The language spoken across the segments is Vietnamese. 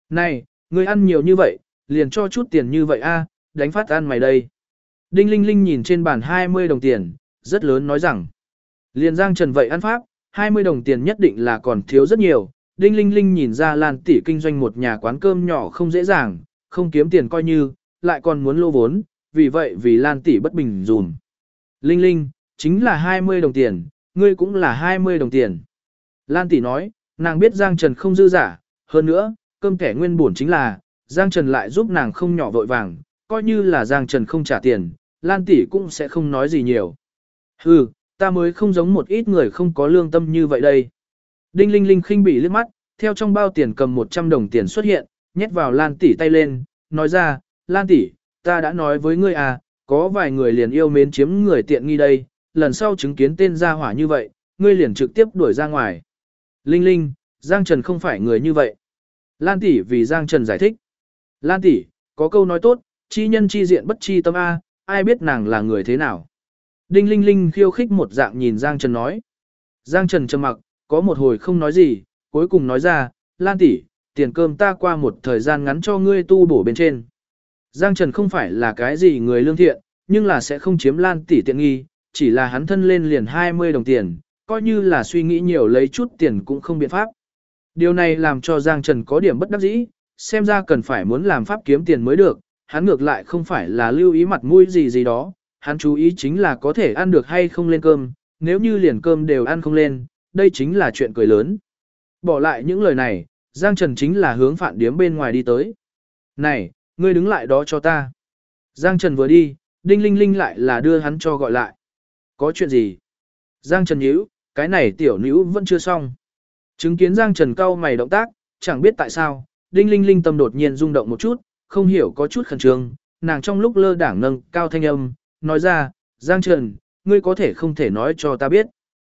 Này, ngươi ăn nhiều như vậy, liền cho chút tiền như vậy a, đánh phát ăn mày đây. Đinh Linh Linh nhìn trên bàn 20 đồng tiền, rất lớn nói rằng. Liền Giang Trần vậy ăn pháp, 20 đồng tiền nhất định là còn thiếu rất nhiều. Đinh Linh Linh nhìn ra Lan tỷ kinh doanh một nhà quán cơm nhỏ không dễ dàng, không kiếm tiền coi như, lại còn muốn lô vốn, vì vậy vì Lan tỷ bất bình dùm. Linh Linh, chính là 20 đồng tiền, ngươi cũng là 20 đồng tiền. Lan tỷ nói, nàng biết Giang Trần không dư giả, hơn nữa, cơm kẻ nguyên bổn chính là, Giang Trần lại giúp nàng không nhỏ vội vàng, coi như là Giang Trần không trả tiền, Lan tỷ cũng sẽ không nói gì nhiều. Hừ, ta mới không giống một ít người không có lương tâm như vậy đây. Đinh Linh Linh khinh bỉ liếc mắt, theo trong bao tiền cầm 100 đồng tiền xuất hiện, nhét vào Lan tỷ tay lên, nói ra, Lan tỷ, ta đã nói với ngươi à, có vài người liền yêu mến chiếm người tiện nghi đây, lần sau chứng kiến tên gia hỏa như vậy, ngươi liền trực tiếp đuổi ra ngoài. Linh Linh, Giang Trần không phải người như vậy. Lan tỷ vì Giang Trần giải thích. Lan tỷ, có câu nói tốt, chi nhân chi diện bất chi tâm a, ai biết nàng là người thế nào. Đinh Linh Linh khiêu khích một dạng nhìn Giang Trần nói. Giang Trần trầm mặc, có một hồi không nói gì, cuối cùng nói ra, Lan tỷ, tiền cơm ta qua một thời gian ngắn cho ngươi tu bổ bên trên. Giang Trần không phải là cái gì người lương thiện, nhưng là sẽ không chiếm Lan tỷ tiện nghi, chỉ là hắn thân lên liền 20 đồng tiền, coi như là suy nghĩ nhiều lấy chút tiền cũng không biện pháp. Điều này làm cho Giang Trần có điểm bất đắc dĩ, xem ra cần phải muốn làm pháp kiếm tiền mới được, hắn ngược lại không phải là lưu ý mặt mũi gì gì đó, hắn chú ý chính là có thể ăn được hay không lên cơm, nếu như liền cơm đều ăn không lên, đây chính là chuyện cười lớn. Bỏ lại những lời này, Giang Trần chính là hướng Phạn Điếm bên ngoài đi tới. Này, ngươi đứng lại đó cho ta. Giang Trần vừa đi, Đinh Linh Linh lại là đưa hắn cho gọi lại. Có chuyện gì? Giang Trần nhíu, cái này tiểu nữ vẫn chưa xong. Chứng kiến Giang Trần cau mày động tác, chẳng biết tại sao, Đinh Linh Linh tâm đột nhiên rung động một chút, không hiểu có chút khẩn trương, nàng trong lúc lơ đảng nâng cao thanh âm, nói ra, Giang Trần, ngươi có thể không thể nói cho ta biết.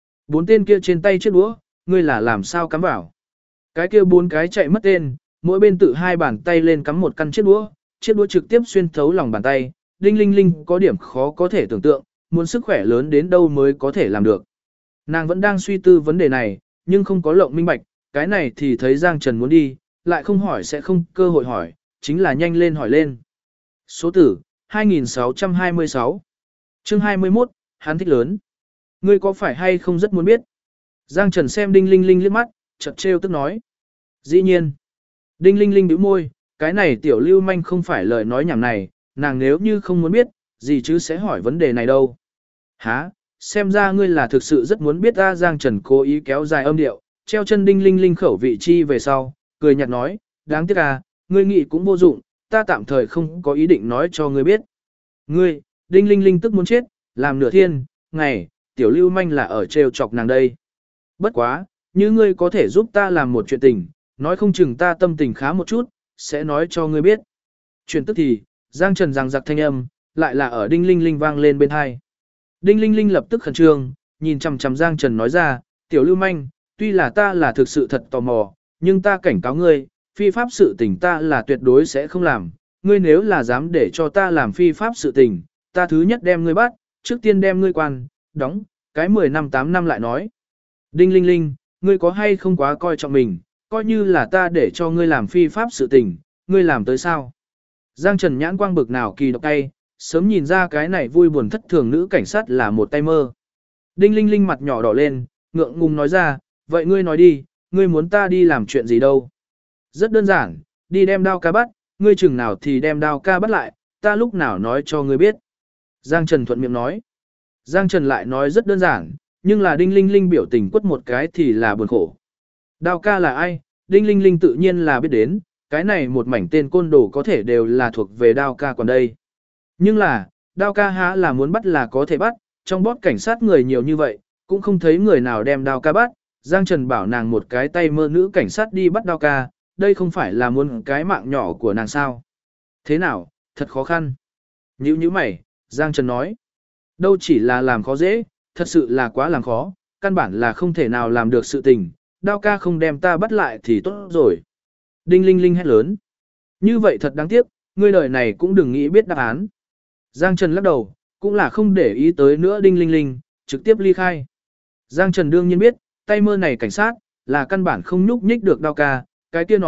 4 tên kia trên tay chiếc đũa, ngươi là làm sao cắm vào. Cái kia 4 cái chạy mất tên, mỗi bên tự 2 bàn tay lên cắm một căn chiếc đũa trực tiếp xuyên thấu lòng bàn tay, Đinh Linh Linh có điểm khó có thể tưởng tượng, muốn sức khỏe lớn đến đâu mới có thể làm được. Nàng vẫn đang suy tư vấn đề này, nhưng không có lộng minh bạch, cái này thì thấy Giang Trần muốn đi, lại không hỏi sẽ không cơ hội hỏi, chính là nhanh lên hỏi lên. Số tử, 2626. Chương 21, hắn thích lớn. Ngươi có phải hay không rất muốn biết? Giang Trần xem Đinh Linh Linh liếc mắt, chợt trêu tức nói. Dĩ nhiên. Đinh Linh Linh bĩu môi, cái này tiểu lưu manh không phải lời nói nhảm này, nàng nếu như không muốn biết, gì chứ sẽ hỏi vấn đề này đâu. Hả, xem ra ngươi là thực sự rất muốn biết ta. Giang Trần cố ý kéo dài âm điệu, treo chân Đinh Linh Linh khẩu vị chi về sau, cười nhạt nói, đáng tiếc à, ngươi nghĩ cũng vô dụng, ta tạm thời không có ý định nói cho ngươi biết. Ngươi, Đinh Linh Linh tức muốn chết, làm nửa thiên, ngày, tiểu lưu manh là ở trêu chọc nàng đây. Bất quá, như ngươi có thể giúp ta làm một chuyện tình, nói không chừng ta tâm tình khá một chút, sẽ nói cho ngươi biết. Chuyện tức thì, Giang Trần giằng giặc thanh âm, lại là ở Đinh Linh Linh vang lên bên hai. Đinh Linh Linh lập tức khẩn trương, nhìn chằm chằm Giang Trần nói ra, tiểu lưu manh, tuy là ta là thực sự thật tò mò, nhưng ta cảnh cáo ngươi, phi pháp sự tình ta là tuyệt đối sẽ không làm. Ngươi nếu là dám để cho ta làm phi pháp sự tình, ta thứ nhất đem ngươi bắt, trước tiên đem ngươi quan, đóng, cái 10 năm 8 năm lại nói. Đinh Linh Linh, ngươi có hay không quá coi trọng mình, coi như là ta để cho ngươi làm phi pháp sự tình, ngươi làm tới sao? Giang Trần nhãn quang bực nào kỳ độc tay, sớm nhìn ra cái này vui buồn thất thường nữ cảnh sát là một tay mơ. Đinh Linh Linh mặt nhỏ đỏ lên, ngượng ngùng nói ra, vậy ngươi nói đi, ngươi muốn ta đi làm chuyện gì đâu? Rất đơn giản, đi đem đao ca bắt, ngươi chừng nào thì đem đao ca bắt lại, ta lúc nào nói cho ngươi biết. Giang Trần thuận miệng nói. Giang Trần lại nói rất đơn giản, nhưng là Đinh Linh Linh biểu tình quất một cái thì là buồn khổ. Đao ca là ai? Đinh Linh Linh tự nhiên là biết đến, cái này một mảnh tên côn đồ có thể đều là thuộc về đao ca còn đây. Nhưng là, đao ca há là muốn bắt là có thể bắt, trong bót cảnh sát người nhiều như vậy, cũng không thấy người nào đem đao ca bắt. Giang Trần bảo nàng một cái tay mơ nữ cảnh sát đi bắt đao ca, đây không phải là muốn cái mạng nhỏ của nàng sao. Thế nào, thật khó khăn. Nhữ mày, Giang Trần nói. Đâu chỉ là làm khó dễ, thật sự là quá làm khó, căn bản là không thể nào làm được sự tình, đao ca không đem ta bắt lại thì tốt rồi. Đinh Linh Linh hét lớn. Như vậy thật đáng tiếc, ngươi đời này cũng đừng nghĩ biết đáp án. Giang Trần lắc đầu, cũng là không để ý tới nữa Đinh Linh Linh, trực tiếp ly khai. Giang Trần đương nhiên biết, tay mơ này cảnh sát, là căn bản không nhúc nhích được đao ca, cái kia nói,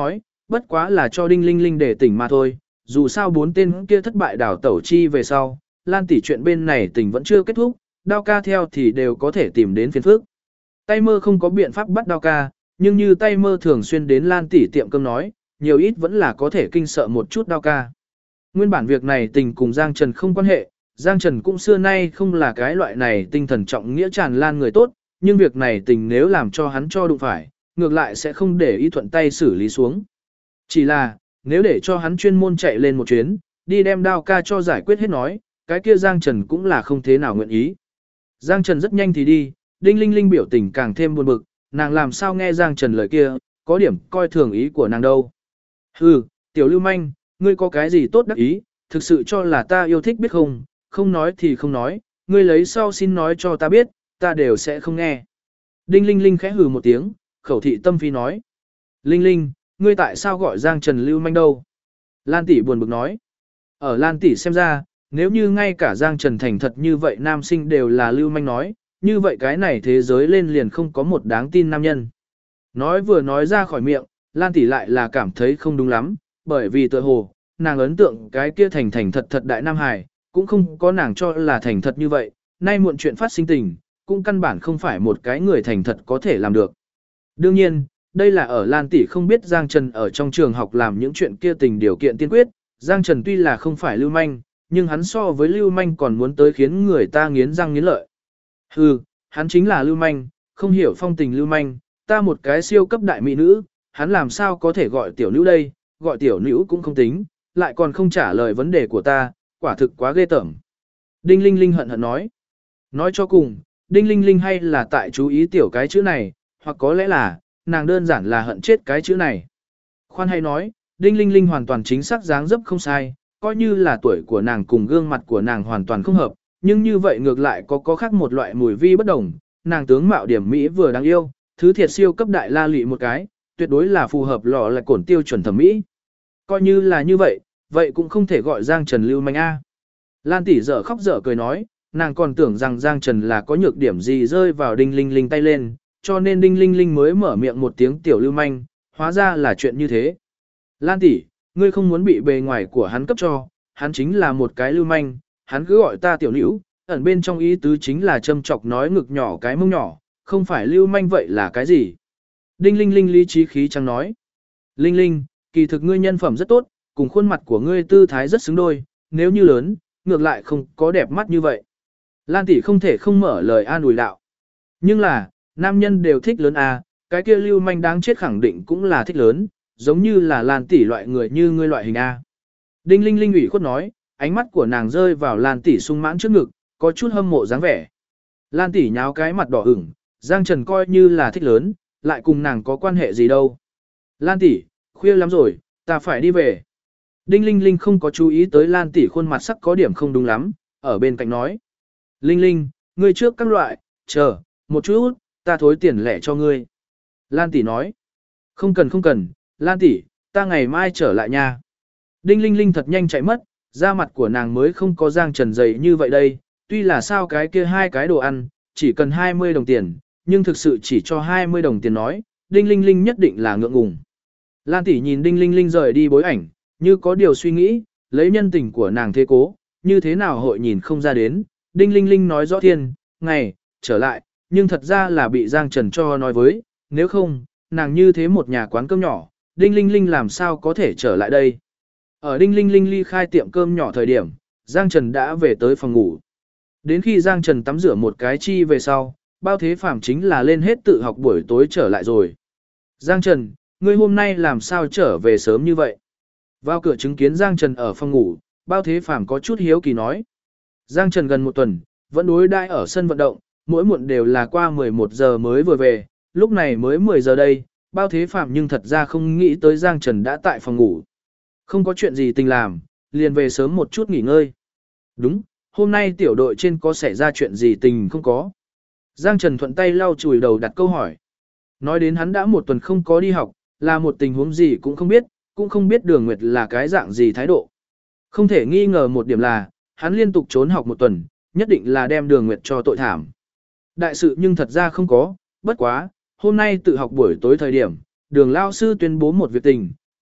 bất quá là cho Đinh Linh Linh để tỉnh mà thôi, dù sao 4 tên kia thất bại đảo tẩu chi về sau, Lan tỷ chuyện bên này tình vẫn chưa kết thúc, Đao ca theo thì đều có thể tìm đến phiền phức. Tay mơ không có biện pháp bắt Đao ca, nhưng như tay mơ thường xuyên đến Lan tỷ tiệm cơm nói, nhiều ít vẫn là có thể kinh sợ một chút Đao ca. Nguyên bản việc này tình cùng Giang Trần không quan hệ, Giang Trần cũng xưa nay không là cái loại này tinh thần trọng nghĩa tràn lan người tốt, nhưng việc này tình nếu làm cho hắn cho đụng phải, ngược lại sẽ không để ý thuận tay xử lý xuống. Chỉ là, nếu để cho hắn chuyên môn chạy lên một chuyến, đi đem Đao ca cho giải quyết hết nói, cái kia Giang Trần cũng là không thế nào nguyện ý. Giang Trần rất nhanh thì đi, Đinh Linh Linh biểu tình càng thêm buồn bực, nàng làm sao nghe Giang Trần lời kia, có điểm coi thường ý của nàng đâu. Hừ, tiểu lưu manh, ngươi có cái gì tốt đắc ý, thực sự cho là ta yêu thích biết không, không nói thì không nói, ngươi lấy sau xin nói cho ta biết, ta đều sẽ không nghe. Đinh Linh Linh khẽ hừ một tiếng, khẩu thị tâm phi nói. Linh Linh, ngươi tại sao gọi Giang Trần lưu manh đâu? Lan tỷ buồn bực nói. Ở Lan tỷ xem ra, nếu như ngay cả Giang Trần thành thật như vậy nam sinh đều là lưu manh nói, như vậy cái này thế giới lên liền không có một đáng tin nam nhân. Nói vừa nói ra khỏi miệng, Lan tỷ lại là cảm thấy không đúng lắm, bởi vì tựa hồ, nàng ấn tượng cái kia thành thành thật thật đại nam hài, cũng không có nàng cho là thành thật như vậy, nay muộn chuyện phát sinh tình, cũng căn bản không phải một cái người thành thật có thể làm được. Đương nhiên, đây là ở Lan tỷ không biết Giang Trần ở trong trường học làm những chuyện kia tình điều kiện tiên quyết, Giang Trần tuy là không phải lưu manh, nhưng hắn so với lưu manh còn muốn tới khiến người ta nghiến răng nghiến lợi. Hừ, hắn chính là lưu manh, không hiểu phong tình lưu manh, ta một cái siêu cấp đại mỹ nữ, hắn làm sao có thể gọi tiểu nữ đây, gọi tiểu nữ cũng không tính, lại còn không trả lời vấn đề của ta, quả thực quá ghê tởm. Đinh Linh Linh hận hận nói. Nói cho cùng, Đinh Linh Linh hay là tại chú ý tiểu cái chữ này, hoặc có lẽ là, nàng đơn giản là hận chết cái chữ này. Khoan hay nói, Đinh Linh Linh hoàn toàn chính xác dáng dấp không sai, coi như là tuổi của nàng cùng gương mặt của nàng hoàn toàn không hợp, nhưng như vậy ngược lại có khác một loại mùi vi bất đồng, nàng tướng mạo điểm mỹ vừa đáng yêu, thứ thiệt siêu cấp đại la lị một cái, tuyệt đối là phù hợp lọ lại cổn tiêu chuẩn thẩm mỹ. Coi như là như vậy, vậy cũng không thể gọi Giang Trần lưu manh a. Lan tỷ dở khóc dở cười nói, nàng còn tưởng rằng Giang Trần là có nhược điểm gì rơi vào Đinh Linh Linh tay lên, cho nên Đinh Linh Linh mới mở miệng một tiếng tiểu lưu manh, hóa ra là chuyện như thế. Lan tỷ, ngươi không muốn bị bề ngoài của hắn cấp cho, hắn chính là một cái lưu manh, hắn cứ gọi ta tiểu nữ, ẩn bên trong ý tứ chính là châm chọc nói ngực nhỏ cái mông nhỏ, không phải lưu manh vậy là cái gì. Đinh Linh Linh lý trí khí chẳng nói. Linh Linh, kỳ thực ngươi nhân phẩm rất tốt, cùng khuôn mặt của ngươi tư thái rất xứng đôi, nếu như lớn, ngược lại không có đẹp mắt như vậy. Lan tỷ không thể không mở lời an ủi đạo. Nhưng là, nam nhân đều thích lớn à, cái kia lưu manh đáng chết khẳng định cũng là thích lớn, giống như là Lan tỷ loại người như ngươi loại hình A. Đinh Linh Linh ủy khuất nói, ánh mắt của nàng rơi vào Lan tỷ sung mãn trước ngực, có chút hâm mộ dáng vẻ. Lan tỷ nháo cái mặt đỏ ửng, Giang Trần coi như là thích lớn, lại cùng nàng có quan hệ gì đâu. Lan tỷ, khuya lắm rồi, ta phải đi về. Đinh Linh Linh không có chú ý tới Lan tỷ khuôn mặt sắc có điểm không đúng lắm, ở bên cạnh nói. Linh Linh, ngươi trước các loại, chờ, một chút, ta thối tiền lẻ cho ngươi. Lan tỷ nói. Không cần, Lan tỷ, ta ngày mai trở lại nha. Đinh Linh Linh thật nhanh chạy mất, da mặt của nàng mới không có Giang Trần dày như vậy đây, tuy là sao cái kia hai cái đồ ăn, chỉ cần 20 đồng tiền, nhưng thực sự chỉ cho 20 đồng tiền nói, Đinh Linh Linh nhất định là ngượng ngùng. Lan tỷ nhìn Đinh Linh Linh rời đi bối ảnh, như có điều suy nghĩ, lấy nhân tình của nàng thế cố, như thế nào hội nhìn không ra đến, Đinh Linh Linh nói rõ thiên, ngày, trở lại, nhưng thật ra là bị Giang Trần cho nói với, nếu không, nàng như thế một nhà quán cơm nhỏ, Đinh Linh Linh làm sao có thể trở lại đây. Ở Đinh Linh Linh ly khai tiệm cơm nhỏ thời điểm, Giang Trần đã về tới phòng ngủ. Đến khi Giang Trần tắm rửa một cái chi về sau, Bao Thế Phàm chính là lên hết tự học buổi tối trở lại rồi. Giang Trần, ngươi hôm nay làm sao trở về sớm như vậy? Vào cửa chứng kiến Giang Trần ở phòng ngủ, Bao Thế Phàm có chút hiếu kỳ nói. Giang Trần gần một tuần, vẫn đối đãi ở sân vận động, mỗi muộn đều là qua 11 giờ mới vừa về, lúc này mới 10 giờ đây, Bao Thế Phàm nhưng thật ra không nghĩ tới Giang Trần đã tại phòng ngủ. Không có chuyện gì tình làm, liền về sớm một chút nghỉ ngơi. Đúng, hôm nay tiểu đội trên có xảy ra chuyện gì tình không có. Giang Trần thuận tay lau chùi đầu đặt câu hỏi. Nói đến hắn đã một tuần không có đi học, là một tình huống gì cũng không biết Đường Nguyệt là cái dạng gì thái độ. Không thể nghi ngờ một điểm là, hắn liên tục trốn học một tuần, nhất định là đem Đường Nguyệt cho tội thảm. Đại sự nhưng thật ra không có, bất quá, hôm nay tự học buổi tối thời điểm, Đường lao sư tuyên bố một việc tình,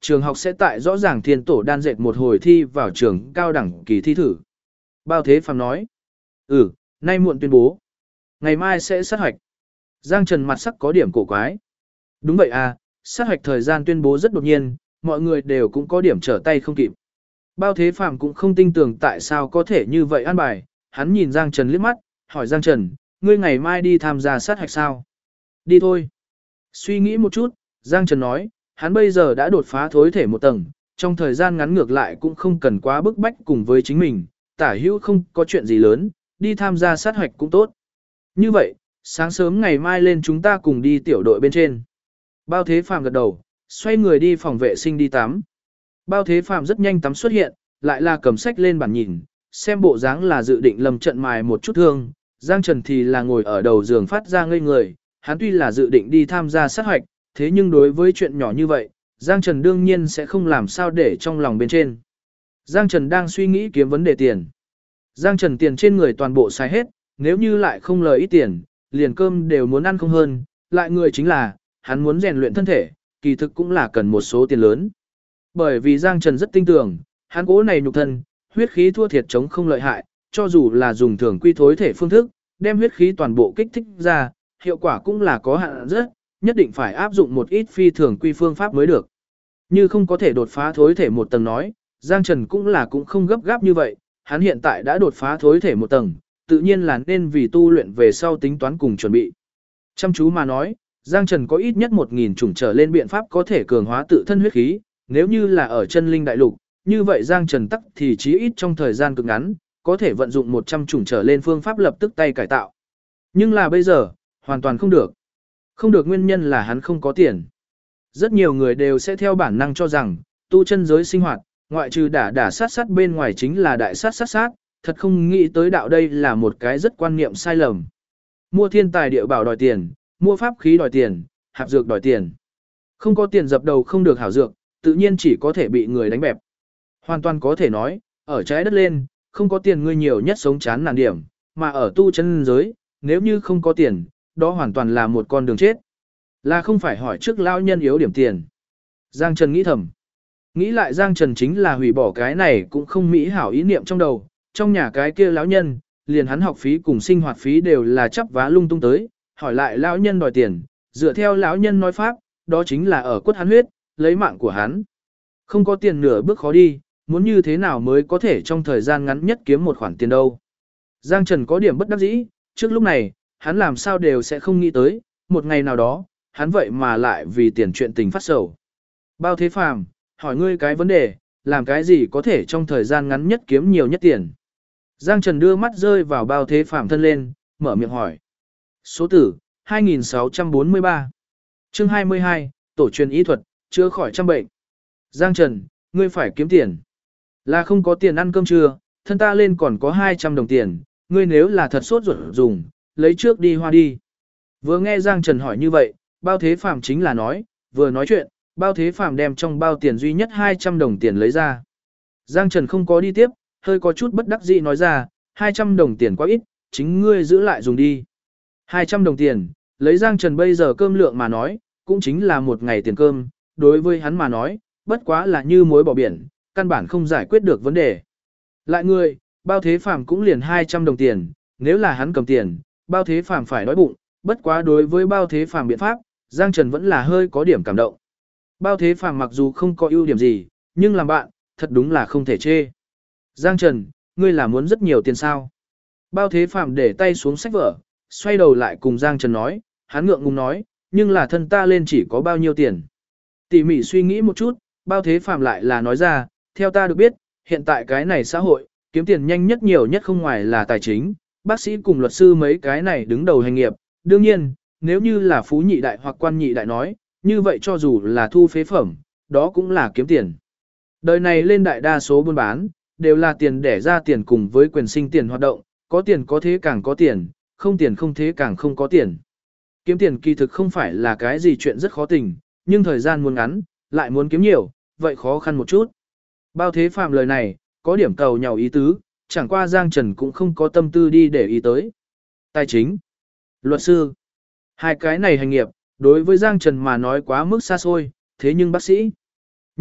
trường học sẽ tại rõ ràng thiên tổ đan dệt một hồi thi vào trường cao đẳng kỳ thi thử. Bao Thế Phàm nói. Nay muộn tuyên bố. Ngày mai sẽ sát hoạch. Giang Trần mặt sắc có điểm cổ quái. Đúng vậy à, sát hoạch thời gian tuyên bố rất đột nhiên, mọi người đều cũng có điểm trở tay không kịp. Bao Thế Phàm cũng không tin tưởng tại sao có thể như vậy an bài, hắn nhìn Giang Trần liếc mắt, hỏi Giang Trần, ngươi ngày mai đi tham gia sát hoạch sao? Đi thôi. Suy nghĩ một chút, Giang Trần nói, hắn bây giờ đã đột phá thối thể một tầng, trong thời gian ngắn ngược lại cũng không cần quá bức bách cùng với chính mình, tả hữu không có chuyện gì lớn, đi tham gia sát hoạch cũng tốt. Như vậy, sáng sớm ngày mai lên chúng ta cùng đi tiểu đội bên trên. Bao Thế Phàm gật đầu, xoay người đi phòng vệ sinh đi tắm. Bao Thế Phàm rất nhanh tắm xuất hiện, lại là cầm sách lên bàn nhìn, xem bộ dáng là dự định lầm trận mài một chút thương. Giang Trần thì là ngồi ở đầu giường phát ra ngây người, hắn tuy là dự định đi tham gia sát hoạch, thế nhưng đối với chuyện nhỏ như vậy, Giang Trần đương nhiên sẽ không làm sao để trong lòng bên trên. Giang Trần đang suy nghĩ kiếm vấn đề tiền. Giang Trần tiền trên người toàn bộ xài hết, nếu như lại không lời ít tiền, liền cơm đều muốn ăn không hơn, lại người chính là, hắn muốn rèn luyện thân thể, kỳ thực cũng là cần một số tiền lớn. Bởi vì Giang Trần rất tin tưởng, hắn cố này nhục thân, huyết khí thua thiệt chống không lợi hại, cho dù là dùng thường quy thối thể phương thức, đem huyết khí toàn bộ kích thích ra, hiệu quả cũng là có hạn rất, nhất định phải áp dụng một ít phi thường quy phương pháp mới được. Như không có thể đột phá thối thể một tầng nói, Giang Trần cũng không gấp gáp như vậy, hắn hiện tại đã đột phá thối thể một tầng, tự nhiên là nên vì tu luyện về sau tính toán cùng chuẩn bị. Chăm chú mà nói, Giang Trần có ít nhất 1.000 chủng trở lên biện pháp có thể cường hóa tự thân huyết khí, nếu như là ở chân linh đại lục, như vậy Giang Trần tắc thì chí ít trong thời gian cực ngắn, có thể vận dụng 100 chủng trở lên phương pháp lập tức tay cải tạo. Nhưng là bây giờ, hoàn toàn không được. Không được nguyên nhân là hắn không có tiền. Rất nhiều người đều sẽ theo bản năng cho rằng, tu chân giới sinh hoạt, ngoại trừ đả sát bên ngoài chính là đại sát, thật không nghĩ tới đạo đây là một cái rất quan niệm sai lầm. Mua thiên tài địa bảo đòi tiền, mua pháp khí đòi tiền, hạp dược đòi tiền. Không có tiền dập đầu không được hảo dược, tự nhiên chỉ có thể bị người đánh bẹp. Hoàn toàn có thể nói, ở trái đất lên, không có tiền người nhiều nhất sống chán nản điểm, mà ở tu chân giới, nếu như không có tiền, đó hoàn toàn là một con đường chết. Là không phải hỏi trước lão nhân yếu điểm tiền. Giang Trần nghĩ thầm. Nghĩ lại Giang Trần chính là hủy bỏ cái này cũng không mỹ hảo ý niệm trong đầu, trong nhà cái kia lão nhân, liền hắn học phí cùng sinh hoạt phí đều là chắp vá lung tung tới, hỏi lại lão nhân đòi tiền, dựa theo lão nhân nói pháp, đó chính là ở quất hắn huyết, lấy mạng của hắn. Không có tiền nửa bước khó đi, muốn như thế nào mới có thể trong thời gian ngắn nhất kiếm một khoản tiền đâu. Giang Trần có điểm bất đắc dĩ, trước lúc này, hắn làm sao đều sẽ không nghĩ tới, một ngày nào đó, hắn vậy mà lại vì tiền chuyện tình phát sầu. Bao Thế Phàm, hỏi ngươi cái vấn đề, làm cái gì có thể trong thời gian ngắn nhất kiếm nhiều nhất tiền. Giang Trần đưa mắt rơi vào Bao Thế Phàm thân lên, mở miệng hỏi. Số tử, 2643. Chương 22, tổ truyền y thuật, chữa khỏi trăm bệnh. Giang Trần, ngươi phải kiếm tiền. Là không có tiền ăn cơm trưa, thân ta lên còn có 200 đồng tiền, ngươi nếu là thật sốt ruột dùng, lấy trước đi hoa đi. Vừa nghe Giang Trần hỏi như vậy, Bao Thế Phàm chính là nói, vừa nói chuyện, Bao Thế Phàm đem trong bao tiền duy nhất 200 đồng tiền lấy ra. Giang Trần không có đi tiếp, hơi có chút bất đắc dĩ nói ra, 200 đồng tiền quá ít, chính ngươi giữ lại dùng đi. 200 đồng tiền, lấy Giang Trần bây giờ cơm lượng mà nói, cũng chính là một ngày tiền cơm, đối với hắn mà nói, bất quá là như muối bỏ biển, căn bản không giải quyết được vấn đề. Lại người, Bao Thế Phàm cũng liền 200 đồng tiền, nếu là hắn cầm tiền, Bao Thế Phàm phải đói bụng, bất quá đối với Bao Thế Phàm biện pháp, Giang Trần vẫn là hơi có điểm cảm động. Bao Thế Phàm mặc dù không có ưu điểm gì, nhưng làm bạn, thật đúng là không thể chê. Giang Trần, ngươi là muốn rất nhiều tiền sao? Bao Thế Phàm để tay xuống sách vở, xoay đầu lại cùng Giang Trần nói, hắn ngượng ngùng nói, nhưng là thân ta lên chỉ có bao nhiêu tiền. Tỉ mỉ suy nghĩ một chút, Bao Thế Phàm lại là nói ra, theo ta được biết, hiện tại cái này xã hội, kiếm tiền nhanh nhất nhiều nhất không ngoài là tài chính, bác sĩ cùng luật sư mấy cái này đứng đầu hành nghiệp. Đương nhiên, nếu như là phú nhị đại hoặc quan nhị đại nói, như vậy cho dù là thu phế phẩm, đó cũng là kiếm tiền. Đời này lên đại đa số buôn bán, đều là tiền để ra tiền cùng với quyền sinh tiền hoạt động, có tiền có thế càng có tiền, không thế càng không có tiền. Kiếm tiền kỳ thực không phải là cái gì chuyện rất khó tình, nhưng thời gian muốn ngắn, lại muốn kiếm nhiều, vậy khó khăn một chút. Bao Thế Phàm lời này, có điểm cầu nhàu ý tứ, chẳng qua Giang Trần cũng không có tâm tư đi để ý tới. Tài chính, luật sư, hai cái này hành nghiệp, đối với Giang Trần mà nói quá mức xa xôi, thế nhưng bác sĩ.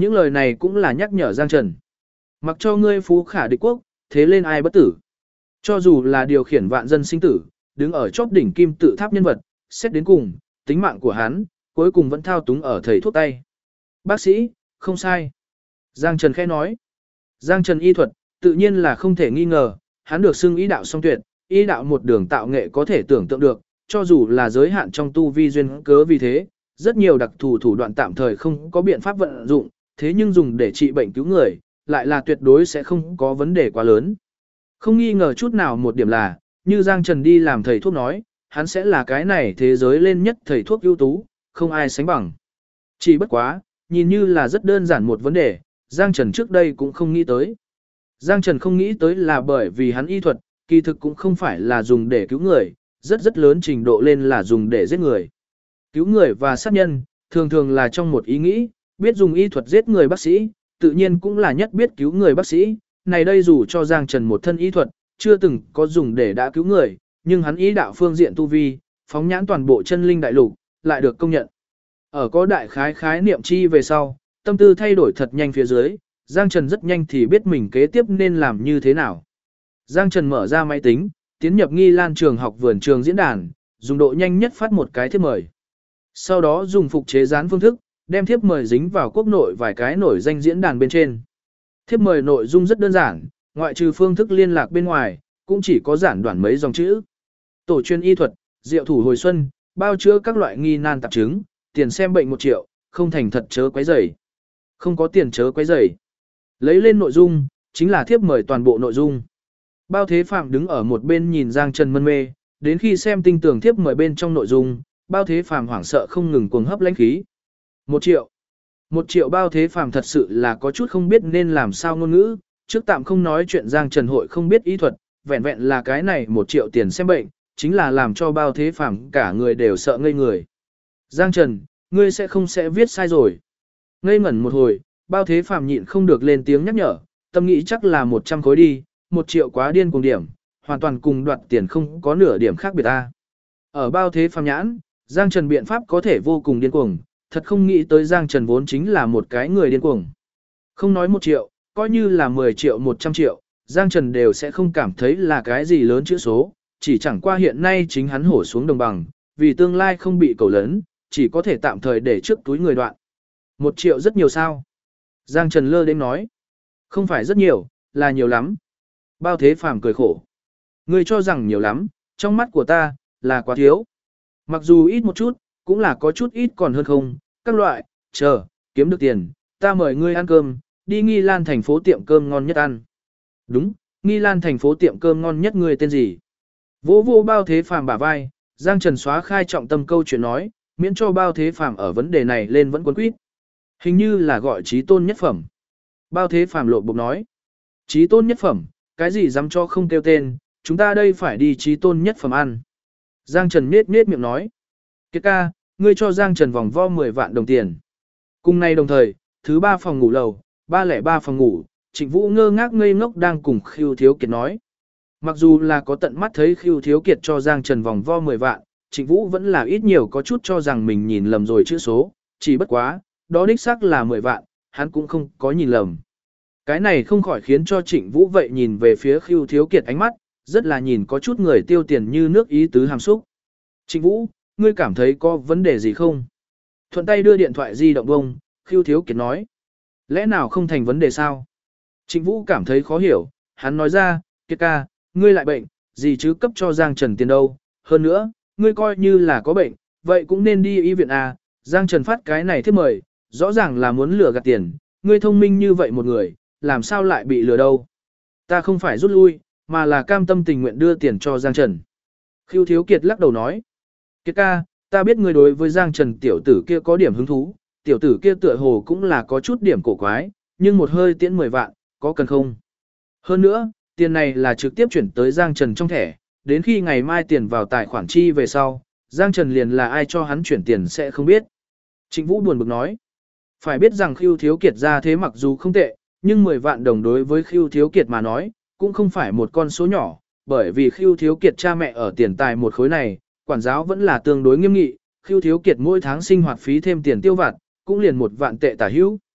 Những lời này cũng là nhắc nhở Giang Trần. Mặc cho ngươi phú khả địch quốc, thế lên ai bất tử. Cho dù là điều khiển vạn dân sinh tử, đứng ở chóp đỉnh kim tự tháp nhân vật, xét đến cùng, tính mạng của hắn, cuối cùng vẫn thao túng ở thầy thuốc tay. Bác sĩ, không sai. Giang Trần khẽ nói. Giang Trần y thuật, tự nhiên là không thể nghi ngờ, hắn được xưng y đạo song tuyệt, y đạo một đường tạo nghệ có thể tưởng tượng được, cho dù là giới hạn trong tu vi duyên cớ vì thế, rất nhiều đặc thù thủ đoạn tạm thời không có biện pháp vận dụng, thế nhưng dùng để trị bệnh cứu người, lại là tuyệt đối sẽ không có vấn đề quá lớn. Không nghi ngờ chút nào một điểm là, như Giang Trần đi làm thầy thuốc nói, hắn sẽ là cái này thế giới lên nhất thầy thuốc ưu tú, không ai sánh bằng. Chỉ bất quá, nhìn như là rất đơn giản một vấn đề, Giang Trần trước đây cũng không nghĩ tới. Giang Trần không nghĩ tới là bởi vì hắn y thuật, kỳ thực cũng không phải là dùng để cứu người, rất lớn trình độ lên là dùng để giết người. Cứu người và sát nhân, thường thường là trong một ý nghĩ, biết dùng y thuật giết người bác sĩ, tự nhiên cũng là nhất biết cứu người bác sĩ. Này đây dù cho Giang Trần một thân y thuật, chưa từng có dùng để đã cứu người, nhưng hắn ý đạo phương diện tu vi, phóng nhãn toàn bộ chân linh đại lục, lại được công nhận. Ở có đại khái niệm chi về sau, tâm tư thay đổi thật nhanh phía dưới, Giang Trần rất nhanh thì biết mình kế tiếp nên làm như thế nào. Giang Trần mở ra máy tính, tiến nhập Nghi Lan trường học vườn trường diễn đàn, dùng độ nhanh nhất phát một cái thiếp mời. Sau đó dùng phục chế dán phương thức, đem thiếp mời dính vào quốc nội vài cái nổi danh diễn đàn bên trên. Thiếp mời nội dung rất đơn giản, ngoại trừ phương thức liên lạc bên ngoài, cũng chỉ có giản đoạn mấy dòng chữ. Tổ chuyên y thuật, diệu thủ hồi xuân, bao chữa các loại nghi nan tạp chứng, tiền xem bệnh 1 triệu, không thành thật chớ quấy rầy. Không có tiền chớ quấy rầy. Lấy lên nội dung, chính là thiếp mời toàn bộ nội dung. Bao Thế Phạm đứng ở một bên nhìn Giang Trần mân mê, đến khi xem tinh tường thiếp mời bên trong nội dung, Bao Thế Phạm hoảng sợ không ngừng cuồng hấp lãnh khí. 1 triệu. 1 triệu Bao Thế Phạm thật sự là có chút không biết nên làm sao ngôn ngữ, trước tạm không nói chuyện Giang Trần hội không biết y thuật, vẹn vẹn là cái này 1 triệu tiền xem bệnh, chính là làm cho Bao Thế Phạm cả người đều sợ ngây người. Giang Trần, ngươi sẽ không viết sai rồi. Ngây ngẩn một hồi, Bao Thế Phạm nhịn không được lên tiếng nhắc nhở, tâm nghĩ chắc là 100 khối đi, 1 triệu quá điên cuồng điểm, hoàn toàn cùng đoạt tiền không có nửa điểm khác biệt ta. Ở Bao Thế Phạm nhãn, Giang Trần biện pháp có thể vô cùng điên cuồng, thật không nghĩ tới Giang Trần vốn chính là một cái người điên cuồng. Không nói 1 triệu, coi như là 10 triệu 100 triệu, Giang Trần đều sẽ không cảm thấy là cái gì lớn chữ số, chỉ chẳng qua hiện nay chính hắn hổ xuống đồng bằng, vì tương lai không bị cầu lấn, chỉ có thể tạm thời để trước túi người đoạn. 1 triệu rất nhiều sao? Giang Trần lơ đến nói. Không phải rất nhiều, là nhiều lắm. Bao Thế Phạm cười khổ. Ngươi cho rằng nhiều lắm, trong mắt của ta, là quá thiếu. Mặc dù ít một chút, cũng là có chút ít còn hơn không, các loại, chờ, kiếm được tiền, ta mời ngươi ăn cơm, đi Nghi Lan thành phố tiệm cơm ngon nhất ăn. Đúng, Nghi Lan thành phố tiệm cơm ngon nhất ngươi tên gì? Vô vô Bao Thế Phạm bả vai, Giang Trần xóa khai trọng tâm câu chuyện nói, miễn cho Bao Thế Phạm ở vấn đề này lên vẫn quấn quýt. Hình như là gọi trí tôn nhất phẩm. Bao Thế Phạm lộ bộc nói. Trí tôn nhất phẩm, cái gì dám cho không kêu tên, chúng ta đây phải đi trí tôn nhất phẩm ăn. Giang Trần nết miệng nói. Kiệt ca, ngươi cho Giang Trần vòng vo 10 vạn đồng tiền. Cùng nay đồng thời, thứ 3 phòng ngủ lầu, 303 phòng ngủ, Trịnh Vũ ngơ ngác ngây ngốc đang cùng Khưu Thiếu Kiệt nói. Mặc dù là có tận mắt thấy Khưu Thiếu Kiệt cho Giang Trần vòng vo 10 vạn, Trịnh Vũ vẫn là ít nhiều có chút cho rằng mình nhìn lầm rồi chữ số, chỉ bất quá, đó đích xác là 10 vạn, hắn cũng không có nhìn lầm. Cái này không khỏi khiến cho Trịnh Vũ vậy nhìn về phía Khưu Thiếu Kiệt ánh mắt, rất là nhìn có chút người tiêu tiền như nước ý tứ hàm xúc. Trịnh Vũ, ngươi cảm thấy có vấn đề gì không? Thuận tay đưa điện thoại di động bông, Khưu Thiếu Kiệt nói. Lẽ nào không thành vấn đề sao? Trịnh Vũ cảm thấy khó hiểu, hắn nói ra, Kiệt ca, ngươi lại bệnh, gì chứ cấp cho Giang Trần tiền đâu. Hơn nữa, ngươi coi như là có bệnh, vậy cũng nên đi y viện à, Giang Trần phát cái này thiếp mời, rõ ràng là muốn lừa gạt tiền, ngươi thông minh như vậy một người, làm sao lại bị lừa đâu. Ta không phải rút lui, mà là cam tâm tình nguyện đưa tiền cho Giang Trần. Khưu Thiếu Kiệt lắc đầu nói, Kiệt ca, ta biết ngươi đối với Giang Trần tiểu tử kia có điểm hứng thú, tiểu tử kia tựa hồ cũng là có chút điểm cổ quái, nhưng một hơi tiễn 10 vạn, có cần không? Hơn nữa, tiền này là trực tiếp chuyển tới Giang Trần trong thẻ, đến khi ngày mai tiền vào tài khoản chi về sau, Giang Trần liền là ai cho hắn chuyển tiền sẽ không biết. Trịnh Vũ buồn bực nói, phải biết rằng Khưu Thiếu Kiệt ra thế mặc dù không tệ, nhưng 10 vạn đồng đối với Khưu Thiếu Kiệt mà nói, cũng không phải một con số nhỏ, bởi vì Khưu Thiếu Kiệt cha mẹ ở tiền tài một khối này, quản giáo vẫn là tương đối nghiêm nghị, Khưu Thiếu Kiệt mỗi tháng sinh hoạt phí thêm tiền tiêu vặt, cũng liền 1 vạn tệ tả hữu.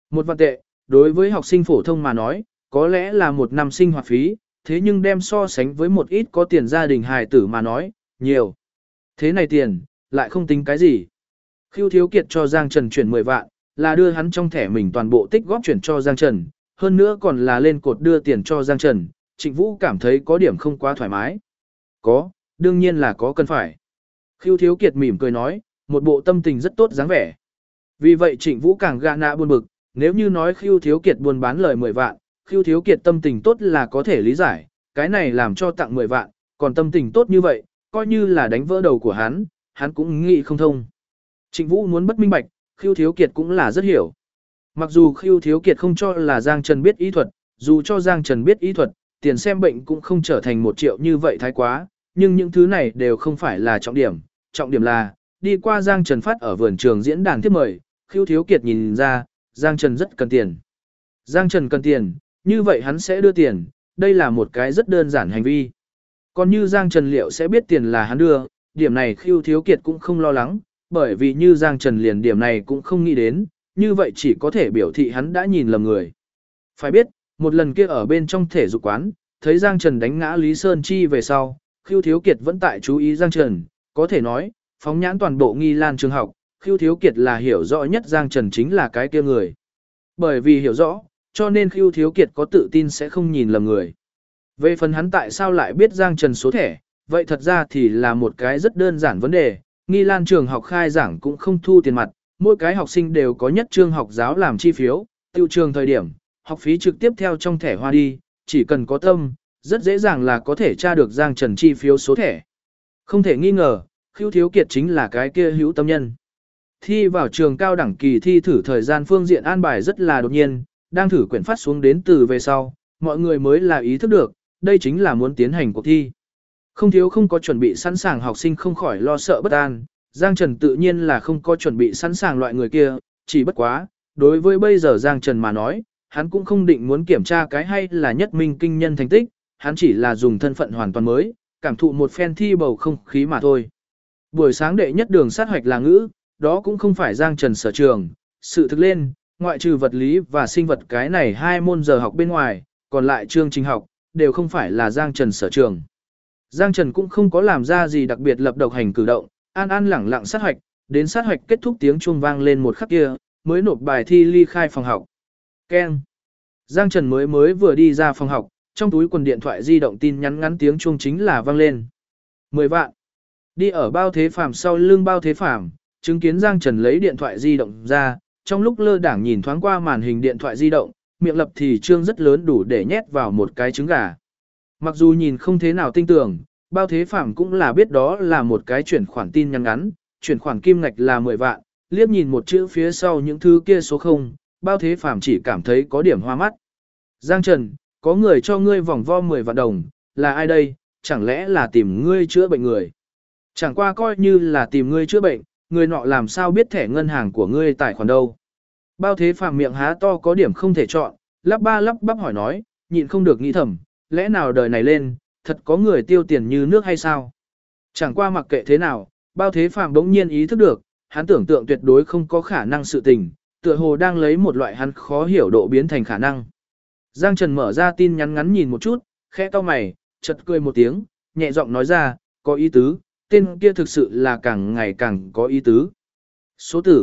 1 vạn tệ, đối với học sinh phổ thông mà nói, có lẽ là một năm sinh hoạt phí, thế nhưng đem so sánh với một ít có tiền gia đình hài tử mà nói, nhiều. Thế này tiền, lại không tính cái gì. Khưu Thiếu Kiệt cho Giang Trần chuyển 10 vạn, là đưa hắn trong thẻ mình toàn bộ tích góp chuyển cho Giang Trần, hơn nữa còn là lên cột đưa tiền cho Giang Trần, Trịnh Vũ cảm thấy có điểm không quá thoải mái. Có, đương nhiên là có cần phải. Khưu Thiếu Kiệt mỉm cười nói, một bộ tâm tình rất tốt dáng vẻ. Vì vậy Trịnh Vũ càng gạ nạ buồn bực, nếu như nói Khưu Thiếu Kiệt buôn bán lời 10 vạn, Khưu Thiếu Kiệt tâm tình tốt là có thể lý giải, cái này làm cho tặng 10 vạn, còn tâm tình tốt như vậy, coi như là đánh vỡ đầu của hắn cũng nghĩ không thông. Trịnh Vũ muốn bất minh bạch, Khưu Thiếu Kiệt cũng là rất hiểu. Mặc dù Khưu Thiếu Kiệt không cho là Giang Trần biết y thuật, dù cho Giang Trần biết y thuật, tiền xem bệnh cũng không trở thành 1 triệu như vậy thái quá, nhưng những thứ này đều không phải là trọng điểm là, đi qua Giang Trần phát ở vườn trường diễn đàn tiếp mời, Khưu Thiếu Kiệt nhìn ra, Giang Trần rất cần tiền. Giang Trần cần tiền, như vậy hắn sẽ đưa tiền, đây là một cái rất đơn giản hành vi. Còn như Giang Trần liệu sẽ biết tiền là hắn đưa, điểm này Khưu Thiếu Kiệt cũng không lo lắng, bởi vì như Giang Trần liền điểm này cũng không nghĩ đến, như vậy chỉ có thể biểu thị hắn đã nhìn lầm người. Phải biết, một lần kia ở bên trong thể dục quán, thấy Giang Trần đánh ngã Lý Sơn Chi về sau, Khưu Thiếu Kiệt vẫn tại chú ý Giang Trần, có thể nói, phóng nhãn toàn bộ Nghi Lan trường học, Khưu Thiếu Kiệt là hiểu rõ nhất Giang Trần chính là cái kia người. Bởi vì hiểu rõ, cho nên Khưu Thiếu Kiệt có tự tin sẽ không nhìn lầm người. Về phần hắn tại sao lại biết Giang Trần số thẻ, vậy thật ra thì là một cái rất đơn giản vấn đề, Nghi Lan trường học khai giảng cũng không thu tiền mặt, mỗi cái học sinh đều có nhất trương học giáo làm chi phiếu, tiêu trường thời điểm, học phí trực tiếp theo trong thẻ hoa đi, chỉ cần có tâm, rất dễ dàng là có thể tra được Giang Trần chi phiếu số thẻ. Không thể nghi ngờ, Khưu Thiếu Kiệt chính là cái kia hữu tâm nhân. Thi vào trường cao đẳng kỳ thi thử thời gian phương diện an bài rất là đột nhiên, đang thử quyển phát xuống đến từ về sau, mọi người mới là ý thức được, đây chính là muốn tiến hành cuộc thi. Không có chuẩn bị sẵn sàng học sinh không khỏi lo sợ bất an, Giang Trần tự nhiên là không có chuẩn bị sẵn sàng loại người kia, chỉ bất quá, đối với bây giờ Giang Trần mà nói, hắn cũng không định muốn kiểm tra cái hay là nhất minh kinh nhân thành tích, hắn chỉ là dùng thân phận hoàn toàn mới, cảm thụ một phen thi bầu không khí mà thôi. Buổi sáng đệ nhất đường sát hoạch là ngữ, đó cũng không phải Giang Trần sở trường, sự thực lên, ngoại trừ vật lý và sinh vật cái này 2 môn giờ học bên ngoài, còn lại chương trình học, đều không phải là Giang Trần sở trường. Giang Trần cũng không có làm ra gì đặc biệt lập độc hành cử động, an lẳng lặng sát hoạch, đến sát hoạch kết thúc tiếng chuông vang lên một khắc kia, mới nộp bài thi ly khai phòng học. Keng. Giang Trần mới vừa đi ra phòng học, trong túi quần điện thoại di động tin nhắn ngắn tiếng chuông chính là vang lên. 10 vạn. Đi ở Bao Thế Phàm sau lưng Bao Thế Phàm, chứng kiến Giang Trần lấy điện thoại di động ra, trong lúc lơ đảng nhìn thoáng qua màn hình điện thoại di động, miệng lập thì trương rất lớn đủ để nhét vào một cái trứng gà. Mặc dù nhìn không thế nào tinh tưởng, Bao Thế Phàm cũng là biết đó là một cái chuyển khoản tin nhắn ngắn, chuyển khoản kim ngạch là 10 vạn, liếc nhìn một chữ phía sau những thứ kia số 0, Bao Thế Phàm chỉ cảm thấy có điểm hoa mắt. Giang Trần, có người cho ngươi vòng vo 10 vạn đồng, là ai đây, chẳng lẽ là tìm ngươi chữa bệnh người? Chẳng qua coi như là tìm ngươi chữa bệnh, người nọ làm sao biết thẻ ngân hàng của ngươi tài khoản đâu. Bao Thế Phàm miệng há to có điểm không thể chọn, lắp bắp hỏi nói, nhịn không được nghĩ thầm, lẽ nào đời này lên, thật có người tiêu tiền như nước hay sao? Chẳng qua mặc kệ thế nào, Bao Thế Phàm bỗng nhiên ý thức được, hắn tưởng tượng tuyệt đối không có khả năng sự tình, tựa hồ đang lấy một loại hắn khó hiểu độ biến thành khả năng. Giang Trần mở ra tin nhắn ngắn nhìn một chút, khẽ cau mày, chợt cười một tiếng, nhẹ giọng nói ra, có ý tứ, tên kia thực sự là càng ngày càng có ý tứ. Số tử,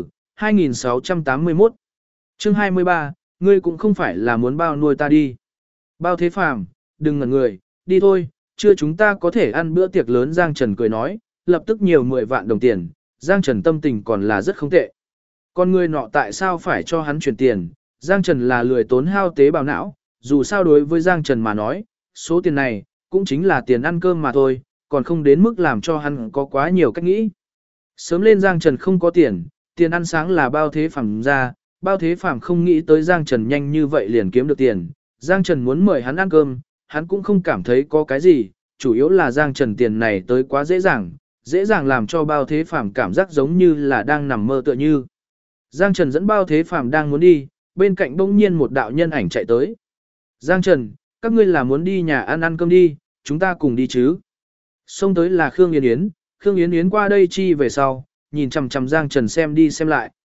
2681. Chương 23, ngươi cũng không phải là muốn bao nuôi ta đi. Bao Thế Phàm, đừng ngẩn người, đi thôi, chưa chúng ta có thể ăn bữa tiệc lớn. Giang Trần cười nói, lập tức nhiều 10 vạn đồng tiền, Giang Trần tâm tình còn là rất không tệ. Con người nọ tại sao phải cho hắn chuyển tiền, Giang Trần là lười tốn hao tế bào não, dù sao đối với Giang Trần mà nói, số tiền này, cũng chính là tiền ăn cơm mà thôi, còn không đến mức làm cho hắn có quá nhiều cách nghĩ. Sớm lên Giang Trần không có tiền, tiền ăn sáng là Bao Thế Phàm ra, Bao Thế Phàm không nghĩ tới Giang Trần nhanh như vậy liền kiếm được tiền, Giang Trần muốn mời hắn ăn cơm, hắn cũng không cảm thấy có cái gì, chủ yếu là Giang Trần tiền này tới quá dễ dàng làm cho Bao Thế Phàm cảm giác giống như là đang nằm mơ tựa như. Giang Trần dẫn Bao Thế Phàm đang muốn đi, bên cạnh bỗng nhiên một đạo nhân ảnh chạy tới. Giang Trần, các ngươi là muốn đi nhà ăn cơm đi, chúng ta cùng đi chứ. Xông tới là Khương Yến Yến qua đây chi về sau, nhìn chằm chằm Giang Trần xem đi xem lại,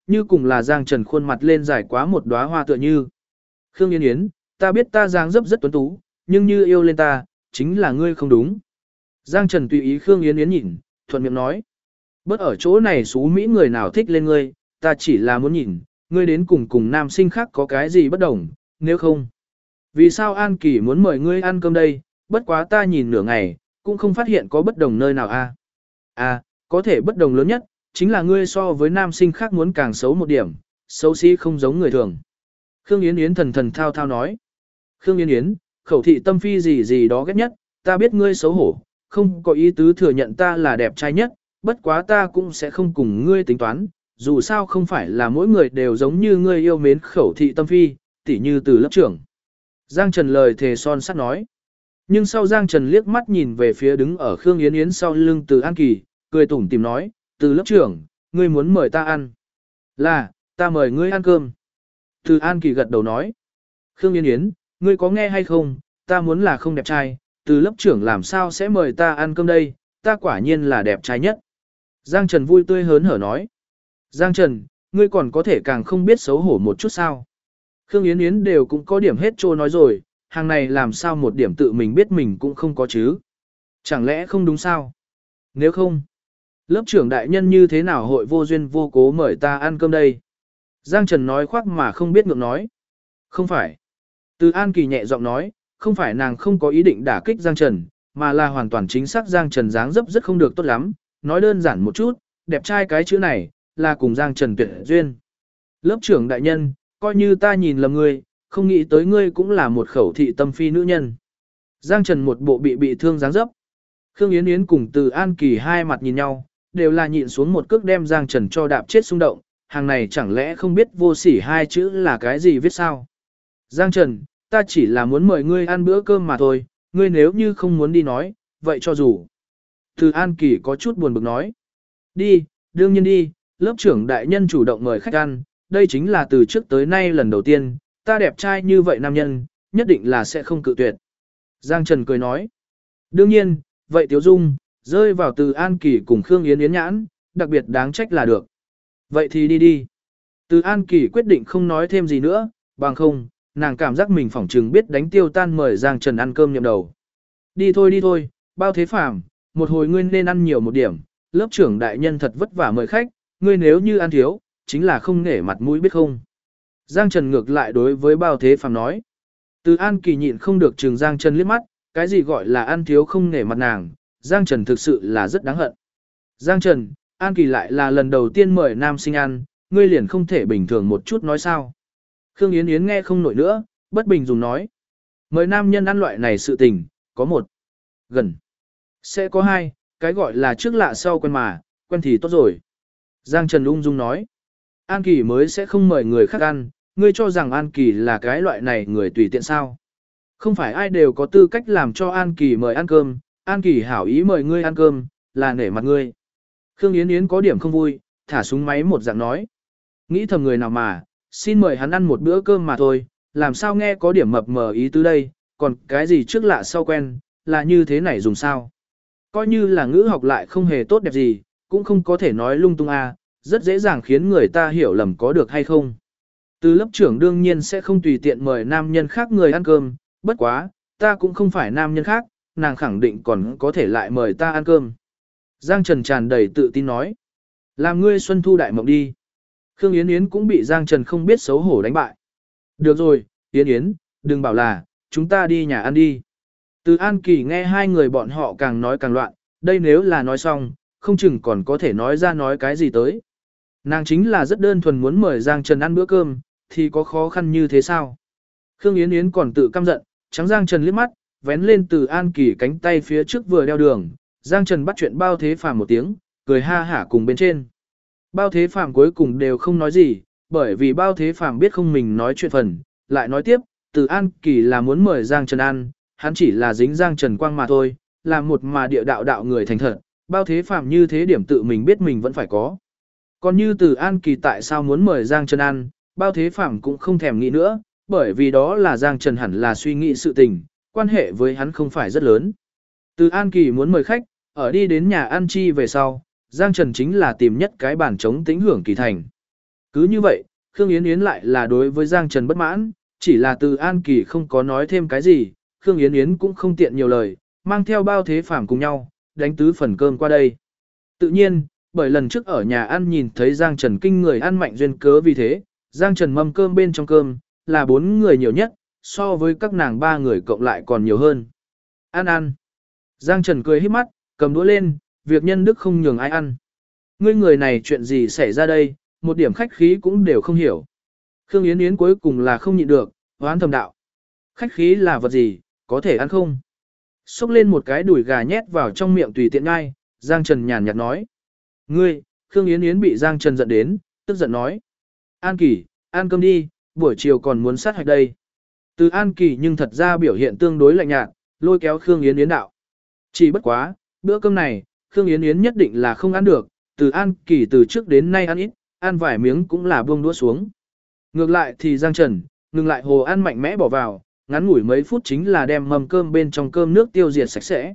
như cùng là Giang Trần khuôn mặt lên dài quá một đóa hoa tựa như. Khương Yến Yến, ta biết ta dáng dấp rất tuấn tú, nhưng như yêu lên ta, chính là ngươi không đúng. Giang Trần tùy ý Khương Yến Yến nhìn, thuận miệng nói. Bớt ở chỗ này xú mỹ người nào thích lên ngươi, ta chỉ là muốn nhìn, ngươi đến cùng nam sinh khác có cái gì bất đồng, nếu không. Vì sao An Kỳ muốn mời ngươi ăn cơm đây, bất quá ta nhìn nửa ngày, cũng không phát hiện có bất đồng nơi nào a. À, có thể bất đồng lớn nhất, chính là ngươi so với nam sinh khác muốn càng xấu một điểm, xấu xí không giống người thường. Khương Yến Yến thần thần thao thao nói. Khương Yến Yến, khẩu thị tâm phi gì gì đó ghét nhất, ta biết ngươi xấu hổ, không có ý tứ thừa nhận ta là đẹp trai nhất, bất quá ta cũng sẽ không cùng ngươi tính toán, dù sao không phải là mỗi người đều giống như ngươi yêu mến khẩu thị tâm phi, tỉ như từ lớp trưởng. Giang Trần lời thề son sắt nói. Nhưng sau Giang Trần liếc mắt nhìn về phía đứng ở Khương Yến Yến sau lưng Từ An Kỳ, cười tủm tìm nói, Từ lớp trưởng, ngươi muốn mời ta ăn. Là, ta mời ngươi ăn cơm. Từ An Kỳ gật đầu nói. Khương Yến Yến, ngươi có nghe hay không, ta muốn là không đẹp trai, Từ lớp trưởng làm sao sẽ mời ta ăn cơm đây, ta quả nhiên là đẹp trai nhất. Giang Trần vui tươi hớn hở nói. Giang Trần, ngươi còn có thể càng không biết xấu hổ một chút sao. Khương Yến Yến đều cũng có điểm hết trô nói rồi, hàng này làm sao một điểm tự mình biết mình cũng không có chứ. Chẳng lẽ không đúng sao? Nếu không, lớp trưởng đại nhân như thế nào hội vô duyên vô cố mời ta ăn cơm đây? Giang Trần nói khoác mà không biết ngượng nói. Không phải. Từ An Kỳ nhẹ giọng nói, không phải nàng không có ý định đả kích Giang Trần, mà là hoàn toàn chính xác Giang Trần dáng dấp rất không được tốt lắm, nói đơn giản một chút, đẹp trai cái chữ này, là cùng Giang Trần tuyệt duyên. Lớp trưởng đại nhân, coi như ta nhìn lầm ngươi, không nghĩ tới ngươi cũng là một khẩu thị tâm phi nữ nhân. Giang Trần một bộ bị thương dáng dấp. Khương Yến Yến cùng Từ An Kỳ hai mặt nhìn nhau, đều là nhịn xuống một cước đem Giang Trần cho đạp chết xung động, hàng này chẳng lẽ không biết vô sỉ hai chữ là cái gì viết sao. Giang Trần, ta chỉ là muốn mời ngươi ăn bữa cơm mà thôi, ngươi nếu như không muốn đi nói, vậy cho dù. Từ An Kỳ có chút buồn bực nói. Đi, đương nhiên đi, lớp trưởng đại nhân chủ động mời khách ăn, đây chính là từ trước tới nay lần đầu tiên, ta đẹp trai như vậy nam nhân, nhất định là sẽ không cự tuyệt. Giang Trần cười nói. Đương nhiên, vậy Tiếu Dung, rơi vào Từ An Kỳ cùng Khương Yến Yến nhãn, đặc biệt đáng trách là được. Vậy thì đi đi. Từ An Kỳ quyết định không nói thêm gì nữa, bằng không, nàng cảm giác mình phỏng chừng biết đánh tiêu tan mời Giang Trần ăn cơm nhậm đầu. Đi thôi, bao thế phàm, một hồi ngươi nên ăn nhiều một điểm, lớp trưởng đại nhân thật vất vả mời khách, ngươi nếu như ăn thiếu, chính là không nể mặt mũi biết không. Giang Trần ngược lại đối với bao thế phàm nói. Từ An Kỳ nhịn không được trừng Giang Trần liếc mắt, cái gì gọi là ăn thiếu không nể mặt nàng, Giang Trần thực sự là rất đáng hận. Giang Trần, An Kỳ lại là lần đầu tiên mời nam sinh ăn, ngươi liền không thể bình thường một chút nói sao. Khương Yến Yến nghe không nổi nữa, bất bình dùng nói. Mời nam nhân ăn loại này sự tình, có một, gần, sẽ có hai, cái gọi là trước lạ sau quen mà, quen thì tốt rồi. Giang Trần ung dung nói. An Kỳ mới sẽ không mời người khác ăn, ngươi cho rằng An Kỳ là cái loại này người tùy tiện sao. Không phải ai đều có tư cách làm cho An Kỳ mời ăn cơm, An Kỳ hảo ý mời ngươi ăn cơm, là nể mặt ngươi. Khương Yến Yến có điểm không vui, thả súng máy một dạng nói. Nghĩ thầm người nào mà, xin mời hắn ăn một bữa cơm mà thôi, làm sao nghe có điểm mập mờ ý tứ đây, còn cái gì trước lạ sau quen, là như thế này dùng sao. Coi như là ngữ học lại không hề tốt đẹp gì, cũng không có thể nói lung tung rất dễ dàng khiến người ta hiểu lầm có được hay không. Từ lớp trưởng đương nhiên sẽ không tùy tiện mời nam nhân khác người ăn cơm, bất quá, ta cũng không phải nam nhân khác, nàng khẳng định còn có thể lại mời ta ăn cơm. Giang Trần tràn đầy tự tin nói. Làm ngươi xuân thu đại mộng đi. Khương Yến Yến cũng bị Giang Trần không biết xấu hổ đánh bại. Được rồi, Yến Yến, đừng bảo là, chúng ta đi nhà ăn đi. Từ An Kỳ nghe hai người bọn họ càng nói càng loạn, đây nếu là nói xong, không chừng còn có thể nói ra nói cái gì tới. Nàng chính là rất đơn thuần muốn mời Giang Trần ăn bữa cơm, thì có khó khăn như thế sao? Khương Yến Yến còn tự căm giận, trắng Giang Trần liếc mắt, vén lên Từ An Kỳ cánh tay phía trước vừa đeo đường, Giang Trần bắt chuyện Bao Thế Phàm một tiếng, cười ha hả cùng bên trên. Bao Thế Phàm cuối cùng đều không nói gì, bởi vì Bao Thế Phàm biết không mình nói chuyện phần, lại nói tiếp, Từ An Kỳ là muốn mời Giang Trần ăn, hắn chỉ là dính Giang Trần quang mà thôi, là một mà địa đạo người thành thật, Bao Thế Phàm như thế điểm tự mình biết mình vẫn phải có. Còn như Từ An Kỳ tại sao muốn mời Giang Trần ăn, Bao Thế Phàm cũng không thèm nghĩ nữa, bởi vì đó là Giang Trần hẳn là suy nghĩ sự tình, quan hệ với hắn không phải rất lớn. Từ An Kỳ muốn mời khách, ở đi đến nhà ăn chi về sau, Giang Trần chính là tìm nhất cái bàn trống tĩnh hưởng kỳ thành. Cứ như vậy, Khương Yến Yến lại là đối với Giang Trần bất mãn, chỉ là Từ An Kỳ không có nói thêm cái gì, Khương Yến Yến cũng không tiện nhiều lời, mang theo bao thế phàm cùng nhau, đánh tứ phần cơm qua đây. Tự nhiên, bởi lần trước ở nhà ăn nhìn thấy Giang Trần kinh người ăn mạnh duyên cớ vì thế, Giang Trần mâm cơm bên trong cơm, là 4 người nhiều nhất, so với các nàng 3 người cộng lại còn nhiều hơn. Ăn ăn. Giang Trần cười híp mắt, cầm đũa lên, việc nhân đức không nhường ai ăn. Ngươi người này chuyện gì xảy ra đây, một điểm khách khí cũng đều không hiểu. Khương Yến Yến cuối cùng là không nhịn được, hoán thầm đạo. Khách khí là vật gì, có thể ăn không? Xúc lên một cái đùi gà nhét vào trong miệng tùy tiện ngay, Giang Trần nhàn nhạt nói. Ngươi, Khương Yến Yến bị Giang Trần giận đến, tức giận nói. An Kỳ, ăn cơm đi, buổi chiều còn muốn sát hạch đây. Từ An Kỳ nhưng thật ra biểu hiện tương đối lạnh nhạt, lôi kéo Khương Yến Yến đạo. Chỉ bất quá, bữa cơm này, Khương Yến Yến nhất định là không ăn được, từ An Kỳ từ trước đến nay ăn ít, ăn vài miếng cũng là buông đũa xuống. Ngược lại thì Giang Trần, ngừng lại hồ ăn mạnh mẽ bỏ vào, ngắn ngủi mấy phút chính là đem mầm cơm bên trong cơm nước tiêu diệt sạch sẽ.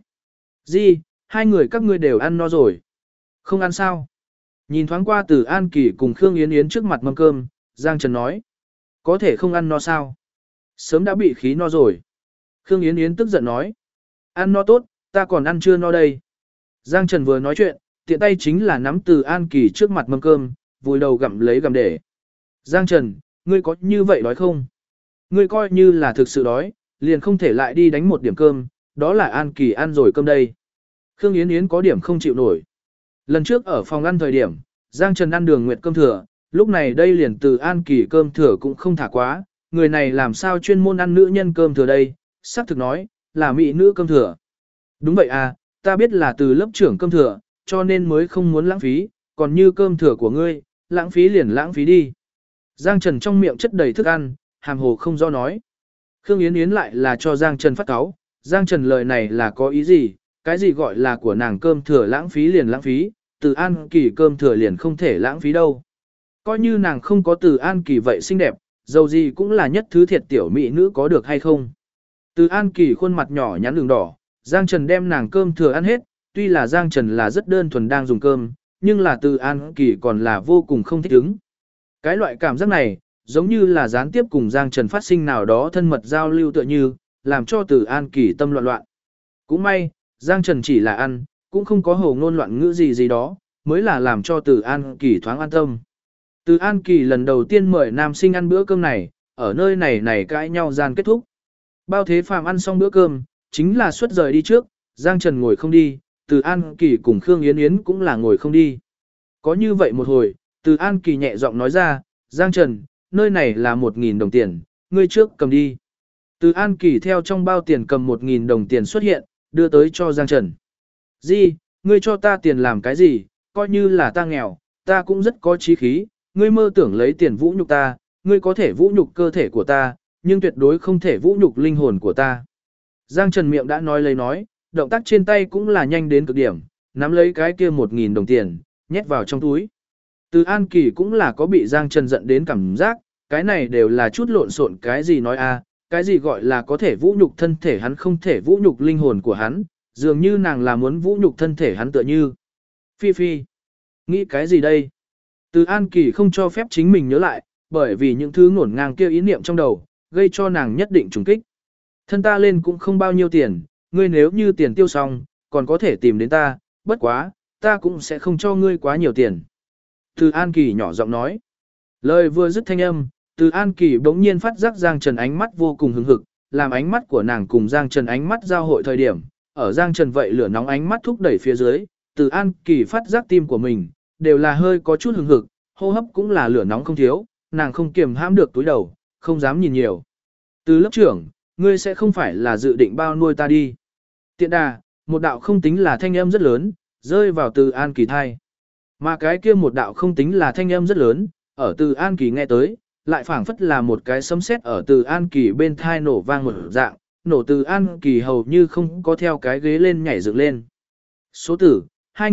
Gì, hai người các ngươi đều ăn no rồi. Không ăn sao? Nhìn thoáng qua từ An Kỳ cùng Khương Yến Yến trước mặt mâm cơm, Giang Trần nói. Có thể không ăn no sao? Sớm đã bị khí no rồi. Khương Yến Yến tức giận nói. Ăn no tốt, ta còn ăn chưa no đây. Giang Trần vừa nói chuyện, tiện tay chính là nắm từ An Kỳ trước mặt mâm cơm, vùi đầu gặm lấy gặm để. Giang Trần, ngươi có như vậy đói không? Ngươi coi như là thực sự đói, liền không thể lại đi đánh một điểm cơm, đó là An Kỳ ăn rồi cơm đây. Khương Yến Yến có điểm không chịu nổi. Lần trước ở phòng ăn thời điểm, Giang Trần ăn đường nguyệt cơm thừa, lúc này đây liền từ An Kỳ cơm thừa cũng không thả quá, người này làm sao chuyên môn ăn nữ nhân cơm thừa đây, xác thực nói, là mỹ nữ cơm thừa. Đúng vậy à, ta biết là từ lớp trưởng cơm thừa, cho nên mới không muốn lãng phí, còn như cơm thừa của ngươi, lãng phí liền lãng phí đi. Giang Trần trong miệng chất đầy thức ăn, hàm hồ không do nói. Khương Yến Yến lại là cho Giang Trần phát cáu, Giang Trần lời này là có ý gì, cái gì gọi là của nàng cơm thừa lãng phí liền lãng phí, từ An Kỳ cơm thừa liền không thể lãng phí đâu. Coi như nàng không có từ An Kỳ vậy xinh đẹp, dầu gì cũng là nhất thứ thiệt tiểu mỹ nữ có được hay không. Từ An Kỳ khuôn mặt nhỏ nhắn đường đỏ, Giang Trần đem nàng cơm thừa ăn hết, tuy là Giang Trần là rất đơn thuần đang dùng cơm, nhưng là từ An Kỳ còn là vô cùng không thích ứng. Cái loại cảm giác này, giống như là gián tiếp cùng Giang Trần phát sinh nào đó thân mật giao lưu tựa như, làm cho từ An Kỳ tâm loạn loạn. Cũng may, Giang Trần chỉ là ăn, cũng không có hồ ngôn loạn ngữ gì gì đó, mới là làm cho từ An Kỳ thoáng an tâm. Từ An Kỳ lần đầu tiên mời nam sinh ăn bữa cơm này, ở nơi này cãi nhau gian kết thúc. Bao Thế Phàm ăn xong bữa cơm, chính là suốt rời đi trước, Giang Trần ngồi không đi, từ An Kỳ cùng Khương Yến Yến cũng là ngồi không đi. Có như vậy một hồi, từ An Kỳ nhẹ giọng nói ra, Giang Trần, nơi này là 1.000 đồng tiền, ngươi trước cầm đi. Từ An Kỳ theo trong bao tiền cầm 1.000 đồng tiền xuất hiện, đưa tới cho Giang Trần. Gì, ngươi cho ta tiền làm cái gì, coi như là ta nghèo, ta cũng rất có chí khí, ngươi mơ tưởng lấy tiền vũ nhục ta, ngươi có thể vũ nhục cơ thể của ta, nhưng tuyệt đối không thể vũ nhục linh hồn của ta. Giang Trần miệng đã nói lấy nói, động tác trên tay cũng là nhanh đến cực điểm, nắm lấy cái kia 1.000 đồng tiền, nhét vào trong túi. Từ An Kỳ cũng là có bị Giang Trần giận đến cảm giác, cái này đều là chút lộn xộn cái gì nói a, cái gì gọi là có thể vũ nhục thân thể hắn không thể vũ nhục linh hồn của hắn, dường như nàng là muốn vũ nhục thân thể hắn tựa như. Phi Phi, nghĩ cái gì đây? Từ An Kỳ không cho phép chính mình nhớ lại, bởi vì những thứ ngổn ngang kia ý niệm trong đầu, gây cho nàng nhất định trùng kích. Thân ta lên cũng không bao nhiêu tiền, ngươi nếu như tiền tiêu xong, còn có thể tìm đến ta, bất quá, ta cũng sẽ không cho ngươi quá nhiều tiền. Từ An Kỳ nhỏ giọng nói. Lời vừa dứt thanh âm, Từ An Kỳ bỗng nhiên phát giác Giang Trần ánh mắt vô cùng hứng hực, làm ánh mắt của nàng cùng Giang Trần ánh mắt giao hội thời điểm, ở Giang Trần vậy lửa nóng ánh mắt thúc đẩy phía dưới, Từ An Kỳ phát giác tim của mình, đều là hơi có chút hứng hực, hô hấp cũng là lửa nóng không thiếu, nàng không kiềm hãm được túi đầu, không dám nhìn nhiều. Từ lớp trưởng, ngươi sẽ không phải là dự định bao nuôi ta đi. Tiện đà, một đạo không tính là thanh âm rất lớn, rơi vào Từ An Kỳ thai. Mà cái kia một đạo không tính là thanh âm rất lớn, ở Từ An Kỳ nghe tới, lại phảng phất là một cái sấm sét ở Từ An Kỳ bên thai nổ vang một dạng, nổ Từ An Kỳ hầu như không có theo cái ghế lên nhảy dựng lên. Số tử,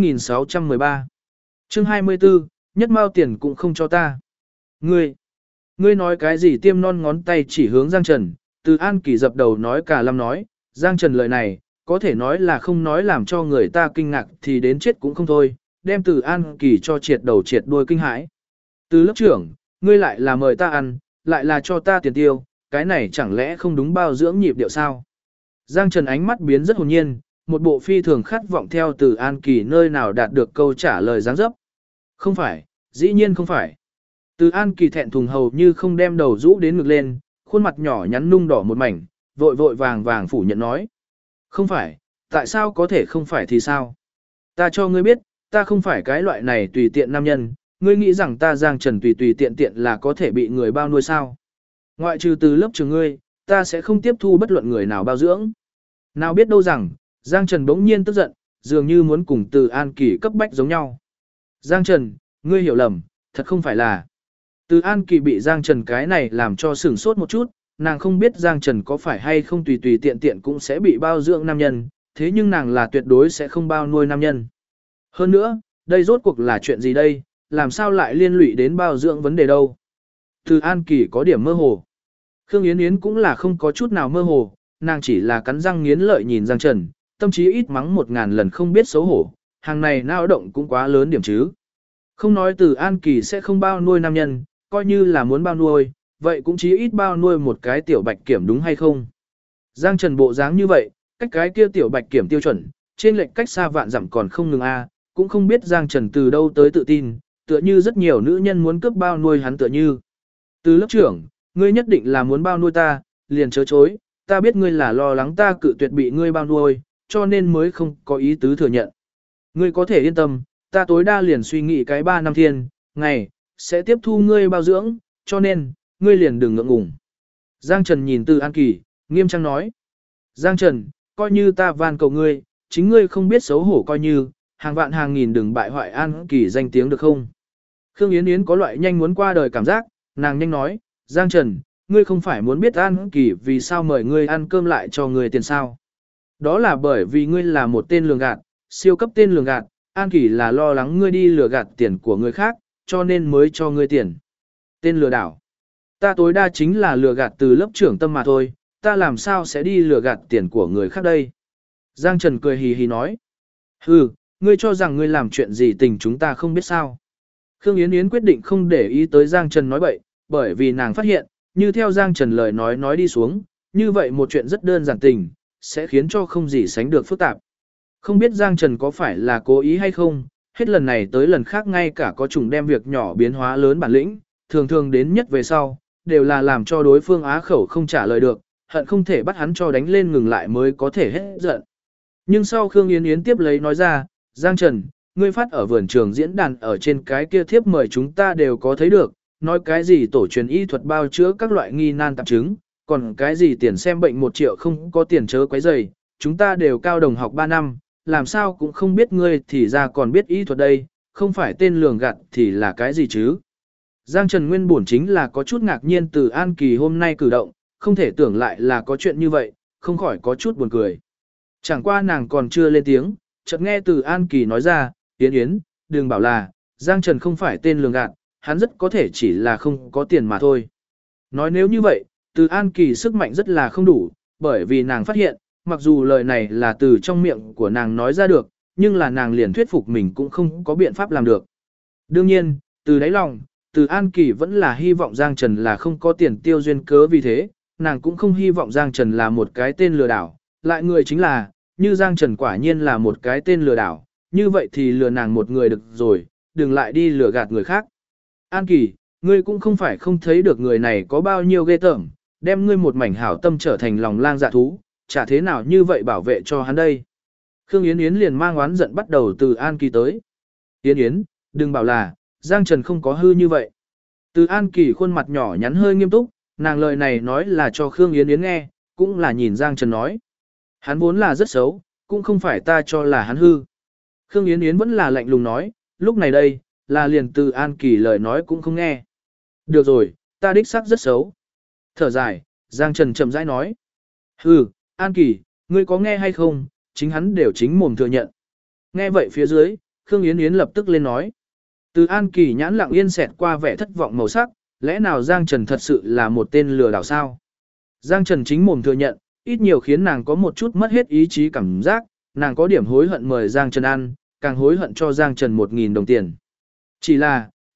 2613. Chương 24, nhất mao tiền cũng không cho ta. Ngươi nói cái gì tiêm non ngón tay chỉ hướng Giang Trần, Từ An Kỳ dập đầu nói cả lâm nói, Giang Trần lời này, có thể nói là không nói làm cho người ta kinh ngạc thì đến chết cũng không thôi, đem Từ An Kỳ cho triệt đầu triệt đuôi kinh hãi. Từ lớp trưởng, ngươi lại là mời ta ăn, lại là cho ta tiền tiêu, cái này chẳng lẽ không đúng bao dưỡng nhịp điệu sao? Giang Trần ánh mắt biến rất hồn nhiên, một bộ phi thường khát vọng theo từ An Kỳ nơi nào đạt được câu trả lời dáng dấp. Không phải, dĩ nhiên không phải. Từ An Kỳ thẹn thùng hầu như không đem đầu rũ đến ngực lên, khuôn mặt nhỏ nhắn nung đỏ một mảnh, vội vội vàng vàng phủ nhận nói. Không phải, tại sao có thể không phải thì sao? Ta cho ngươi biết, ta không phải cái loại này tùy tiện nam nhân, ngươi nghĩ rằng ta Giang Trần tùy tùy tiện tiện là có thể bị người bao nuôi sao? Ngoại trừ từ lớp trường ngươi, ta sẽ không tiếp thu bất luận người nào bao dưỡng. Nào biết đâu rằng, Giang Trần bỗng nhiên tức giận, dường như muốn cùng từ An Kỳ cấp bách giống nhau. Giang Trần, ngươi hiểu lầm, thật không phải là. Từ An Kỳ bị Giang Trần cái này làm cho sửng sốt một chút, nàng không biết Giang Trần có phải hay không tùy tùy tiện tiện cũng sẽ bị bao dưỡng nam nhân, thế nhưng nàng là tuyệt đối sẽ không bao nuôi nam nhân. Hơn nữa, đây rốt cuộc là chuyện gì đây, làm sao lại liên lụy đến bao dưỡng vấn đề đâu. Từ An Kỳ có điểm mơ hồ. Khương Yến Yến cũng là không có chút nào mơ hồ, nàng chỉ là cắn răng nghiến lợi nhìn Giang Trần, tâm trí ít mắng 1000 lần không biết xấu hổ, hàng này nao động cũng quá lớn điểm chứ. Không nói từ An Kỳ sẽ không bao nuôi nam nhân, coi như là muốn bao nuôi, vậy cũng chí ít bao nuôi một cái tiểu bạch kiểm đúng hay không. Giang Trần bộ dáng như vậy, cách cái kia tiểu bạch kiểm tiêu chuẩn, trên lệch cách xa vạn dặm còn không ngừng a, cũng không biết Giang Trần từ đâu tới tự tin, tựa như rất nhiều nữ nhân muốn cướp bao nuôi hắn tựa như. Từ lớp trưởng, ngươi nhất định là muốn bao nuôi ta, liền chớ chối, ta biết ngươi là lo lắng ta cự tuyệt bị ngươi bao nuôi, cho nên mới không có ý tứ thừa nhận. Ngươi có thể yên tâm, ta tối đa liền suy nghĩ cái 3 năm thiên, ngày, sẽ tiếp thu ngươi bao dưỡng, cho nên, ngươi liền đừng ngượng ngùng. Giang Trần nhìn Từ An Kỳ, nghiêm trang nói. Giang Trần, coi như ta van cầu ngươi, chính ngươi không biết xấu hổ coi như, hàng vạn hàng nghìn đừng bại hoại An Kỳ danh tiếng được không? Khương Yến Yến có loại nhanh muốn qua đời cảm giác, nàng nhanh nói, Giang Trần, ngươi không phải muốn biết An Kỳ vì sao mời ngươi ăn cơm lại cho ngươi tiền sao? Đó là bởi vì ngươi là một tên lường gạt, siêu cấp tên lường gạt, An Kỳ là lo lắng ngươi đi lừa gạt tiền của người khác, cho nên mới cho ngươi tiền. Tên lừa đảo. Ta tối đa chính là lừa gạt từ lớp trưởng tâm mà thôi, ta làm sao sẽ đi lừa gạt tiền của người khác đây? Giang Trần cười hì hì nói. Hừ, ngươi cho rằng ngươi làm chuyện gì tình chúng ta không biết sao. Khương Yến Yến quyết định không để ý tới Giang Trần nói bậy, bởi vì nàng phát hiện, như theo Giang Trần lời nói đi xuống, như vậy một chuyện rất đơn giản tình, sẽ khiến cho không gì sánh được phức tạp. Không biết Giang Trần có phải là cố ý hay không, hết lần này tới lần khác ngay cả có trùng đem việc nhỏ biến hóa lớn bản lĩnh, thường thường đến nhất về sau, đều là làm cho đối phương á khẩu không trả lời được, hận không thể bắt hắn cho đánh lên ngừng lại mới có thể hết giận. Nhưng sau Khương Yến Yến tiếp lấy nói ra, Giang Trần, ngươi phát ở vườn trường diễn đàn ở trên cái kia thiếp mời chúng ta đều có thấy được, nói cái gì tổ truyền y thuật bao chữa các loại nghi nan tạp chứng, còn cái gì tiền xem bệnh 1 triệu không có tiền chớ quấy rầy, chúng ta đều cao đồng học 3 năm, làm sao cũng không biết ngươi thì ra còn biết y thuật đây, không phải tên lường gạt thì là cái gì chứ. Giang Trần nguyên bổn chính là có chút ngạc nhiên từ An Kỳ hôm nay cử động, không thể tưởng lại là có chuyện như vậy, không khỏi có chút buồn cười. Chẳng qua nàng còn chưa lên tiếng, chợt nghe từ An Kỳ nói ra, Yến Yến, đừng bảo là, Giang Trần không phải tên lường gạt, hắn rất có thể chỉ là không có tiền mà thôi. Nói nếu như vậy, từ An Kỳ sức mạnh rất là không đủ, bởi vì nàng phát hiện, mặc dù lời này là từ trong miệng của nàng nói ra được, nhưng là nàng liền thuyết phục mình cũng không có biện pháp làm được. Đương nhiên, từ đáy lòng, từ An Kỳ vẫn là hy vọng Giang Trần là không có tiền tiêu duyên cớ vì thế, nàng cũng không hy vọng Giang Trần là một cái tên lừa đảo, lại người chính là, như Giang Trần quả nhiên là một cái tên lừa đảo, như vậy thì lừa nàng một người được rồi, đừng lại đi lừa gạt người khác. An Kỳ, ngươi cũng không phải không thấy được người này có bao nhiêu ghê tởm, đem ngươi một mảnh hảo tâm trở thành lòng lang dạ thú, chả thế nào như vậy bảo vệ cho hắn đây. Khương Yến Yến liền mang oán giận bắt đầu từ An Kỳ tới. Yến Yến, đừng bảo là, Giang Trần không có hư như vậy. Từ An Kỳ khuôn mặt nhỏ nhắn hơi nghiêm túc, nàng lời này nói là cho Khương Yến Yến nghe, cũng là nhìn Giang Trần nói. Hắn vốn là rất xấu, cũng không phải ta cho là hắn hư. Khương Yến Yến vẫn là lạnh lùng nói, lúc này đây, là liền từ An Kỳ lời nói cũng không nghe. Được rồi, ta đích xác rất xấu. Thở dài, Giang Trần chậm rãi nói. Hừ, An Kỳ, ngươi có nghe hay không, chính hắn đều chính mồm thừa nhận. Nghe vậy phía dưới, Khương Yến Yến lập tức lên nói. Từ An Kỳ nhãn lặng yên xẹt qua vẻ thất vọng màu sắc, lẽ nào Giang Trần thật sự là một tên lừa đảo sao? Giang Trần chính mồm thừa nhận, ít nhiều khiến nàng có một chút mất hết ý chí cảm giác, nàng có điểm hối hận mời Giang Trần ăn, càng hối hận cho Giang Trần 1000 đồng tiền. Chỉ là,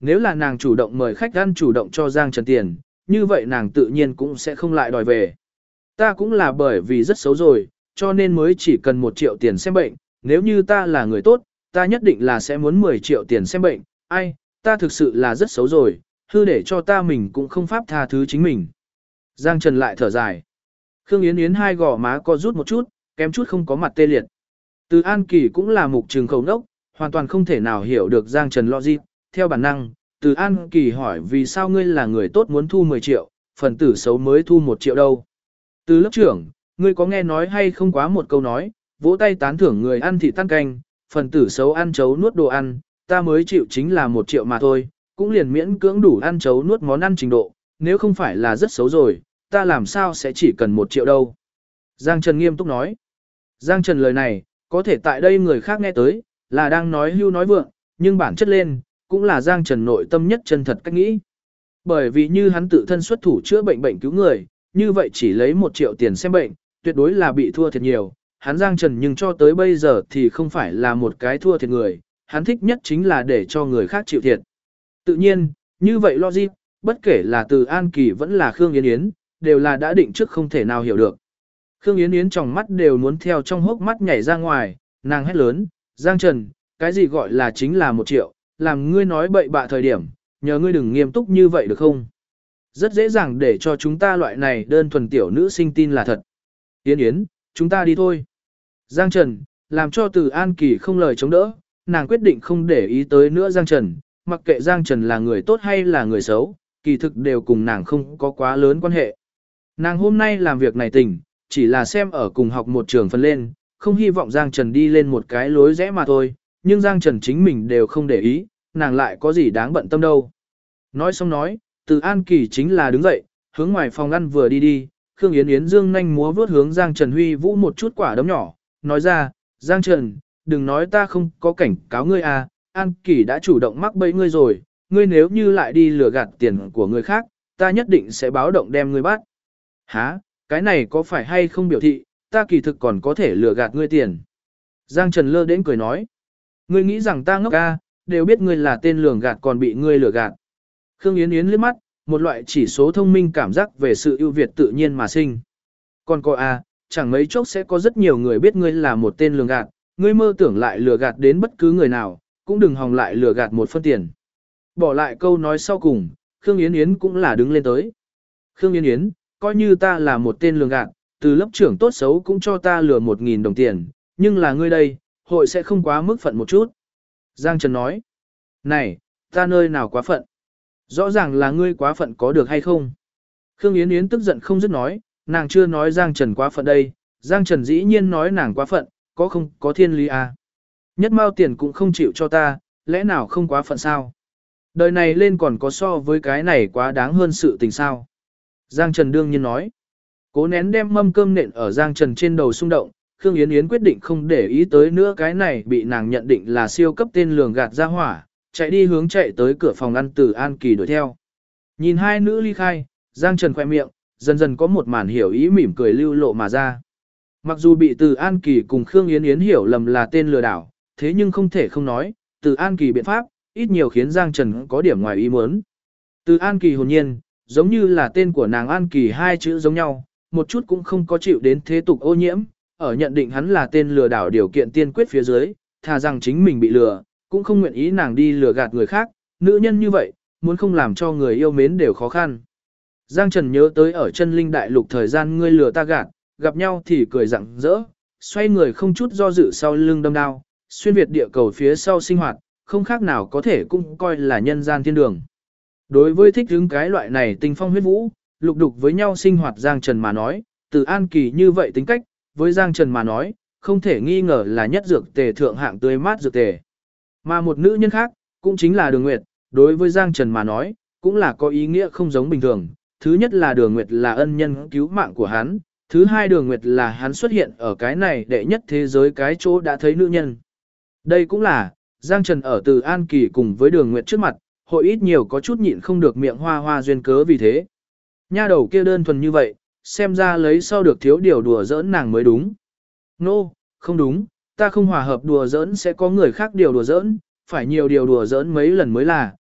nếu là nàng chủ động mời khách ăn chủ động cho Giang Trần tiền, như vậy nàng tự nhiên cũng sẽ không lại đòi về. Ta cũng là bởi vì rất xấu rồi, cho nên mới chỉ cần 1 triệu tiền xem bệnh, nếu như ta là người tốt, ta nhất định là sẽ muốn 10 triệu tiền xem bệnh, ai, ta thực sự là rất xấu rồi, hư để cho ta mình cũng không pháp tha thứ chính mình. Giang Trần lại thở dài. Khương Yến Yến hai gò má co rút một chút, kém chút không có mặt tê liệt. Từ An Kỳ cũng là mục trường khẩu nốc, hoàn toàn không thể nào hiểu được Giang Trần logic, theo bản năng. Từ An Kỳ hỏi vì sao ngươi là người tốt muốn thu 10 triệu, phần tử xấu mới thu 1 triệu đâu. Từ lớp trưởng, ngươi có nghe nói hay không quá một câu nói, vỗ tay tán thưởng người ăn thịt tan canh, phần tử xấu ăn chấu nuốt đồ ăn, ta mới chịu chính là 1 triệu mà thôi, cũng liền miễn cưỡng đủ ăn chấu nuốt món ăn trình độ, nếu không phải là rất xấu rồi, ta làm sao sẽ chỉ cần 1 triệu đâu. Giang Trần nghiêm túc nói. Giang Trần lời này, có thể tại đây người khác nghe tới, là đang nói hưu nói vượng, nhưng bản chất lên, cũng là Giang Trần nội tâm nhất chân thật cách nghĩ. Bởi vì như hắn tự thân xuất thủ chữa bệnh cứu người, như vậy chỉ lấy 1 triệu tiền xem bệnh, tuyệt đối là bị thua thiệt nhiều. Hắn Giang Trần nhưng cho tới bây giờ thì không phải là một cái thua thiệt người, hắn thích nhất chính là để cho người khác chịu thiệt. Tự nhiên, như vậy logic, bất kể là từ An Kỳ vẫn là Khương Yến Yến, đều là đã định trước không thể nào hiểu được. Khương Yến Yến trong mắt đều muốn theo trong hốc mắt nhảy ra ngoài, nàng hét lớn, Giang Trần, cái gì gọi là chính là 1 triệu, làm ngươi nói bậy bạ thời điểm, nhờ ngươi đừng nghiêm túc như vậy được không? Rất dễ dàng để cho chúng ta loại này đơn thuần tiểu nữ sinh tin là thật. Yến Yến, chúng ta đi thôi. Giang Trần, làm cho từ An Kỳ không lời chống đỡ, nàng quyết định không để ý tới nữa Giang Trần, mặc kệ Giang Trần là người tốt hay là người xấu, kỳ thực đều cùng nàng không có quá lớn quan hệ. Nàng hôm nay làm việc này tình, chỉ là xem ở cùng học một trường phân lên, không hy vọng Giang Trần đi lên một cái lối rẽ mà thôi, nhưng Giang Trần chính mình đều không để ý, nàng lại có gì đáng bận tâm đâu. Nói xong nói, từ An Kỳ chính là đứng dậy, hướng ngoài phòng ăn vừa đi đi, Khương Yến Yến dương nhanh múa vướt hướng Giang Trần huy vũ một chút quả đấm nhỏ, nói ra, Giang Trần, đừng nói ta không có cảnh cáo ngươi à, An Kỳ đã chủ động mắc bẫy ngươi rồi, ngươi nếu như lại đi lừa gạt tiền của người khác, ta nhất định sẽ báo động đem ngươi bắt. Hả, cái này có phải hay không biểu thị, ta kỳ thực còn có thể lừa gạt ngươi tiền. Giang Trần lơ đến cười nói, ngươi nghĩ rằng ta ngốc à, đều biết ngươi là tên lường gạt còn bị ngươi lừa gạt. Khương Yến Yến liếc mắt, một loại chỉ số thông minh cảm giác về sự ưu việt tự nhiên mà sinh. Còn cô à, chẳng mấy chốc sẽ có rất nhiều người biết ngươi là một tên lường gạt, ngươi mơ tưởng lại lừa gạt đến bất cứ người nào, cũng đừng hòng lại lừa gạt một phân tiền. Bỏ lại câu nói sau cùng, Khương Yến Yến cũng là đứng lên tới. Khương Yến Yến, coi như ta là một tên lường gạt, từ lớp trưởng tốt xấu cũng cho ta lừa 1.000 đồng tiền, nhưng là ngươi đây, hội sẽ không quá mức phận một chút. Giang Trần nói, này, ta nơi nào quá phận? Rõ ràng là ngươi quá phận có được hay không? Khương Yến Yến tức giận không dứt nói, nàng chưa nói Giang Trần quá phận đây, Giang Trần dĩ nhiên nói nàng quá phận, có không có thiên lý à? Nhất mao tiền cũng không chịu cho ta, lẽ nào không quá phận sao? Đời này lên còn có so với cái này quá đáng hơn sự tình sao? Giang Trần đương nhiên nói, cố nén đem mâm cơm nện ở Giang Trần trên đầu xung động, Khương Yến Yến quyết định không để ý tới nữa cái này bị nàng nhận định là siêu cấp tên lường gạt ra hỏa, chạy đi hướng chạy tới cửa phòng ăn từ An Kỳ đuổi theo. Nhìn hai nữ ly khai, Giang Trần khoe miệng, dần dần có một màn hiểu ý mỉm cười lưu lộ mà ra. Mặc dù bị từ An Kỳ cùng Khương Yến Yến hiểu lầm là tên lừa đảo, thế nhưng không thể không nói, từ An Kỳ biện pháp, ít nhiều khiến Giang Trần có điểm ngoài ý muốn. Từ An Kỳ hồn nhiên, giống như là tên của nàng An Kỳ hai chữ giống nhau, một chút cũng không có chịu đến thế tục ô nhiễm, ở nhận định hắn là tên lừa đảo điều kiện tiên quyết phía dưới, thà rằng chính mình bị lừa, cũng không nguyện ý nàng đi lừa gạt người khác, nữ nhân như vậy, muốn không làm cho người yêu mến đều khó khăn. Giang Trần nhớ tới ở chân linh đại lục thời gian ngươi lừa ta gạt, gặp nhau thì cười rặng rỡ, xoay người không chút do dự sau lưng đâm đao, xuyên việt địa cầu phía sau sinh hoạt, không khác nào có thể cũng coi là nhân gian thiên đường. Đối với thích hứng cái loại này tình phong huyết vũ, lục đục với nhau sinh hoạt Giang Trần mà nói, từ An Kỳ như vậy tính cách, với Giang Trần mà nói, không thể nghi ngờ là nhất dược tề thượng hạng tươi mát dược tề. Mà một nữ nhân khác, cũng chính là Đường Nguyệt, đối với Giang Trần mà nói, cũng là có ý nghĩa không giống bình thường. Thứ nhất là Đường Nguyệt là ân nhân cứu mạng của hắn, thứ hai Đường Nguyệt là hắn xuất hiện ở cái này đệ nhất thế giới cái chỗ đã thấy nữ nhân. Đây cũng là, Giang Trần ở từ An Kỳ cùng với Đường Nguyệt trước mặt, hội ít nhiều có chút nhịn không được miệng hoa hoa duyên cớ vì thế. Nha đầu kia đơn thuần như vậy, xem ra lấy sau được thiếu điều đùa giỡn nàng mới đúng. Nô, không đúng, ta không hòa hợp đùa giỡn sẽ có người khác điều đùa giỡn, phải nhiều điều đùa giỡn mấy lần mới là,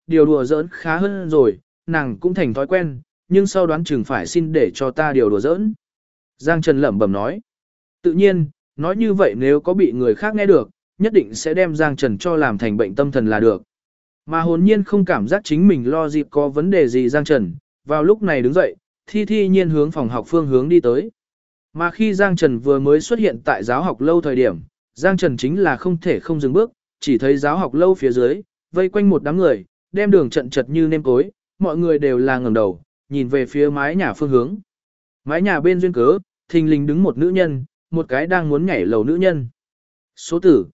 điều đùa giỡn khá hơn rồi, nàng cũng thành thói quen, nhưng sau đoán chừng phải xin để cho ta điều đùa giỡn. Giang Trần lẩm bẩm nói. Tự nhiên, nói như vậy nếu có bị người khác nghe được, nhất định sẽ đem Giang Trần cho làm thành bệnh tâm thần là được. Mà hồn nhiên không cảm giác chính mình lo dịp có vấn đề gì Giang Trần, vào lúc này đứng dậy, thi nhiên hướng phòng học phương hướng đi tới. Mà khi Giang Trần vừa mới xuất hiện tại giáo học lâu thời điểm, Giang Trần chính là không thể không dừng bước, chỉ thấy giáo học lâu phía dưới, vây quanh một đám người, đem đường trận chật như nêm cối, mọi người đều là ngẩng đầu, nhìn về phía mái nhà phương hướng. Mái nhà bên duyên cớ, thình lình đứng một nữ nhân, một cái đang muốn nhảy lầu nữ nhân. Số tử,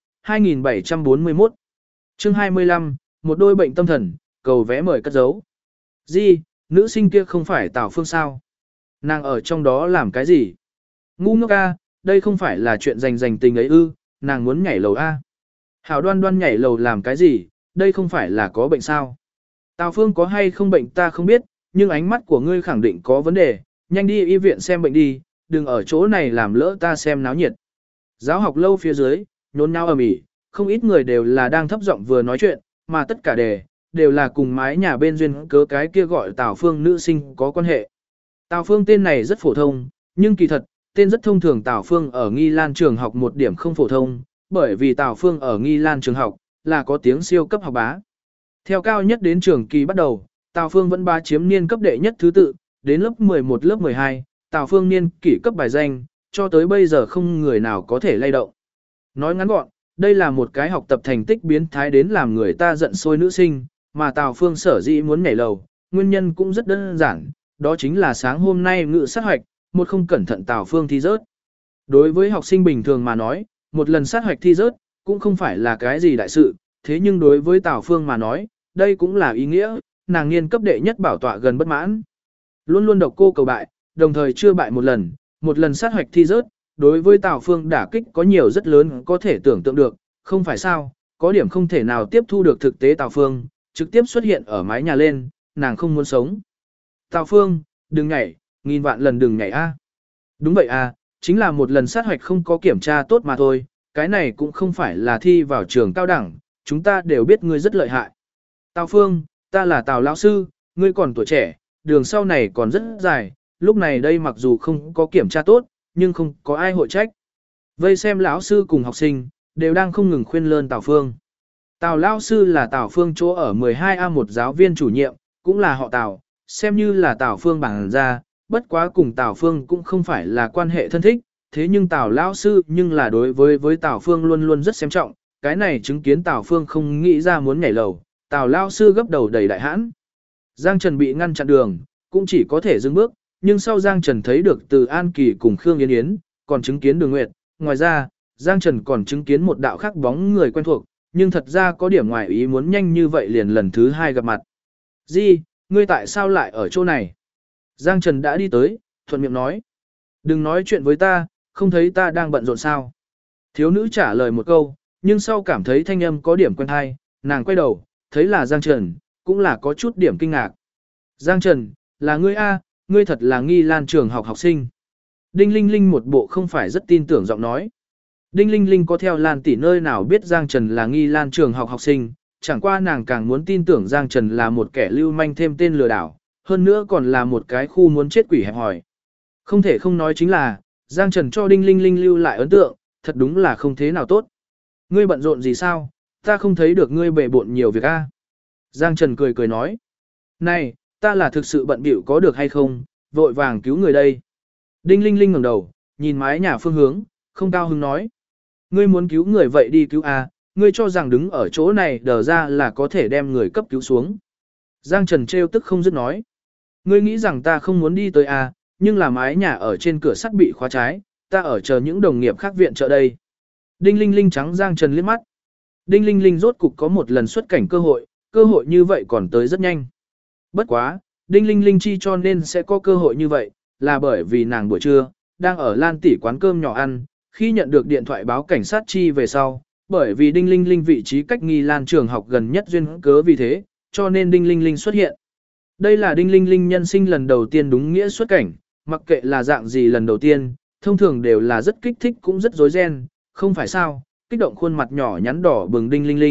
2741. Chương 25, một đôi bệnh tâm thần, cầu vẽ mời cất giấu. Gì, nữ sinh kia không phải Tào Phương sao? Nàng ở trong đó làm cái gì? Ngu ngốc a, đây không phải là chuyện dành tình ấy ư, nàng muốn nhảy lầu a. Hảo đoan đoan nhảy lầu làm cái gì, đây không phải là có bệnh sao? Tào Phương có hay không bệnh ta không biết, nhưng ánh mắt của ngươi khẳng định có vấn đề, nhanh đi y viện xem bệnh đi, đừng ở chỗ này làm lỡ ta xem náo nhiệt. Giáo học lâu phía dưới, nhốn nháo ầm ĩ, không ít người đều là đang thấp giọng vừa nói chuyện, mà tất cả đều là cùng mái nhà bên duyên cớ cái kia gọi Tào Phương nữ sinh có quan hệ. Tào Phương tên này rất phổ thông, nhưng kỳ thật, tên rất thông thường. Tào Phương ở Nghi Lan trường học một điểm không phổ thông, bởi vì Tào Phương ở Nghi Lan trường học là có tiếng siêu cấp học bá. Theo cao nhất đến trường kỳ bắt đầu, Tào Phương vẫn bá chiếm niên cấp đệ nhất thứ tự, đến lớp 11 lớp 12, Tào Phương niên kỷ cấp bài danh, cho tới bây giờ không người nào có thể lay động. Nói ngắn gọn, đây là một cái học tập thành tích biến thái đến làm người ta giận sôi nữ sinh, mà Tào Phương sở dĩ muốn nhảy lầu, nguyên nhân cũng rất đơn giản, đó chính là sáng hôm nay ngự sát hoạch, một không cẩn thận Tào Phương thi rớt. Đối với học sinh bình thường mà nói, một lần sát hoạch thi rớt, cũng không phải là cái gì đại sự, thế nhưng đối với Tào Phương mà nói, đây cũng là ý nghĩa, nàng niên cấp đệ nhất bảo tọa gần bất mãn. Luôn luôn độc cô cầu bại, đồng thời chưa bại một lần sát hoạch thi rớt, đối với Tào Phương đả kích có nhiều rất lớn có thể tưởng tượng được, không phải sao, có điểm không thể nào tiếp thu được thực tế Tào Phương, trực tiếp xuất hiện ở mái nhà lên, nàng không muốn sống. Tào Phương, đừng nhảy, nghìn vạn lần đừng nhảy a. Đúng vậy a, chính là một lần sát hoạch không có kiểm tra tốt mà thôi, cái này cũng không phải là thi vào trường cao đẳng, chúng ta đều biết ngươi rất lợi hại. Tào Phương, ta là Tào lão sư, ngươi còn tuổi trẻ, đường sau này còn rất dài, lúc này đây mặc dù không có kiểm tra tốt, nhưng không có ai hội trách. Vây xem lão sư cùng học sinh, đều đang không ngừng khuyên lơn Tào Phương. Tào lão sư là Tào Phương chỗ ở 12A1 giáo viên chủ nhiệm, cũng là họ Tào, xem như là Tào Phương bản ra, bất quá cùng Tào Phương cũng không phải là quan hệ thân thích, thế nhưng Tào lão sư nhưng là đối với Tào Phương luôn luôn rất xem trọng, cái này chứng kiến Tào Phương không nghĩ ra muốn nhảy lầu, Tào lão sư gấp đầu đầy đại hãn. Giang Trần bị ngăn chặn đường, cũng chỉ có thể dừng bước, nhưng sau Giang Trần thấy được Từ An Kỳ cùng Khương Yến Yến, còn chứng kiến Đường Nguyệt, ngoài ra, Giang Trần còn chứng kiến một đạo khác bóng người quen thuộc, nhưng thật ra có điểm ngoài ý muốn nhanh như vậy liền lần thứ hai gặp mặt. Di, ngươi tại sao lại ở chỗ này? Giang Trần đã đi tới, thuận miệng nói. Đừng nói chuyện với ta, không thấy ta đang bận rộn sao? Thiếu nữ trả lời một câu, nhưng sau cảm thấy thanh âm có điểm quen hay, nàng quay đầu, thấy là Giang Trần, cũng là có chút điểm kinh ngạc. Giang Trần, là ngươi a, ngươi thật là Nghi Lan trường học học sinh. Đinh Linh Linh một bộ không phải rất tin tưởng giọng nói. Đinh Linh Linh có theo Lan tỷ nơi nào biết Giang Trần là Nghi Lan trường học học sinh, chẳng qua nàng càng muốn tin tưởng Giang Trần là một kẻ lưu manh thêm tên lừa đảo, hơn nữa còn là một cái khu muốn chết quỷ hẹp hòi. Không thể không nói chính là, Giang Trần cho Đinh Linh Linh lưu lại ấn tượng, thật đúng là không thế nào tốt. Ngươi bận rộn gì sao, ta không thấy được ngươi bề bộn nhiều việc a. Giang Trần cười cười nói. Này, ta là thực sự bận bịu có được hay không, vội vàng cứu người đây. Đinh Linh Linh ngẩng đầu, nhìn mái nhà phương hướng, không cao hứng nói. Ngươi muốn cứu người vậy đi cứu a, ngươi cho rằng đứng ở chỗ này đờ ra là có thể đem người cấp cứu xuống. Giang Trần trêu tức không dứt nói. Ngươi nghĩ rằng ta không muốn đi tới a, nhưng là mái nhà ở trên cửa sắt bị khóa trái, ta ở chờ những đồng nghiệp khác viện trợ đây. Đinh Linh Linh trắng Giang Trần liếc mắt. Đinh Linh Linh rốt cục có một lần xuất cảnh cơ hội như vậy còn tới rất nhanh. Bất quá, Đinh Linh Linh chi cho nên sẽ có cơ hội như vậy, là bởi vì nàng buổi trưa, đang ở Lan tỷ quán cơm nhỏ ăn, khi nhận được điện thoại báo cảnh sát chi về sau, bởi vì Đinh Linh Linh vị trí cách Nghi Lan trường học gần nhất duyên cớ vì thế, cho nên Đinh Linh Linh xuất hiện. Đây là Đinh Linh Linh nhân sinh lần đầu tiên đúng nghĩa xuất cảnh, mặc kệ là dạng gì lần đầu tiên, thông thường đều là rất kích thích cũng rất rối ren, không phải sao, kích động khuôn mặt nhỏ nhắn đỏ bừng Đinh Linh Linh,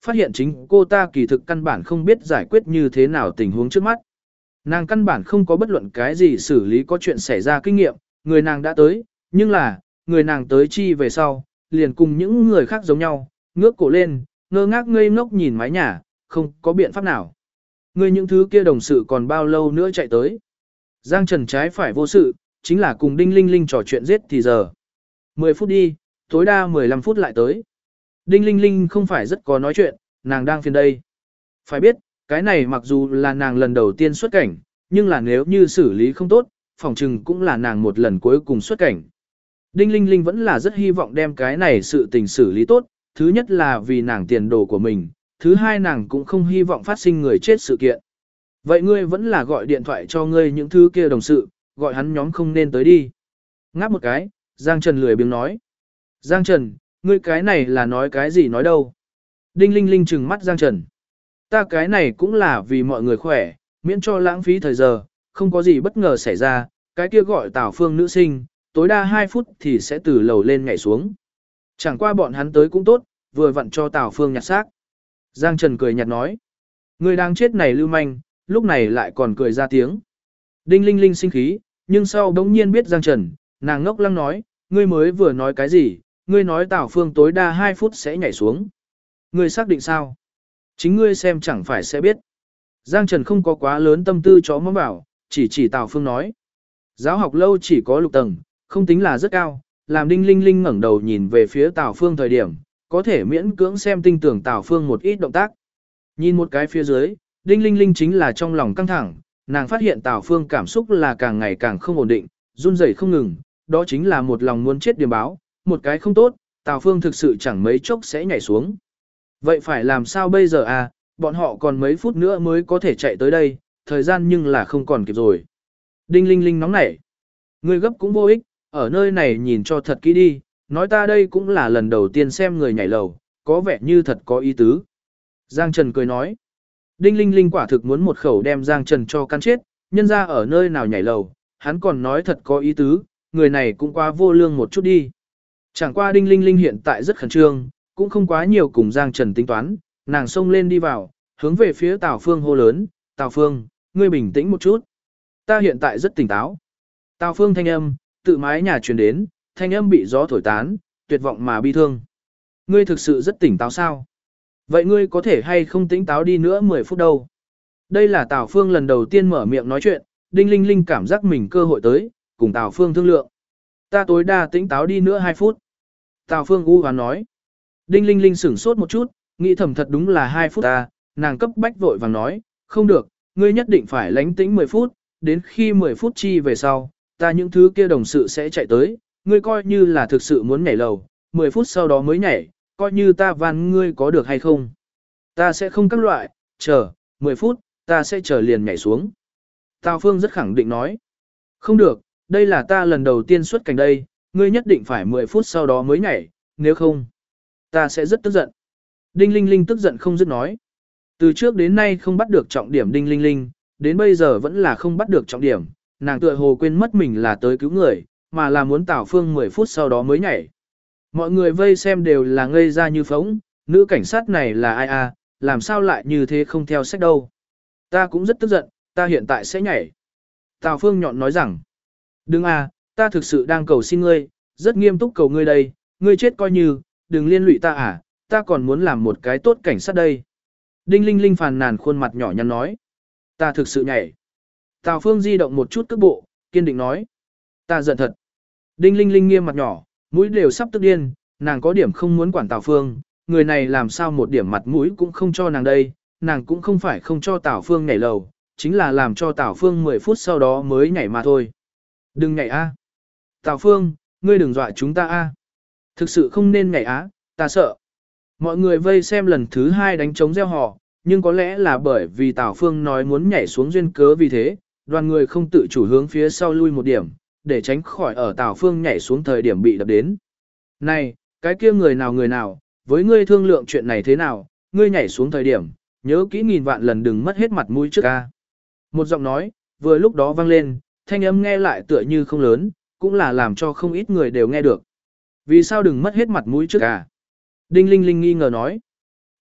phát hiện chính cô ta kỳ thực căn bản không biết giải quyết như thế nào tình huống trước mắt. Nàng căn bản không có bất luận cái gì xử lý có chuyện xảy ra kinh nghiệm, người nàng đã tới, nhưng là, người nàng tới chi về sau, liền cùng những người khác giống nhau, ngước cổ lên, ngơ ngác ngây ngốc nhìn mái nhà, không có biện pháp nào. Người những thứ kia đồng sự còn bao lâu nữa chạy tới. Giang Trần trái phải vô sự, chính là cùng Đinh Linh Linh trò chuyện giết thì giờ. 10 phút đi, tối đa 15 phút lại tới. Đinh Linh Linh không phải rất có nói chuyện, nàng đang phiền đây. Phải biết, cái này mặc dù là nàng lần đầu tiên xuất cảnh, nhưng là nếu như xử lý không tốt, phòng trừng cũng là nàng một lần cuối cùng xuất cảnh. Đinh Linh Linh vẫn là rất hy vọng đem cái này sự tình xử lý tốt, thứ nhất là vì nàng tiền đồ của mình, thứ hai nàng cũng không hy vọng phát sinh người chết sự kiện. Vậy ngươi vẫn là gọi điện thoại cho ngươi những thứ kia đồng sự, gọi hắn nhóm không nên tới đi. Ngáp một cái, Giang Trần lười biếng nói. Giang Trần, ngươi cái này là nói cái gì nói đâu? Đinh Linh Linh trừng mắt Giang Trần. Ta cái này cũng là vì mọi người khỏe, miễn cho lãng phí thời giờ, không có gì bất ngờ xảy ra, cái kia gọi Tào Phương nữ sinh, tối đa 2 phút thì sẽ từ lầu lên nhảy xuống. Chẳng qua bọn hắn tới cũng tốt, vừa vặn cho Tào Phương nhặt xác. Giang Trần cười nhạt nói. Người đang chết này lưu manh, lúc này lại còn cười ra tiếng. Đinh Linh Linh sinh khí, nhưng sau đống nhiên biết Giang Trần, nàng ngốc lăng nói, ngươi mới vừa nói cái gì, ngươi nói Tào Phương tối đa 2 phút sẽ nhảy xuống. Ngươi xác định sao? Chính ngươi xem chẳng phải sẽ biết. Giang Trần không có quá lớn tâm tư chó mắm bảo, chỉ Tào Phương nói. Giáo học lâu chỉ có lục tầng, không tính là rất cao, làm Đinh Linh Linh ngẩng đầu nhìn về phía Tào Phương thời điểm, có thể miễn cưỡng xem tinh tưởng Tào Phương một ít động tác. Nhìn một cái phía dưới, Đinh Linh Linh chính là trong lòng căng thẳng, nàng phát hiện Tào Phương cảm xúc là càng ngày càng không ổn định, run rẩy không ngừng, đó chính là một lòng muốn chết điểm báo, một cái không tốt, Tào Phương thực sự chẳng mấy chốc sẽ nhảy xuống. Vậy phải làm sao bây giờ à, bọn họ còn mấy phút nữa mới có thể chạy tới đây, thời gian nhưng là không còn kịp rồi. Đinh Linh Linh nóng nảy. Người gấp cũng vô ích, ở nơi này nhìn cho thật kỹ đi, nói ta đây cũng là lần đầu tiên xem người nhảy lầu, có vẻ như thật có ý tứ. Giang Trần cười nói. Đinh Linh Linh quả thực muốn một khẩu đem Giang Trần cho căn chết, nhân ra ở nơi nào nhảy lầu, hắn còn nói thật có ý tứ, người này cũng quá vô lương một chút đi. Chẳng qua Đinh Linh Linh hiện tại rất khẩn trương, cũng không quá nhiều cùng Giang Trần tính toán, nàng xông lên đi vào, hướng về phía Tào Phương hô lớn, Tào Phương, ngươi bình tĩnh một chút. Ta hiện tại rất tỉnh táo. Tào Phương thanh âm, tự mái nhà truyền đến, thanh âm bị gió thổi tán, tuyệt vọng mà bi thương. Ngươi thực sự rất tỉnh táo sao? Vậy ngươi có thể hay không tỉnh táo đi nữa 10 phút đâu? Đây là Tào Phương lần đầu tiên mở miệng nói chuyện, Đinh Linh Linh cảm giác mình cơ hội tới, cùng Tào Phương thương lượng. Ta tối đa tỉnh táo đi nữa 2 phút. Tào Phương u hoán nói. Đinh Linh Linh sửng sốt một chút, nghĩ thầm thật đúng là 2 phút ta, nàng cấp bách vội vàng nói, không được, ngươi nhất định phải lánh tĩnh 10 phút, đến khi 10 phút chi về sau, ta những thứ kia đồng sự sẽ chạy tới, ngươi coi như là thực sự muốn nhảy lầu, 10 phút sau đó mới nhảy, coi như ta van ngươi có được hay không. Ta sẽ không các loại, chờ, 10 phút, ta sẽ chờ liền nhảy xuống. Tào Phương rất khẳng định nói, không được, đây là ta lần đầu tiên xuất cảnh đây, ngươi nhất định phải 10 phút sau đó mới nhảy, nếu không, ta sẽ rất tức giận. Đinh Linh Linh tức giận không dứt nói. Từ trước đến nay không bắt được trọng điểm Đinh Linh Linh, đến bây giờ vẫn là không bắt được trọng điểm, nàng tựa hồ quên mất mình là tới cứu người, mà là muốn Tào Phương 10 phút sau đó mới nhảy. Mọi người vây xem đều là ngây ra như phóng, nữ cảnh sát này là ai à, làm sao lại như thế không theo sách đâu. Ta cũng rất tức giận, ta hiện tại sẽ nhảy. Tào Phương nhọn nói rằng, đừng à, ta thực sự đang cầu xin ngươi, rất nghiêm túc cầu ngươi đây, ngươi chết coi như, đừng liên lụy ta à, ta còn muốn làm một cái tốt cảnh sát đây. Đinh Linh Linh phàn nàn khuôn mặt nhỏ nhắn nói, ta thực sự nhảy. Tào Phương di động một chút cước bộ, kiên định nói, ta giận thật. Đinh Linh Linh nghiêm mặt nhỏ, mũi đều sắp tức điên, nàng có điểm không muốn quản Tào Phương, người này làm sao một điểm mặt mũi cũng không cho nàng đây, nàng cũng không phải không cho Tào Phương nhảy lầu, chính là làm cho Tào Phương 10 phút sau đó mới nhảy mà thôi. Đừng nhảy a. Tào Phương, ngươi đừng dọa chúng ta a. Thực sự không nên nhảy á, ta sợ. Mọi người vây xem lần thứ 2 đánh trống reo hò, nhưng có lẽ là bởi vì Tào Phương nói muốn nhảy xuống duyên cớ vì thế, đoàn người không tự chủ hướng phía sau lui một điểm, để tránh khỏi ở Tào Phương nhảy xuống thời điểm bị đập đến. Này, cái kia người nào, với ngươi thương lượng chuyện này thế nào, ngươi nhảy xuống thời điểm, nhớ kỹ nghìn vạn lần đừng mất hết mặt mũi trước ca. Một giọng nói, vừa lúc đó vang lên, thanh âm nghe lại tựa như không lớn, cũng là làm cho không ít người đều nghe được. Vì sao đừng mất hết mặt mũi trước ca? Đinh Linh Linh nghi ngờ nói.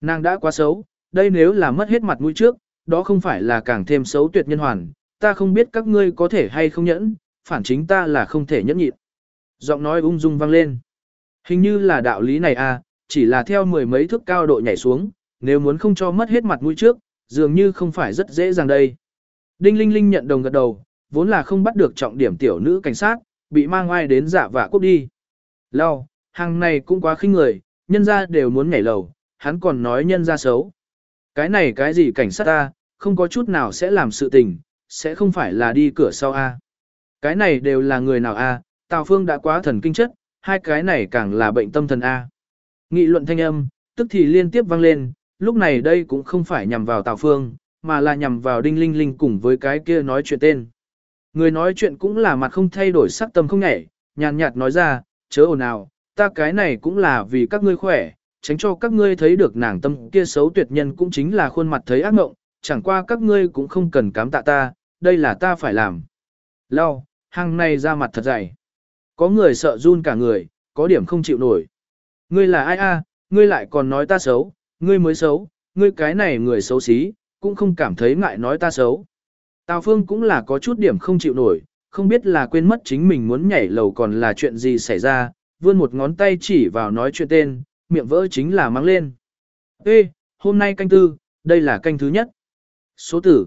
Nàng đã quá xấu, đây nếu là mất hết mặt mũi trước, đó không phải là càng thêm xấu tuyệt nhân hoàn, ta không biết các ngươi có thể hay không nhẫn, phản chính ta là không thể nhẫn nhịn. Giọng nói ung dung vang lên. Hình như là đạo lý này à, chỉ là theo mười mấy thước cao độ nhảy xuống, nếu muốn không cho mất hết mặt mũi trước, dường như không phải rất dễ dàng đây. Đinh Linh Linh nhận đồng gật đầu, vốn là không bắt được trọng điểm tiểu nữ cảnh sát, bị mang oai đến dạ vả cút đi. Lau, hàng này cũng quá khinh người, nhân ra đều muốn nhảy lầu, hắn còn nói nhân ra xấu. Cái này cái gì cảnh sát ta, không có chút nào sẽ làm sự tình, sẽ không phải là đi cửa sau a. Cái này đều là người nào a, Tào Phương đã quá thần kinh chất, hai cái này càng là bệnh tâm thần a. Nghị luận thanh âm, tức thì liên tiếp vang lên, lúc này đây cũng không phải nhằm vào Tào Phương, mà là nhằm vào Đinh Linh Linh cùng với cái kia nói chuyện tên. Người nói chuyện cũng là mặt không thay đổi sắc tâm không nhảy, nhàn nhạt nói ra, chớ ồn ào, ta cái này cũng là vì các ngươi khỏe, tránh cho các ngươi thấy được nàng tâm kia xấu tuyệt nhân cũng chính là khuôn mặt thấy ác mộng, chẳng qua các ngươi cũng không cần cám tạ ta, đây là ta phải làm. Lau, hàng này ra mặt thật dày. Có người sợ run cả người, có điểm không chịu nổi. Ngươi là ai a? Ngươi lại còn nói ta xấu, ngươi mới xấu, ngươi cái này người xấu xí, cũng không cảm thấy ngại nói ta xấu. Tào Phương cũng là có chút điểm không chịu nổi, không biết là quên mất chính mình muốn nhảy lầu còn là chuyện gì xảy ra, vươn một ngón tay chỉ vào nói chuyện tên, miệng vỡ chính là mang lên. Ê, hôm nay canh tư, đây là canh thứ nhất. Số tử,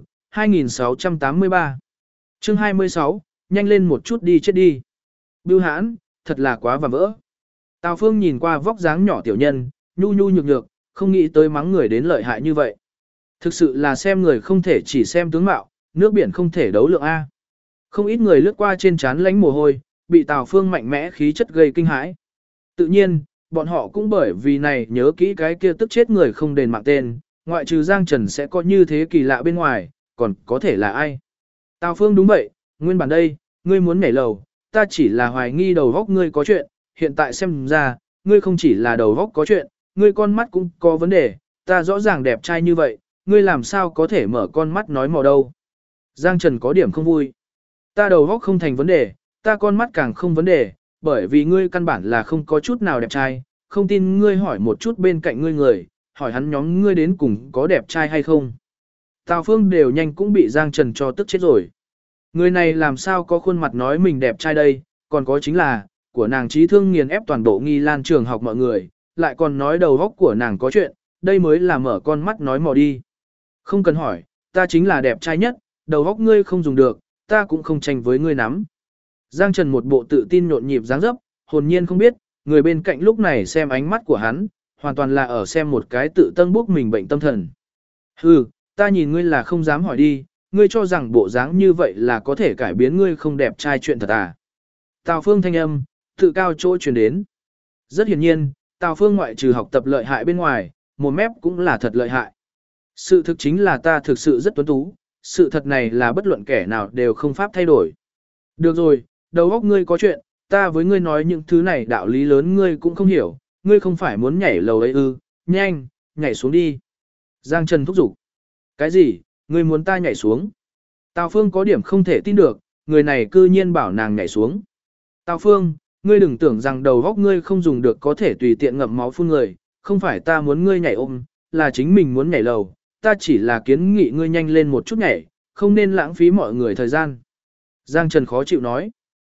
2683. Chương 26, nhanh lên một chút đi chết đi. Bưu hãn, thật là quá và vỡ. Tào Phương nhìn qua vóc dáng nhỏ tiểu nhân, nhu nhu nhược nhược, không nghĩ tới mắng người đến lợi hại như vậy. Thực sự là xem người không thể chỉ xem tướng mạo, nước biển không thể đấu lượng A. Không ít người lướt qua trên trán lánh mồ hôi, bị Tào Phương mạnh mẽ khí chất gây kinh hãi. Tự nhiên, bọn họ cũng bởi vì này nhớ kỹ cái kia tức chết người không đền mạng tên, ngoại trừ Giang Trần sẽ có như thế kỳ lạ bên ngoài, còn có thể là ai. Tào Phương đúng vậy, nguyên bản đây, ngươi muốn nhảy lầu, ta chỉ là hoài nghi đầu góc ngươi có chuyện, hiện tại xem ra, ngươi không chỉ là đầu góc có chuyện, ngươi con mắt cũng có vấn đề, ta rõ ràng đẹp trai như vậy, ngươi làm sao có thể mở con mắt nói mò đâu. Giang Trần có điểm không vui. Ta đầu góc không thành vấn đề, ta con mắt càng không vấn đề, bởi vì ngươi căn bản là không có chút nào đẹp trai, không tin ngươi hỏi một chút bên cạnh ngươi người, hỏi hắn nhóm ngươi đến cùng có đẹp trai hay không. Tào Phương đều nhanh cũng bị Giang Trần cho tức chết rồi. Người này làm sao có khuôn mặt nói mình đẹp trai đây, còn có chính là, của nàng trí thương nghiền ép toàn bộ Nghi Lan trường học mọi người, lại còn nói đầu góc của nàng có chuyện, đây mới là mở con mắt nói mò đi. Không cần hỏi, ta chính là đẹp trai nhất, đầu góc ngươi không dùng được, ta cũng không tranh với ngươi nắm. Giang Trần một bộ tự tin nhộn nhịp dáng dấp, hồn nhiên không biết, người bên cạnh lúc này xem ánh mắt của hắn, hoàn toàn là ở xem một cái tự tân bốc mình bệnh tâm thần. Hừ, ta nhìn ngươi là không dám hỏi đi, ngươi cho rằng bộ dáng như vậy là có thể cải biến ngươi không đẹp trai chuyện thật à. Tào Phương thanh âm, tự cao chỗ truyền đến. Rất hiển nhiên, Tào Phương ngoại trừ học tập lợi hại bên ngoài, một mép cũng là thật lợi hại. Sự thực chính là ta thực sự rất tuấn tú, sự thật này là bất luận kẻ nào đều không pháp thay đổi. Được rồi, đầu óc ngươi có chuyện, ta với ngươi nói những thứ này đạo lý lớn ngươi cũng không hiểu, ngươi không phải muốn nhảy lầu ấy ư, nhanh, nhảy xuống đi. Giang Trần thúc giục. Cái gì, ngươi muốn ta nhảy xuống? Tào Phương có điểm không thể tin được, người này cư nhiên bảo nàng nhảy xuống. Tào Phương, ngươi đừng tưởng rằng đầu óc ngươi không dùng được có thể tùy tiện ngậm máu phun người, không phải ta muốn ngươi nhảy ôm, là chính mình muốn nhảy lầu, ta chỉ là kiến nghị ngươi nhanh lên một chút nhảy, không nên lãng phí mọi người thời gian. Giang Trần khó chịu nói.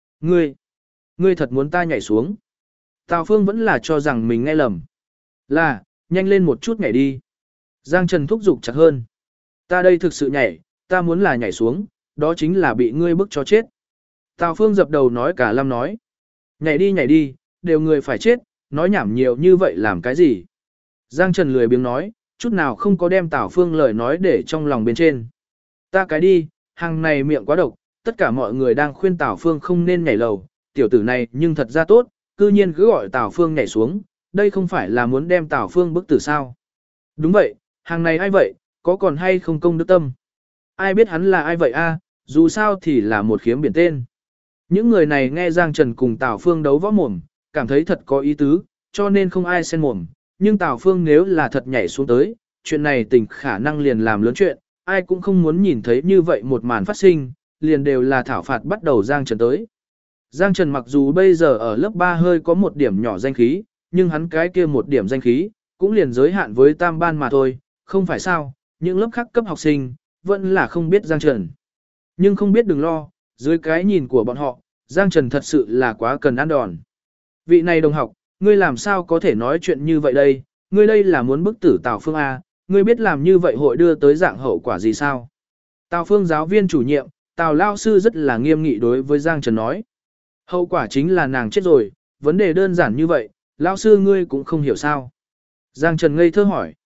Ngươi thật muốn ta nhảy xuống. Tào Phương vẫn là cho rằng mình nghe lầm. Là, nhanh lên một chút nhảy đi. Giang Trần thúc giục chặt hơn. Ta đây thực sự nhảy, ta muốn là nhảy xuống, đó chính là bị ngươi bức cho chết. Tào Phương dập đầu nói cả lâm nói. Nhảy đi, đều người phải chết, nói nhảm nhiều như vậy làm cái gì. Giang Trần lười biếng nói, chút nào không có đem Tào Phương lời nói để trong lòng bên trên. Ta cái đi, hàng này miệng quá độc, tất cả mọi người đang khuyên Tào Phương không nên nhảy lầu, tiểu tử này nhưng thật ra tốt, cư nhiên cứ gọi Tào Phương nhảy xuống, đây không phải là muốn đem Tào Phương bức tử sao. Đúng vậy, hàng này ai vậy, có còn hay không công đức tâm. Ai biết hắn là ai vậy a? Dù sao thì là một khiếm biển tên. Những người này nghe Giang Trần cùng Tào Phương đấu võ mồm, cảm thấy thật có ý tứ, cho nên không ai xen mồm, nhưng Tào Phương nếu là thật nhảy xuống tới, chuyện này tình khả năng liền làm lớn chuyện, ai cũng không muốn nhìn thấy như vậy một màn phát sinh, liền đều là thảo phạt bắt đầu Giang Trần tới. Giang Trần mặc dù bây giờ ở lớp 3 hơi có một điểm nhỏ danh khí, nhưng hắn cái kia một điểm danh khí, cũng liền giới hạn với tam ban mà thôi, không phải sao, những lớp khác cấp học sinh, vẫn là không biết Giang Trần. Nhưng không biết đừng lo, dưới cái nhìn của bọn họ, Giang Trần thật sự là quá cần ăn đòn. Vị này đồng học, ngươi làm sao có thể nói chuyện như vậy đây, ngươi đây là muốn bức tử Tào Phương A, ngươi biết làm như vậy hội đưa tới dạng hậu quả gì sao? Tào Phương giáo viên chủ nhiệm, Tào Lao sư rất là nghiêm nghị đối với Giang Trần nói. Hậu quả chính là nàng chết rồi, vấn đề đơn giản như vậy, Lao sư ngươi cũng không hiểu sao. Giang Trần ngây thơ hỏi.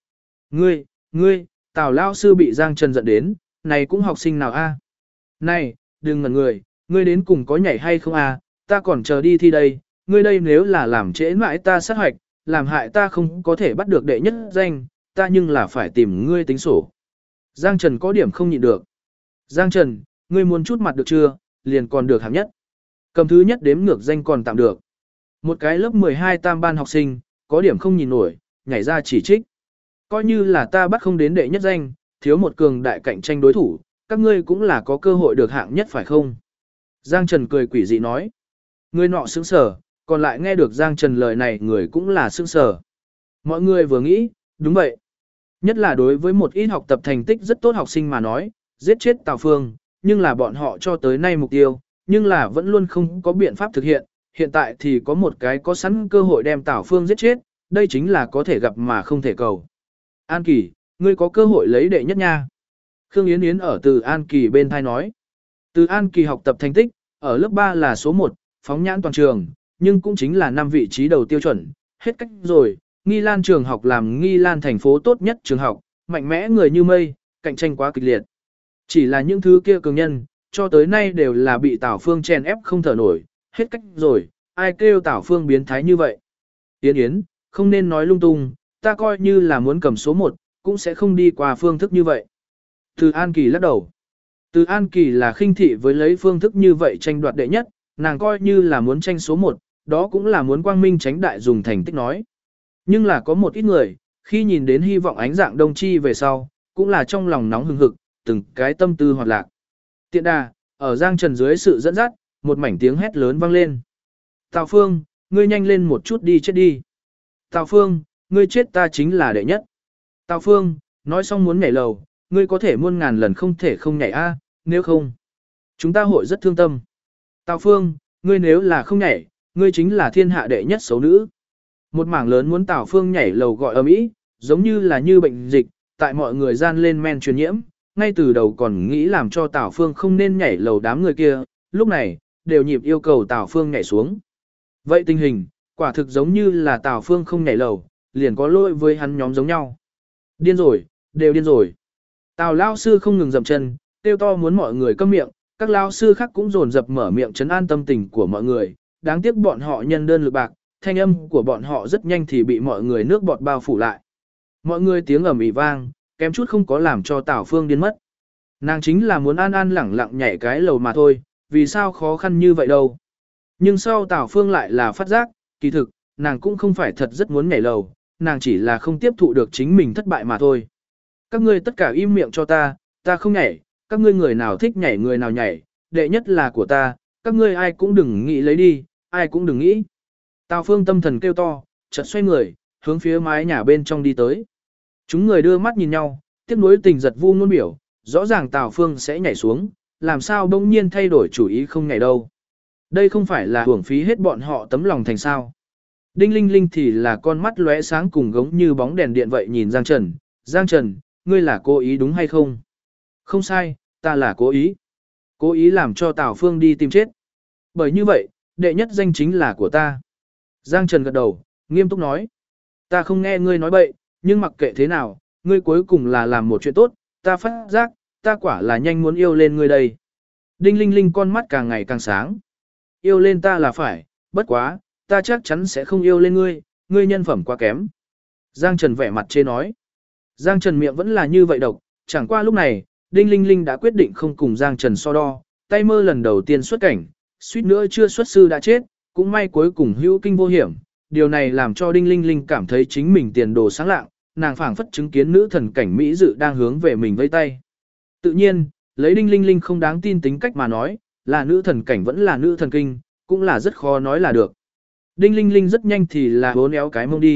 Ngươi, Tào Lao sư bị Giang Trần giận đến, này cũng học sinh nào a? Này, đừng ngẩn người, ngươi đến cùng có nhảy hay không a? Ta còn chờ đi thi đây, ngươi đây nếu là làm trễ mãi ta sát hoạch, làm hại ta không có thể bắt được đệ nhất danh, ta nhưng là phải tìm ngươi tính sổ. Giang Trần có điểm không nhịn được. Giang Trần, ngươi muốn chút mặt được chưa, liền còn được hạng nhất. Cầm thứ nhất đếm ngược danh còn tạm được. Một cái lớp 12 tam ban học sinh, có điểm không nhìn nổi, nhảy ra chỉ trích. Coi như là ta bắt không đến đệ nhất danh, thiếu một cường đại cạnh tranh đối thủ, các ngươi cũng là có cơ hội được hạng nhất phải không? Giang Trần cười quỷ dị nói. Người nọ sững sờ, còn lại nghe được Giang Trần lời này người cũng là sững sờ. Mọi người vừa nghĩ, đúng vậy. Nhất là đối với một ít học tập thành tích rất tốt học sinh mà nói, giết chết Tào Phương, nhưng là bọn họ cho tới nay mục tiêu, nhưng là vẫn luôn không có biện pháp thực hiện, hiện tại thì có một cái có sẵn cơ hội đem Tào Phương giết chết, đây chính là có thể gặp mà không thể cầu. An Kỳ, ngươi có cơ hội lấy đệ nhất nha. Khương Yến Yến ở Từ An Kỳ bên thai nói. Từ An Kỳ học tập thành tích, ở lớp 3 là số 1, phóng nhãn toàn trường, nhưng cũng chính là 5 vị trí đầu tiêu chuẩn, hết cách rồi, Nghi Lan trường học làm Nghi Lan thành phố tốt nhất trường học, mạnh mẽ người như mây, cạnh tranh quá kịch liệt. Chỉ là những thứ kia cường nhân, cho tới nay đều là bị Tào Phương chèn ép không thở nổi, hết cách rồi, ai kêu Tào Phương biến thái như vậy. Yến Yến, không nên nói lung tung, ta coi như là muốn cầm số 1, cũng sẽ không đi qua phương thức như vậy. Từ An Kỳ lắc đầu. Từ An Kỳ là khinh thị với lấy phương thức như vậy tranh đoạt đệ nhất, nàng coi như là muốn tranh số 1, đó cũng là muốn quang minh tránh đại dùng thành tích nói. Nhưng là có một ít người, khi nhìn đến hy vọng ánh dạng đông chi về sau, cũng là trong lòng nóng hừng hực, từng cái tâm tư hoạt lạc. Tiện đà, ở Giang Trần dưới sự dẫn dắt, một mảnh tiếng hét lớn vang lên. Tào Phương, ngươi nhanh lên một chút đi chết đi. Tào Phương, ngươi chết ta chính là đệ nhất. Tào Phương, nói xong muốn nhảy lầu, ngươi có thể muôn ngàn lần không thể không nhảy a, nếu không, chúng ta hội rất thương tâm. Tào Phương, ngươi nếu là không nhảy, ngươi chính là thiên hạ đệ nhất xấu nữ. Một mảng lớn muốn Tào Phương nhảy lầu gọi ầm ĩ, giống như là như bệnh dịch, tại mọi người gian lên men truyền nhiễm, ngay từ đầu còn nghĩ làm cho Tào Phương không nên nhảy lầu đám người kia, lúc này, đều nhịp yêu cầu Tào Phương nhảy xuống. Vậy tình hình, quả thực giống như là Tào Phương không nhảy lầu, liền có lỗi với hắn nhóm giống nhau. Điên rồi, đều điên rồi. Tào lao sư không ngừng dậm chân, kêu to muốn mọi người câm miệng, các lao sư khác cũng dồn dập mở miệng trấn an tâm tình của mọi người, đáng tiếc bọn họ nhân đơn lực bạc, thanh âm của bọn họ rất nhanh thì bị mọi người nước bọt bao phủ lại. Mọi người tiếng ầm ĩ vang, kém chút không có làm cho Tào Phương điên mất. Nàng chính là muốn an an lẳng lặng nhảy cái lầu mà thôi, vì sao khó khăn như vậy đâu. Nhưng sau Tào Phương lại là phát giác, kỳ thực, nàng cũng không phải thật rất muốn nhảy lầu, nàng chỉ là không tiếp thụ được chính mình thất bại mà thôi. Các ngươi tất cả im miệng cho ta không nhảy, các ngươi người nào thích nhảy người nào nhảy, đệ nhất là của ta, các ngươi ai cũng đừng nghĩ lấy đi, ai cũng đừng nghĩ. Tào Phương tâm thần kêu to, chợt xoay người, hướng phía mái nhà bên trong đi tới. Chúng người đưa mắt nhìn nhau, tiếc nuối tình giật vu ngôn biểu, rõ ràng Tào Phương sẽ nhảy xuống, làm sao bỗng nhiên thay đổi chủ ý không nhảy đâu. Đây không phải là hưởng phí hết bọn họ tấm lòng thành sao. Đinh Linh Linh thì là con mắt lóe sáng cùng gống như bóng đèn điện vậy nhìn Giang Trần. Giang Trần, ngươi là cố ý đúng hay không? Không sai, ta là cố ý. Cố ý làm cho Tào Phương đi tìm chết. Bởi như vậy, đệ nhất danh chính là của ta. Giang Trần gật đầu, nghiêm túc nói. Ta không nghe ngươi nói bậy, nhưng mặc kệ thế nào, ngươi cuối cùng là làm một chuyện tốt, ta phát giác, ta quả là nhanh muốn yêu lên ngươi đây. Đinh Linh Linh con mắt càng ngày càng sáng. Yêu lên ta là phải, bất quá, ta chắc chắn sẽ không yêu lên ngươi, ngươi nhân phẩm quá kém. Giang Trần vẻ mặt chê nói. Giang Trần miệng vẫn là như vậy độc, chẳng qua lúc này, Đinh Linh Linh đã quyết định không cùng Giang Trần so đo, tay mơ lần đầu tiên xuất cảnh, suýt nữa chưa xuất sư đã chết, cũng may cuối cùng hữu kinh vô hiểm. Điều này làm cho Đinh Linh Linh cảm thấy chính mình tiền đồ sáng lạng, nàng phảng phất chứng kiến nữ thần cảnh Mỹ dự đang hướng về mình vây tay. Tự nhiên, lấy Đinh Linh Linh không đáng tin tính cách mà nói, là nữ thần cảnh vẫn là nữ thần kinh, cũng là rất khó nói là được. Đinh Linh Linh rất nhanh thì là hốn éo cái mông đi,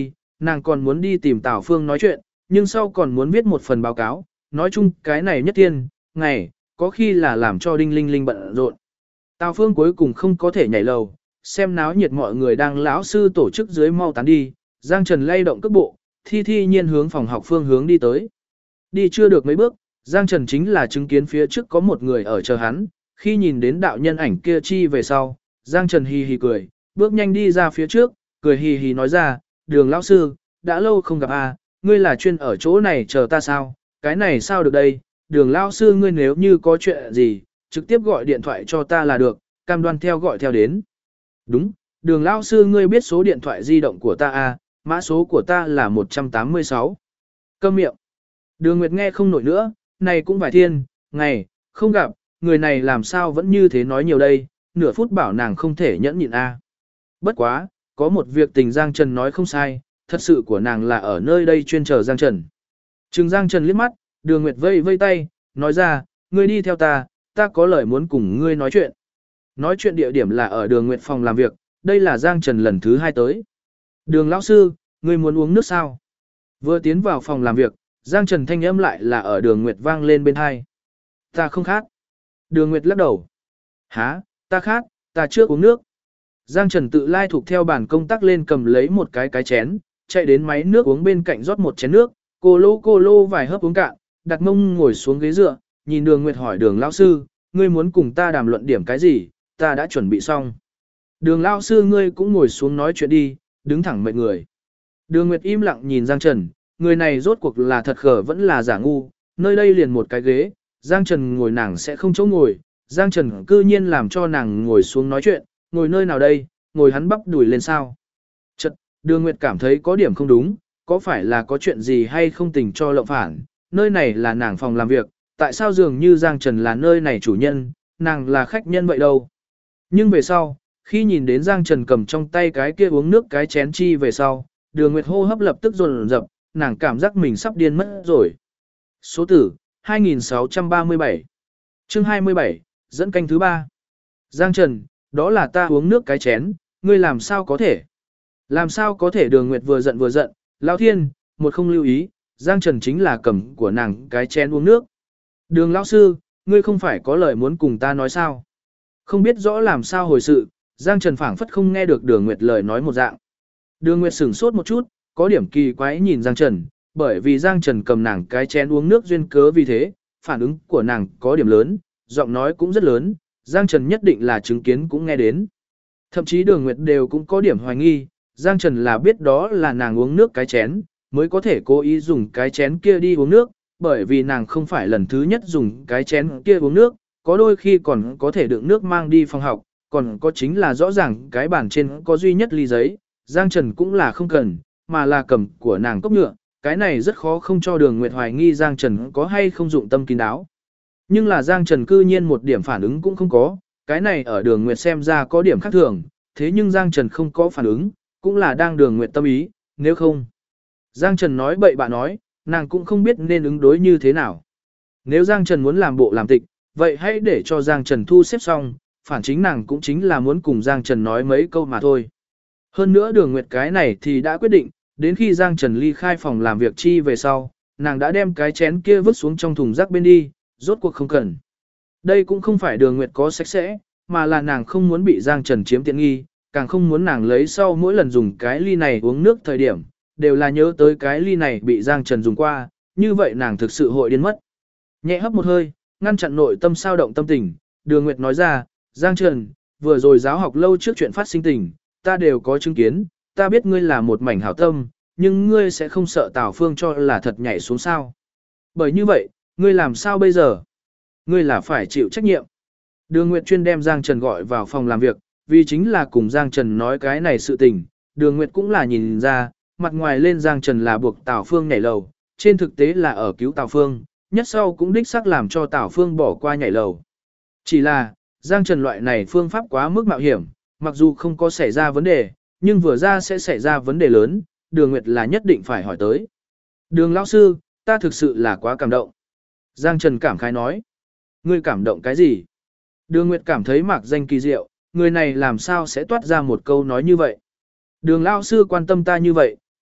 nàng còn muốn đi tìm Tào Phương nói chuyện, nhưng sau còn muốn viết một phần báo cáo, nói chung cái này nhất thiên, ngày, có khi là làm cho Đinh Linh Linh bận rộn. Tào Phương cuối cùng không có thể nhảy lầu, xem náo nhiệt mọi người đang lão sư tổ chức dưới mau tán đi, Giang Trần lay động cước bộ, thi nhiên hướng phòng học phương hướng đi tới. Đi chưa được mấy bước, Giang Trần chính là chứng kiến phía trước có một người ở chờ hắn, khi nhìn đến đạo nhân ảnh kia chi về sau, Giang Trần hì hì cười, bước nhanh đi ra phía trước, cười hì hì nói ra, Đường lão sư, đã lâu không gặp à, ngươi là chuyên ở chỗ này chờ ta sao, cái này sao được đây, Đường lão sư ngươi nếu như có chuyện gì, trực tiếp gọi điện thoại cho ta là được, cam đoan theo gọi theo đến. Đúng, Đường lão sư ngươi biết số điện thoại di động của ta à, mã số của ta là 186. Câm miệng. Đường Nguyệt nghe không nổi nữa, này cũng vài thiên, ngày, không gặp, người này làm sao vẫn như thế nói nhiều đây, nửa phút bảo nàng không thể nhẫn nhịn a. Bất quá, có một việc tình Giang Trần nói không sai, thật sự của nàng là ở nơi đây chuyên chờ Giang Trần. Trừng Giang Trần liếc mắt, Đường Nguyệt vây vây tay, nói ra, ngươi đi theo ta, ta có lời muốn cùng ngươi nói chuyện. Nói chuyện địa điểm là ở Đường Nguyệt phòng làm việc, đây là Giang Trần lần thứ 2 tới. Đường lão sư, ngươi muốn uống nước sao? Vừa tiến vào phòng làm việc, Giang Trần thanh âm lại là ở Đường Nguyệt vang lên bên hai. Ta không khát. Đường Nguyệt lắc đầu. Hả, ta khát, ta trước uống nước. Giang Trần tự lai thuộc theo bàn công tác lên cầm lấy một cái chén, chạy đến máy nước uống bên cạnh rót một chén nước, cô lô vài hớp uống cạn, đặt mông ngồi xuống ghế dựa, nhìn Đường Nguyệt hỏi Đường lão sư, ngươi muốn cùng ta đàm luận điểm cái gì, ta đã chuẩn bị xong. Đường lão sư ngươi cũng ngồi xuống nói chuyện đi, đứng thẳng mệt người. Đường Nguyệt im lặng nhìn Giang Trần, người này rốt cuộc là thật khờ vẫn là giả ngu, nơi đây liền một cái ghế, Giang Trần ngồi nàng sẽ không chỗ ngồi, Giang Trần cư nhiên làm cho nàng ngồi xuống nói chuyện, ngồi nơi nào đây, ngồi hắn bắp đùi lên sao. Chật, Đường Nguyệt cảm thấy có điểm không đúng, có phải là có chuyện gì hay không tình cho lộng phản, nơi này là nàng phòng làm việc, tại sao dường như Giang Trần là nơi này chủ nhân, nàng là khách nhân vậy đâu. Nhưng về sau, khi nhìn đến Giang Trần cầm trong tay cái kia uống nước cái chén chi về sau, Đường Nguyệt hô hấp lập tức dồn dập, nàng cảm giác mình sắp điên mất rồi. Số tử, 2637. Chương 27, dẫn canh thứ 3. Giang Trần, đó là ta uống nước cái chén, ngươi làm sao có thể? Làm sao có thể? Đường Nguyệt vừa giận, Lão Thiên, một không lưu ý, Giang Trần chính là cầm của nàng cái chén uống nước. Đường lão sư, ngươi không phải có lời muốn cùng ta nói sao? Không biết rõ làm sao hồi sự, Giang Trần phảng phất không nghe được Đường Nguyệt lời nói một dạng. Đường Nguyệt sửng sốt một chút, có điểm kỳ quái nhìn Giang Trần, bởi vì Giang Trần cầm nàng cái chén uống nước duyên cớ vì thế, phản ứng của nàng có điểm lớn, giọng nói cũng rất lớn, Giang Trần nhất định là chứng kiến cũng nghe đến. Thậm chí Đường Nguyệt đều cũng có điểm hoài nghi, Giang Trần là biết đó là nàng uống nước cái chén, mới có thể cố ý dùng cái chén kia đi uống nước, bởi vì nàng không phải lần thứ nhất dùng cái chén kia uống nước, có đôi khi còn có thể đựng nước mang đi phòng học, còn có chính là rõ ràng cái bàn trên có duy nhất ly giấy, Giang Trần cũng là không cần, mà là cầm của nàng cốc nhựa, cái này rất khó không cho Đường Nguyệt hoài nghi Giang Trần có hay không dụng tâm kín đáo. Nhưng là Giang Trần cư nhiên một điểm phản ứng cũng không có, cái này ở Đường Nguyệt xem ra có điểm khác thường, thế nhưng Giang Trần không có phản ứng, cũng là đang Đường Nguyệt tâm ý, nếu không. Giang Trần nói bậy bạ nói, nàng cũng không biết nên ứng đối như thế nào. Nếu Giang Trần muốn làm bộ làm tịch, vậy hãy để cho Giang Trần thu xếp xong, phản chính nàng cũng chính là muốn cùng Giang Trần nói mấy câu mà thôi. Hơn nữa Đường Nguyệt cái này thì đã quyết định, đến khi Giang Trần ly khai phòng làm việc chi về sau, nàng đã đem cái chén kia vứt xuống trong thùng rác bên đi, rốt cuộc không cần. Đây cũng không phải Đường Nguyệt có sạch sẽ, mà là nàng không muốn bị Giang Trần chiếm tiện nghi, càng không muốn nàng lấy sau mỗi lần dùng cái ly này uống nước thời điểm, đều là nhớ tới cái ly này bị Giang Trần dùng qua, như vậy nàng thực sự hội điên mất. Nhẹ hấp một hơi, ngăn chặn nội tâm sao động tâm tình, Đường Nguyệt nói ra, Giang Trần, vừa rồi giáo học lâu trước chuyện phát sinh tình, ta đều có chứng kiến, ta biết ngươi là một mảnh hảo tâm, nhưng ngươi sẽ không sợ Tào Phương cho là thật nhảy xuống sao. Bởi như vậy, ngươi làm sao bây giờ? Ngươi là phải chịu trách nhiệm. Đường Nguyệt chuyên đem Giang Trần gọi vào phòng làm việc, vì chính là cùng Giang Trần nói cái này sự tình. Đường Nguyệt cũng là nhìn ra, mặt ngoài lên Giang Trần là buộc Tào Phương nhảy lầu, trên thực tế là ở cứu Tào Phương, nhất sau cũng đích xác làm cho Tào Phương bỏ qua nhảy lầu. Chỉ là, Giang Trần loại này phương pháp quá mức mạo hiểm, mặc dù không có xảy ra vấn đề, nhưng vừa ra sẽ xảy ra vấn đề lớn, Đường Nguyệt là nhất định phải hỏi tới. Đường lão sư, ta thực sự là quá cảm động. Giang Trần cảm khái nói. Ngươi cảm động cái gì? Đường Nguyệt cảm thấy mạc danh kỳ diệu, người này làm sao sẽ toát ra một câu nói như vậy. Đường lão sư quan tâm ta như vậy,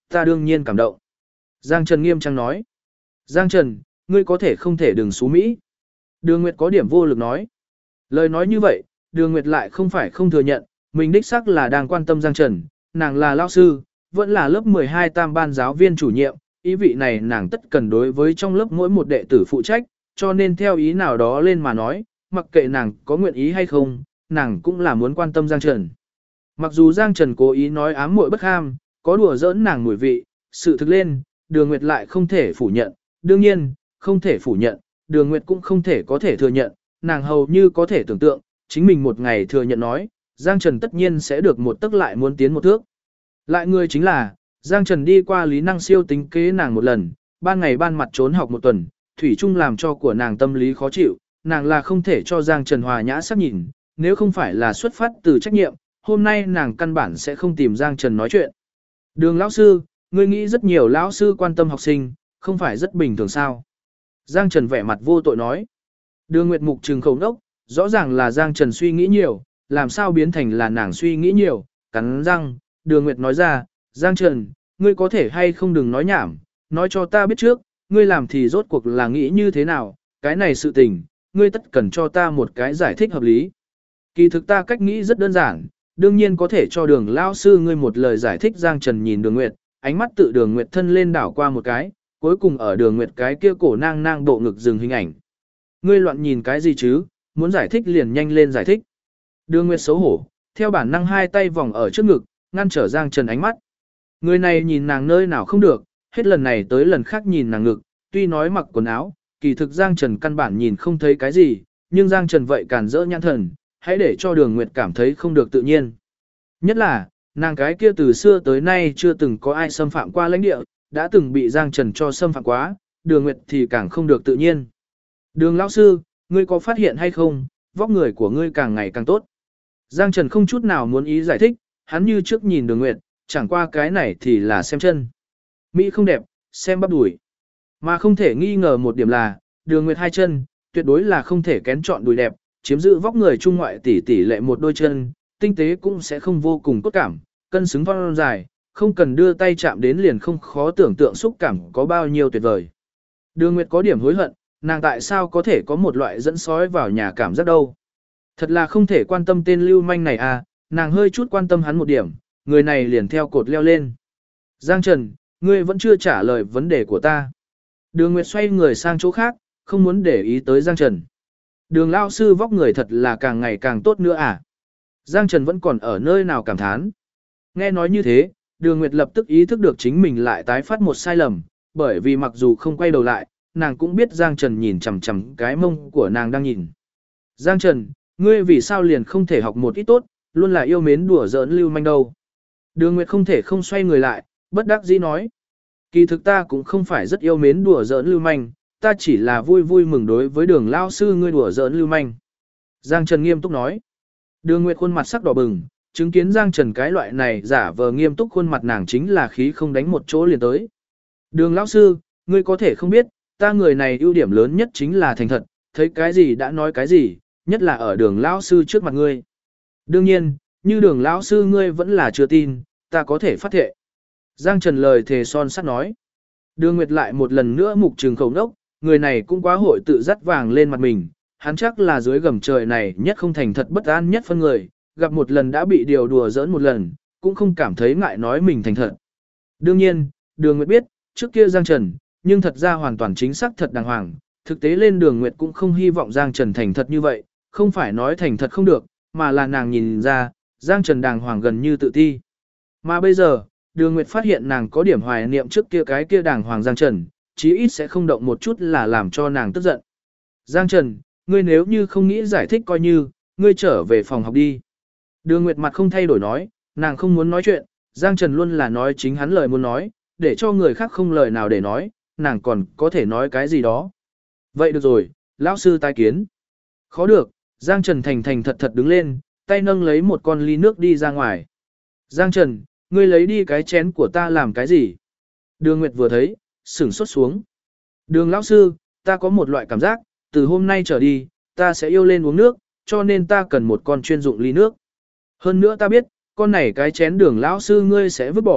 ta đương nhiên cảm động. Giang Trần nghiêm trang nói. Giang Trần, ngươi có thể không thể đừng xú Mỹ. Đường Nguyệt có điểm vô lực nói. Lời nói như vậy, Đường Nguyệt lại không phải không thừa nhận, mình đích xác là đang quan tâm Giang Trần, nàng là lão sư, vẫn là lớp 12 tam ban giáo viên chủ nhiệm, ý vị này nàng tất cần đối với trong lớp mỗi một đệ tử phụ trách, cho nên theo ý nào đó lên mà nói, mặc kệ nàng có nguyện ý hay không, nàng cũng là muốn quan tâm Giang Trần. Mặc dù Giang Trần cố ý nói ám muội bất ham, có đùa giỡn nàng mùi vị, sự thực lên, Đường Nguyệt lại không thể phủ nhận, đương nhiên, không thể phủ nhận, Đường Nguyệt cũng không thể có thể thừa nhận, nàng hầu như có thể tưởng tượng, chính mình một ngày thừa nhận nói, Giang Trần tất nhiên sẽ được một tức lại muốn tiến một thước. Lại người chính là, Giang Trần đi qua lý năng siêu tính kế nàng một lần, ban ngày ban mặt trốn học một tuần, thủy chung làm cho của nàng tâm lý khó chịu, nàng là không thể cho Giang Trần hòa nhã sắc nhìn, nếu không phải là xuất phát từ trách nhiệm, hôm nay nàng căn bản sẽ không tìm Giang Trần nói chuyện. Đường lão sư, ngươi nghĩ rất nhiều lão sư quan tâm học sinh, không phải rất bình thường sao? Giang Trần vẻ mặt vô tội nói. Đường Nguyệt Mục trừng khẩu nốc, rõ ràng là Giang Trần suy nghĩ nhiều, làm sao biến thành là nàng suy nghĩ nhiều, cắn răng, Đường Nguyệt nói ra, Giang Trần, ngươi có thể hay không đừng nói nhảm, nói cho ta biết trước, ngươi làm thì rốt cuộc là nghĩ như thế nào, cái này sự tình, ngươi tất cần cho ta một cái giải thích hợp lý. Kỳ thực ta cách nghĩ rất đơn giản, đương nhiên có thể cho Đường lão sư ngươi một lời giải thích. Giang Trần nhìn Đường Nguyệt, ánh mắt tự Đường Nguyệt thân lên đảo qua một cái, cuối cùng ở Đường Nguyệt cái kia cổ nang nang bộ ngực dừng hình ảnh. Ngươi loạn nhìn cái gì chứ, muốn giải thích liền nhanh lên giải thích. Đường Nguyệt xấu hổ, theo bản năng hai tay vòng ở trước ngực, ngăn trở Giang Trần ánh mắt. Người này nhìn nàng nơi nào không được, hết lần này tới lần khác nhìn nàng ngực, tuy nói mặc quần áo, kỳ thực Giang Trần căn bản nhìn không thấy cái gì, nhưng Giang Trần vậy càn rỡ nhãn thần, hãy để cho Đường Nguyệt cảm thấy không được tự nhiên. Nhất là, nàng cái kia từ xưa tới nay chưa từng có ai xâm phạm qua lãnh địa, đã từng bị Giang Trần cho xâm phạm quá, Đường Nguyệt thì càng không được tự nhiên. Đường lão sư, ngươi có phát hiện hay không, vóc người của ngươi càng ngày càng tốt. Giang Trần không chút nào muốn ý giải thích, hắn như trước nhìn Đường Nguyệt, chẳng qua cái này thì là xem chân. Mỹ không đẹp, xem bắp đùi. Mà không thể nghi ngờ một điểm là, Đường Nguyệt hai chân, tuyệt đối là không thể kén chọn đùi đẹp, chiếm giữ vóc người trung ngoại tỷ lệ một đôi chân, tinh tế cũng sẽ không vô cùng cốt cảm, cân xứng thon dài, không cần đưa tay chạm đến liền không khó tưởng tượng xúc cảm có bao nhiêu tuyệt vời. Đường Nguyệt có điểm hối hận, nàng tại sao có thể có một loại dẫn sói vào nhà cảm giác đâu. Thật là không thể quan tâm tên lưu manh này à, nàng hơi chút quan tâm hắn một điểm, người này liền theo cột leo lên. Giang Trần, ngươi vẫn chưa trả lời vấn đề của ta. Đường Nguyệt xoay người sang chỗ khác, không muốn để ý tới Giang Trần. Đường lao sư vóc người thật là càng ngày càng tốt nữa à. Giang Trần vẫn còn ở nơi nào cảm thán. Nghe nói như thế, Đường Nguyệt lập tức ý thức được chính mình lại tái phát một sai lầm, bởi vì mặc dù không quay đầu lại, nàng cũng biết Giang Trần nhìn chằm chằm cái mông của nàng đang nhìn. Giang Trần, ngươi vì sao liền không thể học một ít tốt, luôn là yêu mến đùa giỡn lưu manh đâu. Đường Nguyệt không thể không xoay người lại, bất đắc dĩ nói. Kỳ thực ta cũng không phải rất yêu mến đùa giỡn lưu manh, ta chỉ là vui vui mừng đối với Đường lao sư ngươi đùa giỡn lưu manh. Giang Trần nghiêm túc nói. Đường Nguyệt khuôn mặt sắc đỏ bừng, chứng kiến Giang Trần cái loại này giả vờ nghiêm túc, khuôn mặt nàng chính là khí không đánh một chỗ liền tới. Đường lão sư, ngươi có thể không biết, ta người này ưu điểm lớn nhất chính là thành thật, thấy cái gì đã nói cái gì, nhất là ở Đường lão sư trước mặt ngươi. Đương nhiên, như Đường lão sư ngươi vẫn là chưa tin, ta có thể phát thệ. Giang Trần lời thề son sắt nói. Đường Nguyệt lại một lần nữa mục trừng khẩu nốc, người này cũng quá hội tự dắt vàng lên mặt mình, hắn chắc là dưới gầm trời này nhất không thành thật bất an nhất phân người, gặp một lần đã bị điều đùa giỡn một lần, cũng không cảm thấy ngại nói mình thành thật. Đương nhiên, Đường Nguyệt biết, trước kia Giang Trần, nhưng thật ra hoàn toàn chính xác thật đàng hoàng, thực tế lên Đường Nguyệt cũng không hy vọng Giang Trần thành thật như vậy, không phải nói thành thật không được, mà là nàng nhìn ra, Giang Trần đàng hoàng gần như tự ti. Mà bây giờ, Đường Nguyệt phát hiện nàng có điểm hoài niệm trước kia cái kia đàng hoàng Giang Trần, chí ít sẽ không động một chút là làm cho nàng tức giận. Giang Trần, ngươi nếu như không nghĩ giải thích coi như, ngươi trở về phòng học đi. Đường Nguyệt mặt không thay đổi nói, nàng không muốn nói chuyện, Giang Trần luôn là nói chính hắn lời muốn nói, để cho người khác không lời nào để nói, nàng còn có thể nói cái gì đó. Vậy được rồi, lão sư tái kiến. Khó được, Giang Trần thành thành thật thật đứng lên, tay nâng lấy một con ly nước đi ra ngoài. Giang Trần, ngươi lấy đi cái chén của ta làm cái gì? Đường Nguyệt vừa thấy, sửng sốt xuống. Đường lão sư, ta có một loại cảm giác, từ hôm nay trở đi, ta sẽ yêu lên uống nước, cho nên ta cần một con chuyên dụng ly nước. Hơn nữa ta biết, con này cái chén Đường lão sư ngươi sẽ vứt bỏ,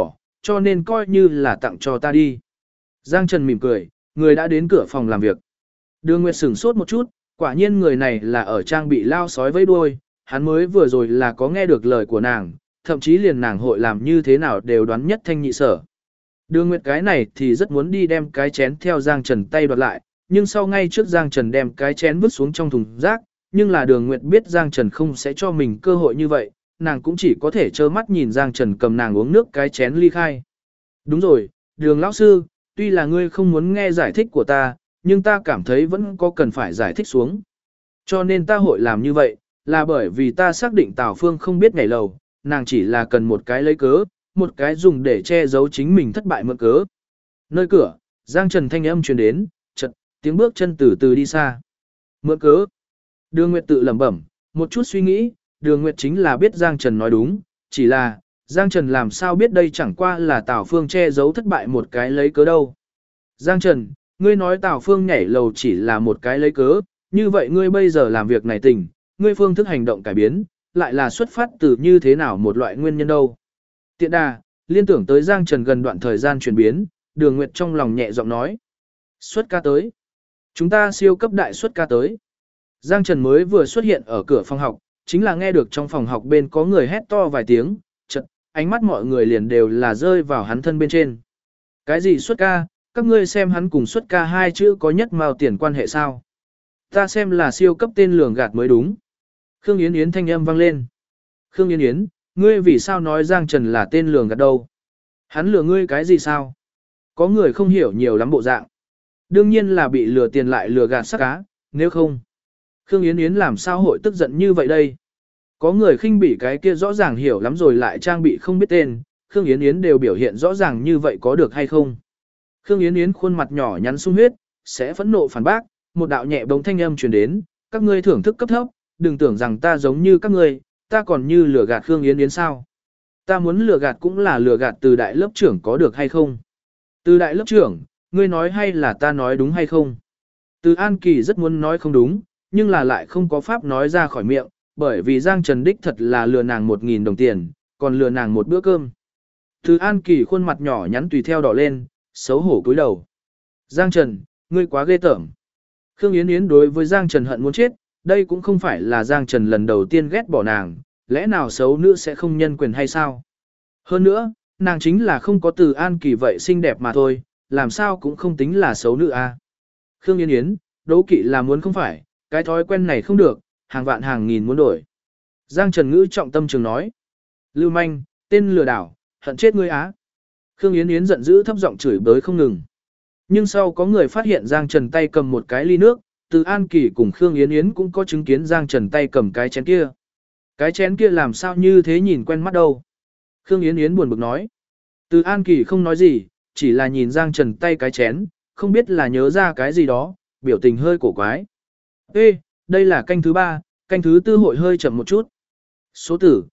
cho nên coi như là tặng cho ta đi. Giang Trần mỉm cười, người đã đến cửa phòng làm việc. Đường Nguyệt sửng sốt một chút, quả nhiên người này là ở trang bị lao sói với đuôi, hắn mới vừa rồi là có nghe được lời của nàng, thậm chí liền nàng hội làm như thế nào đều đoán nhất thanh nhị sở. Đường Nguyệt cái này thì rất muốn đi đem cái chén theo Giang Trần tay đoạt lại, nhưng sau ngay trước Giang Trần đem cái chén vứt xuống trong thùng rác, nhưng là Đường Nguyệt biết Giang Trần không sẽ cho mình cơ hội như vậy, nàng cũng chỉ có thể trơ mắt nhìn Giang Trần cầm nàng uống nước cái chén ly khai. Đúng rồi, Đường lão sư, tuy là ngươi không muốn nghe giải thích của ta, nhưng ta cảm thấy vẫn có cần phải giải thích xuống. Cho nên ta hội làm như vậy, là bởi vì ta xác định Tào Phương không biết nhảy lầu, nàng chỉ là cần một cái lấy cớ, một cái dùng để che giấu chính mình thất bại mượn cớ. Nơi cửa, Giang Trần thanh âm truyền đến, chợt tiếng bước chân từ từ đi xa. Mượn cớ. Đường Nguyệt tự lẩm bẩm, một chút suy nghĩ, Đường Nguyệt chính là biết Giang Trần nói đúng, chỉ là Giang Trần làm sao biết đây chẳng qua là Tào Phương che giấu thất bại một cái lấy cớ đâu. Giang Trần, ngươi nói Tào Phương nhảy lầu chỉ là một cái lấy cớ, như vậy ngươi bây giờ làm việc này tình, ngươi phương thức hành động cải biến, lại là xuất phát từ như thế nào một loại nguyên nhân đâu. Tiện đà, liên tưởng tới Giang Trần gần đoạn thời gian chuyển biến, Đường Nguyệt trong lòng nhẹ giọng nói. Xuất ca tới. Chúng ta siêu cấp đại xuất ca tới. Giang Trần mới vừa xuất hiện ở cửa phòng học, chính là nghe được trong phòng học bên có người hét to vài tiếng, chợt ánh mắt mọi người liền đều là rơi vào hắn thân bên trên. Cái gì xuất ca, các ngươi xem hắn cùng xuất ca hai chữ có nhất mao tiền quan hệ sao? Ta xem là siêu cấp tên lường gạt mới đúng. Khương Yến Yến thanh âm vang lên. Khương Yến Yến, ngươi vì sao nói Giang Trần là tên lường gạt đâu? Hắn lừa ngươi cái gì sao? Có người không hiểu nhiều lắm bộ dạng. Đương nhiên là bị lừa tiền lại lừa gạt sắc cá, nếu không. Khương Yến Yến làm sao hội tức giận như vậy đây? Có người khinh bỉ cái kia rõ ràng hiểu lắm rồi lại trang bị không biết tên, Khương Yến Yến đều biểu hiện rõ ràng như vậy có được hay không? Khương Yến Yến khuôn mặt nhỏ nhắn sung huyết, sẽ phẫn nộ phản bác, một đạo nhẹ bóng thanh âm truyền đến, các ngươi thưởng thức cấp thấp, đừng tưởng rằng ta giống như các ngươi, ta còn như lừa gạt Khương Yến Yến sao? Ta muốn lừa gạt cũng là lừa gạt từ đại lớp trưởng có được hay không? Từ đại lớp trưởng, ngươi nói hay là ta nói đúng hay không? Từ An Kỳ rất muốn nói không đúng, nhưng là lại không có pháp nói ra khỏi miệng, bởi vì Giang Trần đích thật là lừa nàng 1.000 đồng tiền, còn lừa nàng một bữa cơm. Từ An Kỳ khuôn mặt nhỏ nhắn tùy theo đỏ lên, xấu hổ cúi đầu. Giang Trần, ngươi quá ghê tởm. Khương Yến Yến đối với Giang Trần hận muốn chết, đây cũng không phải là Giang Trần lần đầu tiên ghét bỏ nàng, lẽ nào xấu nữ sẽ không nhân quyền hay sao? Hơn nữa, nàng chính là không có Từ An Kỳ vậy xinh đẹp mà thôi, làm sao cũng không tính là xấu nữ à. Khương Yến Yến, đố kỵ là muốn không phải, cái thói quen này không được, hàng vạn hàng nghìn muốn đổi. Giang Trần ngữ trọng tâm trường nói. Lưu manh, tên lừa đảo, hận chết ngươi á. Khương Yến Yến giận dữ thấp giọng chửi bới không ngừng. Nhưng sau có người phát hiện Giang Trần tay cầm một cái ly nước, Từ An Kỳ cùng Khương Yến Yến cũng có chứng kiến Giang Trần tay cầm cái chén kia. Cái chén kia làm sao như thế nhìn quen mắt đâu. Khương Yến Yến buồn bực nói. Từ An Kỳ không nói gì, chỉ là nhìn Giang Trần tay cái chén, không biết là nhớ ra cái gì đó, biểu tình hơi cổ quái. Ê, đây là canh thứ 3, canh thứ 4 hội hơi chậm một chút. Số tử,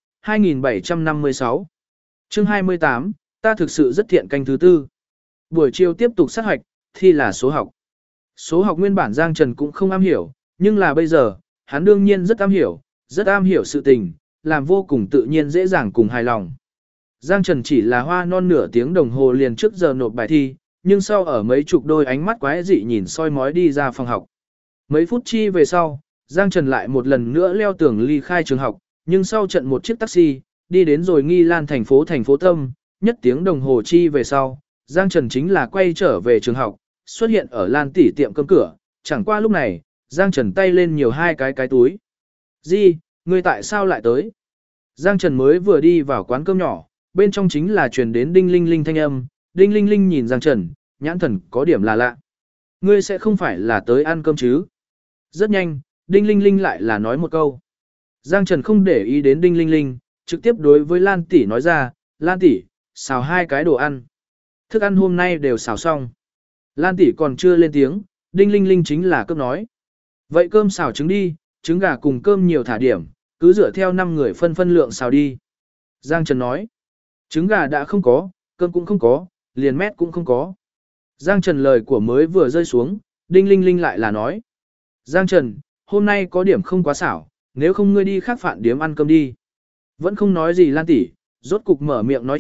2756. Chương 28, ta thực sự rất thiện canh thứ 4. Buổi chiều tiếp tục sát hoạch, thi là số học. Số học nguyên bản Giang Trần cũng không am hiểu, nhưng là bây giờ, hắn đương nhiên rất am hiểu sự tình, làm vô cùng tự nhiên dễ dàng cùng hài lòng. Giang Trần chỉ là hoa non nửa tiếng đồng hồ liền trước giờ nộp bài thi, nhưng sau ở mấy chục đôi ánh mắt quái dị nhìn soi mói đi ra phòng học. Mấy phút chi về sau, Giang Trần lại một lần nữa leo tường ly khai trường học, nhưng sau trận một chiếc taxi, đi đến rồi Nghi Lan thành phố Tâm, nhất tiếng đồng hồ chi về sau, Giang Trần chính là quay trở về trường học, xuất hiện ở Lan tỷ tiệm cơm cửa, chẳng qua lúc này, Giang Trần tay lên nhiều hai cái túi. Di, ngươi tại sao lại tới? Giang Trần mới vừa đi vào quán cơm nhỏ, bên trong chính là truyền đến đinh linh linh thanh âm, đinh linh linh nhìn Giang Trần, nhãn thần có điểm là lạ. Ngươi sẽ không phải là tới ăn cơm chứ? Rất nhanh, đinh linh linh lại là nói một câu. Giang Trần không để ý đến đinh linh linh, trực tiếp đối với Lan tỷ nói ra, Lan tỷ, xào hai cái đồ ăn. Thức ăn hôm nay đều xào xong. Lan tỷ còn chưa lên tiếng, đinh linh linh chính là cấp nói. Vậy cơm xào trứng đi, trứng gà cùng cơm nhiều thả điểm, cứ dựa theo 5 người phân lượng xào đi. Giang Trần nói, trứng gà đã không có, cơm cũng không có, liền mét cũng không có. Giang Trần lời của mới vừa rơi xuống, đinh linh linh lại là nói. Giang Trần, hôm nay có điểm không quá xảo, nếu không ngươi đi khác phạn điếm ăn cơm đi. Vẫn không nói gì Lan tỷ, rốt cục mở miệng nói chuyện,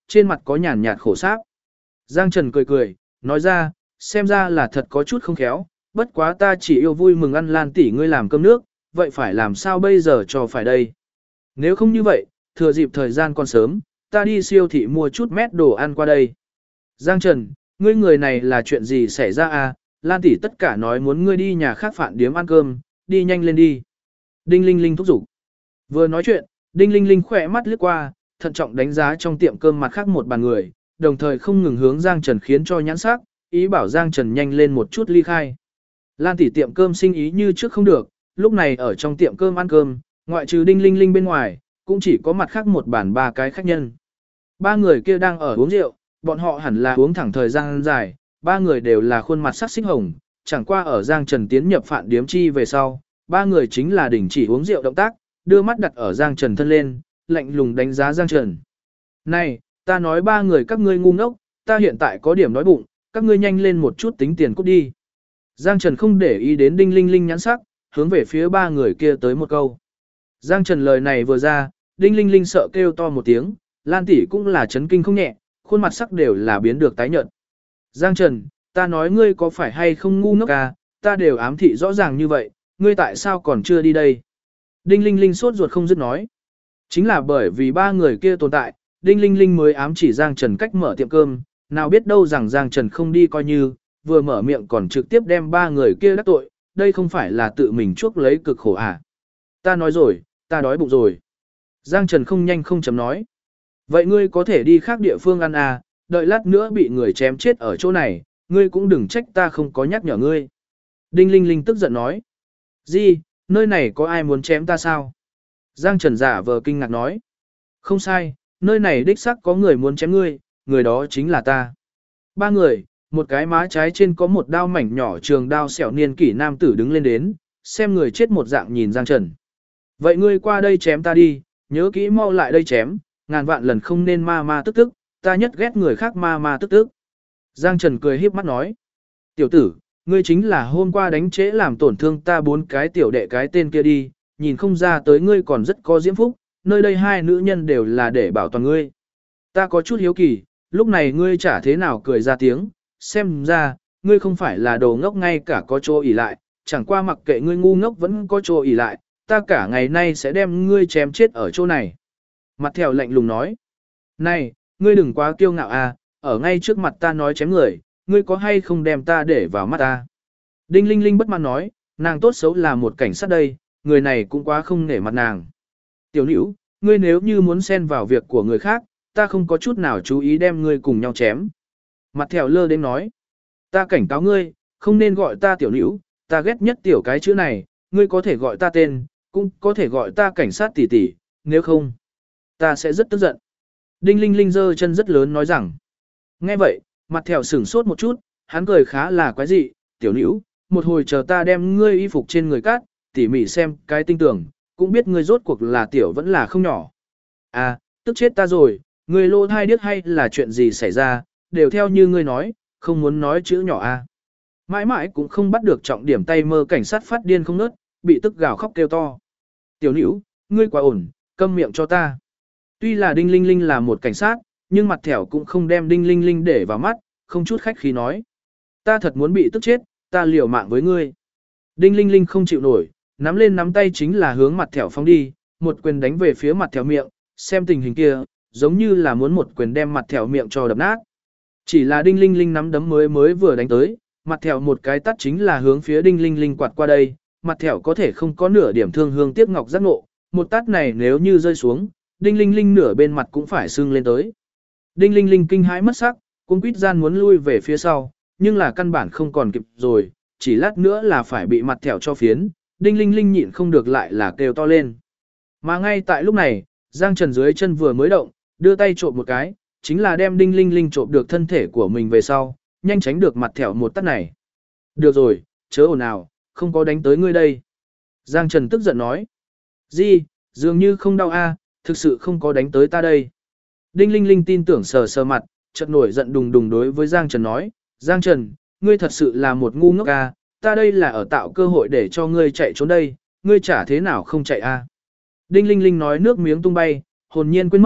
trên mặt có nhàn nhạt khổ sáp. Giang Trần cười cười, nói ra, xem ra là thật có chút không khéo, bất quá ta chỉ yêu vui mừng ăn Lan tỷ ngươi làm cơm nước, vậy phải làm sao bây giờ cho phải đây? Nếu không như vậy, thừa dịp thời gian còn sớm, ta đi siêu thị mua chút mét đồ ăn qua đây. Giang Trần, ngươi người này là chuyện gì xảy ra à? Lan tỷ tất cả nói muốn ngươi đi nhà khác phạn điếm ăn cơm, đi nhanh lên đi. Đinh Linh Linh thúc giục. Vừa nói chuyện, Đinh Linh Linh khỏe mắt lướt qua, thận trọng đánh giá trong tiệm cơm mặt khác một bàn người, đồng thời không ngừng hướng Giang Trần khiến cho nhãn sắc, ý bảo Giang Trần nhanh lên một chút ly khai. Lan tỷ tiệm cơm sinh ý như trước không được, lúc này ở trong tiệm cơm ăn cơm, ngoại trừ Đinh Linh Linh bên ngoài, cũng chỉ có mặt khác một bàn ba cái khách nhân. Ba người kia đang ở uống rượu, bọn họ hẳn là uống thẳng thời gian dài, ba người đều là khuôn mặt sắc xích hồng, chẳng qua ở Giang Trần tiến nhập phạn điếm chi về sau, ba người chính là đình chỉ uống rượu động tác, đưa mắt đặt ở Giang Trần thân lên, lạnh lùng đánh giá Giang Trần. Này, ta nói ba người các ngươi ngu ngốc, ta hiện tại có điểm đói bụng, các ngươi nhanh lên một chút tính tiền cút đi. Giang Trần không để ý đến Đinh Linh Linh nhãn sắc, hướng về phía ba người kia tới một câu. Giang Trần lời này vừa ra, Đinh Linh Linh sợ kêu to một tiếng, Lan tỷ cũng là chấn kinh không nhẹ, khuôn mặt sắc đều là biến được tái nhợt. Giang Trần, ta nói ngươi có phải hay không ngu ngốc à, ta đều ám thị rõ ràng như vậy, ngươi tại sao còn chưa đi đây? Đinh Linh Linh sốt ruột không dứt nói. Chính là bởi vì ba người kia tồn tại, Đinh Linh Linh mới ám chỉ Giang Trần cách mở tiệm cơm, nào biết đâu rằng Giang Trần không đi coi như, vừa mở miệng còn trực tiếp đem ba người kia đắc tội, đây không phải là tự mình chuốc lấy cực khổ à. Ta nói rồi, ta đói bụng rồi. Giang Trần không nhanh không chấm nói. Vậy ngươi có thể đi khác địa phương ăn à, đợi lát nữa bị người chém chết ở chỗ này, ngươi cũng đừng trách ta không có nhắc nhở ngươi. Đinh Linh Linh tức giận nói. Gì, nơi này có ai muốn chém ta sao? Giang Trần giả vờ kinh ngạc nói. Không sai, nơi này đích xác có người muốn chém ngươi, người đó chính là ta. Ba người, một cái má trái trên có một đao mảnh nhỏ trường đao xẻo niên kỷ nam tử đứng lên đến, xem người chết một dạng nhìn Giang Trần. Vậy ngươi qua đây chém ta đi, nhớ kỹ mau lại đây chém, ngàn vạn lần không nên ma ma tức tức, ta nhất ghét người khác ma ma tức tức. Giang Trần cười híp mắt nói. Tiểu tử, ngươi chính là hôm qua đánh trễ làm tổn thương ta bốn cái tiểu đệ cái tên kia đi, nhìn không ra tới ngươi còn rất có diễm phúc, nơi đây hai nữ nhân đều là để bảo toàn ngươi. Ta có chút hiếu kỳ, lúc này ngươi chả thế nào cười ra tiếng, xem ra, ngươi không phải là đồ ngốc ngay cả có chỗ ỉ lại, chẳng qua mặc kệ ngươi ngu ngốc vẫn có chỗ ỉ lại, ta cả ngày nay sẽ đem ngươi chém chết ở chỗ này. Mặt thèo lạnh lùng nói, này, ngươi đừng quá kiêu ngạo à, ở ngay trước mặt ta nói chém người, ngươi có hay không đem ta để vào mắt ta. Đinh Linh Linh bất mãn nói, nàng tốt xấu là một cảnh sát đây, người này cũng quá không nể mặt nàng. Tiểu nữ, ngươi nếu như muốn xen vào việc của người khác, ta không có chút nào chú ý đem ngươi cùng nhau chém. Mặt thèo lơ đến nói, ta cảnh cáo ngươi, không nên gọi ta tiểu nữ, ta ghét nhất tiểu cái chữ này, ngươi có thể gọi ta tên, cũng có thể gọi ta cảnh sát tỷ tỷ, nếu không, ta sẽ rất tức giận. Đinh Linh Linh giơ chân rất lớn nói rằng, nghe vậy, mặt thèo sửng sốt một chút, hắn cười khá là quái dị, tiểu nữ, một hồi chờ ta đem ngươi y phục trên người cát, tỉ mỉ xem cái tinh tưởng, cũng biết ngươi rốt cuộc là tiểu vẫn là không nhỏ. À, tức chết ta rồi, ngươi lô thai điếc hay là chuyện gì xảy ra, đều theo như ngươi nói, không muốn nói chữ nhỏ à. Mãi mãi cũng không bắt được trọng điểm tay mơ cảnh sát phát điên không nớt, bị tức gào khóc kêu to. Tiểu nữ, ngươi quá ổn, câm miệng cho ta. Tuy là Đinh Linh Linh là một cảnh sát, nhưng mặt thẻo cũng không đem Đinh Linh Linh để vào mắt, không chút khách khí nói. Ta thật muốn bị tức chết, ta liều mạng với ngươi. Đinh Linh Linh không chịu nổi, nắm lên nắm tay chính là hướng mặt thẻo phóng đi, một quyền đánh về phía mặt thẻo miệng, xem tình hình kia, giống như là muốn một quyền đem mặt thẻo miệng cho đập nát. Chỉ là Đinh Linh Linh nắm đấm mới vừa đánh tới, mặt thẻo một cái tắt chính là hướng phía Đinh Linh Linh quạt qua đây, mặt thẻo có thể không có nửa điểm thương hương tiếc ngọc giác ngộ, một tát này nếu như rơi xuống, Đinh Linh Linh nửa bên mặt cũng phải sưng lên tới. Đinh Linh Linh kinh hãi mất sắc, cũng quýt gian muốn lui về phía sau, nhưng là căn bản không còn kịp rồi, chỉ lát nữa là phải bị mặt thẻo cho phiến, Đinh Linh Linh nhịn không được lại là kêu to lên. Mà ngay tại lúc này, Giang Trần dưới chân vừa mới động, đưa tay trộm một cái, chính là đem Đinh Linh Linh trộm được thân thể của mình về sau, nhanh tránh được mặt thẻo một tát này. Được rồi, chớ ồn ào, không có đánh tới ngươi đây. Giang Trần tức giận nói. Gì, dường như không đau a, thực sự không có đánh tới ta đây. Đinh Linh Linh tin tưởng sờ sờ mặt, chợt nổi giận đùng đùng đối với Giang Trần nói, Giang Trần, ngươi thật sự là một ngu ngốc a, ta đây là ở tạo cơ hội để cho ngươi chạy trốn đây, ngươi chả thế nào không chạy a. Đinh Linh Linh nói nước miếng tung bay, hồn nhiên quên mất,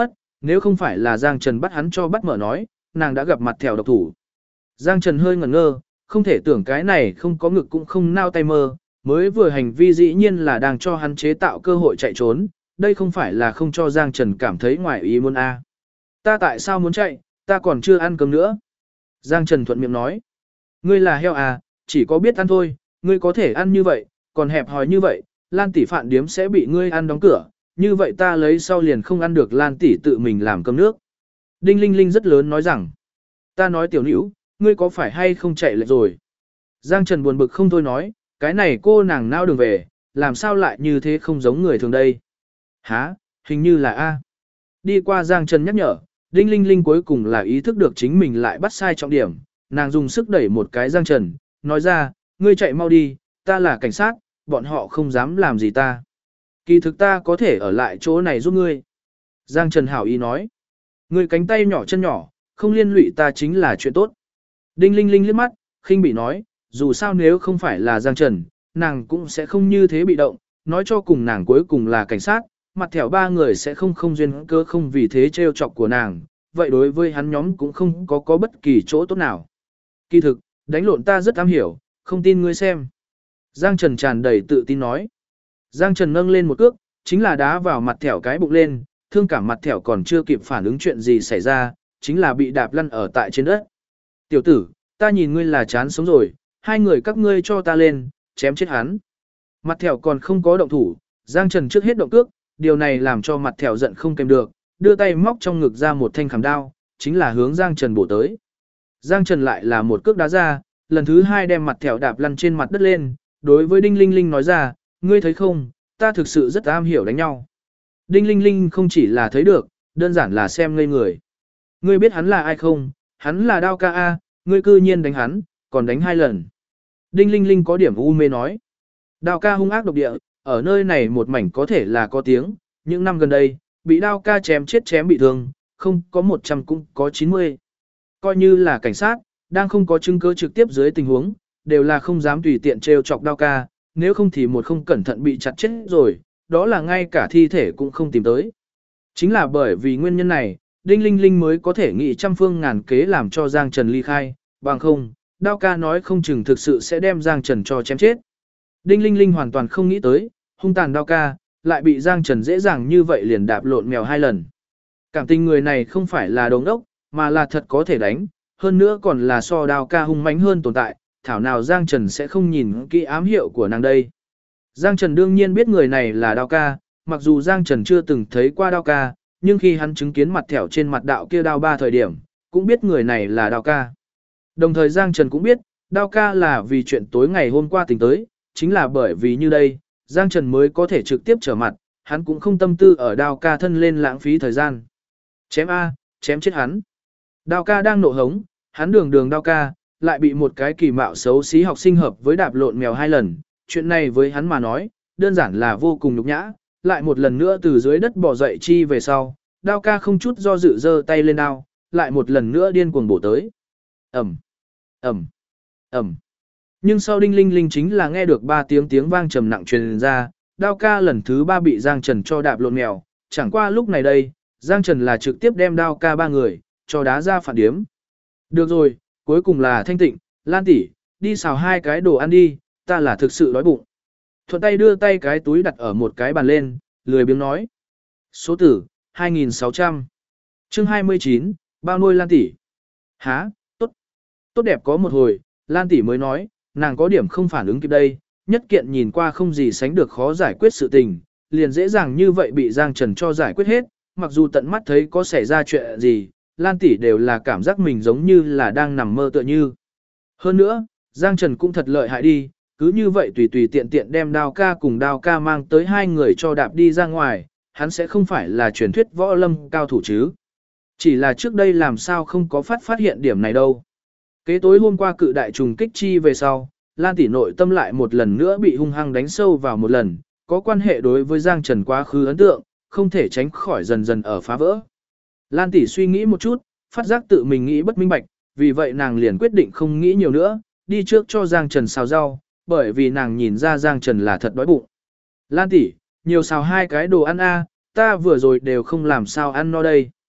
nếu không phải là Giang Trần bắt hắn cho bắt mở nói, nàng đã gặp mặt thèo độc thủ. Giang Trần hơi ngẩn ngơ, không thể tưởng cái này không có ngực cũng không nao tay mơ, mới vừa hành vi dĩ nhiên là đang cho hắn chế tạo cơ hội chạy trốn, đây không phải là không cho Giang Trần cảm thấy ngoài ý muốn a. Ta tại sao muốn chạy, ta còn chưa ăn cơm nữa. Giang Trần thuận miệng nói, ngươi là heo à, chỉ có biết ăn thôi, ngươi có thể ăn như vậy, còn hẹp hòi như vậy, Lan tỷ phạn điếm sẽ bị ngươi ăn đóng cửa, như vậy ta lấy sau liền không ăn được Lan tỷ tự mình làm cơm nước. Đinh Linh Linh rất lớn nói rằng, ta nói tiểu nữ, ngươi có phải hay không chạy lệch rồi. Giang Trần buồn bực không thôi nói, cái này cô nàng nao đường về, làm sao lại như thế không giống người thường đây. Hả, hình như là A. Đi qua Giang Trần nhắc nhở, Đinh Linh Linh cuối cùng là ý thức được chính mình lại bắt sai trọng điểm, nàng dùng sức đẩy một cái Giang Trần, nói ra, ngươi chạy mau đi, ta là cảnh sát, bọn họ không dám làm gì ta. Kỳ thực ta có thể ở lại chỗ này giúp ngươi. Giang Trần hảo ý nói, ngươi cánh tay nhỏ chân nhỏ, không liên lụy ta chính là chuyện tốt. Đinh Linh Linh liếc mắt, khinh bị nói, dù sao nếu không phải là Giang Trần, nàng cũng sẽ không như thế bị động, nói cho cùng nàng cuối cùng là cảnh sát, mặt thẻo ba người sẽ không duyên cơ không vì thế trêu chọc của nàng, vậy đối với hắn nhóm cũng không có bất kỳ chỗ tốt nào. Kỳ thực, đánh lộn ta rất am hiểu, không tin ngươi xem. Giang Trần tràn đầy tự tin nói. Giang Trần nâng lên một cước, chính là đá vào mặt thẻo cái bụng lên, thương cảm mặt thẻo còn chưa kịp phản ứng chuyện gì xảy ra, chính là bị đạp lăn ở tại trên đất. Tiểu tử, ta nhìn ngươi là chán sống rồi, hai người các ngươi cho ta lên, chém chết hắn. Mặt thẻo còn không có động thủ, Giang Trần trước hết động cước, điều này làm cho mặt thẻo giận không kèm được, đưa tay móc trong ngực ra một thanh khảm đao, chính là hướng Giang Trần bổ tới. Giang Trần lại là một cước đá ra, lần thứ hai đem mặt thẻo đạp lăn trên mặt đất lên, đối với Đinh Linh Linh nói ra, ngươi thấy không, ta thực sự rất am hiểu đánh nhau. Đinh Linh Linh không chỉ là thấy được, đơn giản là xem ngây người. Ngươi biết hắn là ai không, hắn là Đao ca A, ngươi cư nhiên đánh hắn, còn đánh 2 lần. Đinh Linh Linh có điểm u mê nói. Đao ca hung ác độc địa, ở nơi này một mảnh có thể là có tiếng, những năm gần đây, bị Đao ca chém chết chém bị thương, không có 100 cũng có 90. Coi như là cảnh sát, đang không có chứng cứ trực tiếp dưới tình huống, đều là không dám tùy tiện trêu chọc Đao ca, nếu không thì một không cẩn thận bị chặt chết rồi, đó là ngay cả thi thể cũng không tìm tới. Chính là bởi vì nguyên nhân này, Đinh Linh Linh mới có thể nghĩ trăm phương ngàn kế làm cho Giang Trần ly khai, bằng không, Đao ca nói không chừng thực sự sẽ đem Giang Trần cho chém chết. Đinh Linh Linh hoàn toàn không nghĩ tới, hung tàn Đao ca, lại bị Giang Trần dễ dàng như vậy liền đạp lộn mèo 2 lần. Cảm tình người này không phải là đồng đốc, mà là thật có thể đánh, hơn nữa còn là so Đao ca hung mãnh hơn tồn tại, thảo nào Giang Trần sẽ không nhìn kỹ ám hiệu của nàng đây. Giang Trần đương nhiên biết người này là Đao ca, mặc dù Giang Trần chưa từng thấy qua Đao ca, nhưng khi hắn chứng kiến mặt thẻo trên mặt đạo kia đao ba thời điểm, cũng biết người này là Đao ca. Đồng thời Giang Trần cũng biết, Đao ca là vì chuyện tối ngày hôm qua tình tới, chính là bởi vì như đây, Giang Trần mới có thể trực tiếp trở mặt, hắn cũng không tâm tư ở Đao ca thân lên lãng phí thời gian. Chém A, chém chết hắn. Đao ca đang nộ hống, hắn đường Đao ca, lại bị một cái kỳ mạo xấu xí học sinh hợp với đạp lộn mèo 2 lần, chuyện này với hắn mà nói, đơn giản là vô cùng nhục nhã, lại một lần nữa từ dưới đất bò dậy chi về sau, Đao ca không chút do dự giơ tay lên đao, lại một lần nữa điên cuồng bổ tới. Ầm, ầm, ầm. Nhưng sau Đinh Linh Linh chính là nghe được 3 tiếng vang trầm nặng truyền ra, Đao ca lần thứ 3 bị Giang Trần cho đạp lộn mèo, chẳng qua lúc này đây, Giang Trần là trực tiếp đem Đao ca 3 người cho đá ra phản điếm. Được rồi, cuối cùng là thanh tịnh, Lan tỷ, đi xào 2 cái đồ ăn đi, ta là thực sự đói bụng. Thuận tay đưa tay cái túi đặt ở một cái bàn lên, lười biếng nói. Số tử, 2.600. Chương 29, bao nuôi Lan tỷ. Hả, tốt. Tốt đẹp có một hồi, Lan tỷ mới nói, nàng có điểm không phản ứng kịp đây, nhất kiện nhìn qua không gì sánh được khó giải quyết sự tình, liền dễ dàng như vậy bị Giang Trần cho giải quyết hết, mặc dù tận mắt thấy có xảy ra chuyện gì, Lan tỷ đều là cảm giác mình giống như là đang nằm mơ tựa như. Hơn nữa, Giang Trần cũng thật lợi hại đi, cứ như vậy tùy tiện tiện đem Đao ca cùng Đao ca mang tới 2 người cho đạp đi ra ngoài, hắn sẽ không phải là truyền thuyết võ lâm cao thủ chứ. Chỉ là trước đây làm sao không có phát hiện điểm này đâu. Kế tối hôm qua cự đại trùng kích chi về sau, Lan tỷ nội tâm lại một lần nữa bị hung hăng đánh sâu vào một lần, có quan hệ đối với Giang Trần quá khứ ấn tượng, không thể tránh khỏi dần dần ở phá vỡ. Lan tỷ suy nghĩ một chút, phát giác tự mình nghĩ bất minh bạch, vì vậy nàng liền quyết định không nghĩ nhiều nữa, đi trước cho Giang Trần xào rau, bởi vì nàng nhìn ra Giang Trần là thật đói bụng. Lan tỷ, nhiều xào 2 cái đồ ăn a, ta vừa rồi đều không làm sao ăn no đây.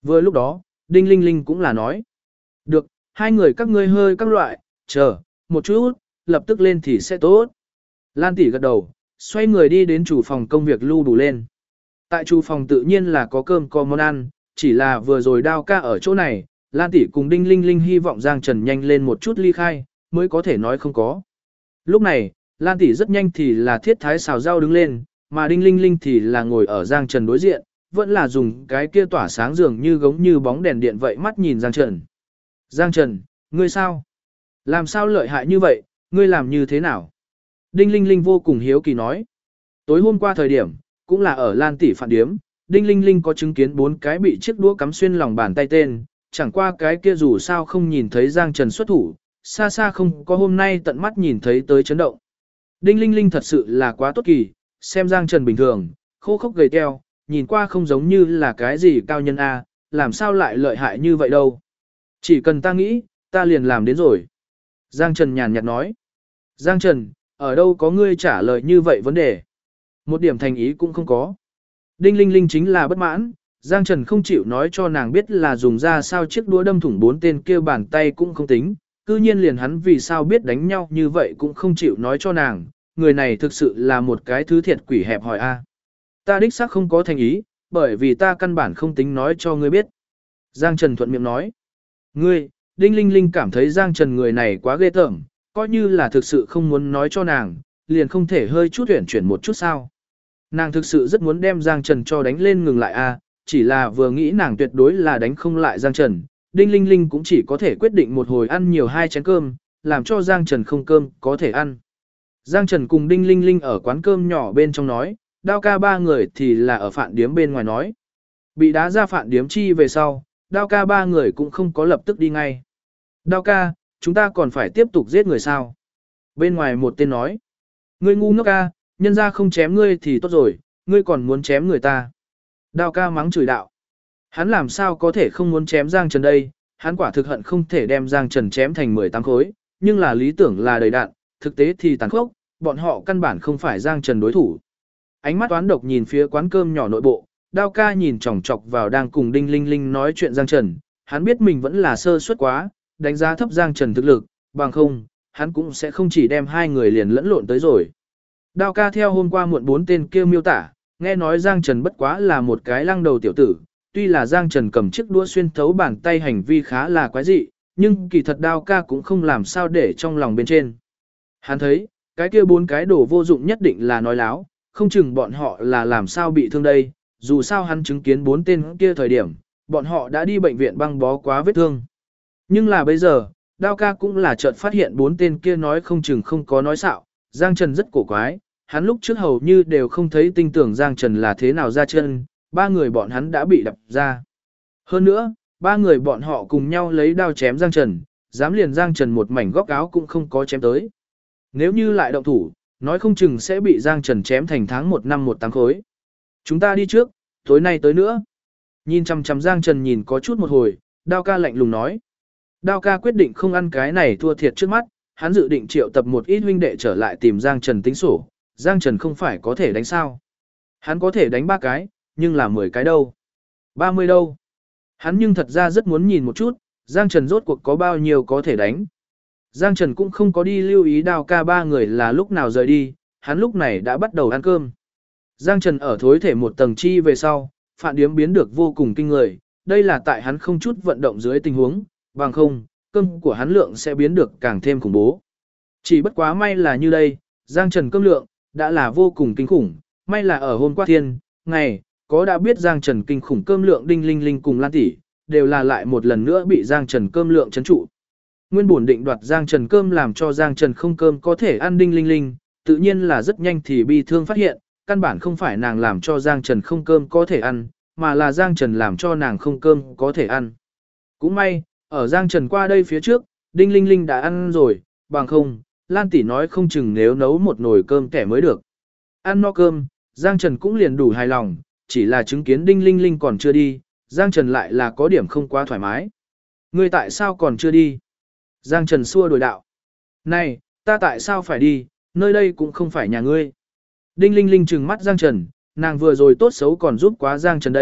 Vừa lúc đó, Đinh Linh Linh cũng là nói. Được, hai người các ngươi hơi các loại, chờ, một chút, lập tức lên thì sẽ tốt. Lan tỷ gật đầu, xoay người đi đến chủ phòng công việc lưu đủ lên. Tại chủ phòng tự nhiên là có cơm có món ăn, chỉ là vừa rồi Đao ca ở chỗ này, Lan tỷ cùng Đinh Linh Linh hy vọng Giang Trần nhanh lên một chút ly khai, mới có thể nói không có. Lúc này, Lan tỷ rất nhanh thì là thiết thái xào rau đứng lên, mà Đinh Linh Linh thì là ngồi ở Giang Trần đối diện, vẫn là dùng cái kia tỏa sáng dường như gống như bóng đèn điện vậy mắt nhìn Giang Trần. Giang Trần, ngươi sao? Làm sao lợi hại như vậy, ngươi làm như thế nào? Đinh Linh Linh vô cùng hiếu kỳ nói. Tối hôm qua thời điểm, cũng là ở Lan tỷ phản điếm, Đinh Linh Linh có chứng kiến 4 cái bị chiếc đũa cắm xuyên lòng bàn tay tên, chẳng qua cái kia dù sao không nhìn thấy Giang Trần xuất thủ, xa xa không có hôm nay tận mắt nhìn thấy tới chấn động. Đinh Linh Linh thật sự là quá tốt kỳ, xem Giang Trần bình thường, khô khốc gầy teo, nhìn qua không giống như là cái gì cao nhân A, làm sao lại lợi hại như vậy đâu. Chỉ cần ta nghĩ, ta liền làm đến rồi. Giang Trần nhàn nhạt nói. Giang Trần, ở đâu có ngươi trả lời như vậy vấn đề? Một điểm thành ý cũng không có. Đinh Linh Linh chính là bất mãn, Giang Trần không chịu nói cho nàng biết là dùng ra sao chiếc đũa đâm thủng 4 tên kia bàn tay cũng không tính, cư nhiên liền hắn vì sao biết đánh nhau như vậy cũng không chịu nói cho nàng, người này thực sự là một cái thứ thiệt quỷ hẹp hòi a. Ta đích xác không có thành ý, bởi vì ta căn bản không tính nói cho ngươi biết. Giang Trần thuận miệng nói. Ngươi, Đinh Linh Linh cảm thấy Giang Trần người này quá ghê tởm, coi như là thực sự không muốn nói cho nàng, liền không thể hơi chút huyển chuyển một chút sao. Nàng thực sự rất muốn đem Giang Trần cho đánh lên ngừng lại a, chỉ là vừa nghĩ nàng tuyệt đối là đánh không lại Giang Trần, Đinh Linh Linh cũng chỉ có thể quyết định một hồi ăn nhiều 2 chén cơm, làm cho Giang Trần không cơm có thể ăn. Giang Trần cùng Đinh Linh Linh ở quán cơm nhỏ bên trong nói, Đao ca 3 người thì là ở phạn điếm bên ngoài nói. Bị đá ra phạn điếm chi về sau, Đao ca 3 người cũng không có lập tức đi ngay. Đao ca, chúng ta còn phải tiếp tục giết người sao? Bên ngoài một tên nói, ngươi ngu ngốc ca, nhân ra không chém ngươi thì tốt rồi, ngươi còn muốn chém người ta. Đao ca mắng chửi đạo. Hắn làm sao có thể không muốn chém Giang Trần đây, hắn quả thực hận không thể đem Giang Trần chém thành 18 khối, nhưng là lý tưởng là đầy đạn, thực tế thì tàn khốc, bọn họ căn bản không phải Giang Trần đối thủ. Ánh mắt toán độc nhìn phía quán cơm nhỏ nội bộ, Đao ca nhìn chòng chọc vào đang cùng Đinh Linh Linh nói chuyện Giang Trần, hắn biết mình vẫn là sơ suất quá, đánh giá thấp Giang Trần thực lực, bằng không, hắn cũng sẽ không chỉ đem 2 người liền lẫn lộn tới rồi. Đao ca theo hôm qua muộn 4 tên kia miêu tả, nghe nói Giang Trần bất quá là một cái lăng đầu tiểu tử, tuy là Giang Trần cầm chiếc đũa xuyên thấu bàn tay hành vi khá là quái dị, nhưng kỳ thật Đao ca cũng không làm sao để trong lòng bên trên. Hắn thấy, cái kia 4 cái đồ vô dụng nhất định là nói láo, không chừng bọn họ là làm sao bị thương đây, dù sao hắn chứng kiến 4 tên kia thời điểm, bọn họ đã đi bệnh viện băng bó quá vết thương. Nhưng là bây giờ, Đao ca cũng là chợt phát hiện 4 tên kia nói không chừng không có nói xạo, Giang Trần rất cổ quái, hắn lúc trước hầu như đều không thấy tin tưởng Giang Trần là thế nào ra chân, 3 người bọn hắn đã bị đập ra. Hơn nữa, 3 người bọn họ cùng nhau lấy đao chém Giang Trần, dám liền Giang Trần một mảnh góc áo cũng không có chém tới. Nếu như lại động thủ, nói không chừng sẽ bị Giang Trần chém thành tháng 1 năm 18 khối. Chúng ta đi trước, tối nay tới nữa. Nhìn chằm chằm Giang Trần nhìn có chút một hồi, Đao ca lạnh lùng nói. Đao ca quyết định không ăn cái này thua thiệt trước mắt, hắn dự định triệu tập một ít huynh đệ trở lại tìm Giang Trần tính sổ, Giang Trần không phải có thể đánh sao. Hắn có thể đánh 3 cái, nhưng là 10 cái đâu. 30 đâu. Hắn nhưng thật ra rất muốn nhìn một chút, Giang Trần rốt cuộc có bao nhiêu có thể đánh. Giang Trần cũng không có đi lưu ý Đao ca 3 người là lúc nào rời đi, hắn lúc này đã bắt đầu ăn cơm. Giang Trần ở thối thể một tầng chi về sau, phản điếm biến được vô cùng kinh người, đây là tại hắn không chút vận động dưới tình huống, bằng không, cơm của hắn lượng sẽ biến được càng thêm khủng bố. Chỉ bất quá may là như đây, Giang Trần cơm lượng, đã là vô cùng kinh khủng, may là ở hôm qua thiên, ngày, có đã biết Giang Trần kinh khủng cơm lượng Đinh Linh Linh cùng Lan tỷ, đều là lại một lần nữa bị Giang Trần cơm lượng chấn trụ. Nguyên bổn định đoạt Giang Trần cơm làm cho Giang Trần không cơm có thể ăn Đinh Linh Linh, tự nhiên là rất nhanh thì bi thương phát hiện, căn bản không phải nàng làm cho Giang Trần không cơm có thể ăn, mà là Giang Trần làm cho nàng không cơm có thể ăn. Cũng may, ở Giang Trần qua đây phía trước, Đinh Linh Linh đã ăn rồi, bằng không, Lan tỷ nói không chừng nếu nấu một nồi cơm kẻ mới được. Ăn no cơm, Giang Trần cũng liền đủ hài lòng, chỉ là chứng kiến Đinh Linh Linh còn chưa đi, Giang Trần lại là có điểm không quá thoải mái. Ngươi tại sao còn chưa đi? Giang Trần xua đổi đạo. Này, ta tại sao phải đi, nơi đây cũng không phải nhà ngươi. Đinh Linh Linh trừng mắt Giang Trần, nàng vừa rồi tốt xấu còn giúp quá Giang Trần đây,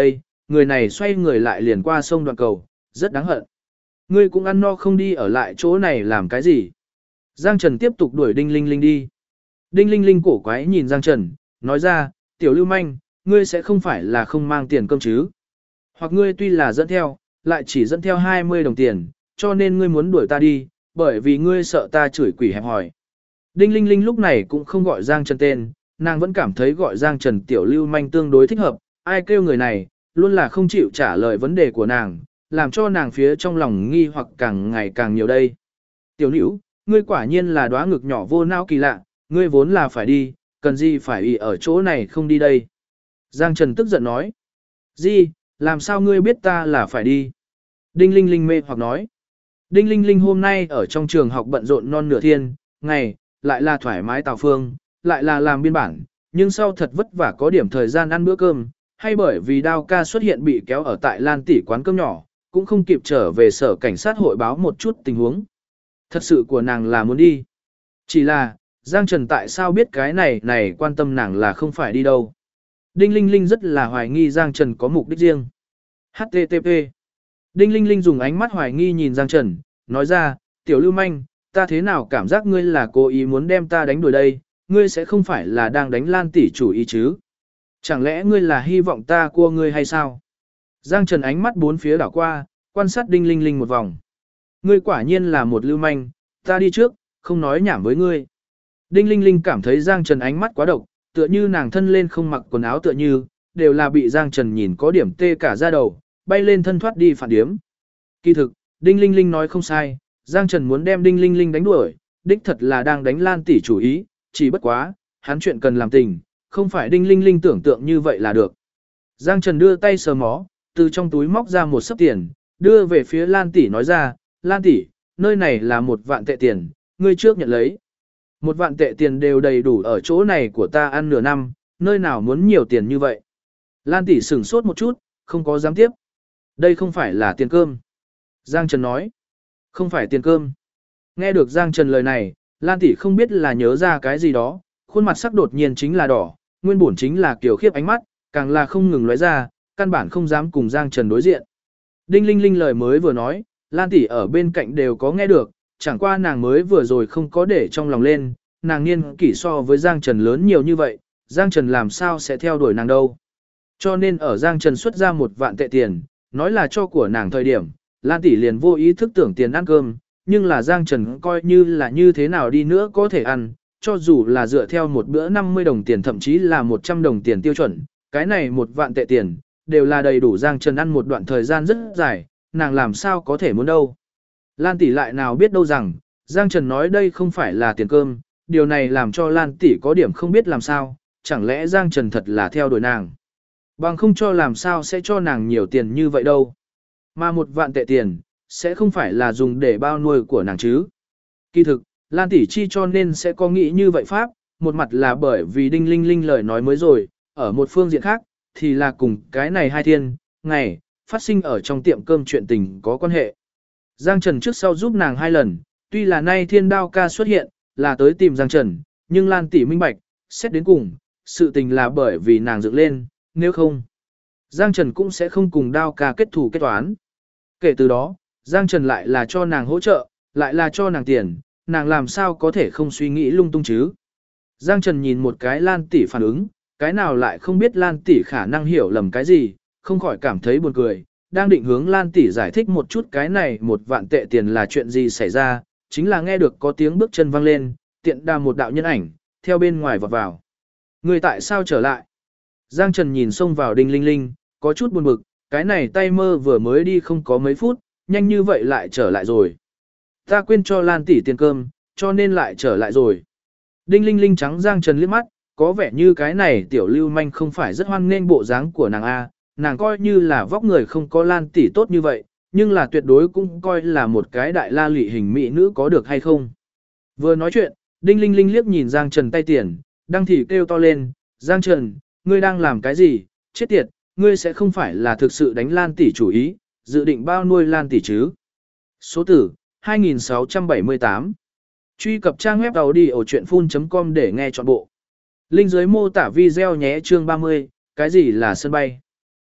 người này xoay người lại liền qua sông đoạn cầu, rất đáng hận. Ngươi cũng ăn no không đi ở lại chỗ này làm cái gì? Giang Trần tiếp tục đuổi Đinh Linh Linh đi. Đinh Linh Linh cổ quái nhìn Giang Trần, nói ra, tiểu lưu manh, ngươi sẽ không phải là không mang tiền cơm chứ? Hoặc ngươi tuy là dẫn theo, lại chỉ dẫn theo 20 đồng tiền, cho nên ngươi muốn đuổi ta đi, bởi vì ngươi sợ ta chửi quỷ hẹp hỏi. Đinh Linh Linh lúc này cũng không gọi Giang Trần tên, nàng vẫn cảm thấy gọi Giang Trần tiểu lưu manh tương đối thích hợp, ai kêu người này, luôn là không chịu trả lời vấn đề của nàng, làm cho nàng phía trong lòng nghi hoặc càng ngày càng nhiều đây. Tiểu nữ, ngươi quả nhiên là đóa ngực nhỏ vô não kỳ lạ, ngươi vốn là phải đi, cần gì phải ỷ ở chỗ này không đi đây. Giang Trần tức giận nói. Gì, làm sao ngươi biết ta là phải đi? Đinh Linh Linh mê hoặc nói. Đinh Linh Linh hôm nay ở trong trường học bận rộn non nửa thiên, ngày, lại là thoải mái tào phương, lại là làm biên bản, nhưng sau thật vất vả có điểm thời gian ăn bữa cơm, hay bởi vì Đao ca xuất hiện bị kéo ở tại Lan tỷ quán cơm nhỏ, cũng không kịp trở về sở cảnh sát hội báo một chút tình huống. Thật sự của nàng là muốn đi. Chỉ là, Giang Trần tại sao biết cái này quan tâm nàng là không phải đi đâu. Đinh Linh Linh rất là hoài nghi Giang Trần có mục đích riêng. HTTP. Đinh Linh Linh dùng ánh mắt hoài nghi nhìn Giang Trần, nói ra, tiểu lưu manh, ta thế nào cảm giác ngươi là cố ý muốn đem ta đánh đuổi đây, ngươi sẽ không phải là đang đánh Lan tỷ chủ ý chứ. Chẳng lẽ ngươi là hy vọng ta cua ngươi hay sao? Giang Trần ánh mắt bốn phía đảo qua, quan sát Đinh Linh Linh một vòng. Ngươi quả nhiên là một lưu manh, ta đi trước, không nói nhảm với ngươi. Đinh Linh Linh cảm thấy Giang Trần ánh mắt quá độc, tựa như nàng thân lên không mặc quần áo tựa như, đều là bị Giang Trần nhìn có điểm tê cả da đầu, bay lên thân thoát đi phản điếm. Kỳ thực, Đinh Linh Linh nói không sai, Giang Trần muốn đem Đinh Linh Linh đánh đuổi, đích thật là đang đánh Lan tỷ chủ ý, chỉ bất quá, hắn chuyện cần làm tình, không phải Đinh Linh Linh tưởng tượng như vậy là được. Giang Trần đưa tay sờ mó, từ trong túi móc ra một sấp tiền, đưa về phía Lan tỷ nói ra, Lan tỷ, nơi này là 1 vạn tệ tiền, ngươi trước nhận lấy. 1 vạn tệ tiền đều đầy đủ ở chỗ này của ta ăn nửa năm, nơi nào muốn nhiều tiền như vậy. Lan tỷ sửng sốt một chút, không có dám tiếp. Đây không phải là tiền cơm. Giang Trần nói, không phải tiền cơm. Nghe được Giang Trần lời này, Lan tỷ không biết là nhớ ra cái gì đó, khuôn mặt sắc đột nhiên chính là đỏ, nguyên bổn chính là kiểu khiếp ánh mắt, càng là không ngừng lóe ra, căn bản không dám cùng Giang Trần đối diện. Đinh Linh Linh lời mới vừa nói, Lan tỷ ở bên cạnh đều có nghe được, chẳng qua nàng mới vừa rồi không có để trong lòng lên, nàng niên kỷ so với Giang Trần lớn nhiều như vậy, Giang Trần làm sao sẽ theo đuổi nàng đâu. Cho nên ở Giang Trần xuất ra 1 vạn tệ tiền, nói là cho của nàng thời điểm, Lan tỷ liền vô ý thức tưởng tiền ăn cơm, nhưng là Giang Trần coi như là như thế nào đi nữa có thể ăn, cho dù là dựa theo một bữa 50 đồng tiền thậm chí là 100 đồng tiền tiêu chuẩn, cái này 1 vạn tệ tiền, đều là đầy đủ Giang Trần ăn một đoạn thời gian rất dài, nàng làm sao có thể muốn đâu. Lan tỷ lại nào biết đâu rằng, Giang Trần nói đây không phải là tiền cơm, điều này làm cho Lan tỷ có điểm không biết làm sao, chẳng lẽ Giang Trần thật là theo đuổi nàng. Bằng không cho làm sao sẽ cho nàng nhiều tiền như vậy đâu. Mà 1 vạn tệ tiền, sẽ không phải là dùng để bao nuôi của nàng chứ. Kỳ thực, Lan tỷ chi cho nên sẽ có nghĩ như vậy pháp, một mặt là bởi vì Đinh Linh Linh lời nói mới rồi, ở một phương diện khác, thì là cùng cái này hai thiên, ngày, phát sinh ở trong tiệm cơm chuyện tình có quan hệ. Giang Trần trước sau giúp nàng 2 lần, tuy là nay thiên đao ca xuất hiện, là tới tìm Giang Trần, nhưng Lan tỷ minh bạch, xét đến cùng, sự tình là bởi vì nàng dựng lên, nếu không, Giang Trần cũng sẽ không cùng đao ca kết thù kết toán. Kể từ đó, Giang Trần lại là cho nàng hỗ trợ, lại là cho nàng tiền, nàng làm sao có thể không suy nghĩ lung tung chứ. Giang Trần nhìn một cái Lan tỷ phản ứng, cái nào lại không biết Lan tỷ khả năng hiểu lầm cái gì, không khỏi cảm thấy buồn cười, đang định hướng Lan tỷ giải thích một chút cái này 1 vạn tệ tiền là chuyện gì xảy ra, chính là nghe được có tiếng bước chân vang lên, tiện đà một đạo nhân ảnh, theo bên ngoài vọt vào. Người tại sao trở lại? Giang Trần nhìn xông vào Đinh Linh Linh, có chút buồn bực, cái này tay mơ vừa mới đi không có mấy phút, nhanh như vậy lại trở lại rồi. Ta quên cho Lan tỷ tiền cơm, cho nên lại trở lại rồi. Đinh Linh Linh trắng Giang Trần liếc mắt, có vẻ như cái này tiểu lưu manh không phải rất hoan nghênh bộ dáng của nàng A, nàng coi như là vóc người không có Lan tỷ tốt như vậy, nhưng là tuyệt đối cũng coi là một cái đại la lị hình mỹ nữ có được hay không. Vừa nói chuyện, Đinh Linh Linh liếc nhìn Giang Trần tay tiền, đang thì kêu to lên, Giang Trần, ngươi đang làm cái gì, chết tiệt, ngươi sẽ không phải là thực sự đánh Lan tỷ chủ ý, dự định bao nuôi Lan tỷ chứ. Số tử, 2678. Truy cập trang web audiochuyenphun.com để nghe trọn bộ. Link dưới mô tả video nhé chương 30, cái gì là sân bay.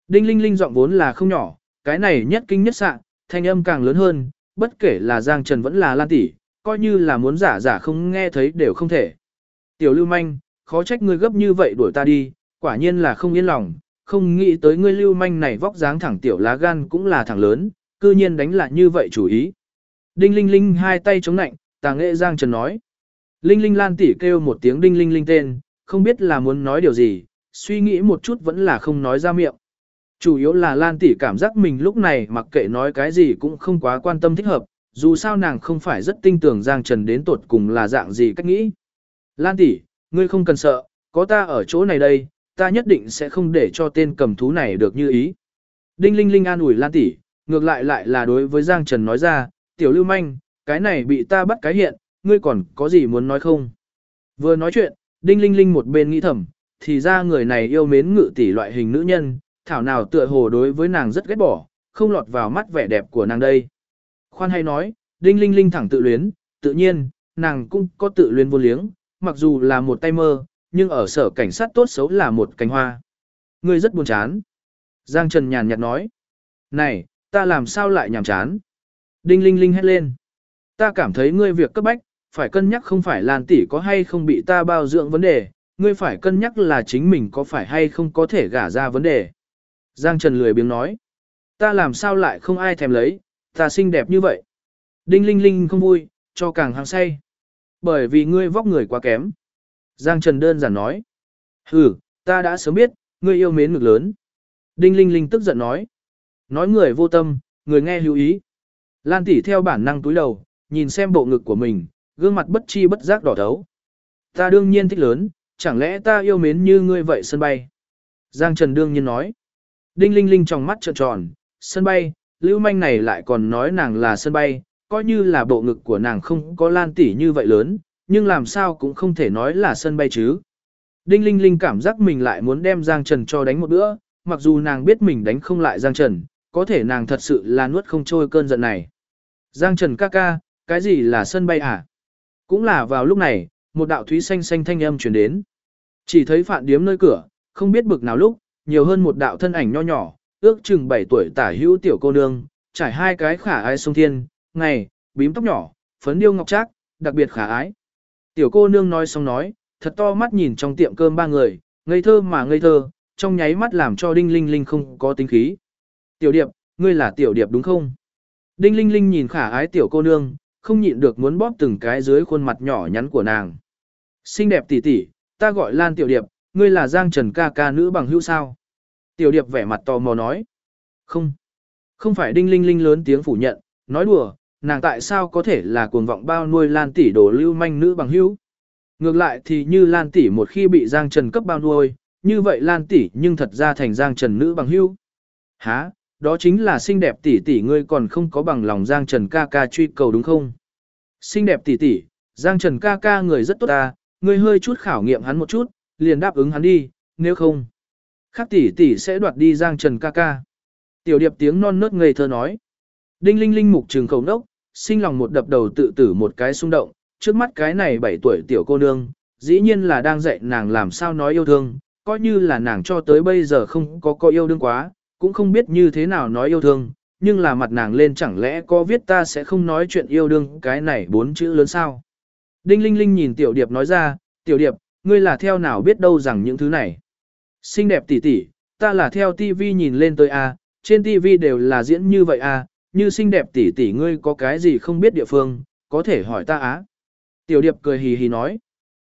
Đinh Linh Linh giọng vốn là không nhỏ, cái này nhất kinh nhất sạ, thanh âm càng lớn hơn, bất kể là Giang Trần vẫn là Lan tỷ, coi như là muốn giả giả không nghe thấy đều không thể. Tiểu Lưu Manh, khó trách ngươi gấp như vậy đuổi ta đi, quả nhiên là không yên lòng, không nghĩ tới ngươi Lưu Manh này vóc dáng thẳng tiểu lá gan cũng là thẳng lớn, cư nhiên đánh lại như vậy chủ ý. Đinh Linh Linh hai tay chống nạnh, tà nghệ Giang Trần nói. Linh Linh Lan tỷ kêu một tiếng Đinh Linh Linh tên, không biết là muốn nói điều gì, suy nghĩ một chút vẫn là không nói ra miệng. Chủ yếu là Lan tỷ cảm giác mình lúc này mặc kệ nói cái gì cũng không quá quan tâm thích hợp, dù sao nàng không phải rất tin tưởng Giang Trần đến tột cùng là dạng gì cách nghĩ. Lan tỷ, ngươi không cần sợ, có ta ở chỗ này đây, ta nhất định sẽ không để cho tên cầm thú này được như ý. Đinh Linh Linh an ủi Lan tỷ, ngược lại lại là đối với Giang Trần nói ra, tiểu lưu manh, cái này bị ta bắt cái hiện, ngươi còn có gì muốn nói không? Vừa nói chuyện, Đinh Linh Linh một bên nghĩ thầm, thì ra người này yêu mến Ngự tỷ loại hình nữ nhân, thảo nào tựa hồ đối với nàng rất ghét bỏ, không lọt vào mắt vẻ đẹp của nàng đây. Khoan hay nói, Đinh Linh Linh thẳng tự luyến, tự nhiên, nàng cũng có tự luyến vô liếng, mặc dù là một tay mơ, nhưng ở sở cảnh sát tốt xấu là một cánh hoa. Ngươi rất buồn chán. Giang Trần nhàn nhạt nói. Này, ta làm sao lại nhàm chán? Đinh Linh Linh hét lên. Ta cảm thấy ngươi việc cấp bách, phải cân nhắc không phải Lan tỷ có hay không bị ta bao dưỡng vấn đề, ngươi phải cân nhắc là chính mình có phải hay không có thể gả ra vấn đề. Giang Trần lười biếng nói. Ta làm sao lại không ai thèm lấy, ta xinh đẹp như vậy. Đinh Linh Linh không vui, cho càng hăng say. Bởi vì ngươi vóc người quá kém. Giang Trần đơn giản nói. Hừ, ta đã sớm biết, ngươi yêu mến ngực lớn. Đinh Linh Linh tức giận nói. Nói người vô tâm, người nghe lưu ý. Lan tỷ theo bản năng túi đầu, nhìn xem bộ ngực của mình, gương mặt bất chi bất giác đỏ thấu. Ta đương nhiên thích lớn, chẳng lẽ ta yêu mến như ngươi vậy sân bay? Giang Trần đương nhiên nói. Đinh Linh Linh trong mắt trợn tròn, sân bay, lưu manh này lại còn nói nàng là sân bay, coi như là bộ ngực của nàng không có Lan tỷ như vậy lớn, nhưng làm sao cũng không thể nói là sân bay chứ. Đinh Linh Linh cảm giác mình lại muốn đem Giang Trần cho đánh một bữa, mặc dù nàng biết mình đánh không lại Giang Trần, có thể nàng thật sự là nuốt không trôi cơn giận này. Giang Trần ca ca, cái gì là sân bay hả? Cũng là vào lúc này, một đạo thúy xanh xanh thanh âm truyền đến. Chỉ thấy Phạn Điếm nơi cửa, không biết bực nào lúc, nhiều hơn một đạo thân ảnh nho nhỏ, ước chừng 7 tuổi tả hữu tiểu cô nương, trải hai cái khả ái sông thiên, ngày, bím tóc nhỏ, phấn điêu ngọc trác, đặc biệt khả ái. Tiểu cô nương nói xong nói, thật to mắt nhìn trong tiệm cơm ba người, ngây thơ mà ngây thơ, trong nháy mắt làm cho Đinh Linh Linh không có tính khí. Tiểu Điệp, ngươi là Tiểu Điệp đúng không? Đinh Linh Linh nhìn khả ái tiểu cô nương, không nhịn được muốn bóp từng cái dưới khuôn mặt nhỏ nhắn của nàng. Xinh đẹp tỷ tỷ, ta gọi Lan Tiểu Điệp, ngươi là Giang Trần ca ca nữ bằng hữu sao? Tiểu Điệp vẻ mặt tò mò nói. Không, không phải. Đinh Linh Linh lớn tiếng phủ nhận, nói đùa, nàng tại sao có thể là cuồng vọng bao nuôi Lan tỷ đồ lưu manh nữ bằng hữu? Ngược lại thì như Lan tỷ một khi bị Giang Trần cấp bao nuôi, như vậy Lan tỷ nhưng thật ra thành Giang Trần nữ bằng hữu. Hả? Đó chính là xinh đẹp tỷ tỷ ngươi còn không có bằng lòng Giang Trần ca ca truy cầu đúng không? Xinh đẹp tỷ tỷ, Giang Trần ca ca người rất tốt ta, ngươi hơi chút khảo nghiệm hắn một chút, liền đáp ứng hắn đi, nếu không, khác tỷ tỷ sẽ đoạt đi Giang Trần ca ca. Tiểu Điệp tiếng non nớt ngây thơ nói. Đinh Linh Linh mục trường khẩu nốc, sinh lòng một đập đầu tự tử một cái xung động, trước mắt cái này 7 tuổi tiểu cô nương, dĩ nhiên là đang dạy nàng làm sao nói yêu thương, coi như là nàng cho tới bây giờ không có yêu đương quá, cũng không biết như thế nào nói yêu thương, nhưng là mặt nàng lên chẳng lẽ có viết ta sẽ không nói chuyện yêu đương cái này 4 chữ lớn sao. Đinh Linh Linh nhìn Tiểu Điệp nói ra, Tiểu Điệp, ngươi là theo nào biết đâu rằng những thứ này. Xinh đẹp tỷ tỷ, ta là theo TV nhìn lên tới A, trên TV đều là diễn như vậy A, như xinh đẹp tỷ tỷ ngươi có cái gì không biết địa phương, có thể hỏi ta á. Tiểu Điệp cười hì hì nói.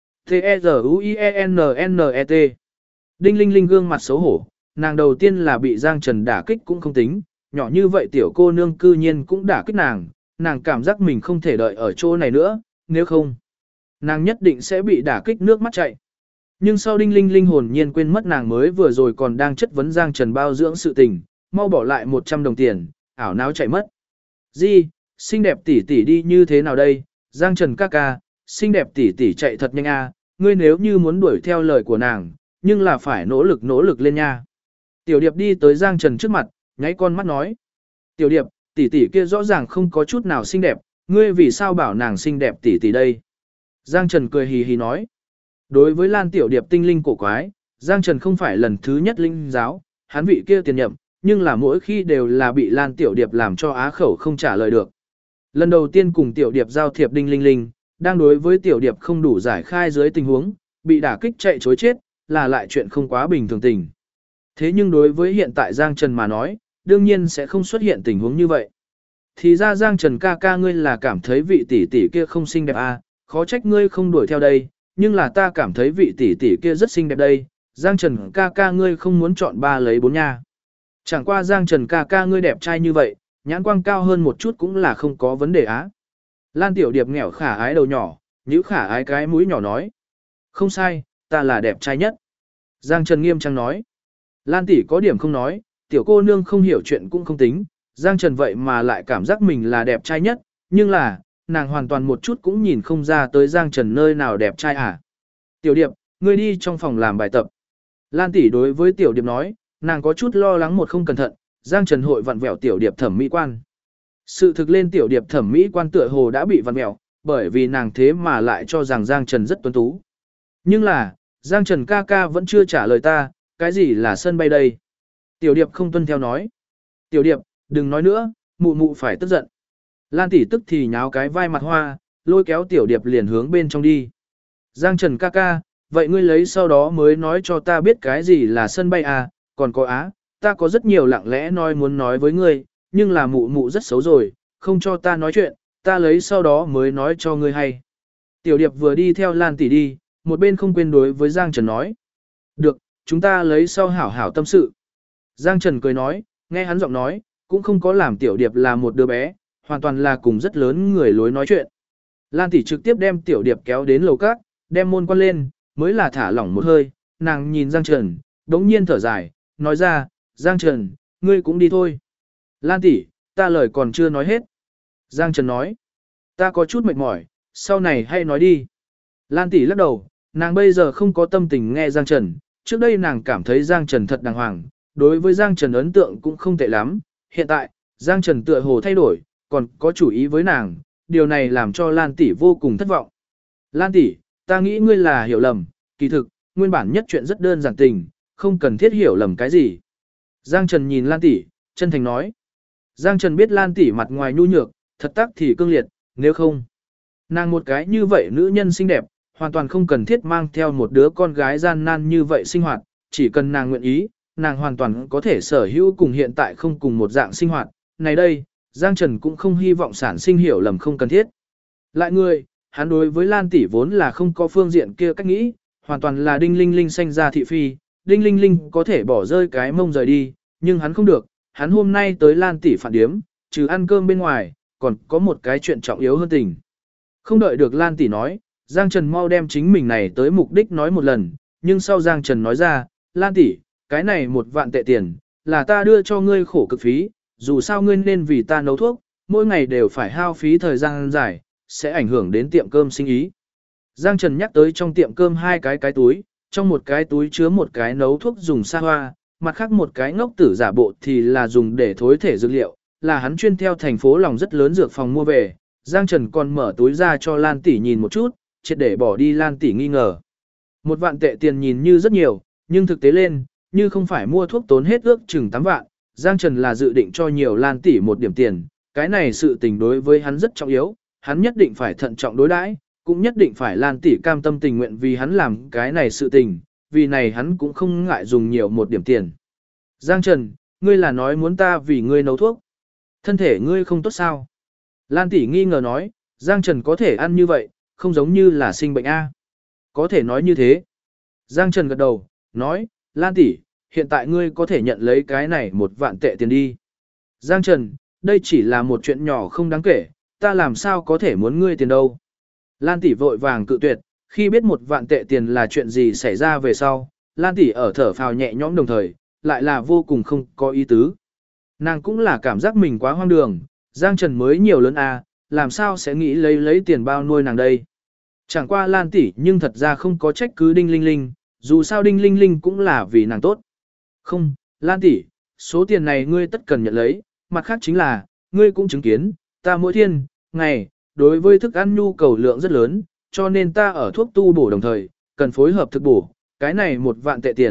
T-E-Z-U-I-E-N-N-E-T. Đinh Linh Linh gương mặt xấu hổ, nàng đầu tiên là bị Giang Trần đả kích cũng không tính, nhỏ như vậy tiểu cô nương cư nhiên cũng đả kích nàng cảm giác mình không thể đợi ở chỗ này nữa, nếu không, nàng nhất định sẽ bị đả kích nước mắt chạy. Nhưng sau Đinh Linh Linh hồn nhiên quên mất nàng mới vừa rồi còn đang chất vấn Giang Trần bao dưỡng sự tình, mau bỏ lại 100 đồng tiền, ảo não chạy mất. Di, xinh đẹp tỷ tỷ đi như thế nào đây, Giang Trần ca ca, xinh đẹp tỷ tỷ chạy thật nhanh a, ngươi nếu như muốn đuổi theo lời của nàng, nhưng là phải nỗ lực lên nha. Tiểu Điệp đi tới Giang Trần trước mặt, nháy con mắt nói. Tiểu Điệp, tỷ tỷ kia rõ ràng không có chút nào xinh đẹp, ngươi vì sao bảo nàng xinh đẹp tỷ tỷ đây? Giang Trần cười hì hì nói. Đối với Lan Tiểu Điệp tinh linh cổ quái, Giang Trần không phải lần thứ nhất linh giáo, hắn vị kia tiền nhậm, nhưng là mỗi khi đều là bị Lan Tiểu Điệp làm cho á khẩu không trả lời được. Lần đầu tiên cùng Tiểu Điệp giao thiệp Đinh Linh Linh, đang đối với Tiểu Điệp không đủ giải khai dưới tình huống, bị đả kích chạy chối chết, là lại chuyện không quá bình thường tình. Thế nhưng đối với hiện tại Giang Trần mà nói, đương nhiên sẽ không xuất hiện tình huống như vậy. Thì ra Giang Trần ca ca ngươi là cảm thấy vị tỷ tỷ kia không xinh đẹp à, khó trách ngươi không đuổi theo đây, nhưng là ta cảm thấy vị tỷ tỷ kia rất xinh đẹp đây, Giang Trần ca ca ngươi không muốn chọn 3 lấy 4 nha. Chẳng qua Giang Trần ca ca ngươi đẹp trai như vậy, nhãn quang cao hơn một chút cũng là không có vấn đề á. Lan Tiểu Điệp nghèo khả ái đầu nhỏ, nhíu khả ái cái mũi nhỏ nói. Không sai, ta là đẹp trai nhất. Giang Trần nghiêm trang nói. Lan tỷ có điểm không nói, tiểu cô nương không hiểu chuyện cũng không tính, Giang Trần vậy mà lại cảm giác mình là đẹp trai nhất, nhưng là, nàng hoàn toàn một chút cũng nhìn không ra tới Giang Trần nơi nào đẹp trai à. Tiểu Điệp, ngươi đi trong phòng làm bài tập. Lan tỷ đối với Tiểu Điệp nói, nàng có chút lo lắng một không cẩn thận, Giang Trần hội vặn vẹo Tiểu Điệp thẩm mỹ quan. Sự thực lên Tiểu Điệp thẩm mỹ quan tựa hồ đã bị vặn vẹo, bởi vì nàng thế mà lại cho rằng Giang Trần rất tuấn tú. Nhưng là, Giang Trần ca ca vẫn chưa trả lời ta, cái gì là sân bay đây? Tiểu Điệp không tuân theo nói. Tiểu Điệp, đừng nói nữa, mụ mụ phải tức giận. Lan tỷ tức thì nháo cái vai mặt hoa, lôi kéo Tiểu Điệp liền hướng bên trong đi. Giang Trần ca ca, vậy ngươi lấy sau đó mới nói cho ta biết cái gì là sân bay à, còn có á, ta có rất nhiều lặng lẽ nói muốn nói với ngươi, nhưng là mụ mụ rất xấu rồi, không cho ta nói chuyện, ta lấy sau đó mới nói cho ngươi hay. Tiểu Điệp vừa đi theo Lan tỷ đi, một bên không quên đối với Giang Trần nói. Được, chúng ta lấy sau hảo hảo tâm sự. Giang Trần cười nói, nghe hắn giọng nói, cũng không có làm Tiểu Điệp là một đứa bé, hoàn toàn là cùng rất lớn người lối nói chuyện. Lan tỷ trực tiếp đem Tiểu Điệp kéo đến lầu các, đem môn quan lên, mới là thả lỏng một hơi, nàng nhìn Giang Trần, đống nhiên thở dài, nói ra, Giang Trần, ngươi cũng đi thôi. Lan tỷ, ta lời còn chưa nói hết. Giang Trần nói, ta có chút mệt mỏi, sau này hay nói đi. Lan tỷ lắc đầu, nàng bây giờ không có tâm tình nghe Giang Trần, trước đây nàng cảm thấy Giang Trần thật đàng hoàng, đối với Giang Trần ấn tượng cũng không tệ lắm, hiện tại, Giang Trần tựa hồ thay đổi, còn có chủ ý với nàng, điều này làm cho Lan tỷ vô cùng thất vọng. Lan tỷ, ta nghĩ ngươi là hiểu lầm, kỳ thực, nguyên bản nhất chuyện rất đơn giản tình, không cần thiết hiểu lầm cái gì. Giang Trần nhìn Lan tỷ, chân thành nói. Giang Trần biết Lan tỷ mặt ngoài nhu nhược, thật tác thì cương liệt, nếu không, nàng một cái như vậy nữ nhân xinh đẹp, hoàn toàn không cần thiết mang theo một đứa con gái gian nan như vậy sinh hoạt, chỉ cần nàng nguyện ý, nàng hoàn toàn có thể sở hữu cùng hiện tại không cùng một dạng sinh hoạt. Này đây, Giang Trần cũng không hy vọng sản sinh hiểu lầm không cần thiết. Lại người, hắn đối với Lan tỷ vốn là không có phương diện kia cách nghĩ, hoàn toàn là Đinh Linh Linh sanh ra thị phi, Đinh Linh Linh có thể bỏ rơi cái mông rời đi, nhưng hắn không được, hắn hôm nay tới Lan tỷ phản điếm, trừ ăn cơm bên ngoài, còn có một cái chuyện trọng yếu hơn tình. Không đợi được Lan tỷ nói, Giang Trần mau đem chính mình này tới mục đích nói một lần, nhưng sau Giang Trần nói ra, Lan tỷ, cái này 1 vạn tệ tiền, là ta đưa cho ngươi khổ cực phí, dù sao ngươi nên vì ta nấu thuốc, mỗi ngày đều phải hao phí thời gian dài, sẽ ảnh hưởng đến tiệm cơm sinh ý. Giang Trần nhắc tới trong tiệm cơm 2 cái túi, trong một cái túi chứa một cái nấu thuốc dùng sa hoa, mặt khác một cái ngốc tử giả bộ thì là dùng để thối thể dược liệu, là hắn chuyên theo thành phố lòng rất lớn dược phòng mua về. Giang Trần còn mở túi ra cho Lan tỷ nhìn một chút, triệt để bỏ đi Lan tỷ nghi ngờ. 1 vạn tệ tiền nhìn như rất nhiều, nhưng thực tế lên, như không phải mua thuốc tốn hết ước chừng 8 vạn, Giang Trần là dự định cho nhiều Lan tỷ một điểm tiền, cái này sự tình đối với hắn rất trọng yếu, hắn nhất định phải thận trọng đối đãi, cũng nhất định phải Lan tỷ cam tâm tình nguyện vì hắn làm cái này sự tình, vì này hắn cũng không ngại dùng nhiều một điểm tiền. Giang Trần, ngươi là nói muốn ta vì ngươi nấu thuốc, thân thể ngươi không tốt sao? Lan tỷ nghi ngờ nói, Giang Trần có thể ăn như vậy, không giống như là sinh bệnh A. Có thể nói như thế. Giang Trần gật đầu, nói, Lan tỷ, hiện tại ngươi có thể nhận lấy cái này 1 vạn tệ tiền đi. Giang Trần, đây chỉ là một chuyện nhỏ không đáng kể, ta làm sao có thể muốn ngươi tiền đâu. Lan tỷ vội vàng cự tuyệt, khi biết 1 vạn tệ tiền là chuyện gì xảy ra về sau, Lan tỷ ở thở phào nhẹ nhõm đồng thời, lại là vô cùng không có ý tứ. Nàng cũng là cảm giác mình quá hoang đường, Giang Trần mới nhiều lớn à, làm sao sẽ nghĩ lấy tiền bao nuôi nàng đây. Chẳng qua Lan tỷ nhưng thật ra không có trách cứ Đinh Linh Linh, dù sao Đinh Linh Linh cũng là vì nàng tốt. Không, Lan tỷ, số tiền này ngươi tất cần nhận lấy, mặt khác chính là, ngươi cũng chứng kiến, ta mỗi thiên, ngày, đối với thức ăn nhu cầu lượng rất lớn, cho nên ta ở thuốc tu bổ đồng thời, cần phối hợp thực bổ, cái này 1 vạn tệ tiền,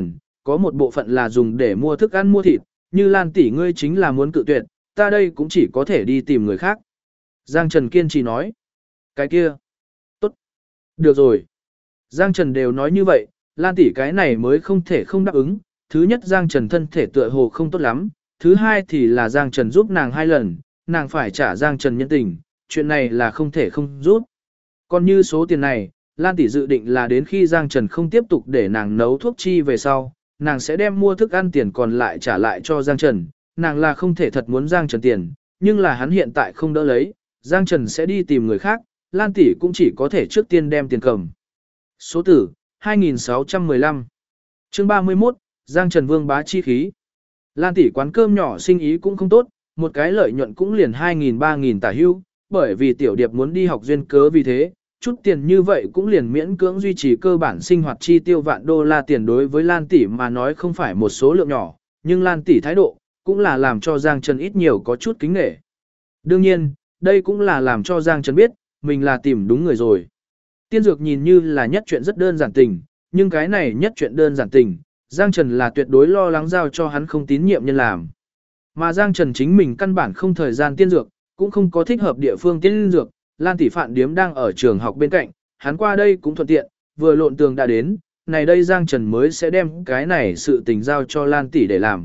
có một bộ phận là dùng để mua thức ăn mua thịt, như Lan tỷ ngươi chính là muốn cự tuyệt, ta đây cũng chỉ có thể đi tìm người khác. Giang Trần kiên trì nói. Cái kia. Tốt. Được rồi. Giang Trần đều nói như vậy, Lan tỷ cái này mới không thể không đáp ứng. Thứ nhất Giang Trần thân thể tựa hồ không tốt lắm, thứ hai thì là Giang Trần giúp nàng 2 lần, nàng phải trả Giang Trần nhân tình, chuyện này là không thể không giúp. Còn như số tiền này, Lan tỷ dự định là đến khi Giang Trần không tiếp tục để nàng nấu thuốc chi về sau, nàng sẽ đem mua thức ăn tiền còn lại trả lại cho Giang Trần, nàng là không thể thật muốn Giang Trần tiền, nhưng là hắn hiện tại không đỡ lấy, Giang Trần sẽ đi tìm người khác, Lan tỷ cũng chỉ có thể trước tiên đem tiền cầm. Số tử, 2615. Chương 31, Giang Trần vương bá chi khí. Lan tỷ quán cơm nhỏ sinh ý cũng không tốt, một cái lợi nhuận cũng liền 2.000-3.000 tả hưu, bởi vì tiểu điệp muốn đi học duyên cớ vì thế, chút tiền như vậy cũng liền miễn cưỡng duy trì cơ bản sinh hoạt chi tiêu vạn đô la tiền đối với Lan tỷ mà nói không phải một số lượng nhỏ, nhưng Lan tỷ thái độ cũng là làm cho Giang Trần ít nhiều có chút kính nể. Đương nhiên, đây cũng là làm cho Giang Trần biết, mình là tìm đúng người rồi. Tiên dược nhìn như là nhất chuyện rất đơn giản tình, nhưng cái này nhất chuyện đơn giản tình, Giang Trần là tuyệt đối lo lắng giao cho hắn không tín nhiệm nhân làm. Mà Giang Trần chính mình căn bản không thời gian tiên dược, cũng không có thích hợp địa phương tiên dược, Lan tỷ phạn điếm đang ở trường học bên cạnh, hắn qua đây cũng thuận tiện, vừa lộn tường đã đến, này đây Giang Trần mới sẽ đem cái này sự tình giao cho Lan tỷ để làm.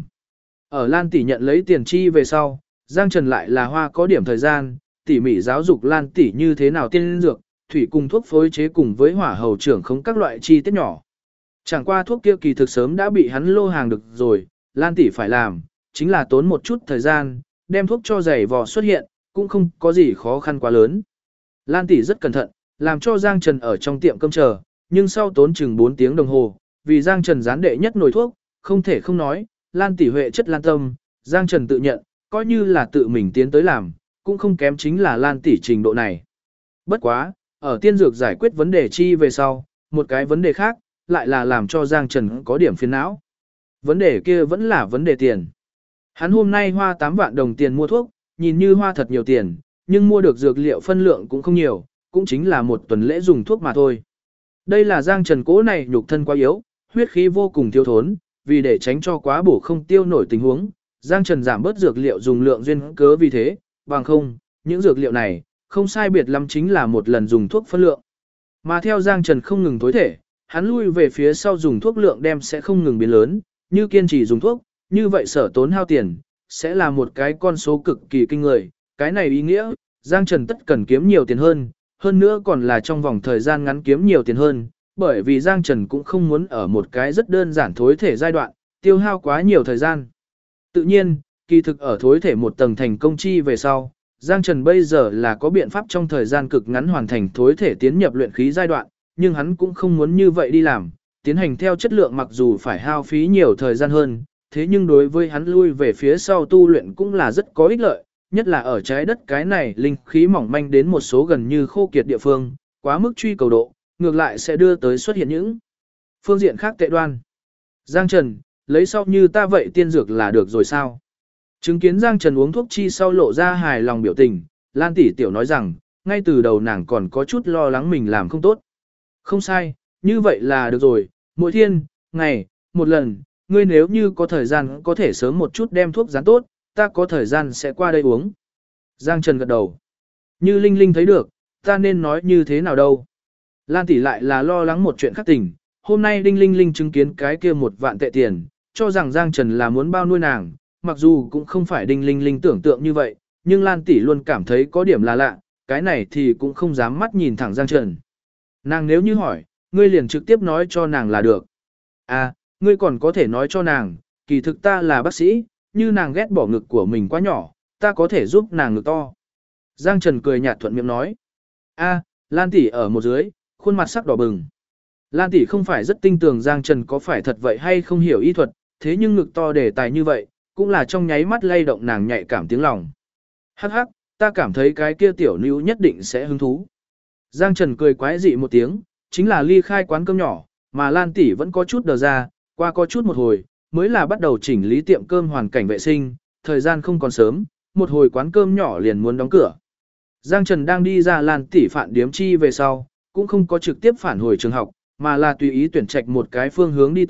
Ở Lan tỷ nhận lấy tiền chi về sau, Giang Trần lại là hoa có điểm thời gian, tỉ mỉ giáo dục Lan tỷ như thế nào tiên dược, thủy cùng thuốc phối chế cùng với hỏa hầu trưởng không các loại chi tiết nhỏ. Chẳng qua thuốc kia kỳ thực sớm đã bị hắn lô hàng được rồi, Lan tỷ phải làm, chính là tốn một chút thời gian, đem thuốc cho giày vò xuất hiện, cũng không có gì khó khăn quá lớn. Lan tỷ rất cẩn thận, làm cho Giang Trần ở trong tiệm cơm chờ, nhưng sau tốn chừng 4 tiếng đồng hồ, vì Giang Trần gián đệ nhất nồi thuốc, không thể không nói, Lan tỷ huệ chất lan tâm, Giang Trần tự nhận, coi như là tự mình tiến tới làm, cũng không kém chính là Lan tỷ trình độ này. Bất quá, ở tiên dược giải quyết vấn đề chi về sau, một cái vấn đề khác, lại là làm cho Giang Trần có điểm phiền não. Vấn đề kia vẫn là vấn đề tiền. Hắn hôm nay hoa 8 vạn đồng tiền mua thuốc, nhìn như hoa thật nhiều tiền, nhưng mua được dược liệu phân lượng cũng không nhiều, cũng chính là một tuần lễ dùng thuốc mà thôi. Đây là Giang Trần cố này nhục thân quá yếu, huyết khí vô cùng thiếu thốn, vì để tránh cho quá bổ không tiêu nổi tình huống, Giang Trần giảm bớt dược liệu dùng lượng duyên cớ vì thế, bằng không, những dược liệu này, không sai biệt lắm chính là một lần dùng thuốc phân lượng. Mà theo Giang Trần không ngừng tối thể, hắn lui về phía sau dùng thuốc lượng đem sẽ không ngừng biến lớn, như kiên trì dùng thuốc, như vậy sở tốn hao tiền, sẽ là một cái con số cực kỳ kinh người, cái này ý nghĩa, Giang Trần tất cần kiếm nhiều tiền hơn nữa còn là trong vòng thời gian ngắn kiếm nhiều tiền hơn, bởi vì Giang Trần cũng không muốn ở một cái rất đơn giản thối thể giai đoạn, tiêu hao quá nhiều thời gian. Tự nhiên, kỳ thực ở thối thể một tầng thành công chi về sau, Giang Trần bây giờ là có biện pháp trong thời gian cực ngắn hoàn thành thối thể tiến nhập luyện khí giai đoạn, nhưng hắn cũng không muốn như vậy đi làm, tiến hành theo chất lượng mặc dù phải hao phí nhiều thời gian hơn, thế nhưng đối với hắn lui về phía sau tu luyện cũng là rất có ích lợi, nhất là ở trái đất cái này linh khí mỏng manh đến một số gần như khô kiệt địa phương, quá mức truy cầu độ, ngược lại sẽ đưa tới xuất hiện những phương diện khác tệ đoan. Giang Trần, lấy sau như ta vậy tiên dược là được rồi sao? Chứng kiến Giang Trần uống thuốc chi sau lộ ra hài lòng biểu tình, Lan tỷ tiểu nói rằng, ngay từ đầu nàng còn có chút lo lắng mình làm không tốt. Không sai, như vậy là được rồi, mỗi thiên, ngày, một lần, ngươi nếu như có thời gian có thể sớm một chút đem thuốc dán tốt, ta có thời gian sẽ qua đây uống. Giang Trần gật đầu. Như Linh Linh thấy được, ta nên nói như thế nào đâu. Lan tỷ lại là lo lắng một chuyện khác tình, hôm nay Đinh Linh Linh chứng kiến cái kia 1 vạn tệ tiền, cho rằng Giang Trần là muốn bao nuôi nàng, mặc dù cũng không phải Đinh Linh Linh tưởng tượng như vậy, nhưng Lan tỷ luôn cảm thấy có điểm là lạ, cái này thì cũng không dám mắt nhìn thẳng Giang Trần. Nàng nếu như hỏi, ngươi liền trực tiếp nói cho nàng là được. À, ngươi còn có thể nói cho nàng, kỳ thực ta là bác sĩ, như nàng ghét bỏ ngực của mình quá nhỏ, ta có thể giúp nàng ngực to. Giang Trần cười nhạt thuận miệng nói. À, Lan tỷ ở một dưới, khuôn mặt sắc đỏ bừng. Lan tỷ không phải rất tin tưởng Giang Trần có phải thật vậy hay không hiểu y thuật, thế nhưng ngực to đề tài như vậy, cũng là trong nháy mắt lay động nàng nhạy cảm tiếng lòng. Hắc hắc, ta cảm thấy cái kia tiểu nữ nhất định sẽ hứng thú. Giang Trần cười quái dị một tiếng, chính là ly khai quán cơm nhỏ, mà Lan tỷ vẫn có chút đờ ra, qua có chút một hồi, mới là bắt đầu chỉnh lý tiệm cơm hoàn cảnh vệ sinh, thời gian không còn sớm, một hồi quán cơm nhỏ liền muốn đóng cửa. Giang Trần đang đi ra Lan tỷ phản điếm chi về sau, cũng không có trực tiếp phản hồi trường học, mà là tùy ý tuyển trạch một cái phương hướng đi tới,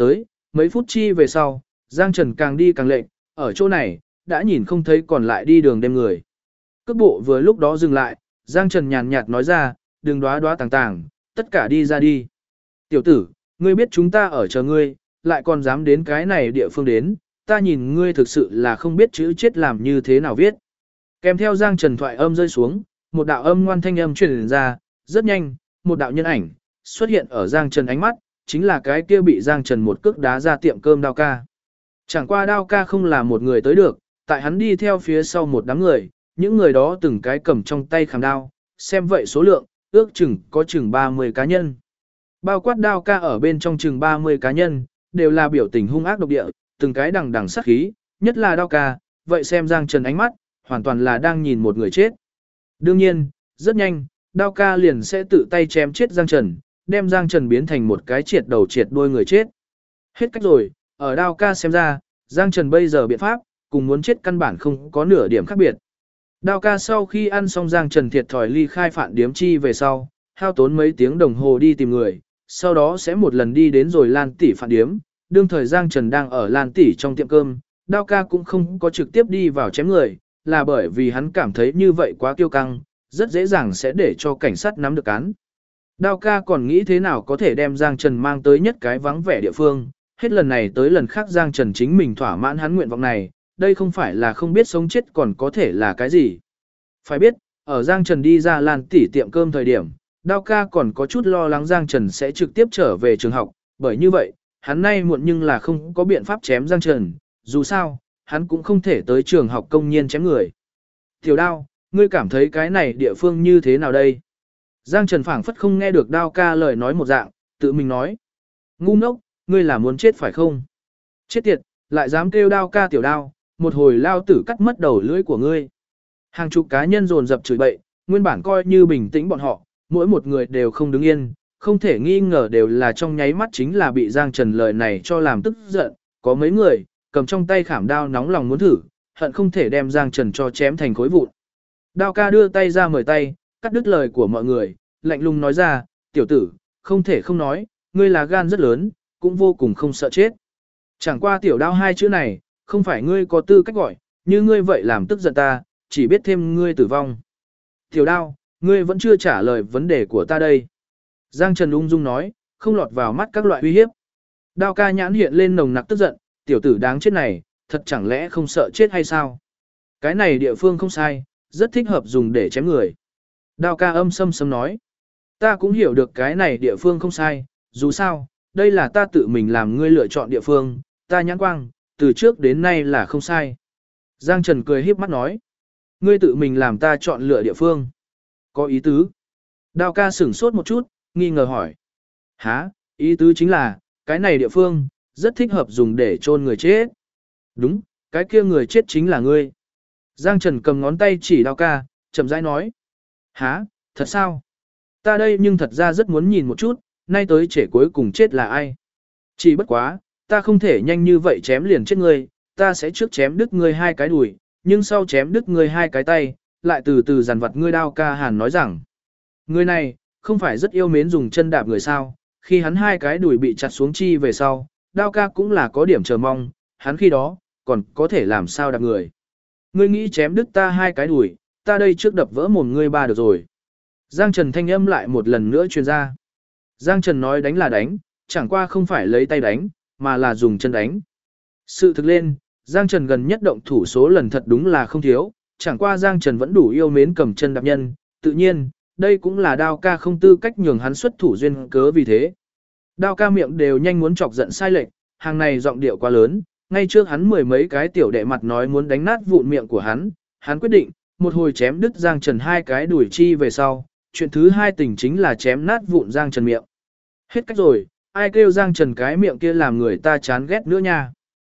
mấy phút chi về sau, Giang Trần càng đi càng lệnh, ở chỗ này, đã nhìn không thấy còn lại đi đường đêm người. Cước bộ vừa lúc đó dừng lại, Giang Trần nhàn nhạt nói ra, đừng đoá đoá tàng tàng, tất cả đi ra đi. Tiểu tử, ngươi biết chúng ta ở chờ ngươi, lại còn dám đến cái này địa phương đến, ta nhìn ngươi thực sự là không biết chữ chết làm như thế nào viết. Kèm theo Giang Trần thoại âm rơi xuống, một đạo âm ngoan thanh âm truyền ra, rất nhanh, một đạo nhân ảnh xuất hiện ở Giang Trần ánh mắt, chính là cái kia bị Giang Trần một cước đá ra tiệm cơm Đao Ca. Chẳng qua Đao Ca không là một người tới được, tại hắn đi theo phía sau một đám người, những người đó từng cái cầm trong tay khảm đao, xem vậy số lượng, ước chừng có chừng 30 cá nhân. Bao quát Đao Ca ở bên trong chừng 30 cá nhân, đều là biểu tình hung ác độc địa, từng cái đằng đằng sát khí, nhất là Đao Ca, vậy xem Giang Trần ánh mắt, hoàn toàn là đang nhìn một người chết. Đương nhiên, rất nhanh, Đao Ca liền sẽ tự tay chém chết Giang Trần, đem Giang Trần biến thành một cái triệt đầu triệt đuôi người chết. Hết cách rồi, ở Đao Ca xem ra, Giang Trần bây giờ biện pháp, cùng muốn chết căn bản không có nửa điểm khác biệt. Đao Ca sau khi ăn xong Giang Trần thiệt thòi ly khai phản điếm chi về sau, hao tốn mấy tiếng đồng hồ đi tìm người, sau đó sẽ một lần đi đến rồi Lan Tỷ phản điếm, đương thời Giang Trần đang ở Lan Tỷ trong tiệm cơm, Đao Ca cũng không có trực tiếp đi vào chém người, là bởi vì hắn cảm thấy như vậy quá kiêu căng, rất dễ dàng sẽ để cho cảnh sát nắm được án. Đao Ca còn nghĩ thế nào có thể đem Giang Trần mang tới nhất cái vắng vẻ địa phương, hết lần này tới lần khác Giang Trần chính mình thỏa mãn hắn nguyện vọng này, đây không phải là không biết sống chết còn có thể là cái gì. Phải biết, ở Giang Trần đi ra Lan Tỷ tiệm cơm thời điểm, Đao Ca còn có chút lo lắng Giang Trần sẽ trực tiếp trở về trường học, bởi như vậy, hắn nay muộn nhưng là không có biện pháp chém Giang Trần, dù sao, hắn cũng không thể tới trường học công nhiên chém người. Tiểu Đao, ngươi cảm thấy cái này địa phương như thế nào đây? Giang Trần phảng phất không nghe được Đao Ca lời nói một dạng, tự mình nói. Ngu ngốc, ngươi là muốn chết phải không? Chết tiệt, lại dám kêu Đao Ca tiểu Đao, một hồi lao tử cắt mất đầu lưỡi của ngươi. Hàng chục cá nhân dồn dập chửi bậy, nguyên bản coi như bình tĩnh bọn họ, mỗi một người đều không đứng yên, không thể nghi ngờ đều là trong nháy mắt chính là bị Giang Trần lời này cho làm tức giận, có mấy người cầm trong tay khảm đao nóng lòng muốn thử, hận không thể đem Giang Trần cho chém thành khối vụn. Đao Ca đưa tay ra mời tay, cắt đứt lời của mọi người, lạnh lùng nói ra, tiểu tử, không thể không nói, ngươi là gan rất lớn, cũng vô cùng không sợ chết. Chẳng qua tiểu Đao hai chữ này, không phải ngươi có tư cách gọi, như ngươi vậy làm tức giận ta, chỉ biết thêm ngươi tử vong. Tiểu Đao, ngươi vẫn chưa trả lời vấn đề của ta đây. Giang Trần ung dung nói, không lọt vào mắt các loại uy hiếp. Đao Ca nhãn hiện lên nồng nặc tức giận, tiểu tử đáng chết này, thật chẳng lẽ không sợ chết hay sao? Cái này địa phương không sai, rất thích hợp dùng để chém người. Đao Ca âm sâm sâm nói, ta cũng hiểu được cái này địa phương không sai, dù sao, đây là ta tự mình làm ngươi lựa chọn địa phương, ta nhãn quang, từ trước đến nay là không sai. Giang Trần cười híp mắt nói, ngươi tự mình làm ta chọn lựa địa phương. Có ý tứ. Đao Ca sửng sốt một chút, nghi ngờ hỏi. Hả, ý tứ chính là, cái này địa phương, rất thích hợp dùng để chôn người chết. Đúng, cái kia người chết chính là ngươi. Giang Trần cầm ngón tay chỉ Đao Ca, chậm rãi nói. Hả, thật sao? Ta đây nhưng thật ra rất muốn nhìn một chút, nay tới trẻ cuối cùng chết là ai. Chỉ bất quá, ta không thể nhanh như vậy chém liền chết ngươi, ta sẽ trước chém đứt ngươi hai cái đùi, nhưng sau chém đứt ngươi hai cái tay, lại từ từ dằn vặt ngươi. Đao Ca hàn nói rằng, người này, không phải rất yêu mến dùng chân đạp người sao, khi hắn hai cái đùi bị chặt xuống chi về sau, Đao Ca cũng là có điểm chờ mong, hắn khi đó, còn có thể làm sao đạp người. Ngươi nghĩ chém đứt ta hai cái đùi, ta đây trước đập vỡ mồm ngươi ba được rồi. Giang Trần thanh âm lại một lần nữa truyền ra. Giang Trần nói đánh là đánh, chẳng qua không phải lấy tay đánh, mà là dùng chân đánh. Sự thực lên, Giang Trần gần nhất động thủ số lần thật đúng là không thiếu, chẳng qua Giang Trần vẫn đủ yêu mến cầm chân đạp nhân, tự nhiên, đây cũng là Đao Ca không tư cách nhường hắn xuất thủ duyên cớ vì thế. Đao Ca miệng đều nhanh muốn chọc giận sai lệch, hàng này giọng điệu quá lớn, ngay trước hắn mười mấy cái tiểu đệ mặt nói muốn đánh nát vụn miệng của hắn quyết định, một hồi chém đứt Giang Trần hai cái đuổi chi về sau, chuyện thứ hai tình chính là chém nát vụn Giang Trần miệng. Hết cách rồi, ai kêu Giang Trần cái miệng kia làm người ta chán ghét nữa nha.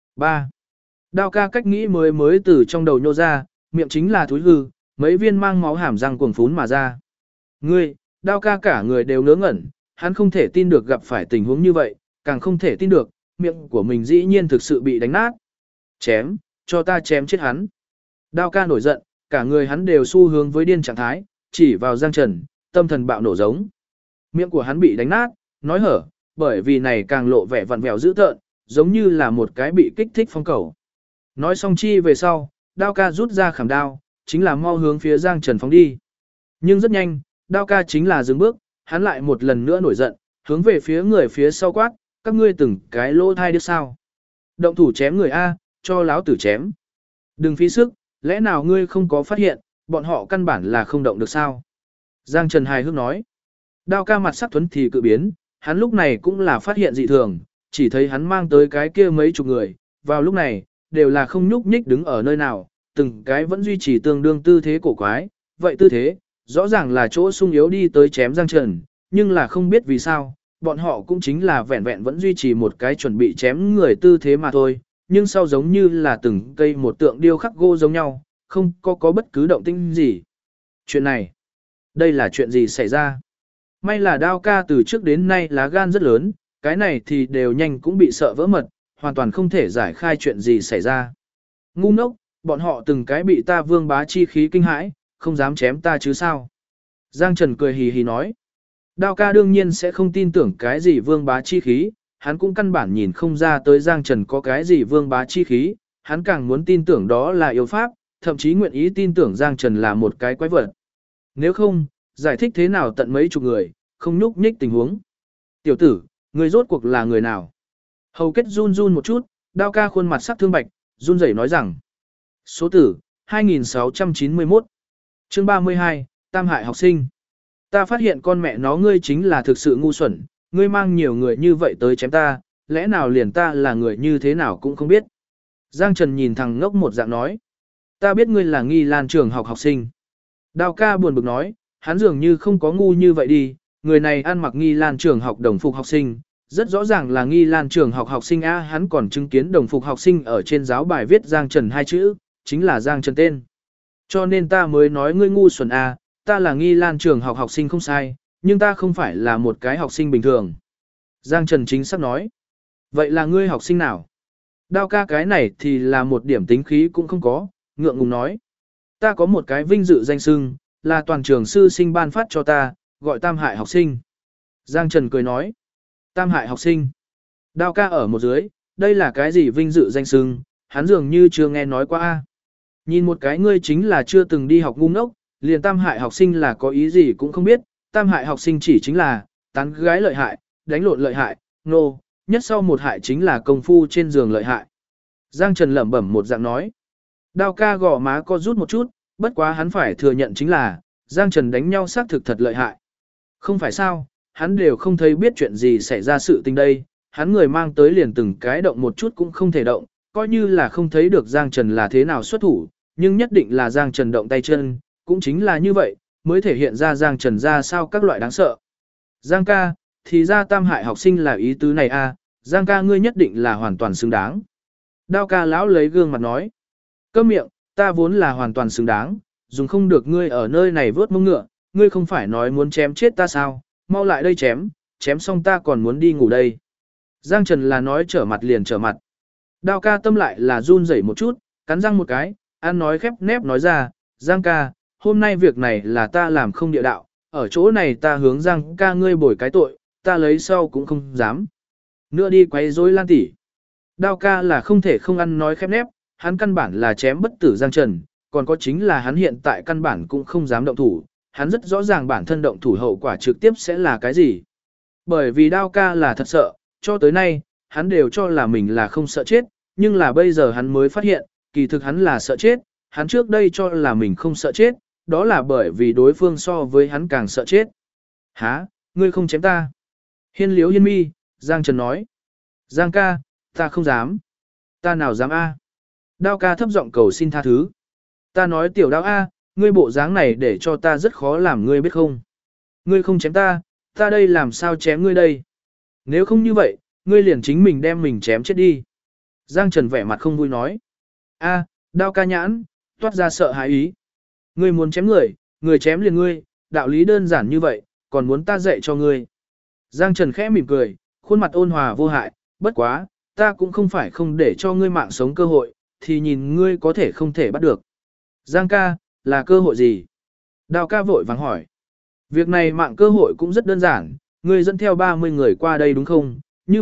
3. Đao Ca cách nghĩ mới từ trong đầu nhô ra, miệng chính là thúi hư, mấy viên mang máu hàm răng cuồng phún mà ra. Ngươi, Đao Ca cả người đều ngớ ngẩn, hắn không thể tin được gặp phải tình huống như vậy, càng không thể tin được, miệng của mình dĩ nhiên thực sự bị đánh nát. Chém, cho ta chém chết hắn. Đao Ca nổi giận, cả người hắn đều xu hướng với điên trạng thái, chỉ vào Giang Trần, tâm thần bạo nổ giống. Miệng của hắn bị đánh nát, nói hở, bởi vì này càng lộ vẻ vặn vẹo dữ tợn, giống như là một cái bị kích thích phong cầu. Nói xong chi về sau, đao ca rút ra khảm đao, chính là mau hướng phía Giang Trần phóng đi. Nhưng rất nhanh, đao ca chính là dừng bước, hắn lại một lần nữa nổi giận, hướng về phía người phía sau quát, các ngươi từng cái lỗ thai đứa sao. Động thủ chém người A, cho láo tử chém. Đừng phí sức, lẽ nào ngươi không có phát hiện, bọn họ căn bản là không động được sao. Giang Trần hài hước nói. Đao ca mặt sắc thuấn thì cự biến, hắn lúc này cũng là phát hiện dị thường, chỉ thấy hắn mang tới cái kia mấy chục người, vào lúc này, đều là không nhúc nhích đứng ở nơi nào, từng cái vẫn duy trì tương đương tư thế cổ quái, vậy tư thế, rõ ràng là chỗ sung yếu đi tới chém Giang Trần, nhưng là không biết vì sao, bọn họ cũng chính là vẹn vẹn vẫn duy trì một cái chuẩn bị chém người tư thế mà thôi, nhưng sau giống như là từng cây một tượng điêu khắc gỗ giống nhau, không có bất cứ động tĩnh gì. Chuyện này, đây là chuyện gì xảy ra? May là đao ca từ trước đến nay lá gan rất lớn, cái này thì đều nhanh cũng bị sợ vỡ mật, hoàn toàn không thể giải khai chuyện gì xảy ra. Ngu ngốc, bọn họ từng cái bị ta vương bá chi khí kinh hãi, không dám chém ta chứ sao. Giang Trần cười hì hì nói. Đao ca đương nhiên sẽ không tin tưởng cái gì vương bá chi khí, hắn cũng căn bản nhìn không ra tới Giang Trần có cái gì vương bá chi khí, hắn càng muốn tin tưởng đó là yêu pháp, thậm chí nguyện ý tin tưởng Giang Trần là một cái quái vật. Nếu không, giải thích thế nào tận mấy chục người, không nhúc nhích tình huống. Tiểu tử, người rốt cuộc là người nào? Hầu kết run run một chút, đao ca khuôn mặt sắc thương bạch, run rẩy nói rằng. Số tử, 2691. Chương 32, Tam hại học sinh. Ta phát hiện con mẹ nó ngươi chính là thực sự ngu xuẩn, ngươi mang nhiều người như vậy tới chém ta, lẽ nào liền ta là người như thế nào cũng không biết. Giang Trần nhìn thằng ngốc một dạng nói. Ta biết ngươi là Nghi Lan trường học học sinh. Đao ca buồn bực nói, hắn dường như không có ngu như vậy đi, người này ăn mặc Nghi Lan trường học đồng phục học sinh, rất rõ ràng là Nghi Lan trường học học sinh A, hắn còn chứng kiến đồng phục học sinh ở trên giáo bài viết Giang Trần hai chữ, chính là Giang Trần tên. Cho nên ta mới nói ngươi ngu xuẩn A, ta là Nghi Lan trường học học sinh không sai, nhưng ta không phải là một cái học sinh bình thường. Giang Trần chính xác nói. Vậy là ngươi học sinh nào? Đao ca cái này thì là một điểm tính khí cũng không có, ngượng ngùng nói. Ta có một cái vinh dự danh xưng, là toàn trường sư sinh ban phát cho ta, gọi Tam hại học sinh. Giang Trần cười nói. Tam hại học sinh. Đao ca ở một dưới, đây là cái gì vinh dự danh xưng, hắn dường như chưa nghe nói qua. A. Nhìn một cái ngươi chính là chưa từng đi học ngu ngốc, liền tam hại học sinh là có ý gì cũng không biết, tam hại học sinh chỉ chính là tán gái lợi hại, đánh lộn lợi hại, nô, nhất sau một hại chính là công phu trên giường lợi hại. Giang Trần lẩm bẩm một dạng nói. Đao ca gò má co rút một chút, bất quá hắn phải thừa nhận chính là, Giang Trần đánh nhau xác thực thật lợi hại. Không phải sao, hắn đều không thấy biết chuyện gì xảy ra sự tình đây, hắn người mang tới liền từng cái động một chút cũng không thể động, coi như là không thấy được Giang Trần là thế nào xuất thủ, nhưng nhất định là Giang Trần động tay chân, cũng chính là như vậy, mới thể hiện ra Giang Trần ra sao các loại đáng sợ. Giang ca, thì ra tam hại học sinh là ý tứ này à, Giang ca ngươi nhất định là hoàn toàn xứng đáng. Đao ca lão lấy gương mặt nói. Câm miệng, ta vốn là hoàn toàn xứng đáng, dùng không được ngươi ở nơi này vớt mông ngựa, ngươi không phải nói muốn chém chết ta sao, mau lại đây chém, chém xong ta còn muốn đi ngủ đây. Giang Trần là nói trở mặt liền trở mặt. Đao ca tâm lại là run rẩy một chút, cắn răng một cái, ăn nói khép nép nói ra, Giang ca, hôm nay việc này là ta làm không địa đạo, ở chỗ này ta hướng Giang ca ngươi bồi cái tội, ta lấy sau cũng không dám. Nữa đi quấy rối Lan tỷ. Đao ca là không thể không ăn nói khép nép, hắn căn bản là chém bất tử Giang Trần, còn có chính là hắn hiện tại căn bản cũng không dám động thủ, hắn rất rõ ràng bản thân động thủ hậu quả trực tiếp sẽ là cái gì. Bởi vì đao ca là thật sợ, cho tới nay, hắn đều cho là mình là không sợ chết, nhưng là bây giờ hắn mới phát hiện, kỳ thực hắn là sợ chết, hắn trước đây cho là mình không sợ chết, đó là bởi vì đối phương so với hắn càng sợ chết. Hả, ngươi không chém ta? Hiên liếu hiên mi, Giang Trần nói. Giang ca, ta không dám. Ta nào dám a? Đao ca thấp giọng cầu xin tha thứ. Ta nói tiểu đao a, ngươi bộ dáng này để cho ta rất khó làm ngươi biết không? Ngươi không chém ta, ta đây làm sao chém ngươi đây? Nếu không như vậy, ngươi liền chính mình đem mình chém chết đi. Giang Trần vẻ mặt không vui nói. A, đao ca nhãn, toát ra sợ hãi ý. Ngươi muốn chém người, người chém liền ngươi, đạo lý đơn giản như vậy, còn muốn ta dạy cho ngươi. Giang Trần khẽ mỉm cười, khuôn mặt ôn hòa vô hại, bất quá, ta cũng không phải không để cho ngươi mạng sống cơ hội, thì nhìn ngươi có thể không thể bắt được. Giang ca, là cơ hội gì? Đao ca vội vàng hỏi. Việc này mạng cơ hội cũng rất đơn giản, ngươi dẫn theo 30 người qua đây đúng không? Như vậy,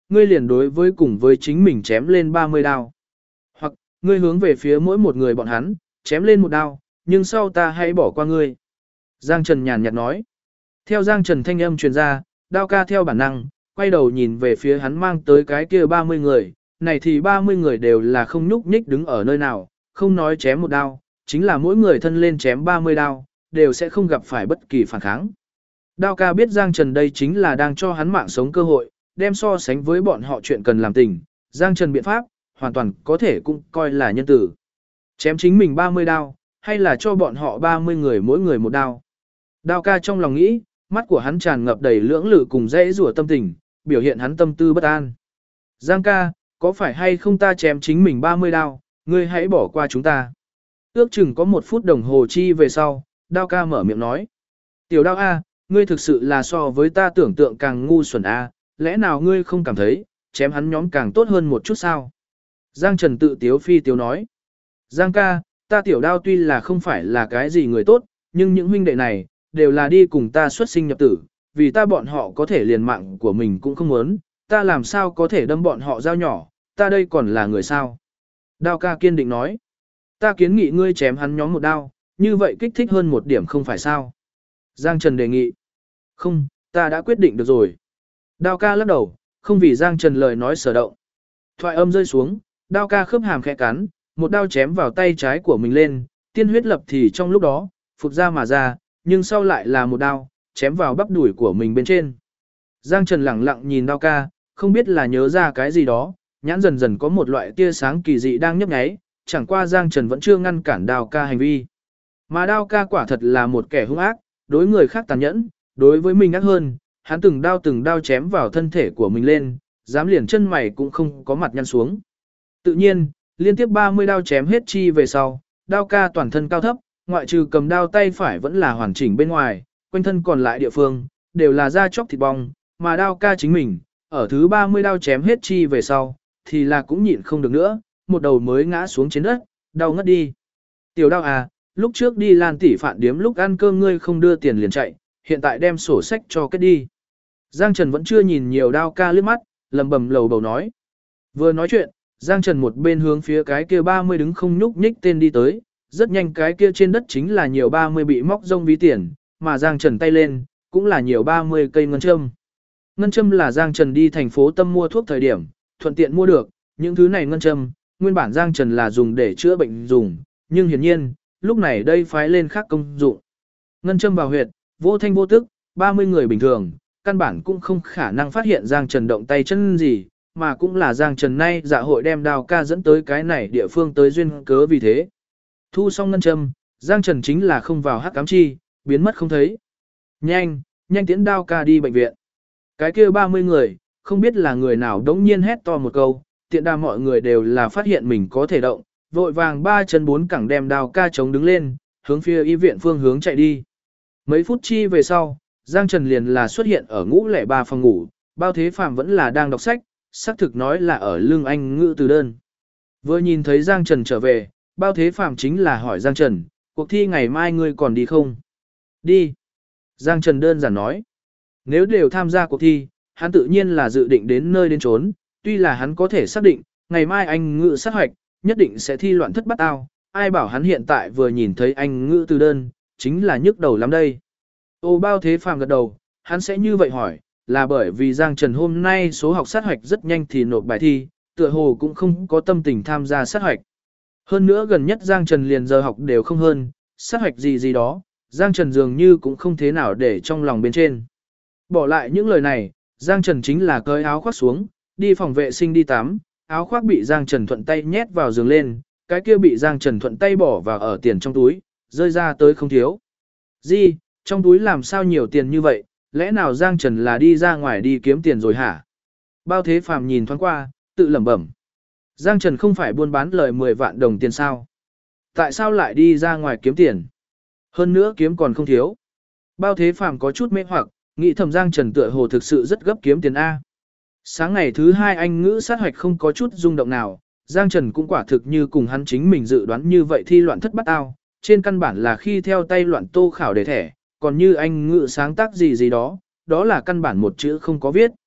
ngươi liền đối với cùng với chính mình chém lên 30 đao. Hoặc, ngươi hướng về phía mỗi một người bọn hắn, chém lên một đao, nhưng sau ta hãy bỏ qua ngươi. Giang Trần nhàn nhạt nói. Theo Giang Trần thanh âm truyền ra, đao ca theo bản năng, quay đầu nhìn về phía hắn mang tới cái kia 30 người, này thì 30 người đều là không nhúc nhích đứng ở nơi nào, không nói chém một đao, chính là mỗi người thân lên chém 30 đao, đều sẽ không gặp phải bất kỳ phản kháng. Đao ca biết Giang Trần đây chính là đang cho hắn mạng sống cơ hội, đem so sánh với bọn họ chuyện cần làm tình, Giang Trần biện pháp, hoàn toàn có thể cũng coi là nhân tử. Chém chính mình 30 đao, hay là cho bọn họ 30 người mỗi người một đao. Đao ca trong lòng nghĩ, mắt của hắn tràn ngập đầy lưỡng lự cùng dễ rủa tâm tình, biểu hiện hắn tâm tư bất an. Giang ca, có phải hay không ta chém chính mình 30 đao, ngươi hãy bỏ qua chúng ta. Ước chừng có 1 phút đồng hồ chi về sau, đao ca mở miệng nói. Tiểu đao A, ngươi thực sự là so với ta tưởng tượng càng ngu xuẩn A, lẽ nào ngươi không cảm thấy, chém hắn nhóm càng tốt hơn một chút sao? Giang Trần tự tiếu phi tiếu nói. Giang ca, ta tiểu đao tuy là không phải là cái gì người tốt, nhưng những huynh đệ này, đều là đi cùng ta xuất sinh nhập tử, vì ta bọn họ có thể liền mạng của mình cũng không muốn, ta làm sao có thể đâm bọn họ dao nhỏ, ta đây còn là người sao? Đao ca kiên định nói. Ta kiến nghị ngươi chém hắn nhóm một đao, như vậy kích thích hơn một điểm không phải sao? Giang Trần đề nghị. Không, ta đã quyết định được rồi. Đao ca lắc đầu, không vì Giang Trần lời nói sở động. Thoại âm rơi xuống, đao ca khớp hàm khẽ cắn, một đao chém vào tay trái của mình lên, tiên huyết lập thì trong lúc đó, phụt ra mà ra, nhưng sau lại là một đao, chém vào bắp đùi của mình bên trên. Giang Trần lẳng lặng nhìn đao ca, không biết là nhớ ra cái gì đó, nhãn dần dần có một loại tia sáng kỳ dị đang nhấp nháy, chẳng qua Giang Trần vẫn chưa ngăn cản đao ca hành vi. Mà đao ca quả thật là một kẻ hung ác, đối người khác tàn nhẫn, đối với mình ác hơn, hắn từng đao chém vào thân thể của mình lên, dám liền chân mày cũng không có mặt nhăn xuống. Tự nhiên, liên tiếp 30 đao chém hết chi về sau, đao ca toàn thân cao thấp, ngoại trừ cầm đao tay phải vẫn là hoàn chỉnh bên ngoài, quanh thân còn lại địa phương, đều là da chóc thịt bong, mà đao ca chính mình, ở thứ 30 đao chém hết chi về sau, thì là cũng nhịn không được nữa, một đầu mới ngã xuống trên đất, đau ngất đi. Tiểu đao à, lúc trước đi Lan tỷ phạn điếm lúc ăn cơm ngươi không đưa tiền liền chạy, hiện tại đem sổ sách cho kết đi. Giang Trần vẫn chưa nhìn nhiều đao ca liếc mắt, lầm bầm lầu bầu nói. Vừa nói chuyện, Giang Trần một bên hướng phía cái kia 30 đứng không nhúc nhích tên đi tới, rất nhanh cái kia trên đất chính là nhiều 30 bị móc rông ví tiền, mà Giang Trần tay lên, cũng là nhiều 30 cây ngân châm. Ngân châm là Giang Trần đi thành phố Tâm mua thuốc thời điểm, thuận tiện mua được, những thứ này ngân châm, nguyên bản Giang Trần là dùng để chữa bệnh dùng, nhưng hiển nhiên, lúc này đây phái lên khác công dụng. Ngân châm vào huyệt, vô thanh vô tức, 30 người bình thường, căn bản cũng không khả năng phát hiện Giang Trần động tay chân gì, mà cũng là Giang Trần nay dạ hội đem đào ca dẫn tới cái này địa phương tới duyên cớ vì thế. Thu xong ngân châm, Giang Trần chính là không vào hắc ám chi, biến mất không thấy. Nhanh, nhanh tiễn đao ca đi bệnh viện. Cái kia 30 người, không biết là người nào đống nhiên hét to một câu, tiện đà mọi người đều là phát hiện mình có thể động, vội vàng 3 chân 4 cẳng đem đao ca chống đứng lên, hướng phía y viện phương hướng chạy đi. Mấy phút chi về sau, Giang Trần liền là xuất hiện ở ngũ lẻ 3 phòng ngủ, Bao Thế Phàm vẫn là đang đọc sách, xác thực nói là ở lưng anh ngữ từ đơn. Vừa nhìn thấy Giang Trần trở về, Bao Thế Phàm chính là hỏi Giang Trần, cuộc thi ngày mai ngươi còn đi không? Đi. Giang Trần đơn giản nói. Nếu đều tham gia cuộc thi, hắn tự nhiên là dự định đến nơi đến chốn, tuy là hắn có thể xác định, ngày mai anh ngữ sát hoạch, nhất định sẽ thi loạn thất bát ao, ai bảo hắn hiện tại vừa nhìn thấy anh ngữ từ đơn, chính là nhức đầu lắm đây. Ô Bao Thế Phàm gật đầu, hắn sẽ như vậy hỏi, là bởi vì Giang Trần hôm nay số học sát hoạch rất nhanh thì nộp bài thi, tựa hồ cũng không có tâm tình tham gia sát hoạch. Hơn nữa gần nhất Giang Trần liền giờ học đều không hơn, sát hoạch gì gì đó, Giang Trần dường như cũng không thế nào để trong lòng bên trên. Bỏ lại những lời này, Giang Trần chính là cởi áo khoác xuống, đi phòng vệ sinh đi tắm, áo khoác bị Giang Trần thuận tay nhét vào giường lên, cái kia bị Giang Trần thuận tay bỏ vào ở tiền trong túi, rơi ra tới không thiếu. Gì, trong túi làm sao nhiều tiền như vậy, lẽ nào Giang Trần là đi ra ngoài đi kiếm tiền rồi hả? Bao Thế Phàm nhìn thoáng qua, tự lẩm bẩm. Giang Trần không phải buôn bán lời 10 vạn đồng tiền sao? Tại sao lại đi ra ngoài kiếm tiền? Hơn nữa kiếm còn không thiếu. Bao Thế Phàm có chút mê hoặc, nghĩ thầm Giang Trần tựa hồ thực sự rất gấp kiếm tiền A. Sáng ngày thứ 2 anh ngữ sát hoạch không có chút rung động nào, Giang Trần cũng quả thực như cùng hắn chính mình dự đoán như vậy thi loạn thất bát ao, trên căn bản là khi theo tay loạn tô khảo đề thẻ, còn như anh ngữ sáng tác gì gì đó, đó là căn bản một chữ không có viết.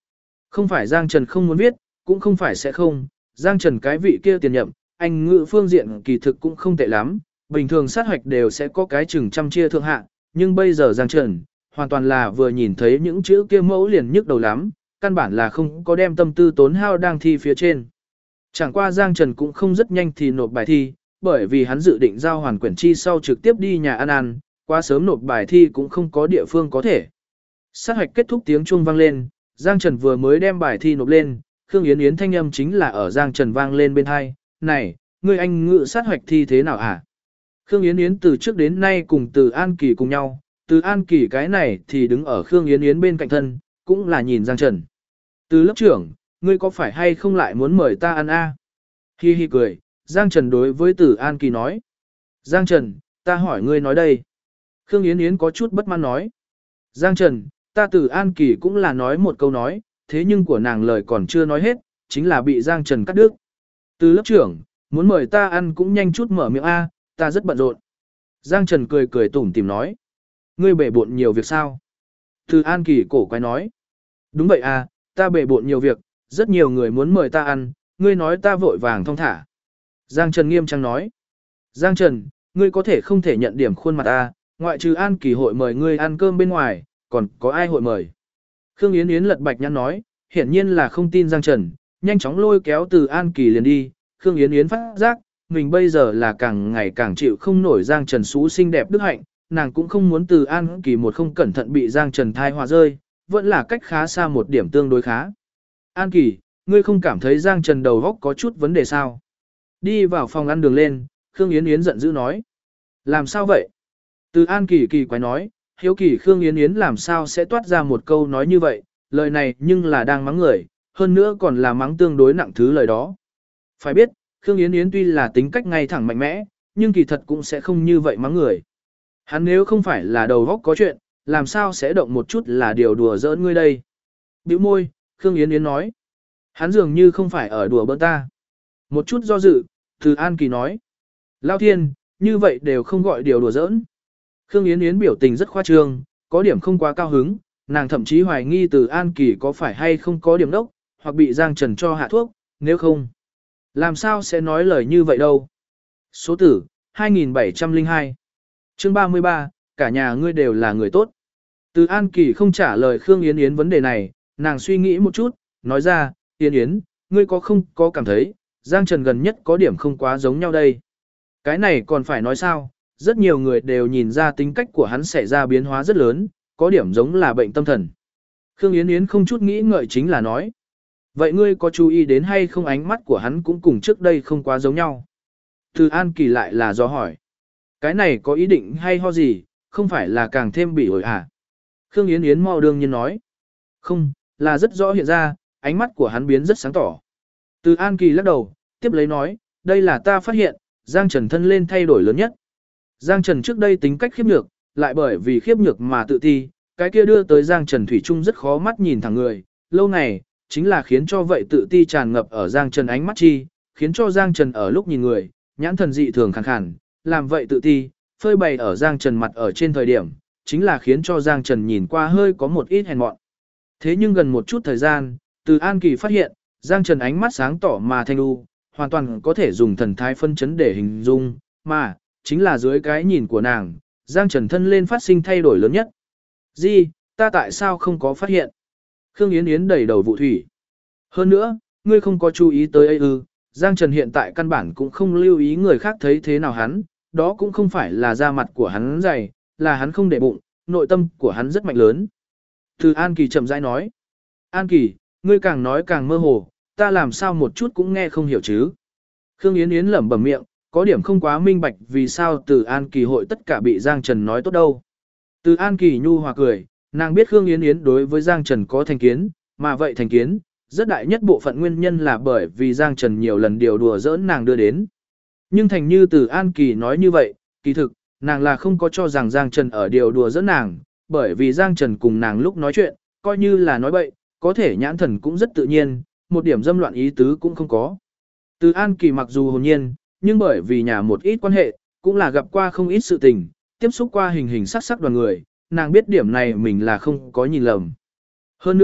Không phải Giang Trần không muốn viết, cũng không phải sẽ không, Giang Trần cái vị kia tiền nhậm, anh ngữ phương diện kỳ thực cũng không tệ lắm, bình thường sát hoạch đều sẽ có cái chừng trăm chia thượng hạ, nhưng bây giờ Giang Trần, hoàn toàn là vừa nhìn thấy những chữ kia mẫu liền nhức đầu lắm, căn bản là không có đem tâm tư tốn hao đang thi phía trên. Chẳng qua Giang Trần cũng không rất nhanh thì nộp bài thi, bởi vì hắn dự định giao hoàn quyển chi sau trực tiếp đi nhà ăn, quá sớm nộp bài thi cũng không có địa phương có thể. Sát hoạch kết thúc tiếng chuông vang lên, Giang Trần vừa mới đem bài thi nộp lên, Khương Yến Yến thanh âm chính là ở Giang Trần vang lên bên hai, này, ngươi anh ngự sát hoạch thi thế nào hả? Khương Yến Yến từ trước đến nay cùng Từ An Kỳ cùng nhau, Từ An Kỳ cái này thì đứng ở Khương Yến Yến bên cạnh thân, cũng là nhìn Giang Trần. Từ lớp trưởng, ngươi có phải hay không lại muốn mời ta ăn a? Hi hi cười, Giang Trần đối với Từ An Kỳ nói. Giang Trần, ta hỏi ngươi nói đây. Khương Yến Yến có chút bất mãn nói. Giang Trần, ta Từ An Kỳ cũng là nói một câu nói, thế nhưng của nàng lời còn chưa nói hết, chính là bị Giang Trần cắt đứt. Từ lớp trưởng, muốn mời ta ăn cũng nhanh chút mở miệng a, ta rất bận rộn. Giang Trần cười cười tủm tỉm nói. Ngươi bể bộn nhiều việc sao? Từ An Kỳ cổ quái nói. Đúng vậy à, ta bể bộn nhiều việc, rất nhiều người muốn mời ta ăn, ngươi nói ta vội vàng thong thả. Giang Trần nghiêm trang nói. Giang Trần, ngươi có thể không thể nhận điểm khuôn mặt ta, ngoại trừ An Kỳ hội mời ngươi ăn cơm bên ngoài, còn có ai hội mời? Khương Yến Yến lật bạch nhăn nói, hiển nhiên là không tin Giang Trần, nhanh chóng lôi kéo Từ An Kỳ liền đi. Khương Yến Yến phát giác, mình bây giờ là càng ngày càng chịu không nổi Giang Trần xú xinh đẹp đức hạnh, nàng cũng không muốn Từ An Kỳ một không cẩn thận bị Giang Trần thai hòa rơi, vẫn là cách khá xa một điểm tương đối khá. An Kỳ, ngươi không cảm thấy Giang Trần đầu óc có chút vấn đề sao? Đi vào phòng ăn đường lên, Khương Yến Yến giận dữ nói. Làm sao vậy? Từ An Kỳ kỳ quái nói, hiếu kỳ Khương Yến Yến làm sao sẽ toát ra một câu nói như vậy, lời này nhưng là đang mắng người, hơn nữa còn là mắng tương đối nặng thứ lời đó. Phải biết, Khương Yến Yến tuy là tính cách ngay thẳng mạnh mẽ, nhưng kỳ thật cũng sẽ không như vậy mắng người. Hắn nếu không phải là đầu óc có chuyện, làm sao sẽ động một chút là điều đùa giỡn ngươi đây? Bĩu môi, Khương Yến Yến nói. Hắn dường như không phải ở đùa bỡn ta. Một chút do dự, Từ An Kỳ nói. Lao thiên, như vậy đều không gọi điều đùa giỡn. Khương Yến Yến biểu tình rất khoa trương, có điểm không quá cao hứng, nàng thậm chí hoài nghi Từ An Kỳ có phải hay không có điểm đốc, hoặc bị Giang Trần cho hạ thuốc, nếu không. Làm sao sẽ nói lời như vậy đâu? Số tử, 2702. Chương 33, cả nhà ngươi đều là người tốt. Từ An Kỳ không trả lời Khương Yến Yến vấn đề này, nàng suy nghĩ một chút, nói ra, Yến Yến, ngươi có không có cảm thấy, Giang Trần gần nhất có điểm không quá giống nhau đây. Cái này còn phải nói sao, rất nhiều người đều nhìn ra tính cách của hắn xảy ra biến hóa rất lớn, có điểm giống là bệnh tâm thần. Khương Yến Yến không chút nghĩ ngợi chính là nói. Vậy ngươi có chú ý đến hay không ánh mắt của hắn cũng cùng trước đây không quá giống nhau? Từ An Kỳ lại là do hỏi. Cái này có ý định hay ho gì, không phải là càng thêm bị ổi à? Khương Yến Yến mau đương nhiên nói. Không, là rất rõ hiện ra, ánh mắt của hắn biến rất sáng tỏ. Từ An Kỳ lắc đầu, tiếp lấy nói, đây là ta phát hiện, Giang Trần thân lên thay đổi lớn nhất. Giang Trần trước đây tính cách khiếp nhược, lại bởi vì khiếp nhược mà tự ti, cái kia đưa tới Giang Trần Thủy Trung rất khó mắt nhìn thẳng người, lâu này, chính là khiến cho vậy tự ti tràn ngập ở Giang Trần ánh mắt chi, khiến cho Giang Trần ở lúc nhìn người, nhãn thần dị thường khàn khàn, làm vậy tự ti, phơi bày ở Giang Trần mặt ở trên thời điểm, chính là khiến cho Giang Trần nhìn qua hơi có một ít hèn mọn. Thế nhưng gần một chút thời gian, Từ An Kỳ phát hiện, Giang Trần ánh mắt sáng tỏ mà thanh u, hoàn toàn có thể dùng thần thái phân chấn để hình dung, mà, chính là dưới cái nhìn của nàng, Giang Trần thân lên phát sinh thay đổi lớn nhất. Gì, ta tại sao không có phát hiện? Khương Yến Yến đầy đầu vụ thủy. Hơn nữa, ngươi không có chú ý tới ấy ư, Giang Trần hiện tại căn bản cũng không lưu ý người khác thấy thế nào hắn, đó cũng không phải là da mặt của hắn dày, là hắn không để bụng, nội tâm của hắn rất mạnh lớn. Từ An Kỳ chậm rãi nói. An Kỳ, ngươi càng nói càng mơ hồ, ta làm sao một chút cũng nghe không hiểu chứ. Khương Yến Yến lẩm bẩm miệng, có điểm không quá minh bạch vì sao Từ An Kỳ hội tất cả bị Giang Trần nói tốt đâu. Từ An Kỳ nhu hòa cười, nàng biết Khương Yến Yến đối với Giang Trần có thành kiến, mà vậy thành kiến, rất đại nhất bộ phận nguyên nhân là bởi vì Giang Trần nhiều lần điều đùa giỡn nàng đưa đến. Nhưng thành như Từ An Kỳ nói như vậy, kỳ thực, nàng là không có cho rằng Giang Trần ở điều đùa giỡn nàng, bởi vì Giang Trần cùng nàng lúc nói chuyện, coi như là nói bậy, có thể nhãn thần cũng rất tự nhiên, một điểm dâm loạn ý tứ cũng không có. Từ An Kỳ mặc dù hồn nhiên, nhưng bởi vì nhà một ít quan hệ, cũng là gặp qua không ít sự tình, tiếp xúc qua hình hình sắc sắc đoàn người, nàng biết điểm này mình là không có nhìn lầm. Hơn nữa,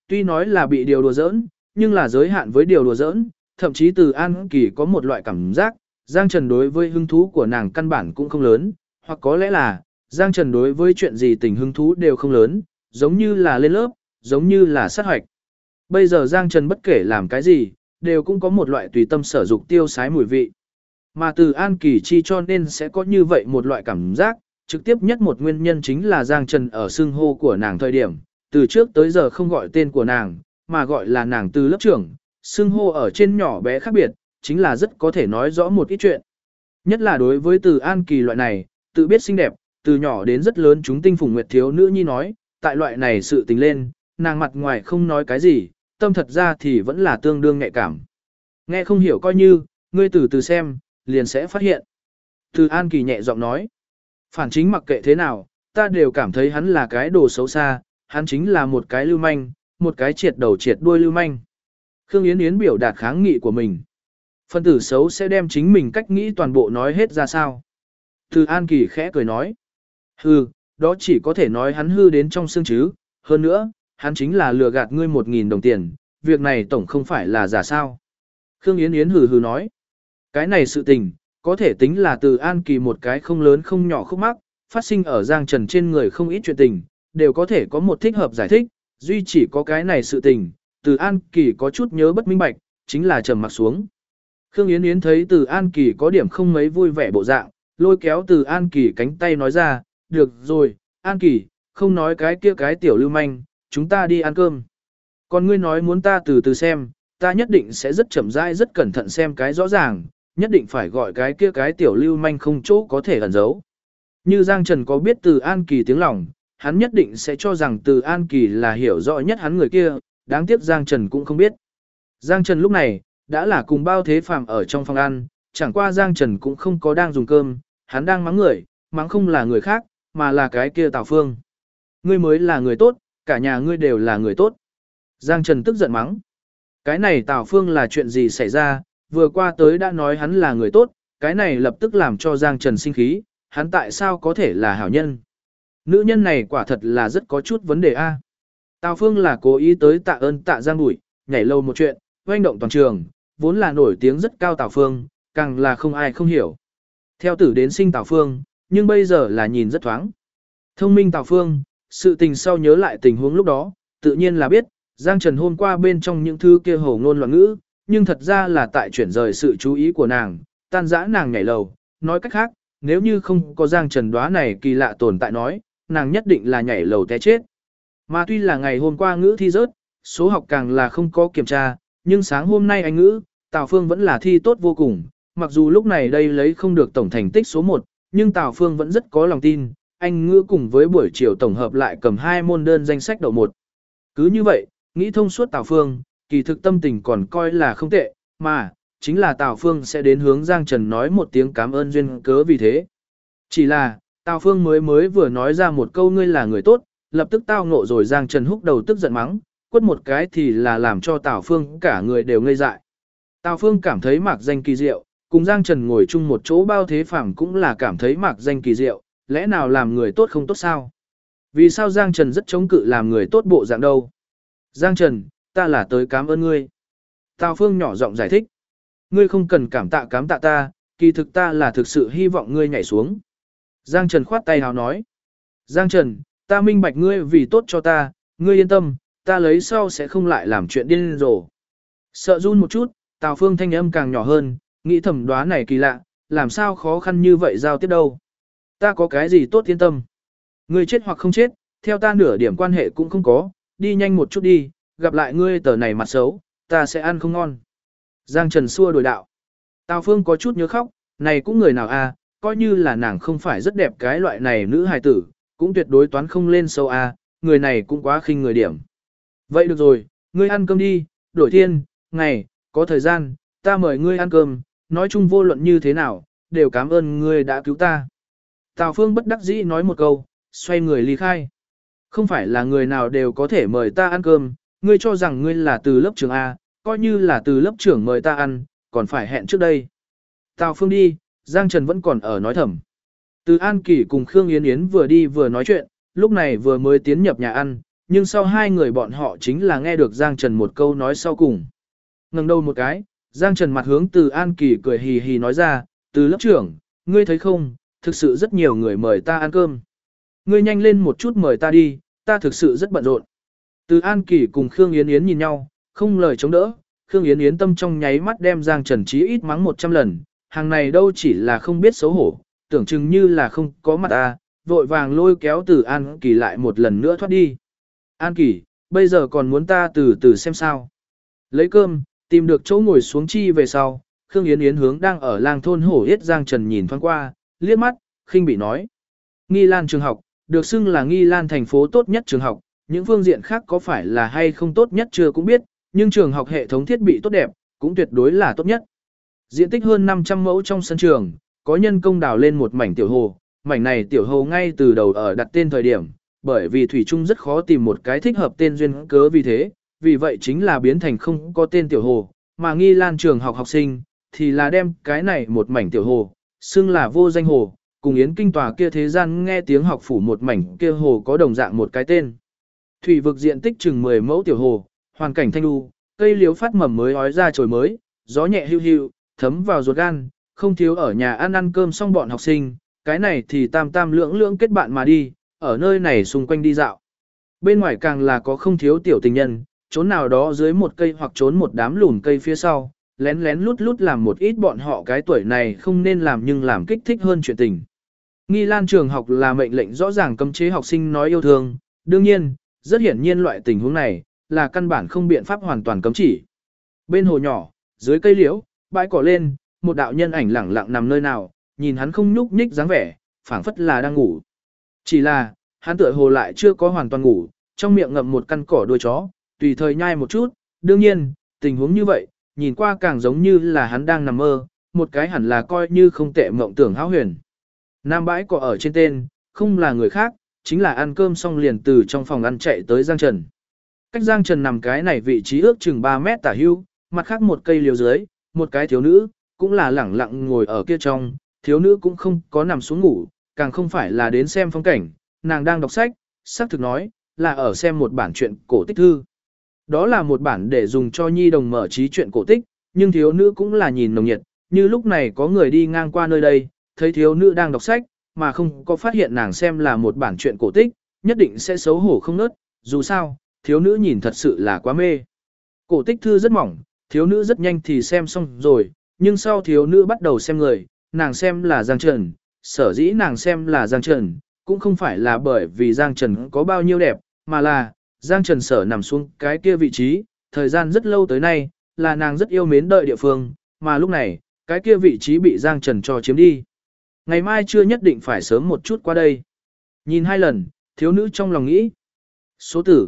tuy nói là bị điều đùa giỡn, nhưng là giới hạn với điều đùa giỡn, thậm chí Từ An Kỳ có một loại cảm giác, Giang Trần đối với hứng thú của nàng căn bản cũng không lớn, hoặc có lẽ là, Giang Trần đối với chuyện gì tình hứng thú đều không lớn, giống như là lên lớp, giống như là sát hoạch. Bây giờ Giang Trần bất kể làm cái gì, đều cũng có một loại tùy tâm sở dục tiêu sái mùi vị. Mà Từ An Kỳ chi cho nên sẽ có như vậy một loại cảm giác, trực tiếp nhất một nguyên nhân chính là Giang Trần ở xưng hô của nàng thời điểm, từ trước tới giờ không gọi tên của nàng, mà gọi là nàng từ lớp trưởng, xưng hô ở trên nhỏ bé khác biệt, chính là rất có thể nói rõ một ít chuyện. Nhất là đối với Từ An Kỳ loại này, tự biết xinh đẹp, từ nhỏ đến rất lớn chúng tinh phùng nguyệt thiếu nữ nhi nói, tại loại này sự tình lên, nàng mặt ngoài không nói cái gì, tâm thật ra thì vẫn là tương đương nhạy cảm. Nghe không hiểu coi như, ngươi từ từ xem, liền sẽ phát hiện. Từ An Kỳ nhẹ giọng nói, phản chính mặc kệ thế nào, ta đều cảm thấy hắn là cái đồ xấu xa, hắn chính là một cái lưu manh, một cái triệt đầu triệt đuôi lưu manh. Khương Yến Yến biểu đạt kháng nghị của mình. Phân tử xấu sẽ đem chính mình cách nghĩ toàn bộ nói hết ra sao. Từ An Kỳ khẽ cười nói, hư, đó chỉ có thể nói hắn hư đến trong xương chứ, hơn nữa, hắn chính là lừa gạt ngươi 1.000 đồng tiền, việc này tổng không phải là giả sao. Khương Yến Yến hừ hừ nói, cái này sự tình, có thể tính là Từ An Kỳ một cái không lớn không nhỏ khúc mắc, phát sinh ở Giang Trần trên người không ít chuyện tình, đều có thể có một thích hợp giải thích, duy chỉ có cái này sự tình, Từ An Kỳ có chút nhớ bất minh bạch, chính là trầm mặc xuống. Khương Yến Yến thấy Từ An Kỳ có điểm không mấy vui vẻ bộ dạng, lôi kéo Từ An Kỳ cánh tay nói ra, được rồi, An Kỳ, không nói cái kia cái tiểu lưu manh, chúng ta đi ăn cơm. Còn ngươi nói muốn ta từ từ xem, ta nhất định sẽ rất chậm rãi rất cẩn thận xem cái rõ ràng, nhất định phải gọi cái kia cái tiểu lưu manh không chỗ có thể ẩn giấu. Như Giang Trần có biết Từ An Kỳ tiếng lòng, hắn nhất định sẽ cho rằng Từ An Kỳ là hiểu rõ nhất hắn người kia, đáng tiếc Giang Trần cũng không biết. Giang Trần lúc này, đã là cùng bao thế phàm ở trong phòng ăn, chẳng qua Giang Trần cũng không có đang dùng cơm, hắn đang mắng người, mắng không là người khác, mà là cái kia Tào Phương. Ngươi mới là người tốt, cả nhà ngươi đều là người tốt. Giang Trần tức giận mắng. Cái này Tào Phương là chuyện gì xảy ra, vừa qua tới đã nói hắn là người tốt, cái này lập tức làm cho Giang Trần sinh khí, hắn tại sao có thể là hảo nhân. Nữ nhân này quả thật là rất có chút vấn đề a. Tào Phương là cố ý tới tạ ơn tạ Giang Bụi, nhảy lâu một chuyện, oanh động toàn trường, vốn là nổi tiếng rất cao Tào Phương, càng là không ai không hiểu. Theo tử đến sinh Tào Phương, nhưng bây giờ là nhìn rất thoáng. Thông minh Tào Phương, sự tình sau nhớ lại tình huống lúc đó, tự nhiên là biết, Giang Trần hôm qua bên trong những thứ kia hổ ngôn loạn ngữ, nhưng thật ra là tại chuyển rời sự chú ý của nàng, tan dã nàng nhảy lầu, nói cách khác, nếu như không có Giang Trần đoá này kỳ lạ tồn tại nói, nàng nhất định là nhảy lầu té chết. Mà tuy là ngày hôm qua ngữ thi rớt, số học càng là không có kiểm tra, nhưng sáng hôm nay anh ngữ, Tào Phương vẫn là thi tốt vô cùng, mặc dù lúc này đây lấy không được tổng thành tích số 1, nhưng Tào Phương vẫn rất có lòng tin, anh ngữ cùng với buổi chiều tổng hợp lại cầm 2 môn đơn danh sách đậu 1. Cứ như vậy, nghĩ thông suốt Tào Phương, kỳ thực tâm tình còn coi là không tệ, mà, chính là Tào Phương sẽ đến hướng Giang Trần nói một tiếng cảm ơn duyên cớ vì thế. Chỉ là, Tào Phương mới vừa nói ra một câu ngươi là người tốt, lập tức tao ngộ rồi Giang Trần húc đầu tức giận mắng, quất một cái thì là làm cho Tào Phương cả người đều ngây dại. Tào Phương cảm thấy mạc danh kỳ diệu, cùng Giang Trần ngồi chung một chỗ bao thế phàm cũng là cảm thấy mạc danh kỳ diệu, lẽ nào làm người tốt không tốt sao? Vì sao Giang Trần rất chống cự làm người tốt bộ dạng đâu? Giang Trần, ta là tới cảm ơn ngươi. Tào Phương nhỏ giọng giải thích. Ngươi không cần cảm tạ ta, kỳ thực ta là thực sự hy vọng ngươi nhảy xuống. Giang Trần khoát tay hào nói. Giang Trần, ta minh bạch ngươi vì tốt cho ta, ngươi yên tâm, ta lấy sau sẽ không lại làm chuyện điên rồ. Sợ run một chút, Tào Phương thanh âm càng nhỏ hơn, nghĩ thầm đoá này kỳ lạ, làm sao khó khăn như vậy giao tiếp đâu. Ta có cái gì tốt yên tâm. Ngươi chết hoặc không chết, theo ta nửa điểm quan hệ cũng không có, đi nhanh một chút đi, gặp lại ngươi tờ này mặt xấu, ta sẽ ăn không ngon. Giang Trần xua đổi đạo. Tào Phương có chút nhớ khóc, này cũng người nào a, coi như là nàng không phải rất đẹp cái loại này nữ hài tử, cũng tuyệt đối toán không lên sâu a, người này cũng quá khinh người điểm. Vậy được rồi, ngươi ăn cơm đi, đổi thiên, ngày, có thời gian, ta mời ngươi ăn cơm, nói chung vô luận như thế nào, đều cảm ơn ngươi đã cứu ta. Tào Phương bất đắc dĩ nói một câu, xoay người ly khai. Không phải là người nào đều có thể mời ta ăn cơm, ngươi cho rằng ngươi là từ lớp trưởng A, coi như là từ lớp trưởng mời ta ăn, còn phải hẹn trước đây. Tào Phương đi, Giang Trần vẫn còn ở nói thầm. Từ An Kỳ cùng Khương Yến Yến vừa đi vừa nói chuyện, lúc này vừa mới tiến nhập nhà ăn, nhưng sau hai người bọn họ chính là nghe được Giang Trần một câu nói sau cùng. Ngẩng đầu một cái, Giang Trần mặt hướng Từ An Kỳ cười hì hì nói ra, Từ lớp trưởng, ngươi thấy không, thực sự rất nhiều người mời ta ăn cơm. Ngươi nhanh lên một chút mời ta đi, ta thực sự rất bận rộn. Từ An Kỳ cùng Khương Yến Yến nhìn nhau, không lời chống đỡ, Khương Yến Yến tâm trong nháy mắt đem Giang Trần chí ít mắng 100 lần, hàng này đâu chỉ là không biết xấu hổ, tưởng chừng như là không có mặt ta, vội vàng lôi kéo Từ An Kỳ lại một lần nữa thoát đi. An Kỳ, bây giờ còn muốn ta từ từ xem sao. Lấy cơm, tìm được chỗ ngồi xuống chi về sau, Khương Yến Yến hướng đang ở làng thôn hổ yết Giang Trần nhìn thoáng qua, liếc mắt, khinh bị nói. Nghi Lan trường học, được xưng là Nghi Lan thành phố tốt nhất trường học, những phương diện khác có phải là hay không tốt nhất chưa cũng biết, nhưng trường học hệ thống thiết bị tốt đẹp, cũng tuyệt đối là tốt nhất. Diện tích hơn 500 mẫu trong sân trường, có nhân công đào lên một mảnh tiểu hồ, mảnh này tiểu hồ ngay từ đầu ở đặt tên thời điểm, bởi vì thủy chung rất khó tìm một cái thích hợp tên duyên cớ vì vậy chính là biến thành không có tên tiểu hồ, mà Nghi Lan trường học học sinh thì là đem cái này một mảnh tiểu hồ, xưng là vô danh hồ, cùng Yến Kinh tòa kia thế gian nghe tiếng học phủ một mảnh kia hồ có đồng dạng một cái tên. Thủy vực diện tích chừng 10 mẫu tiểu hồ, hoàn cảnh thanh lưu, cây liễu phát mầm mới ói ra chồi mới, gió nhẹ hưu hưu, thấm vào ruột gan, không thiếu ở nhà ăn cơm xong bọn học sinh, cái này thì tam tam lưỡng lưỡng kết bạn mà đi, ở nơi này xung quanh đi dạo. Bên ngoài càng là có không thiếu tiểu tình nhân, trốn nào đó dưới một cây hoặc trốn một đám lùn cây phía sau, lén lén lút lút làm một ít bọn họ cái tuổi này không nên làm nhưng làm kích thích hơn chuyện tình. Nghi Lan trường học là mệnh lệnh rõ ràng cấm chế học sinh nói yêu thương, đương nhiên, rất hiển nhiên loại tình huống này là căn bản không biện pháp hoàn toàn cấm chỉ. Bên hồ nhỏ, dưới cây liễu, bãi cỏ lên, một đạo nhân ảnh lẳng lặng nằm nơi nào, nhìn hắn không nhúc nhích dáng vẻ, phảng phất là đang ngủ. Chỉ là, hắn tựa hồ lại chưa có hoàn toàn ngủ, trong miệng ngậm một căn cỏ đuôi chó, tùy thời nhai một chút, đương nhiên, tình huống như vậy, nhìn qua càng giống như là hắn đang nằm mơ, một cái hẳn là coi như không tệ mộng tưởng hão huyền. Nam bãi cỏ ở trên tên, không là người khác, chính là ăn cơm xong liền từ trong phòng ăn chạy tới Giang Trần. Cách Giang Trần nằm cái này vị trí ước chừng 3 mét tả hưu, mặt khác một cây liều dưới, một cái thiếu nữ, cũng là lẳng lặng ngồi ở kia trong, thiếu nữ cũng không có nằm xuống ngủ, càng không phải là đến xem phong cảnh, nàng đang đọc sách, xác thực nói, là ở xem một bản truyện cổ tích thư. Đó là một bản để dùng cho nhi đồng mở trí truyện cổ tích, nhưng thiếu nữ cũng là nhìn nồng nhiệt, như lúc này có người đi ngang qua nơi đây, thấy thiếu nữ đang đọc sách, mà không có phát hiện nàng xem là một bản truyện cổ tích, nhất định sẽ xấu hổ không nớt, dù sao, thiếu nữ nhìn thật sự là quá mê. Cổ tích thư rất mỏng, thiếu nữ rất nhanh thì xem xong rồi, nhưng sau thiếu nữ bắt đầu xem người, nàng xem là Giang Trần, sở dĩ nàng xem là Giang Trần, cũng không phải là bởi vì Giang Trần có bao nhiêu đẹp, mà là, Giang Trần sở nằm xuống cái kia vị trí, thời gian rất lâu tới nay, là nàng rất yêu mến đợi địa phương, mà lúc này, cái kia vị trí bị Giang Trần cho chiếm đi. Ngày mai chưa nhất định phải sớm một chút qua đây. Nhìn 2 lần, thiếu nữ trong lòng nghĩ. Số tử,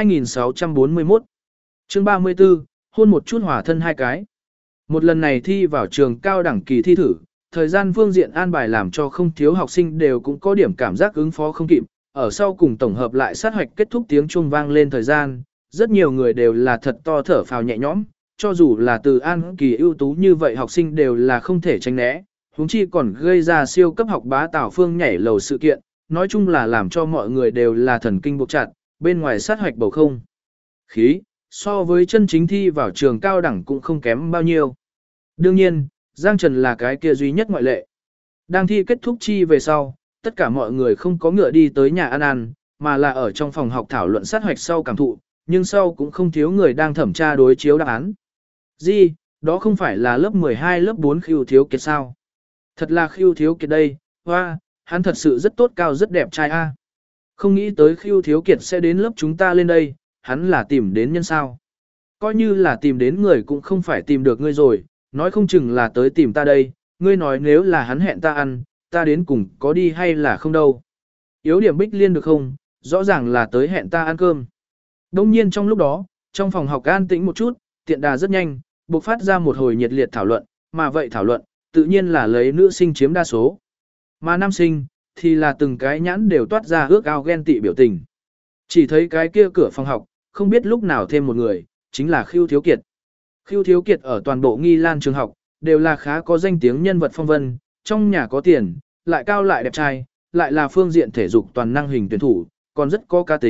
2641. Chương 34, hôn một chút hỏa thân 2 cái. Một lần này thi vào trường cao đẳng kỳ thi thử, thời gian phương diện an bài làm cho không thiếu học sinh đều cũng có điểm cảm giác ứng phó không kịp. Ở sau cùng tổng hợp lại sát hoạch kết thúc tiếng chuông vang lên thời gian, rất nhiều người đều là thật to thở phào nhẹ nhõm, cho dù là Từ An Kỳ ưu tú như vậy học sinh đều là không thể tránh né, huống chi còn gây ra siêu cấp học bá Tào Phương nhảy lầu sự kiện, nói chung là làm cho mọi người đều là thần kinh buộc chặt, bên ngoài sát hoạch bầu không khí, so với chân chính thi vào trường cao đẳng cũng không kém bao nhiêu. Đương nhiên, Giang Trần là cái kia duy nhất ngoại lệ. Đang thi kết thúc chi về sau, tất cả mọi người không có ngựa đi tới nhà ăn, mà là ở trong phòng học thảo luận sát hoạch sau cảm thụ, nhưng sau cũng không thiếu người đang thẩm tra đối chiếu đáp án. Gì, đó không phải là lớp 12 lớp 4 Khưu Thiếu Kiệt sao? Thật là Khưu Thiếu Kiệt đây, hoa, hắn thật sự rất tốt cao rất đẹp trai a. Không nghĩ tới Khưu Thiếu Kiệt sẽ đến lớp chúng ta lên đây, hắn là tìm đến nhân sao. Coi như là tìm đến người cũng không phải tìm được ngươi rồi, nói không chừng là tới tìm ta đây, ngươi nói nếu là hắn hẹn ta ăn, ta đến cùng có đi hay là không đâu. Yếu điểm Bích Liên được không, rõ ràng là tới hẹn ta ăn cơm. Đông nhiên trong lúc đó, trong phòng học an tĩnh một chút, tiện đà rất nhanh, bộc phát ra một hồi nhiệt liệt thảo luận, mà vậy thảo luận, tự nhiên là lấy nữ sinh chiếm đa số. Mà nam sinh, thì là từng cái nhãn đều toát ra ước ao ghen tị biểu tình. Chỉ thấy cái kia cửa phòng học, không biết lúc nào thêm một người, chính là Khưu Thiếu Kiệt. Khưu Thiếu Kiệt ở toàn bộ Nghi Lan trường học, đều là khá có danh tiếng nhân vật phong vân, trong nhà có tiền, lại cao lại đẹp trai, lại là phương diện thể dục toàn năng hình tuyển thủ, còn rất có cá tính,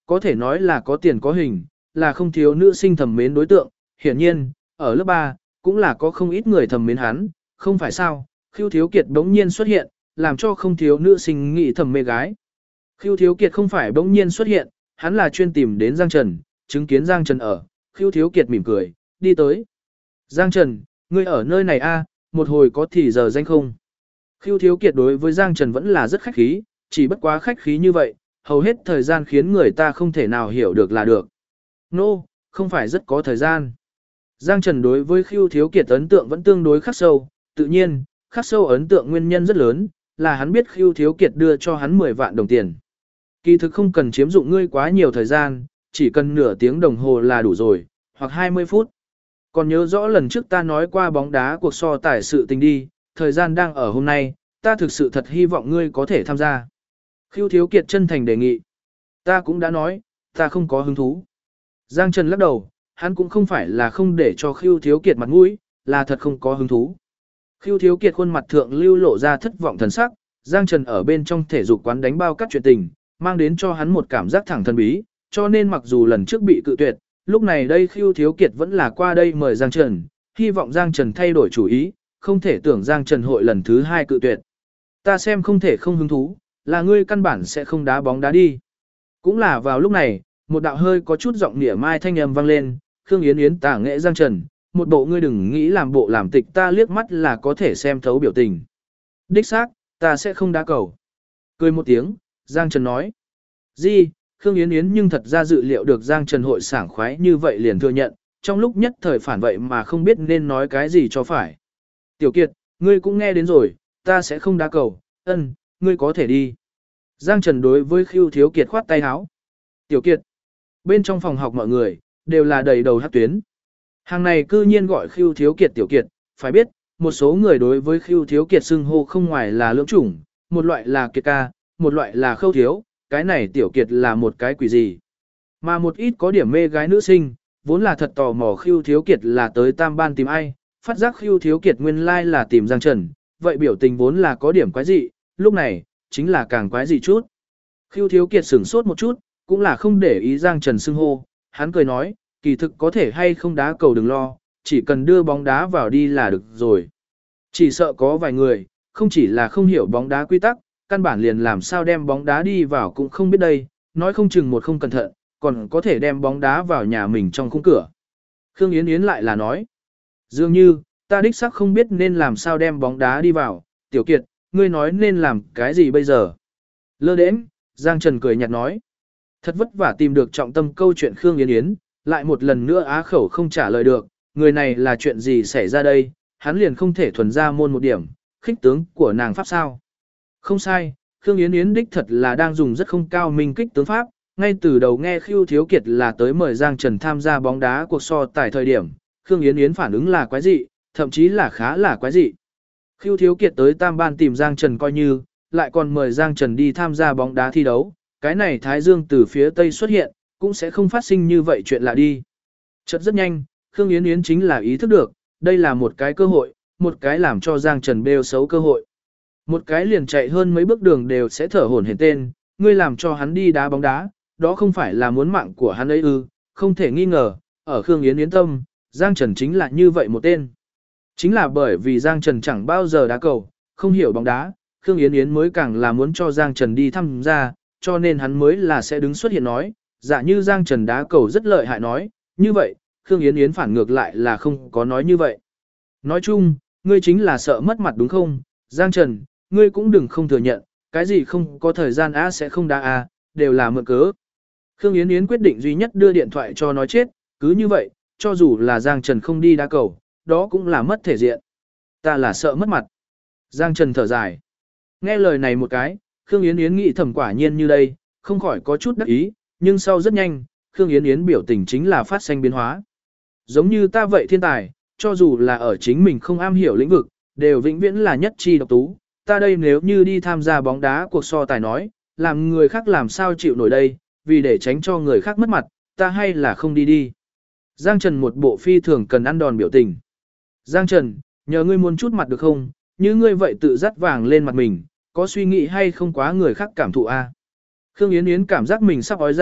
có thể nói là có tiền có hình, là không thiếu nữ sinh thầm mến đối tượng, hiển nhiên, ở lớp 3, cũng là có không ít người thầm mến hắn, không phải sao, Khưu Thiếu Kiệt bỗng nhiên xuất hiện, làm cho không thiếu nữ sinh nghĩ thầm mê gái. Khưu Thiếu Kiệt không phải bỗng nhiên xuất hiện, hắn là chuyên tìm đến Giang Trần, chứng kiến Giang Trần ở, Khưu Thiếu Kiệt mỉm cười, đi tới. Giang Trần, ngươi ở nơi này a, một hồi có thì giờ danh không? Khưu Thiếu Kiệt đối với Giang Trần vẫn là rất khách khí, chỉ bất quá khách khí như vậy, hầu hết thời gian khiến người ta không thể nào hiểu được là được. Nô, không phải rất có thời gian. Giang Trần đối với Khưu Thiếu Kiệt ấn tượng vẫn tương đối khắc sâu, tự nhiên, khắc sâu ấn tượng nguyên nhân rất lớn, là hắn biết Khưu Thiếu Kiệt đưa cho hắn 10 vạn đồng tiền. Kỳ thực không cần chiếm dụng ngươi quá nhiều thời gian, chỉ cần nửa tiếng đồng hồ là đủ rồi, hoặc 20 phút. Còn nhớ rõ lần trước ta nói qua bóng đá cuộc so tài sự tình đi, thời gian đang ở hôm nay, ta thực sự thật hy vọng ngươi có thể tham gia. Khưu Thiếu Kiệt chân thành đề nghị. Ta cũng đã nói, ta không có hứng thú. Giang Trần lắc đầu, hắn cũng không phải là không để cho Khưu Thiếu Kiệt mặt mũi, là thật không có hứng thú. Khưu Thiếu Kiệt khuôn mặt thượng lưu lộ ra thất vọng thần sắc, Giang Trần ở bên trong thể dục quán đánh bao các chuyện tình, mang đến cho hắn một cảm giác thẳng thần bí, cho nên mặc dù lần trước bị cự tuyệt, lúc này đây Khưu Thiếu Kiệt vẫn là qua đây mời Giang Trần, hy vọng Giang Trần thay đổi chủ ý, không thể tưởng Giang Trần hội lần thứ 2 cự tuyệt. Ta xem không thể không hứng thú, là ngươi căn bản sẽ không đá bóng đá đi. Cũng là vào lúc này, một đạo hơi có chút giọng nịa mai thanh âm vang lên, Khương Yến Yến tả nghệ Giang Trần, một bộ ngươi đừng nghĩ làm bộ làm tịch ta liếc mắt là có thể xem thấu biểu tình. Đích xác, ta sẽ không đá cầu. Cười một tiếng, Giang Trần nói. Gì, Khương Yến Yến nhưng thật ra dự liệu được Giang Trần hội sảng khoái như vậy liền thừa nhận, trong lúc nhất thời phản vậy mà không biết nên nói cái gì cho phải. Tiểu Kiệt, ngươi cũng nghe đến rồi, ta sẽ không đá cầu, ngươi có thể đi. Giang Trần đối với Khưu Thiếu Kiệt khoát tay áo. Tiểu Kiệt, bên trong phòng học mọi người, đều là đầy đầu hát tuyến. Hàng này cư nhiên gọi Khưu Thiếu Kiệt Tiểu Kiệt, phải biết, một số người đối với Khưu Thiếu Kiệt xưng hô không ngoài là lưỡng chủng, một loại là Kiệt ca, một loại là Khâu Thiếu, cái này Tiểu Kiệt là một cái quỷ gì. Mà một ít có điểm mê gái nữ sinh, vốn là thật tò mò Khưu Thiếu Kiệt là tới tam ban tìm ai, phát giác Khưu Thiếu Kiệt nguyên lai là tìm Giang Trần, vậy biểu tình vốn là có điểm quái dị, lúc này, chính là càng quái dị chút. Khưu Thiếu Kiệt sửng sốt một chút, cũng là không để ý Giang Trần xưng hô, hắn cười nói, kỳ thực có thể hay không đá cầu đừng lo, chỉ cần đưa bóng đá vào đi là được rồi. Chỉ sợ có vài người, không chỉ là không hiểu bóng đá quy tắc, căn bản liền làm sao đem bóng đá đi vào cũng không biết đây, nói không chừng một không cẩn thận, còn có thể đem bóng đá vào nhà mình trong khung cửa. Khương Yến Yến lại là nói, dường như, ta đích xác không biết nên làm sao đem bóng đá đi vào, Tiểu Kiệt, ngươi nói nên làm cái gì bây giờ? Lơ đễnh, Giang Trần cười nhạt nói, thật vất vả tìm được trọng tâm câu chuyện Khương Yến Yến, lại một lần nữa á khẩu không trả lời được, người này là chuyện gì xảy ra đây, hắn liền không thể thuần ra môn một điểm, khích tướng của nàng pháp sao. Không sai, Khương Yến Yến đích thật là đang dùng rất không cao minh kích tướng pháp, ngay từ đầu nghe Khưu Thiếu Kiệt là tới mời Giang Trần tham gia bóng đá cuộc so tài thời điểm, Khương Yến Yến phản ứng là quái dị, thậm chí là khá là quái dị. Khưu Thiếu Kiệt tới tam ban tìm Giang Trần coi như, lại còn mời Giang Trần đi tham gia bóng đá thi đấu, cái này Thái Dương từ phía Tây xuất hiện, cũng sẽ không phát sinh như vậy chuyện lạ đi. Chợt rất nhanh, Khương Yến Yến chính là ý thức được, đây là một cái cơ hội, một cái làm cho Giang Trần bêu xấu cơ hội. Một cái liền chạy hơn mấy bước đường đều sẽ thở hổn hển tên, ngươi làm cho hắn đi đá bóng đá, đó không phải là muốn mạng của hắn ấy ư, không thể nghi ngờ, ở Khương Yến Yến tâm, Giang Trần chính là như vậy một tên. Chính là bởi vì Giang Trần chẳng bao giờ đá cầu, không hiểu bóng đá, Khương Yến Yến mới càng là muốn cho Giang Trần đi tham gia, cho nên hắn mới là sẽ đứng xuất hiện nói, giả như Giang Trần đá cầu rất lợi hại nói, như vậy, Khương Yến Yến phản ngược lại là không có nói như vậy. Nói chung, ngươi chính là sợ mất mặt đúng không, Giang Trần, ngươi cũng đừng không thừa nhận, cái gì không có thời gian sẽ không đá đều là mượn cớ. Khương Yến Yến quyết định duy nhất đưa điện thoại cho nói chết, cứ như vậy, cho dù là Giang Trần không đi đá cầu, đó cũng là mất thể diện. Ta là sợ mất mặt. Giang Trần thở dài. Nghe lời này một cái, Khương Yến Yến nghĩ thầm quả nhiên như đây, không khỏi có chút đắc ý, nhưng sau rất nhanh, Khương Yến Yến biểu tình chính là phát sinh biến hóa. Giống như ta vậy thiên tài, cho dù là ở chính mình không am hiểu lĩnh vực, đều vĩnh viễn là nhất chi độc tú. Ta đây nếu như đi tham gia bóng đá cuộc so tài nói, làm người khác làm sao chịu nổi đây, vì để tránh cho người khác mất mặt, ta hay là không đi đi. Giang Trần một bộ phi thường cần ăn đòn biểu tình. Giang Trần, nhờ ngươi muốn chút mặt được không, như ngươi vậy tự dắt vàng lên mặt mình, có suy nghĩ hay không quá người khác cảm thụ Khương Yến Yến cảm giác mình sắp ói ra,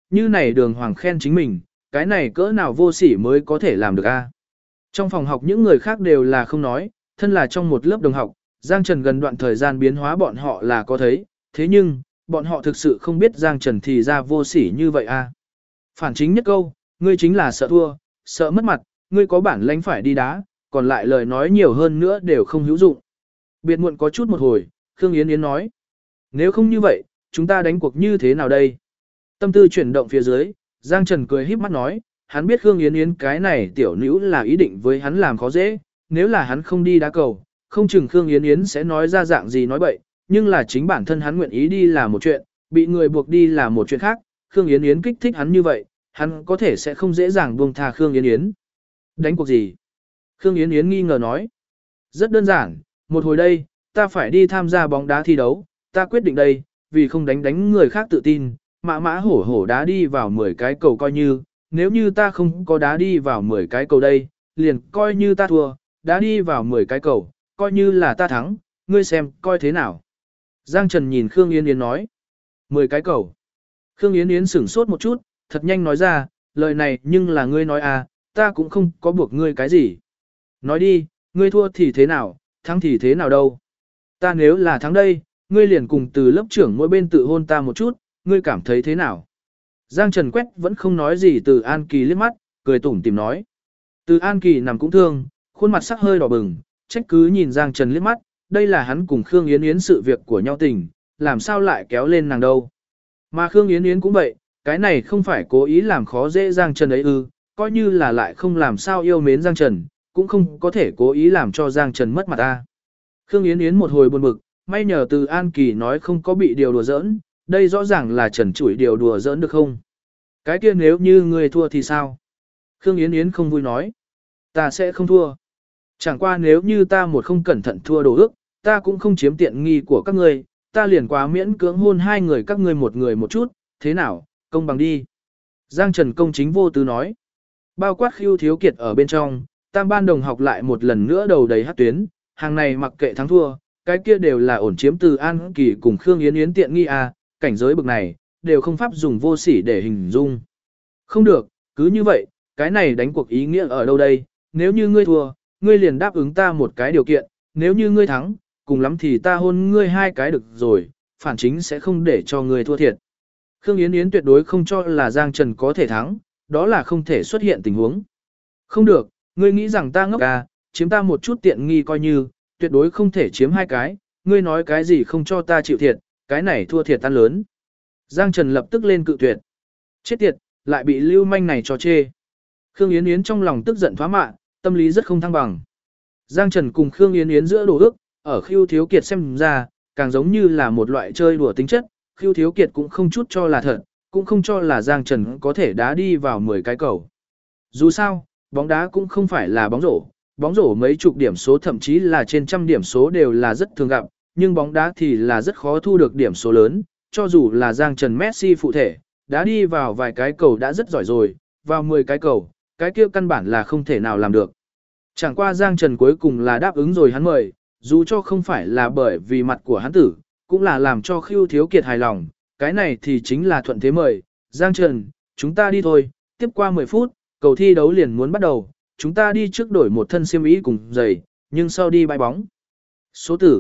như này đường hoàng khen chính mình, cái này cỡ nào vô sỉ mới có thể làm được a? Trong phòng học những người khác đều là không nói, thân là trong một lớp đồng học, Giang Trần gần đoạn thời gian biến hóa bọn họ là có thấy, thế nhưng, bọn họ thực sự không biết Giang Trần thì ra vô sỉ như vậy a. Phản chính nhất câu, ngươi chính là sợ thua, sợ mất mặt, ngươi có bản lãnh phải đi đá, còn lại lời nói nhiều hơn nữa đều không hữu dụng. Biệt muộn có chút một hồi, Khương Yến Yến nói, nếu không như vậy, chúng ta đánh cuộc như thế nào đây? Tâm tư chuyển động phía dưới, Giang Trần cười híp mắt nói, hắn biết Khương Yến Yến cái này tiểu nữ là ý định với hắn làm khó dễ, nếu là hắn không đi đá cầu, không chừng Khương Yến Yến sẽ nói ra dạng gì nói bậy, nhưng là chính bản thân hắn nguyện ý đi là một chuyện, bị người buộc đi là một chuyện khác, Khương Yến Yến kích thích hắn như vậy, hắn có thể sẽ không dễ dàng buông tha Khương Yến Yến. Đánh cuộc gì? Khương Yến Yến nghi ngờ nói. Rất đơn giản, một hồi đây, ta phải đi tham gia bóng đá thi đấu, ta quyết định đây, vì không đánh người khác tự tin, mã mã hổ hổ đá đi vào 10 cái cầu coi như, nếu như ta không có đá đi vào 10 cái cầu đây, liền coi như ta thua, đá đi vào 10 cái cầu, coi như là ta thắng, ngươi xem, coi thế nào. Giang Trần nhìn Khương Yến Yến nói, 10 cái cầu. Khương Yến Yến sửng sốt một chút, thật nhanh nói ra, lời này nhưng là ngươi nói à, ta cũng không có buộc ngươi cái gì. Nói đi, ngươi thua thì thế nào, thắng thì thế nào đâu. Ta nếu là thắng đây, ngươi liền cùng từ lớp trưởng mỗi bên tự hôn ta một chút, ngươi cảm thấy thế nào? Giang Trần quét vẫn không nói gì từ An Kỳ liếc mắt, cười tủm tìm nói. Từ An Kỳ nằm cũng thương, khuôn mặt sắc hơi đỏ bừng, trách cứ nhìn Giang Trần liếc mắt, đây là hắn cùng Khương Yến Yến sự việc của nhau tình, làm sao lại kéo lên nàng đâu. Mà Khương Yến Yến cũng vậy, cái này không phải cố ý làm khó dễ Giang Trần ấy ư, coi như là lại không làm sao yêu mến Giang Trần, cũng không có thể cố ý làm cho Giang Trần mất mặt ta. Khương Yến Yến một hồi buồn bực, may nhờ từ An Kỳ nói không có bị điều đùa giỡn, đây rõ ràng là Trần chủi điều đùa giỡn được không? Cái kia nếu như ngươi thua thì sao? Khương Yến Yến không vui nói. Ta sẽ không thua. Chẳng qua nếu như ta một không cẩn thận thua đồ ước, ta cũng không chiếm tiện nghi của các ngươi, ta liền quá miễn cưỡng hôn hai người các ngươi một người một chút, thế nào, công bằng đi. Giang Trần công chính vô tư nói. Bao quát Khưu Thiếu Kiệt ở bên trong, tam ban đồng học lại một lần nữa đầu đầy hát tuyến, hàng này mặc kệ thắng thua, cái kia đều là ổn chiếm từ An Kỳ cùng Khương Yến Yến tiện nghi à, cảnh giới bực này, đều không pháp dùng vô sỉ để hình dung. Không được, cứ như vậy, cái này đánh cuộc ý nghĩa ở đâu đây, nếu như ngươi thua, ngươi liền đáp ứng ta một cái điều kiện, nếu như ngươi thắng, cùng lắm thì ta hôn ngươi hai cái được rồi, phản chính sẽ không để cho ngươi thua thiệt. Khương Yến Yến tuyệt đối không cho là Giang Trần có thể thắng, đó là không thể xuất hiện tình huống. Không được, ngươi nghĩ rằng ta ngốc à, chiếm ta một chút tiện nghi coi như, tuyệt đối không thể chiếm hai cái, ngươi nói cái gì không cho ta chịu thiệt, cái này thua thiệt tan lớn. Giang Trần lập tức lên cự tuyệt. Chết tiệt, lại bị lưu manh này cho chê. Khương Yến Yến trong lòng tức giận thoá mạ, tâm lý rất không thăng bằng. Giang Trần cùng Khương Yến Yến giữa đồ ước, ở Khưu Thiếu Kiệt xem ra, càng giống như là một loại chơi đùa tính chất, Khưu Thiếu Kiệt cũng không chút cho là thật, cũng không cho là Giang Trần có thể đá đi vào 10 cái cầu. Dù sao, bóng đá cũng không phải là bóng rổ mấy chục điểm số thậm chí là trên trăm điểm số đều là rất thường gặp, nhưng bóng đá thì là rất khó thu được điểm số lớn, cho dù là Giang Trần Messi phụ thể, đá đi vào vài cái cầu đã rất giỏi rồi, vào 10 cái cầu, cái kia căn bản là không thể nào làm được. Chẳng qua Giang Trần cuối cùng là đáp ứng rồi hắn mời, dù cho không phải là bởi vì mặt của hắn tử, cũng là làm cho Khưu Thiếu Kiệt hài lòng, cái này thì chính là thuận thế mời. Giang Trần, chúng ta đi thôi, tiếp qua 10 phút, cầu thi đấu liền muốn bắt đầu, chúng ta đi trước đổi một thân xiêm y cùng giày, nhưng sau đi bãi bóng. Số tử,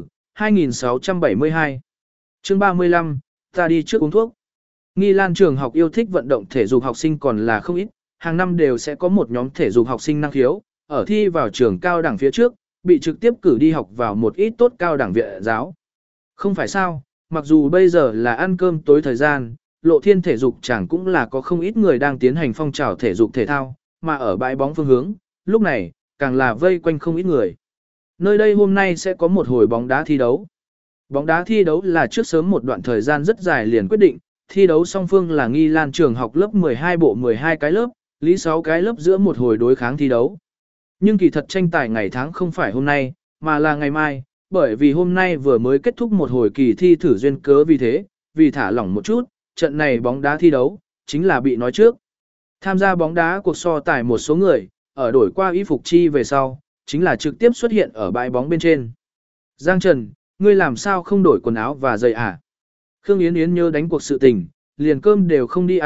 2672. Chương 35, ta đi trước uống thuốc. Nghi Lan trường học yêu thích vận động thể dục học sinh còn là không ít, hàng năm đều sẽ có một nhóm thể dục học sinh năng khiếu, ở thi vào trường cao đẳng phía trước, bị trực tiếp cử đi học vào một ít tốt cao đẳng viện giáo. Không phải sao, mặc dù bây giờ là ăn cơm tối thời gian, Lộ Thiên thể dục chẳng cũng là có không ít người đang tiến hành phong trào thể dục thể thao, mà ở bãi bóng phương hướng, lúc này, càng là vây quanh không ít người. Nơi đây hôm nay sẽ có một hồi bóng đá thi đấu. Bóng đá thi đấu là trước sớm một đoạn thời gian rất dài liền quyết định, thi đấu song phương là Nghi Lan trường học lớp 12 bộ 12 cái lớp, Lý 6 cái lớp giữa một hồi đối kháng thi đấu. Nhưng kỳ thật tranh tài ngày tháng không phải hôm nay, mà là ngày mai, bởi vì hôm nay vừa mới kết thúc một hồi kỳ thi thử duyên cớ vì thế, vì thả lỏng một chút, trận này bóng đá thi đấu, chính là bị nói trước. Tham gia bóng đá cuộc so tài một số người, ở đổi qua y phục chi về sau, chính là trực tiếp xuất hiện ở bãi bóng bên trên. Giang Trần, ngươi làm sao không đổi quần áo và giày à? Khương Yến Yến nhớ đánh cuộc sự tình, liền cơm đều không đi ăn,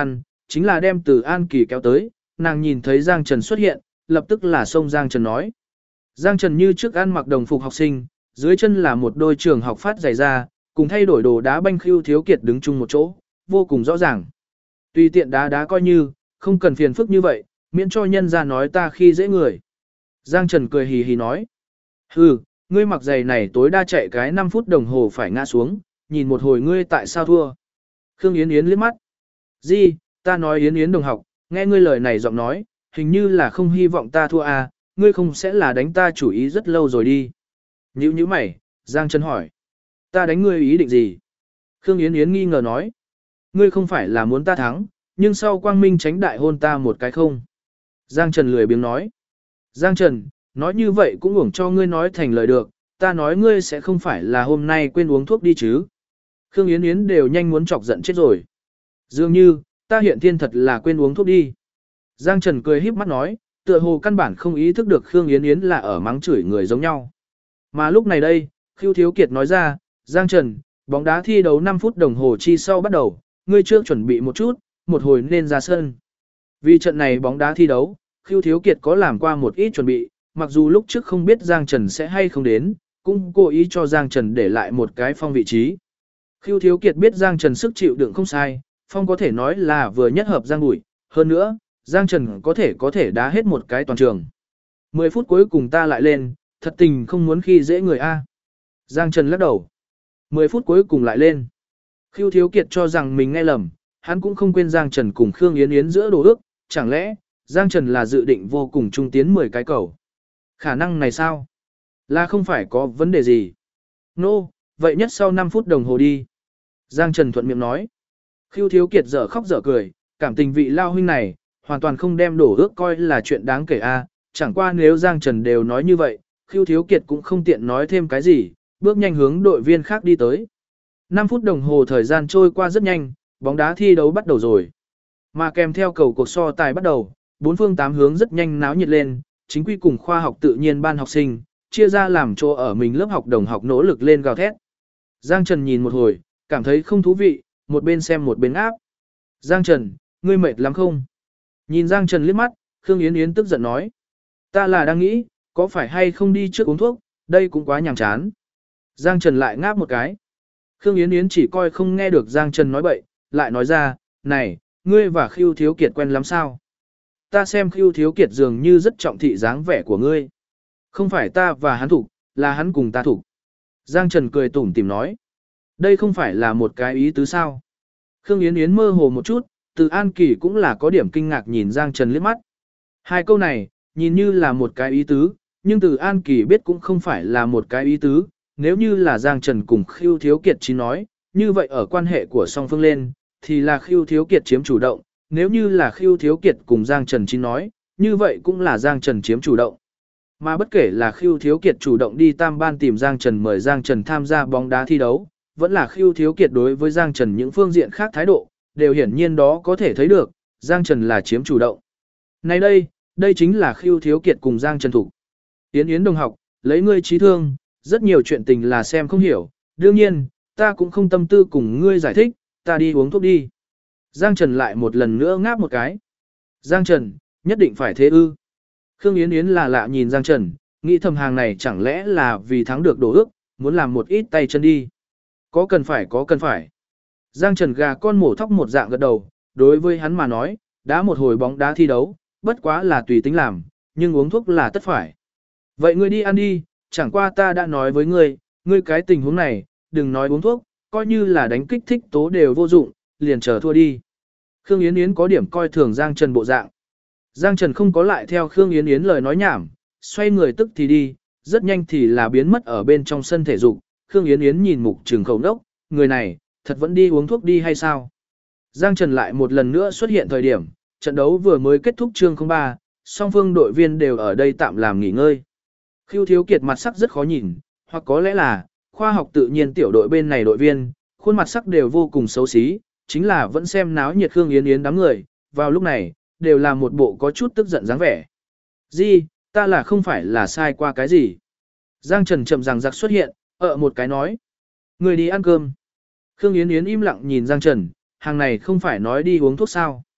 chính là đem từ An Kỳ kéo tới, nàng nhìn thấy Giang Trần xuất hiện, lập tức là xông Giang Trần nói. Giang Trần như trước ăn mặc đồng phục học sinh, dưới chân là một đôi trường học phát giày da, cùng thay đổi đồ đá banh Khưu Thiếu Kiệt đứng chung một chỗ, vô cùng rõ ràng. Tùy tiện đá đá coi như, không cần phiền phức như vậy, miễn cho nhân ra nói ta khi dễ người. Giang Trần cười hì hì nói. Hừ, ngươi mặc giày này tối đa chạy cái 5 phút đồng hồ phải ngã xuống, nhìn một hồi ngươi tại sao thua. Khương Yến Yến liếc mắt. Gì, ta nói Yến Yến đồng học, nghe ngươi lời này giọng nói, hình như là không hy vọng ta thua à, ngươi không sẽ là đánh ta chủ ý rất lâu rồi đi. Nhữ mày, Giang Trần hỏi. Ta đánh ngươi ý định gì? Khương Yến Yến nghi ngờ nói. Ngươi không phải là muốn ta thắng, nhưng sau quang minh tránh đại hôn ta một cái không. Giang Trần lười biếng nói. Giang Trần, nói như vậy cũng uổng cho ngươi nói thành lời được, ta nói ngươi sẽ không phải là hôm nay quên uống thuốc đi chứ. Khương Yến Yến đều nhanh muốn chọc giận chết rồi. Dường như, ta hiện thiên thật là quên uống thuốc đi. Giang Trần cười híp mắt nói, tựa hồ căn bản không ý thức được Khương Yến Yến là ở mắng chửi người giống nhau. Mà lúc này đây, Khưu Thiếu Kiệt nói ra, Giang Trần, bóng đá thi đấu 5 phút đồng hồ chi sau bắt đầu, ngươi trước chuẩn bị một chút, một hồi nên ra sân. Vì trận này bóng đá thi đấu, Khưu Thiếu Kiệt có làm qua một ít chuẩn bị, mặc dù lúc trước không biết Giang Trần sẽ hay không đến, cũng cố ý cho Giang Trần để lại một cái phong vị trí. Khưu Thiếu Kiệt biết Giang Trần sức chịu đựng không sai, phong có thể nói là vừa nhất hợp Giang Bụi, hơn nữa, Giang Trần có thể đá hết một cái toàn trường. 10 phút cuối cùng ta lại lên, thật tình không muốn khi dễ người A. Giang Trần lắc đầu. 10 phút cuối cùng lại lên. Khưu Thiếu Kiệt cho rằng mình nghe lầm, hắn cũng không quên Giang Trần cùng Khương Yến Yến giữa đồ ước, chẳng lẽ, Giang Trần là dự định vô cùng trung tiến 10 cái cầu. Khả năng này sao? Là không phải có vấn đề gì. Nô, vậy nhất sau 5 phút đồng hồ đi. Giang Trần thuận miệng nói. Khưu Thiếu Kiệt dở khóc dở cười, cảm tình vị lao huynh này, hoàn toàn không đem đổ ước coi là chuyện đáng kể a. Chẳng qua nếu Giang Trần đều nói như vậy, Khưu Thiếu Kiệt cũng không tiện nói thêm cái gì, bước nhanh hướng đội viên khác đi tới. 5 phút đồng hồ thời gian trôi qua rất nhanh, bóng đá thi đấu bắt đầu rồi. Mà kèm theo cầu cuộc so tài bắt đầu, bốn phương tám hướng rất nhanh náo nhiệt lên, chính quy cùng khoa học tự nhiên ban học sinh, chia ra làm chỗ ở mình lớp học đồng học nỗ lực lên gào thét. Giang Trần nhìn một hồi, cảm thấy không thú vị, một bên xem một bên áp. Giang Trần, ngươi mệt lắm không? Nhìn Giang Trần liếc mắt, Khương Yến Yến tức giận nói. Ta là đang nghĩ, có phải hay không đi trước uống thuốc, đây cũng quá nhàm chán. Giang Trần lại ngáp một cái. Khương Yến Yến chỉ coi không nghe được Giang Trần nói bậy, lại nói ra, này, ngươi và Khưu Thiếu Kiệt quen lắm sao? Ta xem Khưu Thiếu Kiệt dường như rất trọng thị dáng vẻ của ngươi. Không phải ta và hắn thủ, là hắn cùng ta thủ. Giang Trần cười tủm tỉm nói. Đây không phải là một cái ý tứ sao? Khương Yến Yến mơ hồ một chút, Từ An Kỳ cũng là có điểm kinh ngạc nhìn Giang Trần liếc mắt. Hai câu này, nhìn như là một cái ý tứ, nhưng Từ An Kỳ biết cũng không phải là một cái ý tứ. Nếu như là Giang Trần cùng Khưu Thiếu Kiệt chỉ nói, như vậy ở quan hệ của song phương lên, thì là Khưu Thiếu Kiệt chiếm chủ động. Nếu như là Khưu Thiếu Kiệt cùng Giang Trần chỉ nói, như vậy cũng là Giang Trần chiếm chủ động. Mà bất kể là Khưu Thiếu Kiệt chủ động đi tam ban tìm Giang Trần mời Giang Trần tham gia bóng đá thi đấu, vẫn là Khưu Thiếu Kiệt đối với Giang Trần những phương diện khác thái độ, đều hiển nhiên đó có thể thấy được, Giang Trần là chiếm chủ động. Này đây chính là Khưu Thiếu Kiệt cùng Giang Trần thủ. Yến Yến đồng học, lấy ngươi trí thương, rất nhiều chuyện tình là xem không hiểu, đương nhiên, ta cũng không tâm tư cùng ngươi giải thích, ta đi uống thuốc đi. Giang Trần lại một lần nữa ngáp một cái. Giang Trần, nhất định phải thế ư. Khương Yến Yến là lạ nhìn Giang Trần, nghĩ thầm hàng này chẳng lẽ là vì thắng được đổ ước, muốn làm một ít tay chân đi. Có cần phải. Giang Trần gà con mổ thóc một dạng gật đầu, đối với hắn mà nói, đã một hồi bóng đá thi đấu, bất quá là tùy tính làm, nhưng uống thuốc là tất phải. Vậy ngươi đi ăn đi, chẳng qua ta đã nói với ngươi cái tình huống này, đừng nói uống thuốc, coi như là đánh kích thích tố đều vô dụng, liền chờ thua đi. Khương Yến Yến có điểm coi thường Giang Trần bộ dạng. Giang Trần không có lại theo Khương Yến Yến lời nói nhảm, xoay người tức thì đi, rất nhanh thì là biến mất ở bên trong sân thể dục. Khương Yến Yến nhìn Mục Trường Khẩu đốc, người này, thật vẫn đi uống thuốc đi hay sao? Giang Trần lại một lần nữa xuất hiện thời điểm, trận đấu vừa mới kết thúc chương 03, song phương đội viên đều ở đây tạm làm nghỉ ngơi. Khưu Thiếu Kiệt mặt sắc rất khó nhìn, hoặc có lẽ là, khoa học tự nhiên tiểu đội bên này đội viên, khuôn mặt sắc đều vô cùng xấu xí, chính là vẫn xem náo nhiệt Khương Yến Yến đám người, vào lúc này, đều là một bộ có chút tức giận dáng vẻ. Gì, ta là không phải là sai qua cái gì? Giang Trần chậm rằng giặc xuất hiện, một cái nói. Người đi ăn cơm. Khương Yến Yến im lặng nhìn Giang Trần, hàng này không phải nói đi uống thuốc sao.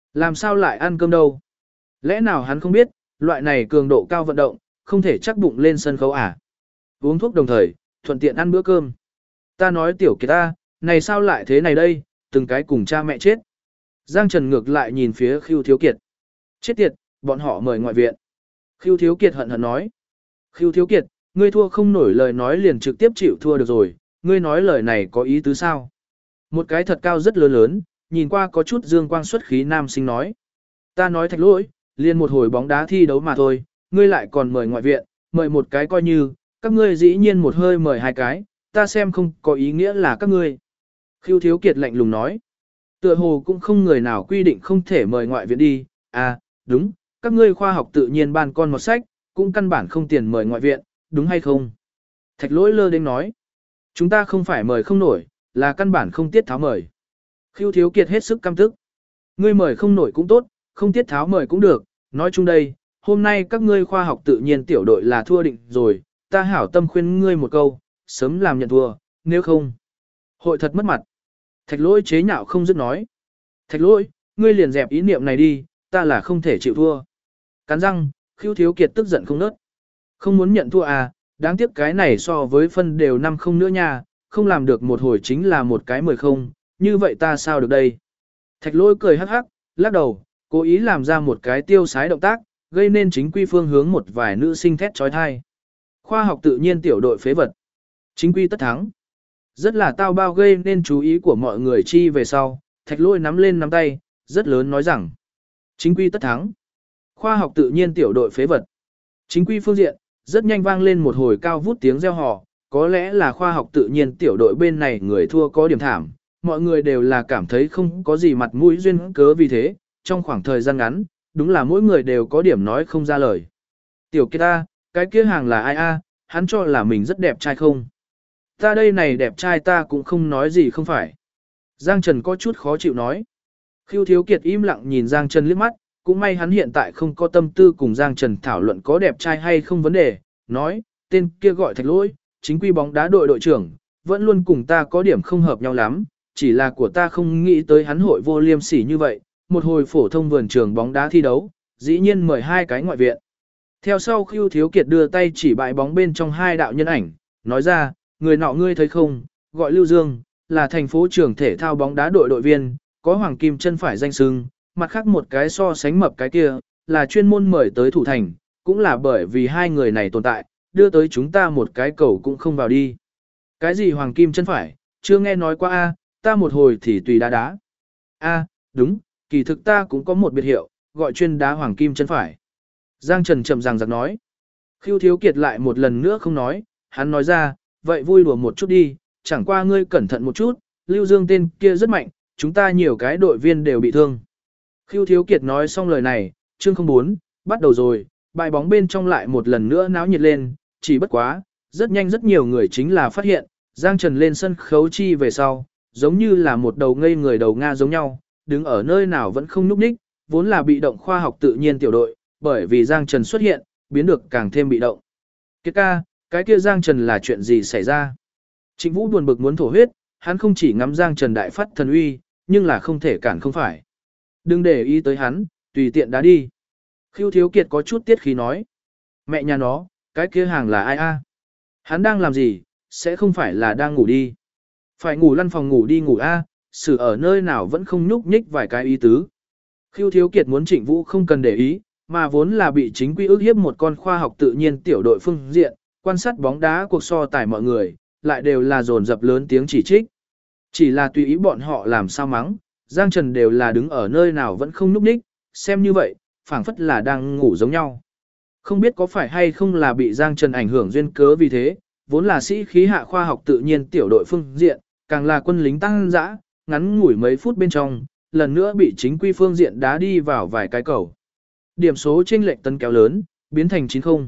Làm sao lại ăn cơm đâu? Lẽ nào hắn không biết, loại này cường độ cao vận động, không thể chắc bụng lên sân khấu à? Uống thuốc đồng thời, thuận tiện ăn bữa cơm. Ta nói tiểu kiệt ta, này sao lại thế này đây, từng cái cùng cha mẹ chết. Giang Trần ngược lại nhìn phía Khưu Thiếu Kiệt. Chết tiệt, bọn họ mời ngoại viện. Khưu Thiếu Kiệt hận hận nói. Khưu Thiếu Kiệt, ngươi thua không nổi lời nói liền trực tiếp chịu thua được rồi, ngươi nói lời này có ý tứ sao? Một cái thật cao rất lớn lớn, nhìn qua có chút dương quang xuất khí nam sinh nói. Ta nói Thạch Lỗi, liền một hồi bóng đá thi đấu mà thôi, ngươi lại còn mời ngoại viện, mời một cái coi như, các ngươi dĩ nhiên một hơi mời hai cái, ta xem không có ý nghĩa là các ngươi. Khưu Thiếu Kiệt lạnh lùng nói. Tựa hồ cũng không người nào quy định không thể mời ngoại viện đi, à, đúng, các ngươi khoa học tự nhiên ban con một sách, cũng căn bản không tiền mời ngoại viện, đúng hay không? Thạch Lỗi lơ đến nói. Chúng ta không phải mời không nổi, là căn bản không tiết tháo mời. Khưu Thiếu Kiệt hết sức căm tức. Ngươi mời không nổi cũng tốt, không tiết tháo mời cũng được, nói chung đây, hôm nay các ngươi khoa học tự nhiên tiểu đội là thua định rồi, ta hảo tâm khuyên ngươi một câu, sớm làm nhận thua, nếu không, hội thật mất mặt. Thạch Lỗi chế nhạo không dứt nói. Thạch Lỗi, ngươi liền dẹp ý niệm này đi, ta là không thể chịu thua. Cắn răng, Khưu Thiếu Kiệt tức giận không nớt. Không muốn nhận thua à, đáng tiếc cái này so với phân đều 5-0 nữa nha, không làm được một hồi chính là một cái 10-0, như vậy ta sao được đây? Thạch Lỗi cười hắc hắc, lắc đầu, cố ý làm ra một cái tiêu sái động tác, gây nên chính quy phương hướng một vài nữ sinh thét trói thai. Khoa học tự nhiên tiểu đội phế vật. Chính quy tất thắng. Rất là tao bao gây nên chú ý của mọi người chi về sau, Thạch Lỗi nắm lên nắm tay, rất lớn nói rằng. Chính quy tất thắng. Khoa học tự nhiên tiểu đội phế vật. Chính quy phương diện, rất nhanh vang lên một hồi cao vút tiếng reo hò, có lẽ là khoa học tự nhiên tiểu đội bên này người thua có điểm thảm, mọi người đều là cảm thấy không có gì mặt mũi duyên cớ vì thế, trong khoảng thời gian ngắn, đúng là mỗi người đều có điểm nói không ra lời. Tiểu Kiệt ta, cái kia hàng là ai a? Hắn cho là mình rất đẹp trai không? Ta đây này đẹp trai ta cũng không nói gì không phải. Giang Trần có chút khó chịu nói. Khưu Thiếu Kiệt im lặng nhìn Giang Trần liếc mắt, cũng may hắn hiện tại không có tâm tư cùng Giang Trần thảo luận có đẹp trai hay không vấn đề, nói, tên kia gọi Thạch Lỗi, chính quy bóng đá đội đội trưởng, vẫn luôn cùng ta có điểm không hợp nhau lắm, chỉ là của ta không nghĩ tới hắn hội vô liêm sỉ như vậy, một hồi phổ thông vườn trường bóng đá thi đấu, dĩ nhiên mời hai cái ngoại viện. Theo sau Khưu Thiếu Kiệt đưa tay chỉ bãi bóng bên trong hai đạo nhân ảnh, nói ra, người nọ ngươi thấy không, gọi Lưu Dương, là thành phố trường thể thao bóng đá đội đội viên, có hoàng kim chân phải danh xưng, mặt khác một cái so sánh mập cái kia, là chuyên môn mời tới thủ thành, cũng là bởi vì hai người này tồn tại, đưa tới chúng ta một cái cầu cũng không vào đi. Cái gì hoàng kim chân phải, chưa nghe nói qua a, ta một hồi thì tùy đá đá. A, đúng, kỳ thực ta cũng có một biệt hiệu, gọi chuyên đá hoàng kim chân phải. Giang Trần chậm ràng giặc nói. Khưu Thiếu Kiệt lại một lần nữa không nói, hắn nói ra, vậy vui đùa một chút đi, chẳng qua ngươi cẩn thận một chút, Lưu Dương tên kia rất mạnh, chúng ta nhiều cái đội viên đều bị thương. Khưu Thiếu Kiệt nói xong lời này, chương 04, bắt đầu rồi, bài bóng bên trong lại một lần nữa náo nhiệt lên, chỉ bất quá, rất nhanh rất nhiều người chính là phát hiện, Giang Trần lên sân khấu chi về sau, giống như là một đầu ngây người đầu Nga giống nhau, đứng ở nơi nào vẫn không nhúc nhích, vốn là bị động khoa học tự nhiên tiểu đội, bởi vì Giang Trần xuất hiện, biến được càng thêm bị động. Kiệt ca, cái kia Giang Trần là chuyện gì xảy ra? Trịnh Vũ buồn bực muốn thổ huyết, hắn không chỉ ngắm Giang Trần đại phát thần uy, nhưng là không thể cản không phải. Đừng để ý tới hắn, tùy tiện đá đi. Khưu Thiếu Kiệt có chút tiết khí nói. Mẹ nhà nó, cái kia hàng là ai a? Hắn đang làm gì, sẽ không phải là đang ngủ đi. Phải ngủ lăn phòng ngủ đi ngủ a, xử ở nơi nào vẫn không nhúc nhích vài cái ý tứ. Khưu Thiếu Kiệt muốn Trịnh Vũ không cần để ý, mà vốn là bị chính quy ức hiếp một con khoa học tự nhiên tiểu đội phương diện, quan sát bóng đá cuộc so tài mọi người, lại đều là dồn dập lớn tiếng chỉ trích. Chỉ là tùy ý bọn họ làm sao mắng, Giang Trần đều là đứng ở nơi nào vẫn không nhúc nhích, xem như vậy, phảng phất là đang ngủ giống nhau. Không biết có phải hay không là bị Giang Trần ảnh hưởng duyên cớ vì thế, vốn là sĩ khí hạ khoa học tự nhiên tiểu đội phương diện, càng là quân lính tăng dã, ngắn ngủi mấy phút bên trong, lần nữa bị chính quy phương diện đá đi vào vài cái cầu. Điểm số chênh lệch tấn kéo lớn, biến thành 9-0.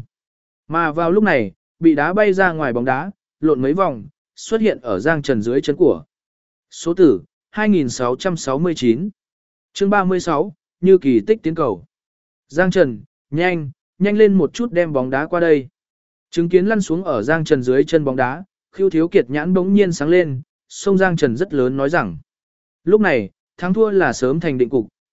Mà vào lúc này, bị đá bay ra ngoài bóng đá, lộn mấy vòng, xuất hiện ở Giang Trần dưới chân của. Số tử, 2669. Chương 36, như kỳ tích tiến cầu. Giang Trần, nhanh, nhanh lên một chút đem bóng đá qua đây. Chứng kiến lăn xuống ở Giang Trần dưới chân bóng đá, Khưu Thiếu Kiệt nhãn bỗng nhiên sáng lên, sông Giang Trần rất lớn nói rằng. Lúc này, thắng thua là sớm thành định cục,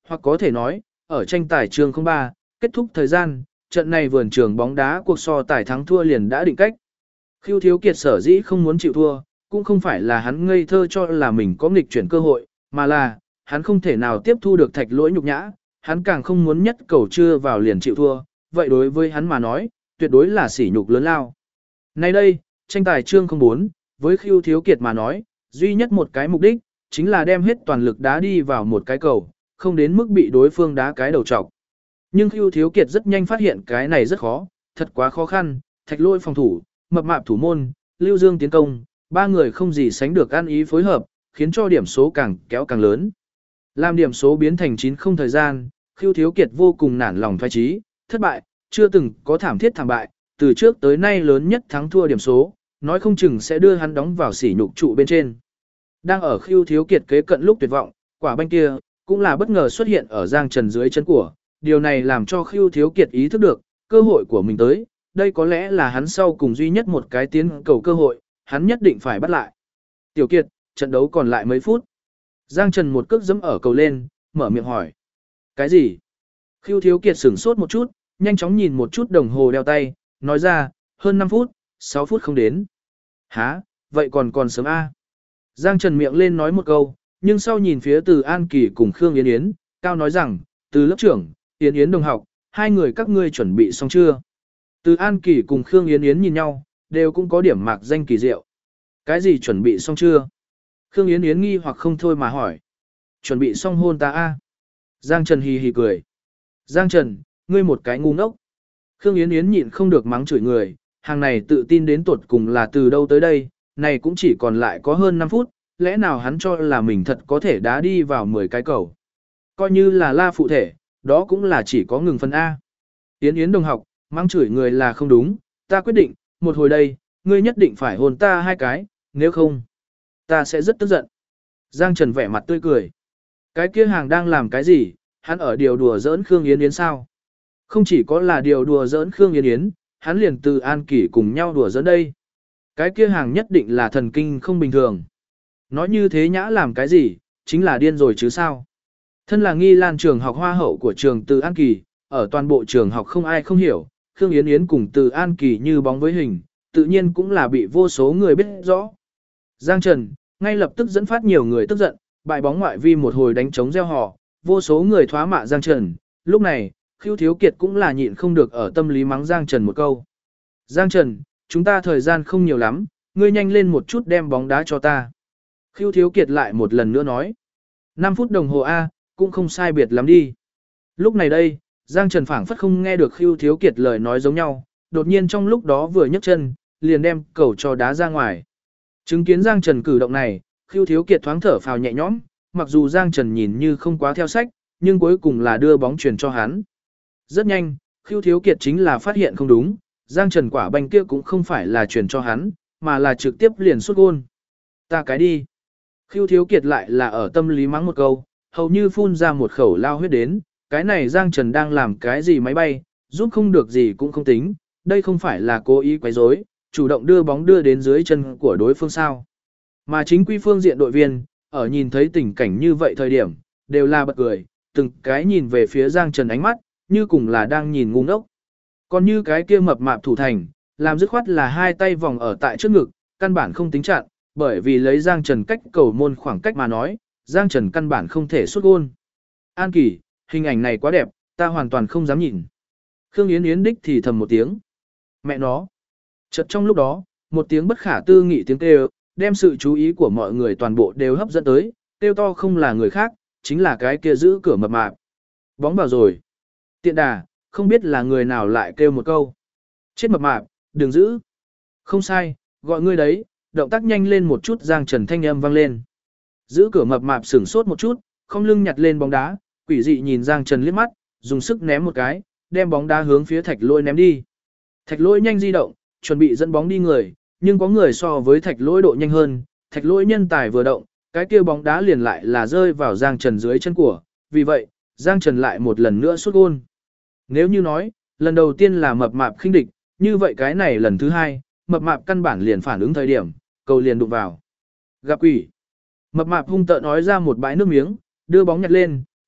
Hoặc có thể nói, ở tranh tài trường 03, kết thúc thời gian, trận này vườn trường bóng đá cuộc so tài thắng thua liền đã định cách. Khưu Thiếu Kiệt sở dĩ không muốn chịu thua, cũng không phải là hắn ngây thơ cho là mình có nghịch chuyển cơ hội, mà là, hắn không thể nào tiếp thu được Thạch Lỗi nhục nhã, hắn càng không muốn nhất cầu chưa vào liền chịu thua, vậy đối với hắn mà nói, tuyệt đối là sỉ nhục lớn lao. Nay đây, tranh tài chương 04, với Khưu Thiếu Kiệt mà nói, duy nhất một cái mục đích, chính là đem hết toàn lực đá đi vào một cái cầu, không đến mức bị đối phương đá cái đầu trọc. Nhưng Khưu Thiếu Kiệt rất nhanh phát hiện cái này rất khó, thật quá khó khăn, Thạch Lỗi phòng thủ, Mập Mạp thủ môn, Lưu Dương tiến công, ba người không gì sánh được ăn ý phối hợp, khiến cho điểm số càng kéo càng lớn. Làm điểm số biến thành 9-0 thời gian, Khưu Thiếu Kiệt vô cùng nản lòng thoái chí, thất bại, chưa từng có thảm thiết thảm bại, từ trước tới nay lớn nhất thắng thua điểm số, nói không chừng sẽ đưa hắn đóng vào sỉ nhục trụ bên trên. Đang ở Khưu Thiếu Kiệt kế cận lúc tuyệt vọng, quả banh kia cũng là bất ngờ xuất hiện ở Giang Trần dưới chân của, điều này làm cho Khưu Thiếu Kiệt ý thức được, cơ hội của mình tới, đây có lẽ là hắn sau cùng duy nhất một cái tiến cầu cơ hội, hắn nhất định phải bắt lại. Tiểu Kiệt, trận đấu còn lại mấy phút. Giang Trần một cước giẫm ở cầu lên, mở miệng hỏi. Cái gì? Khưu Thiếu Kiệt sửng sốt một chút, nhanh chóng nhìn một chút đồng hồ đeo tay, nói ra, hơn 5 phút, 6 phút không đến. Hả, vậy còn sớm a. Giang Trần miệng lên nói một câu, nhưng sau nhìn phía Từ An Kỳ cùng Khương Yến Yến, Cao nói rằng, Từ lớp trưởng, Yến Yến đồng học, hai người các ngươi chuẩn bị xong chưa? Từ An Kỳ cùng Khương Yến Yến nhìn nhau, đều cũng có điểm mạc danh kỳ diệu. Cái gì chuẩn bị xong chưa? Khương Yến Yến nghi hoặc không thôi mà hỏi. Chuẩn bị xong hôn ta a? Giang Trần hì hì cười. Giang Trần, ngươi một cái ngu ngốc. Khương Yến Yến nhịn không được mắng chửi người, hàng này tự tin đến tột cùng là từ đâu tới đây, này cũng chỉ còn lại có hơn 5 phút, lẽ nào hắn cho là mình thật có thể đá đi vào 10 cái cầu. Coi như là la phụ thể, đó cũng là chỉ có ngừng phần A. Yến Yến đồng học, mắng chửi người là không đúng, ta quyết định, một hồi đây, ngươi nhất định phải hôn ta 2 cái, nếu không, ta sẽ rất tức giận. Giang Trần vẻ mặt tươi cười. Cái kia hàng đang làm cái gì, hắn ở điều đùa giỡn Khương Yến Yến sao? Không chỉ có là điều đùa giỡn Khương Yến Yến, hắn liền Từ An Kỷ cùng nhau đùa giỡn đây. Cái kia hàng nhất định là thần kinh không bình thường. Nói như thế nhã làm cái gì, chính là điên rồi chứ sao? Thân là Nghi Lan trường học hoa hậu của trường Từ An Kỳ, ở toàn bộ trường học không ai không hiểu, Khương Yến Yến cùng Từ An Kỳ như bóng với hình, tự nhiên cũng là bị vô số người biết rõ. Giang Trần, ngay lập tức dẫn phát nhiều người tức giận, bại bóng ngoại vi một hồi đánh trống reo hò, vô số người thoá mạ Giang Trần. Lúc này, Khưu Thiếu Kiệt cũng là nhịn không được ở tâm lý mắng Giang Trần một câu. Giang Trần, chúng ta thời gian không nhiều lắm, ngươi nhanh lên một chút đem bóng đá cho ta. Khưu Thiếu Kiệt lại một lần nữa nói. 5 phút đồng hồ A, cũng không sai biệt lắm đi. Lúc này đây, Giang Trần phảng phất không nghe được Khưu Thiếu Kiệt lời nói giống nhau, đột nhiên trong lúc đó vừa nhấc chân, liền đem cầu cho đá ra ngoài. Chứng kiến Giang Trần cử động này, Khưu Thiếu Kiệt thoáng thở phào nhẹ nhõm, mặc dù Giang Trần nhìn như không quá theo sách, nhưng cuối cùng là đưa bóng chuyển cho hắn. Rất nhanh, Khưu Thiếu Kiệt chính là phát hiện không đúng, Giang Trần quả banh kia cũng không phải là chuyển cho hắn, mà là trực tiếp liền sút gôn. Ta cái đi. Khưu Thiếu Kiệt lại là ở tâm lý mắng một câu, hầu như phun ra một khẩu lao huyết đến, cái này Giang Trần đang làm cái gì máy bay, giúp không được gì cũng không tính, đây không phải là cố ý quấy rối, chủ động đưa bóng đưa đến dưới chân của đối phương sao. Mà chính quy phương diện đội viên, ở nhìn thấy tình cảnh như vậy thời điểm, đều là bật cười, từng cái nhìn về phía Giang Trần ánh mắt, như cùng là đang nhìn ngu ngốc. Còn như cái kia mập mạp thủ thành, làm dứt khoát là hai tay vòng ở tại trước ngực, căn bản không tính chặn, bởi vì lấy Giang Trần cách cầu môn khoảng cách mà nói, Giang Trần căn bản không thể sút gôn. An Kỳ, hình ảnh này quá đẹp, ta hoàn toàn không dám nhìn. Khương Yến Yến đích thì thầm một tiếng. Mẹ nó. Chợt trong lúc đó, một tiếng bất khả tư nghị tiếng kêu, đem sự chú ý của mọi người toàn bộ đều hấp dẫn tới, kêu to không là người khác, chính là cái kia giữ cửa mập mạp. Bóng vào rồi. Tiện đà, không biết là người nào lại kêu một câu. Chết mập mạp, đừng giữ. Không sai, gọi ngươi đấy, động tác nhanh lên một chút. Giang Trần thanh âm vang lên. Giữ cửa mập mạp sửng sốt một chút, không lưng nhặt lên bóng đá, quỷ dị nhìn Giang Trần liếc mắt, dùng sức ném một cái, đem bóng đá hướng phía Thạch Lỗi ném đi. Thạch Lỗi nhanh di động, chuẩn bị dẫn bóng đi người, nhưng có người so với Thạch Lỗi độ nhanh hơn, Thạch Lỗi nhân tài vừa động, cái kia bóng đá liền lại là rơi vào Giang Trần dưới chân của, vì vậy, Giang Trần lại một lần nữa sút gôn. Nếu như nói, lần đầu tiên là mập mạp khinh địch, như vậy cái này lần thứ hai, mập mạp căn bản liền phản ứng thời điểm, cầu liền đụng vào. Gặp quỷ. Mập mạp hung tợn nói ra một bãi nước miếng, đưa bóng nhặt lên,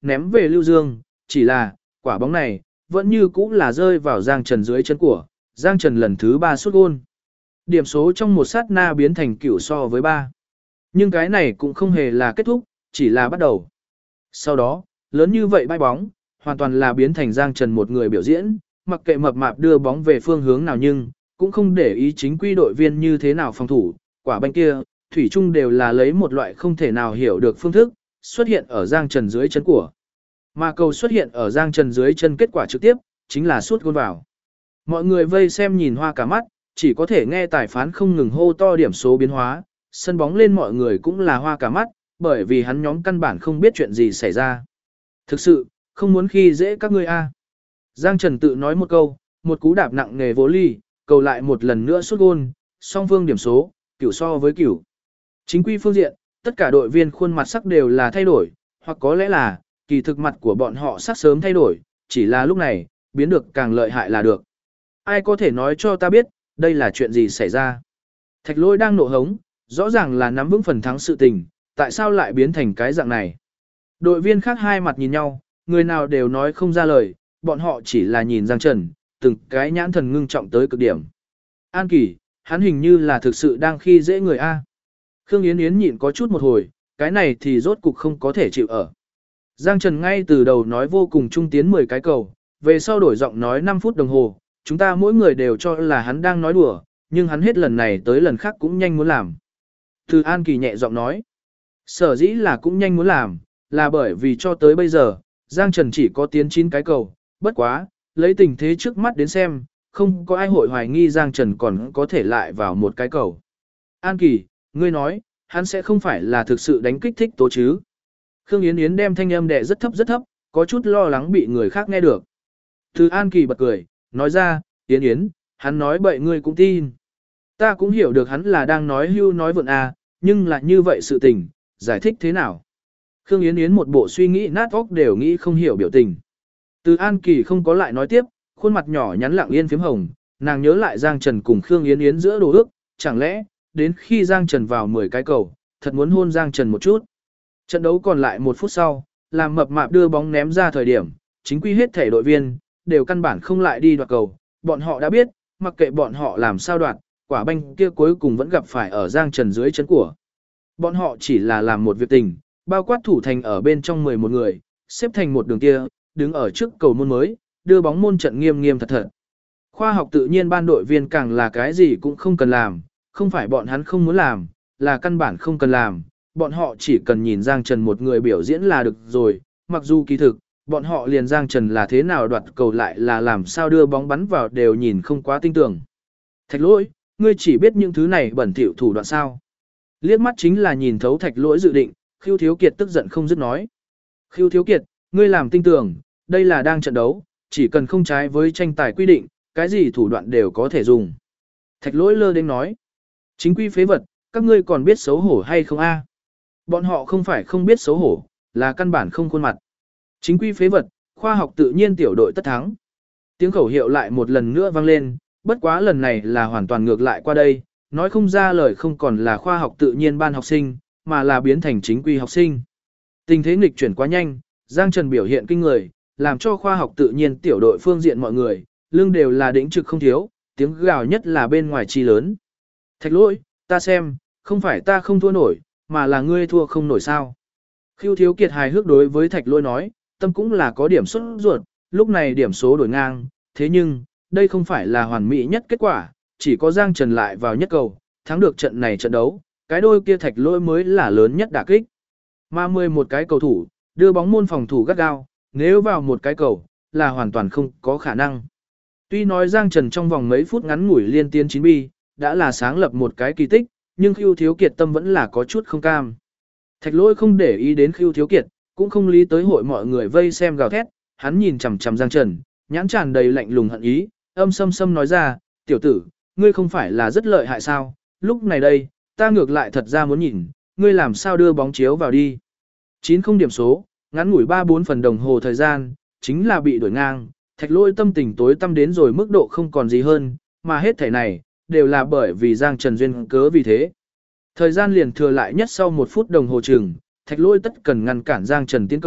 ném về Lưu Dương, chỉ là, quả bóng này, vẫn như cũ là rơi vào Giang Trần dưới chân của, Giang Trần lần thứ 3 sút gôn. Điểm số trong một sát na biến thành cửu so với 3. Nhưng cái này cũng không hề là kết thúc, chỉ là bắt đầu. Sau đó, lớn như vậy bãi bóng, hoàn toàn là biến thành Giang Trần một người biểu diễn, mặc kệ mập mạp đưa bóng về phương hướng nào nhưng, cũng không để ý chính quy đội viên như thế nào phòng thủ, quả banh kia, thủy chung đều là lấy một loại không thể nào hiểu được phương thức, xuất hiện ở Giang Trần dưới chân của. Mà cầu xuất hiện ở Giang Trần dưới chân kết quả trực tiếp, chính là sút gôn vào. Mọi người vây xem nhìn hoa cả mắt, chỉ có thể nghe tài phán không ngừng hô to điểm số biến hóa, sân bóng lên mọi người cũng là hoa cả mắt, bởi vì hắn nhóm căn bản không biết chuyện gì xảy ra. Thực sự, không muốn khi dễ các ngươi a. Giang Trần tự nói một câu, một cú đạp nặng nề vô ly, cầu lại một lần nữa sút gôn, song phương điểm số, cửu so với cửu. Chính quy phương diện, tất cả đội viên khuôn mặt sắc đều là thay đổi, hoặc có lẽ là, kỳ thực mặt của bọn họ sắc sớm thay đổi, chỉ là lúc này, biến được càng lợi hại là được. Ai có thể nói cho ta biết, đây là chuyện gì xảy ra? Thạch Lỗi đang nộ hống, rõ ràng là nắm vững phần thắng sự tình, tại sao lại biến thành cái dạng này? Đội viên khác hai mặt nhìn nhau, người nào đều nói không ra lời, bọn họ chỉ là nhìn Giang Trần, từng cái nhãn thần ngưng trọng tới cực điểm. An Kỳ, hắn hình như là thực sự đang khi dễ người A. Khương Yến Yến nhịn có chút một hồi, cái này thì rốt cục không có thể chịu ở. Giang Trần ngay từ đầu nói vô cùng trung tiến 10 cái cầu, về sau đổi giọng nói 5 phút đồng hồ, chúng ta mỗi người đều cho là hắn đang nói đùa, nhưng hắn hết lần này tới lần khác cũng nhanh muốn làm. Từ An Kỳ nhẹ giọng nói, sở dĩ là cũng nhanh muốn làm, là bởi vì cho tới bây giờ, Giang Trần chỉ có tiến 9 cái cầu, bất quá, lấy tình thế trước mắt đến xem, không có ai hội hoài nghi Giang Trần còn có thể lại vào một cái cầu. An Kỳ, ngươi nói, hắn sẽ không phải là thực sự đánh kích thích tố chứ. Khương Yến Yến đem thanh âm đè rất thấp, có chút lo lắng bị người khác nghe được. Từ An Kỳ bật cười, nói ra, Yến Yến, hắn nói bậy ngươi cũng tin. Ta cũng hiểu được hắn là đang nói hưu nói vượn à, nhưng là như vậy sự tình, giải thích thế nào? Khương Yến Yến một bộ suy nghĩ nát óc đều nghĩ không hiểu biểu tình. Từ An Kỳ không có lại nói tiếp, khuôn mặt nhỏ nhắn lặng yên phím hồng, nàng nhớ lại Giang Trần cùng Khương Yến Yến giữa đồ ước, chẳng lẽ, đến khi Giang Trần vào 10 cái cầu, thật muốn hôn Giang Trần một chút. Trận đấu còn lại 1 phút sau, làm mập mạp đưa bóng ném ra thời điểm, chính quy hết thể đội viên, đều căn bản không lại đi đoạt cầu, bọn họ đã biết, mặc kệ bọn họ làm sao đoạt, quả banh kia cuối cùng vẫn gặp phải ở Giang Trần dưới chân của. Bọn họ chỉ là làm một việc tình, bao quát thủ thành ở bên trong 11 người, xếp thành một đường kia, đứng ở trước cầu môn mới, đưa bóng môn trận nghiêm nghiêm thật thật. Khoa học tự nhiên ban đội viên càng là cái gì cũng không cần làm, không phải bọn hắn không muốn làm, là căn bản không cần làm, bọn họ chỉ cần nhìn Giang Trần một người biểu diễn là được rồi, mặc dù kỳ thực, bọn họ liền Giang Trần là thế nào đoạt cầu lại là làm sao đưa bóng bắn vào đều nhìn không quá tinh tưởng. Thạch Lỗi, ngươi chỉ biết những thứ này bẩn thỉu thủ đoạn sao. Liếc mắt chính là nhìn thấu Thạch Lỗi dự định, Khưu Thiếu Kiệt tức giận không dứt nói. Khưu Thiếu Kiệt, ngươi làm tinh tưởng, đây là đang trận đấu, chỉ cần không trái với tranh tài quy định, cái gì thủ đoạn đều có thể dùng. Thạch Lỗi lơ đến nói. Chính quy phế vật, các ngươi còn biết xấu hổ hay không a? Bọn họ không phải không biết xấu hổ, là căn bản không khuôn mặt. Chính quy phế vật, khoa học tự nhiên tiểu đội tất thắng. Tiếng khẩu hiệu lại một lần nữa vang lên, bất quá lần này là hoàn toàn ngược lại qua đây, nói không ra lời không còn là khoa học tự nhiên ban học sinh, mà là biến thành chính quy học sinh. Tình thế nghịch chuyển quá nhanh, Giang Trần biểu hiện kinh người, làm cho khoa học tự nhiên tiểu đội phương diện mọi người, lưng đều là đỉnh trực không thiếu, tiếng gào nhất là bên ngoài chi lớn. Thạch Lỗi, ta xem, không phải ta không thua nổi, mà là ngươi thua không nổi sao. Khưu Thiếu Kiệt hài hước đối với Thạch Lỗi nói, tâm cũng là có điểm xuất ruột, lúc này điểm số đổi ngang, thế nhưng, đây không phải là hoàn mỹ nhất kết quả, chỉ có Giang Trần lại vào nhất cầu, thắng được trận này trận đấu, cái đôi kia Thạch Lỗi mới là lớn nhất đả kích. Mà 11 cái cầu thủ, đưa bóng môn phòng thủ gắt gao, nếu vào một cái cầu, là hoàn toàn không có khả năng. Tuy nói Giang Trần trong vòng mấy phút ngắn ngủi liên tiên 9 bi, đã là sáng lập một cái kỳ tích, nhưng Khưu Thiếu Kiệt tâm vẫn là có chút không cam. Thạch Lỗi không để ý đến Khưu Thiếu Kiệt, cũng không lý tới hội mọi người vây xem gào thét, hắn nhìn chằm chằm Giang Trần, nhãn tràn đầy lạnh lùng hận ý, âm sâm sâm nói ra, tiểu tử, ngươi không phải là rất lợi hại sao, lúc này đây, ta ngược lại thật ra muốn nhìn, ngươi làm sao đưa bóng chiếu vào đi. 9-0 điểm số, ngắn ngủi 3-4 phần đồng hồ thời gian, chính là bị đuổi ngang, Thạch Lỗi tâm tình tối tăm đến rồi mức độ không còn gì hơn, mà hết thảy này, đều là bởi vì Giang Trần duyên cớ vì thế. Thời gian liền thừa lại nhất sau 1 phút đồng hồ chừng, Thạch Lỗi tất cần ngăn cản Giang Trần tiến cầu,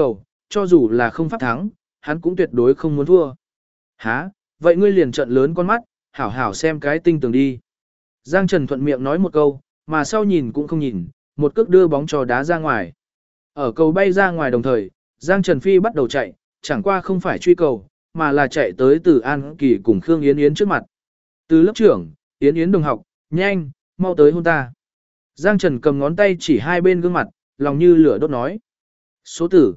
cho dù là không pháp thắng, hắn cũng tuyệt đối không muốn thua. Hả, vậy ngươi liền trợn lớn con mắt, hảo hảo xem cái tinh tường đi. Giang Trần thuận miệng nói một câu, mà sau nhìn cũng không nhìn, một cước đưa bóng cho đá ra ngoài. Ở cầu bay ra ngoài đồng thời, Giang Trần Phi bắt đầu chạy, chẳng qua không phải truy cầu, mà là chạy tới Từ An Kỳ cùng Khương Yến Yến trước mặt. Từ lớp trưởng, Yến Yến đồng học, nhanh, mau tới hôn ta. Giang Trần cầm ngón tay chỉ hai bên gương mặt, lòng như lửa đốt nói. Số tử,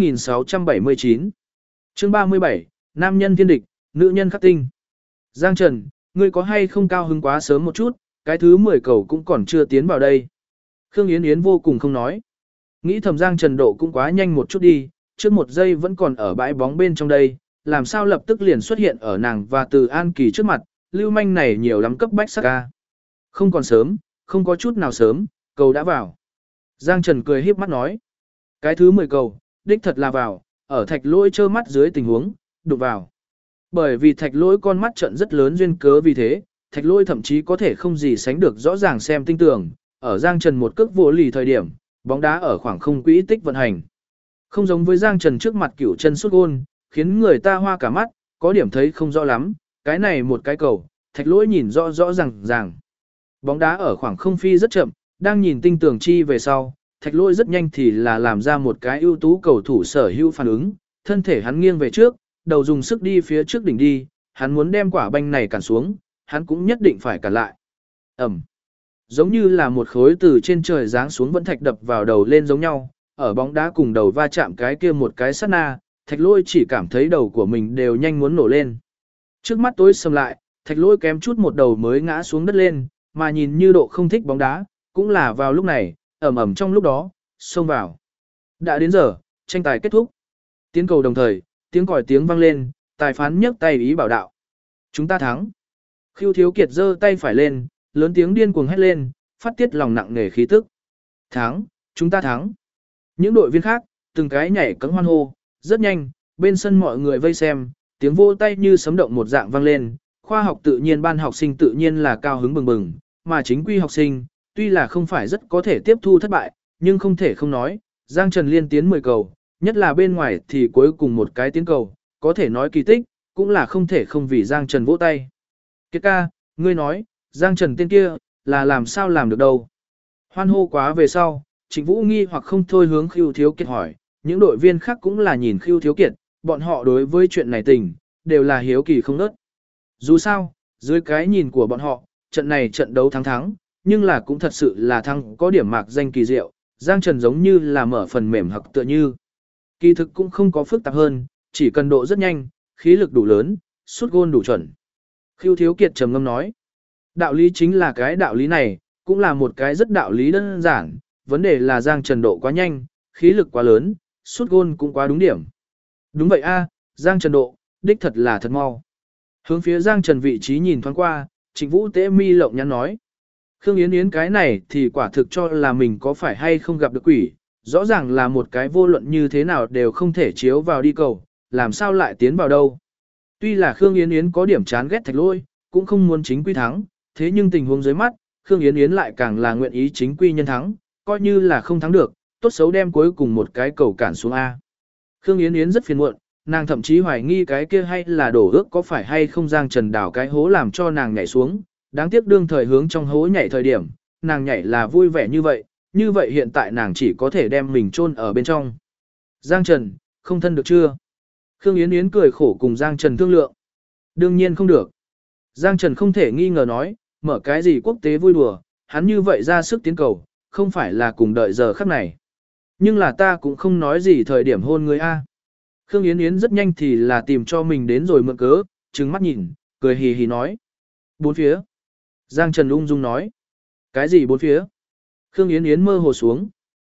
2679. Chương 37, Nam nhân thiên địch, nữ nhân khắc tinh. Giang Trần, ngươi có hay không cao hứng quá sớm một chút, cái thứ 10 cầu cũng còn chưa tiến vào đây. Khương Yến Yến vô cùng không nói. Nghĩ thầm Giang Trần độ cũng quá nhanh một chút đi, trước một giây vẫn còn ở bãi bóng bên trong đây, làm sao lập tức liền xuất hiện ở nàng và Từ An Kỳ trước mặt, lưu manh này nhiều lắm cấp bách sắc ca. Không còn sớm, không có chút nào sớm, cầu đã vào. Giang Trần cười híp mắt nói. Cái thứ 10 cầu, đích thật là vào, ở Thạch Lỗi trơ mắt dưới tình huống, đụng vào. Bởi vì Thạch Lỗi con mắt trận rất lớn duyên cớ vì thế, Thạch Lỗi thậm chí có thể không gì sánh được rõ ràng xem tinh tường, ở Giang Trần một cước vô lì thời điểm, bóng đá ở khoảng không quỹ tích vận hành. Không giống với Giang Trần trước mặt cửu chân sút gôn, khiến người ta hoa cả mắt, có điểm thấy không rõ lắm, cái này một cái cầu, Thạch Lỗi nhìn rõ rõ ràng. Bóng đá ở khoảng không phi rất chậm, đang nhìn tinh tường chi về sau, Thạch Lỗi rất nhanh thì là làm ra một cái ưu tú cầu thủ sở hữu phản ứng, thân thể hắn nghiêng về trước, đầu dùng sức đi phía trước đỉnh đi, hắn muốn đem quả banh này cản xuống, hắn cũng nhất định phải cản lại. Ẩm. Giống như là một khối từ trên trời giáng xuống vẫn thạch đập vào đầu lên giống nhau, ở bóng đá cùng đầu va chạm cái kia một cái sát na, Thạch Lỗi chỉ cảm thấy đầu của mình đều nhanh muốn nổ lên. Trước mắt tối sầm lại, Thạch Lỗi kém chút một đầu mới ngã xuống đất lên, mà nhìn như độ không thích bóng đá, cũng là vào lúc này, ầm trong lúc đó, xông vào. Đã đến giờ, tranh tài kết thúc. Tiến cầu đồng thời, tiếng còi tiếng vang lên, tài phán nhấc tay ý bảo đạo. Chúng ta thắng. Khưu Thiếu Kiệt giơ tay phải lên, lớn tiếng điên cuồng hét lên, phát tiết lòng nặng nề khí tức. Thắng, chúng ta thắng. Những đội viên khác, từng cái nhảy cẫng hoan hô, rất nhanh, bên sân mọi người vây xem, tiếng vỗ tay như sấm động một dạng vang lên, khoa học tự nhiên ban học sinh tự nhiên là cao hứng bừng bừng, mà chính quy học sinh, tuy là không phải rất có thể tiếp thu thất bại, nhưng không thể không nói, Giang Trần liên tiến 10 cầu, nhất là bên ngoài thì cuối cùng một cái tiến cầu, có thể nói kỳ tích, cũng là không thể không vì Giang Trần vỗ tay. Kiệt ca, ngươi nói, Giang Trần tên kia, là làm sao làm được đâu. Hoan hô quá về sau, Trịnh Vũ nghi hoặc không thôi hướng Khưu Thiếu Kiệt hỏi, những đội viên khác cũng là nhìn Khưu Thiếu Kiệt, bọn họ đối với chuyện này tình, đều là hiếu kỳ không nớt. Dù sao, dưới cái nhìn của bọn họ, trận này trận đấu thắng, nhưng là cũng thật sự là thắng có điểm mạc danh kỳ diệu, Giang Trần giống như là mở phần mềm hoặc tựa như. Kỳ thực cũng không có phức tạp hơn, chỉ cần độ rất nhanh, khí lực đủ lớn, sút gôn đủ chuẩn. Khưu Thiếu Kiệt trầm ngâm nói, đạo lý chính là cái đạo lý này, cũng là một cái rất đạo lý đơn giản, vấn đề là Giang Trần độ quá nhanh, khí lực quá lớn, sút gôn cũng quá đúng điểm. Đúng vậy a, Giang Trần độ, đích thật là thật mau. Hướng phía Giang Trần vị trí nhìn thoáng qua, Trịnh Vũ tế mi lộng nhắn nói. Khương Yến Yến cái này thì quả thực cho là mình có phải hay không gặp được quỷ, rõ ràng là một cái vô luận như thế nào đều không thể chiếu vào đi cầu, làm sao lại tiến vào đâu. Tuy là Khương Yến Yến có điểm chán ghét Thạch Lỗi, cũng không muốn chính quy thắng, thế nhưng tình huống dưới mắt, Khương Yến Yến lại càng là nguyện ý chính quy nhân thắng, coi như là không thắng được, tốt xấu đem cuối cùng một cái cầu cản xuống A. Khương Yến Yến rất phiền muộn, nàng thậm chí hoài nghi cái kia hay là đổ ước có phải hay không Giang Trần đảo cái hố làm cho nàng nhảy xuống, đáng tiếc đương thời hướng trong hố nhảy thời điểm, nàng nhảy là vui vẻ như vậy hiện tại nàng chỉ có thể đem mình chôn ở bên trong. Giang Trần, không thân được chưa? Khương Yến Yến cười khổ cùng Giang Trần thương lượng. Đương nhiên không được. Giang Trần không thể nghi ngờ nói, mở cái gì quốc tế vui đùa, hắn như vậy ra sức tiến cầu, không phải là cùng đợi giờ khắc này. Nhưng là ta cũng không nói gì thời điểm hôn người A. Khương Yến Yến rất nhanh thì là tìm cho mình đến rồi mượn cớ, trừng mắt nhìn, cười hì hì nói. Bốn phía. Giang Trần ung dung nói. Cái gì bốn phía? Khương Yến Yến mơ hồ xuống.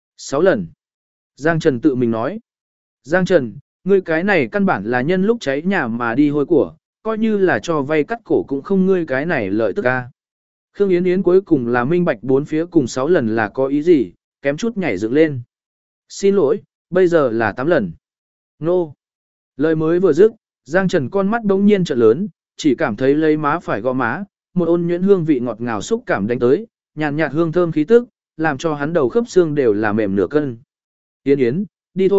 6 lần. Giang Trần tự mình nói. Giang Trần, ngươi cái này căn bản là nhân lúc cháy nhà mà đi hôi của, coi như là cho vay cắt cổ cũng không ngươi cái này lợi tức ca. Khương Yến Yến cuối cùng là minh bạch bốn phía cùng 6 lần là có ý gì, kém chút nhảy dựng lên. Xin lỗi, bây giờ là 8 lần. Nô. Lời mới vừa dứt, Giang Trần con mắt đống nhiên trợn lớn, chỉ cảm thấy lấy má phải gõ má, một ôn nhuyễn hương vị ngọt ngào xúc cảm đánh tới, nhàn nhạt hương thơm khí tức, làm cho hắn đầu khớp xương đều là mềm nửa cân. Yến Yến, đi thôi,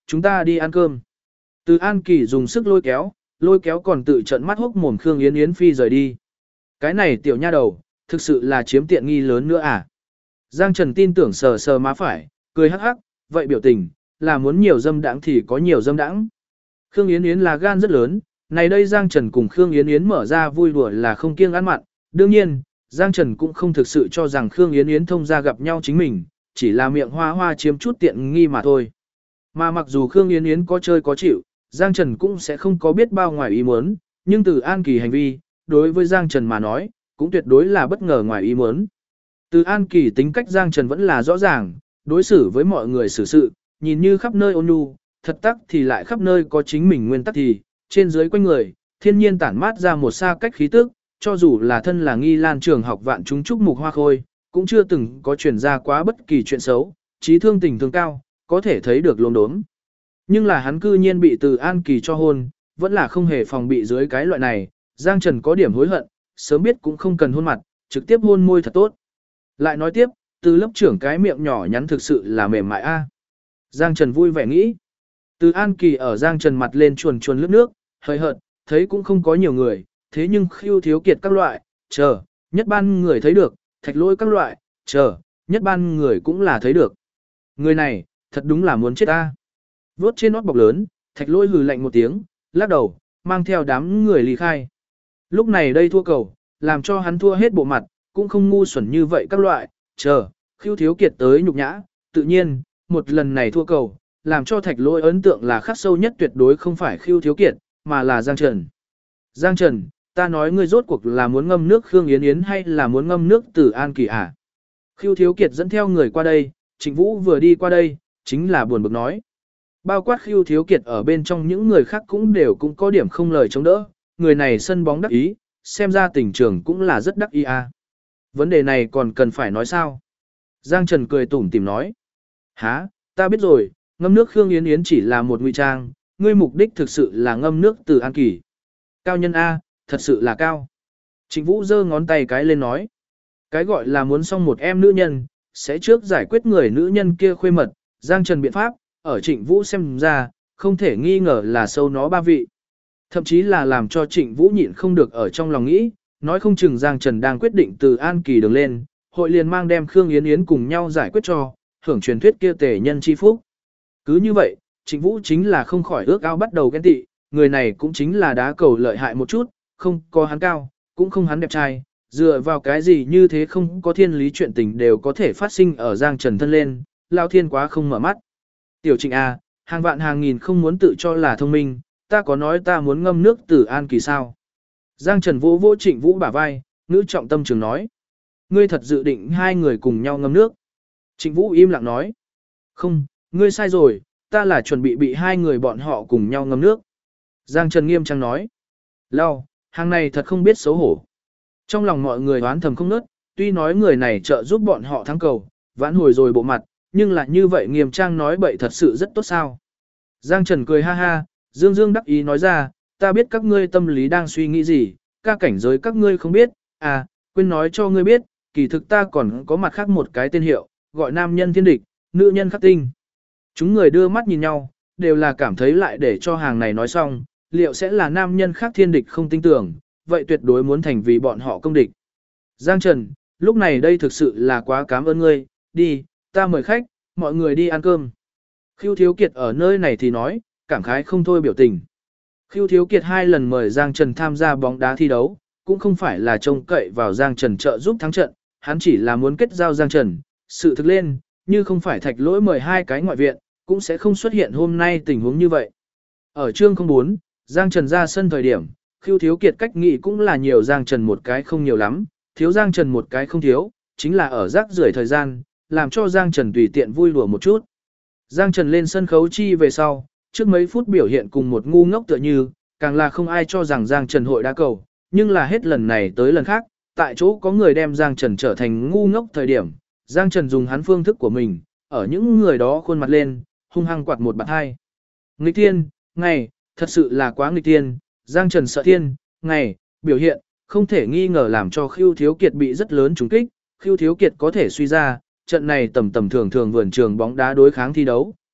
chúng ta đi ăn cơm. Từ An Kỳ dùng sức lôi kéo còn tự trận mắt hốc mồm Khương Yến Yến phi rời đi. Cái này tiểu nha đầu, thực sự là chiếm tiện nghi lớn nữa à? Giang Trần tin tưởng sờ sờ má phải, cười hắc hắc, vậy biểu tình, là muốn nhiều dâm đãng thì có nhiều dâm đãng. Khương Yến Yến là gan rất lớn, này đây Giang Trần cùng Khương Yến Yến mở ra vui đùa là không kiêng ăn mặn. Đương nhiên, Giang Trần cũng không thực sự cho rằng Khương Yến Yến thông ra gặp nhau chính mình, chỉ là miệng hoa hoa chiếm chút tiện nghi mà thôi. Mà mặc dù Khương Yến Yến có chơi có chịu, Giang Trần cũng sẽ không có biết bao ngoài ý muốn, nhưng từ An Kỳ hành vi, đối với Giang Trần mà nói, cũng tuyệt đối là bất ngờ ngoài ý muốn. Từ An Kỳ tính cách Giang Trần vẫn là rõ ràng, đối xử với mọi người xử sự, nhìn như khắp nơi ôn nhu, thật tắc thì lại khắp nơi có chính mình nguyên tắc thì, trên dưới quanh người, thiên nhiên tản mát ra một xa cách khí tức, cho dù là thân là Nghi Lan trường học vạn chúng trúc mục hoa khôi, cũng chưa từng có truyền ra quá bất kỳ chuyện xấu, trí thương tình thương cao, có thể thấy được lốm đốm. Nhưng là hắn cư nhiên bị Từ An Kỳ cho hôn, vẫn là không hề phòng bị dưới cái loại này, Giang Trần có điểm hối hận, sớm biết cũng không cần hôn mặt, trực tiếp hôn môi thật tốt. Lại nói tiếp, Từ lớp trưởng cái miệng nhỏ nhắn thực sự là mềm mại a. Giang Trần vui vẻ nghĩ. Từ An Kỳ ở Giang Trần mặt lên chuồn chuồn lướt nước, hơi hợt, thấy cũng không có nhiều người, thế nhưng Khưu Thiếu Kiệt các loại, chờ, nhất ban người thấy được, Thạch Lỗi các loại, chờ, nhất ban người cũng là thấy được. Người này, thật đúng là muốn chết ta. Vốt trên nót bọc lớn, Thạch Lỗi hừ lạnh một tiếng, lắc đầu, mang theo đám người ly khai. Lúc này đây thua cầu, làm cho hắn thua hết bộ mặt, cũng không ngu xuẩn như vậy các loại, chờ, Khưu Thiếu Kiệt tới nhục nhã, tự nhiên, một lần này thua cầu, làm cho Thạch Lỗi ấn tượng là khắc sâu nhất tuyệt đối không phải Khưu Thiếu Kiệt, mà là Giang Trần. Giang Trần, ta nói ngươi rốt cuộc là muốn ngâm nước Khương Yến Yến hay là muốn ngâm nước Từ An Kỳ à? Khưu Thiếu Kiệt dẫn theo người qua đây, Trịnh Vũ vừa đi qua đây, chính là buồn bực nói. Bao quát Khưu Thiếu Kiệt ở bên trong những người khác cũng đều cũng có điểm không lời chống đỡ, người này sân bóng đắc ý, xem ra tình trường cũng là rất đắc ý à. Vấn đề này còn cần phải nói sao? Giang Trần cười tủm tỉm nói. Hả, ta biết rồi, ngâm nước Khương Yến Yến chỉ là một ngụy trang, ngươi mục đích thực sự là ngâm nước Từ An Kỳ. Cao nhân A, thật sự là cao. Trịnh Vũ giơ ngón tay cái lên nói. Cái gọi là muốn xong một em nữ nhân, sẽ trước giải quyết người nữ nhân kia khuê mật, Giang Trần biện pháp, ở Trịnh Vũ xem ra, không thể nghi ngờ là sâu nó ba vị. Thậm chí là làm cho Trịnh Vũ nhịn không được ở trong lòng nghĩ, nói không chừng Giang Trần đang quyết định Từ An Kỳ đường lên, hội liền mang đem Khương Yến Yến cùng nhau giải quyết cho, hưởng truyền thuyết kia tề nhân chi phúc. Cứ như vậy, Trịnh Vũ chính là không khỏi ước ao bắt đầu ghen tị, người này cũng chính là đá cầu lợi hại một chút, không có hắn cao, cũng không hắn đẹp trai, dựa vào cái gì như thế không có thiên lý chuyện tình đều có thể phát sinh ở Giang Trần thân lên, Lao Thiên quá không mở mắt. Tiểu Trịnh A, hàng vạn hàng nghìn không muốn tự cho là thông minh, ta có nói ta muốn ngâm nước Từ An Kỳ sao? Giang Trần vỗ vỗ Trịnh Vũ bả vai, ngữ trọng tâm trường nói. Ngươi thật dự định hai người cùng nhau ngâm nước. Trịnh Vũ im lặng nói. Không, ngươi sai rồi, ta là chuẩn bị hai người bọn họ cùng nhau ngâm nước. Giang Trần nghiêm trang nói. Lau, hàng này thật không biết xấu hổ. Trong lòng mọi người đoán thầm không nớt, tuy nói người này trợ giúp bọn họ thắng cầu, vãn hồi rồi bộ mặt, nhưng là như vậy nghiêm trang nói bậy thật sự rất tốt sao. Giang Trần cười ha ha, dương dương đắc ý nói ra, ta biết các ngươi tâm lý đang suy nghĩ gì, ca cảnh giới các ngươi không biết, à, quên nói cho ngươi biết, kỳ thực ta còn có mặt khác một cái tên hiệu, gọi nam nhân thiên địch, nữ nhân khắc tinh. Chúng người đưa mắt nhìn nhau, đều là cảm thấy lại để cho hàng này nói xong, liệu sẽ là nam nhân khác thiên địch không tin tưởng, vậy tuyệt đối muốn thành vì bọn họ công địch. Giang Trần, lúc này đây thực sự là quá cảm ơn ngươi, đi, ta mời khách, mọi người đi ăn cơm. Khưu Thiếu Kiệt ở nơi này thì nói, cảm khái không thôi biểu tình. Khưu Thiếu Kiệt 2 lần mời Giang Trần tham gia bóng đá thi đấu, cũng không phải là trông cậy vào Giang Trần trợ giúp thắng trận, hắn chỉ là muốn kết giao Giang Trần, sự thực lên, như không phải Thạch Lỗi mời 2 cái ngoại viện, cũng sẽ không xuất hiện hôm nay tình huống như vậy. Ở chương 04, Giang Trần ra sân thời điểm, Khưu Thiếu Kiệt cách nghĩ cũng là nhiều Giang Trần một cái không nhiều lắm, thiếu Giang Trần một cái không thiếu, chính là ở rác rưởi thời gian, làm cho Giang Trần tùy tiện vui đùa một chút. Giang Trần lên sân khấu chi về sau, trước mấy phút biểu hiện cùng một ngu ngốc tựa như, càng là không ai cho rằng Giang Trần hội đá cầu, nhưng là hết lần này tới lần khác, tại chỗ có người đem Giang Trần trở thành ngu ngốc thời điểm, Giang Trần dùng hắn phương thức của mình, ở những người đó khuôn mặt lên, hung hăng quạt một bạt hai. Nghịch thiên, ngày, thật sự là quá nghịch thiên, Giang Trần sợ thiên, ngày, biểu hiện, không thể nghi ngờ làm cho Khưu Thiếu Kiệt bị rất lớn trúng kích, Khưu Thiếu Kiệt có thể suy ra, trận này tầm thường thường vườn trường bóng đá đối kháng thi đấu,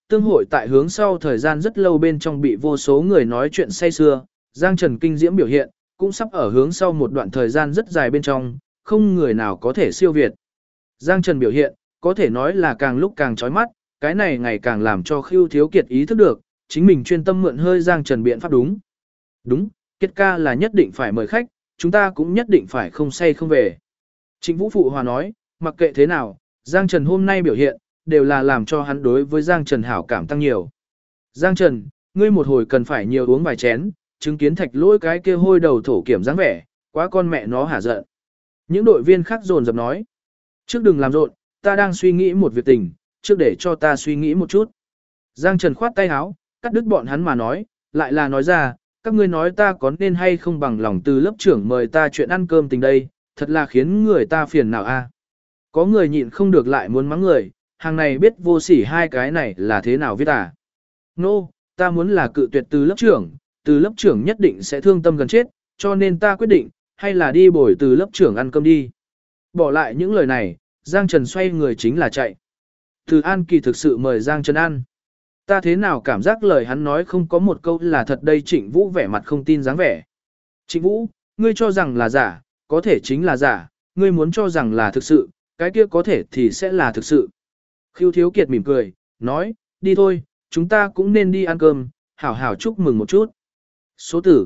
tương hội tại hướng sau thời gian rất lâu bên trong bị vô số người nói chuyện say xưa, Giang Trần kinh diễm biểu hiện, cũng sắp ở hướng sau một đoạn thời gian rất dài bên trong, không người nào có thể siêu việt. Giang Trần biểu hiện, có thể nói là càng lúc càng chói mắt, cái này ngày càng làm cho Khưu Thiếu Kiệt ý thức được, chính mình chuyên tâm mượn hơi Giang Trần biện pháp đúng. Đúng, Kiệt ca là nhất định phải mời khách, chúng ta cũng nhất định phải không say không về. Trịnh Vũ phụ hòa nói, mặc kệ thế nào, Giang Trần hôm nay biểu hiện, đều là làm cho hắn đối với Giang Trần hảo cảm tăng nhiều. Giang Trần, ngươi một hồi cần phải nhiều uống vài chén, chứng kiến Thạch Lỗi cái kia hôi đầu thổ kiểm dáng vẻ, quá con mẹ nó hả giận. Những đội viên khác dồn dập nói, trước đừng làm rộn, ta đang suy nghĩ một việc tình, trước để cho ta suy nghĩ một chút. Giang Trần khoát tay áo, cắt đứt bọn hắn mà nói, lại là nói ra, các ngươi nói ta có nên hay không bằng lòng từ lớp trưởng mời ta chuyện ăn cơm tình đây, thật là khiến người ta phiền não a. Có người nhịn không được lại muốn mắng người, hàng này biết vô sỉ hai cái này là thế nào viết à. Nô, ta muốn là cự tuyệt từ lớp trưởng nhất định sẽ thương tâm gần chết, cho nên ta quyết định, hay là đi bồi từ lớp trưởng ăn cơm đi. Bỏ lại những lời này, Giang Trần xoay người chính là chạy. Từ An Kỳ thực sự mời Giang Trần ăn. Ta thế nào cảm giác lời hắn nói không có một câu là thật đây. Trịnh Vũ vẻ mặt không tin dáng vẻ. Trịnh Vũ, ngươi cho rằng là giả, có thể chính là giả, ngươi muốn cho rằng là thực sự, cái kia có thể thì sẽ là thực sự. Khưu Thiếu Kiệt mỉm cười, nói, đi thôi, chúng ta cũng nên đi ăn cơm, hảo hảo chúc mừng một chút. Số tử,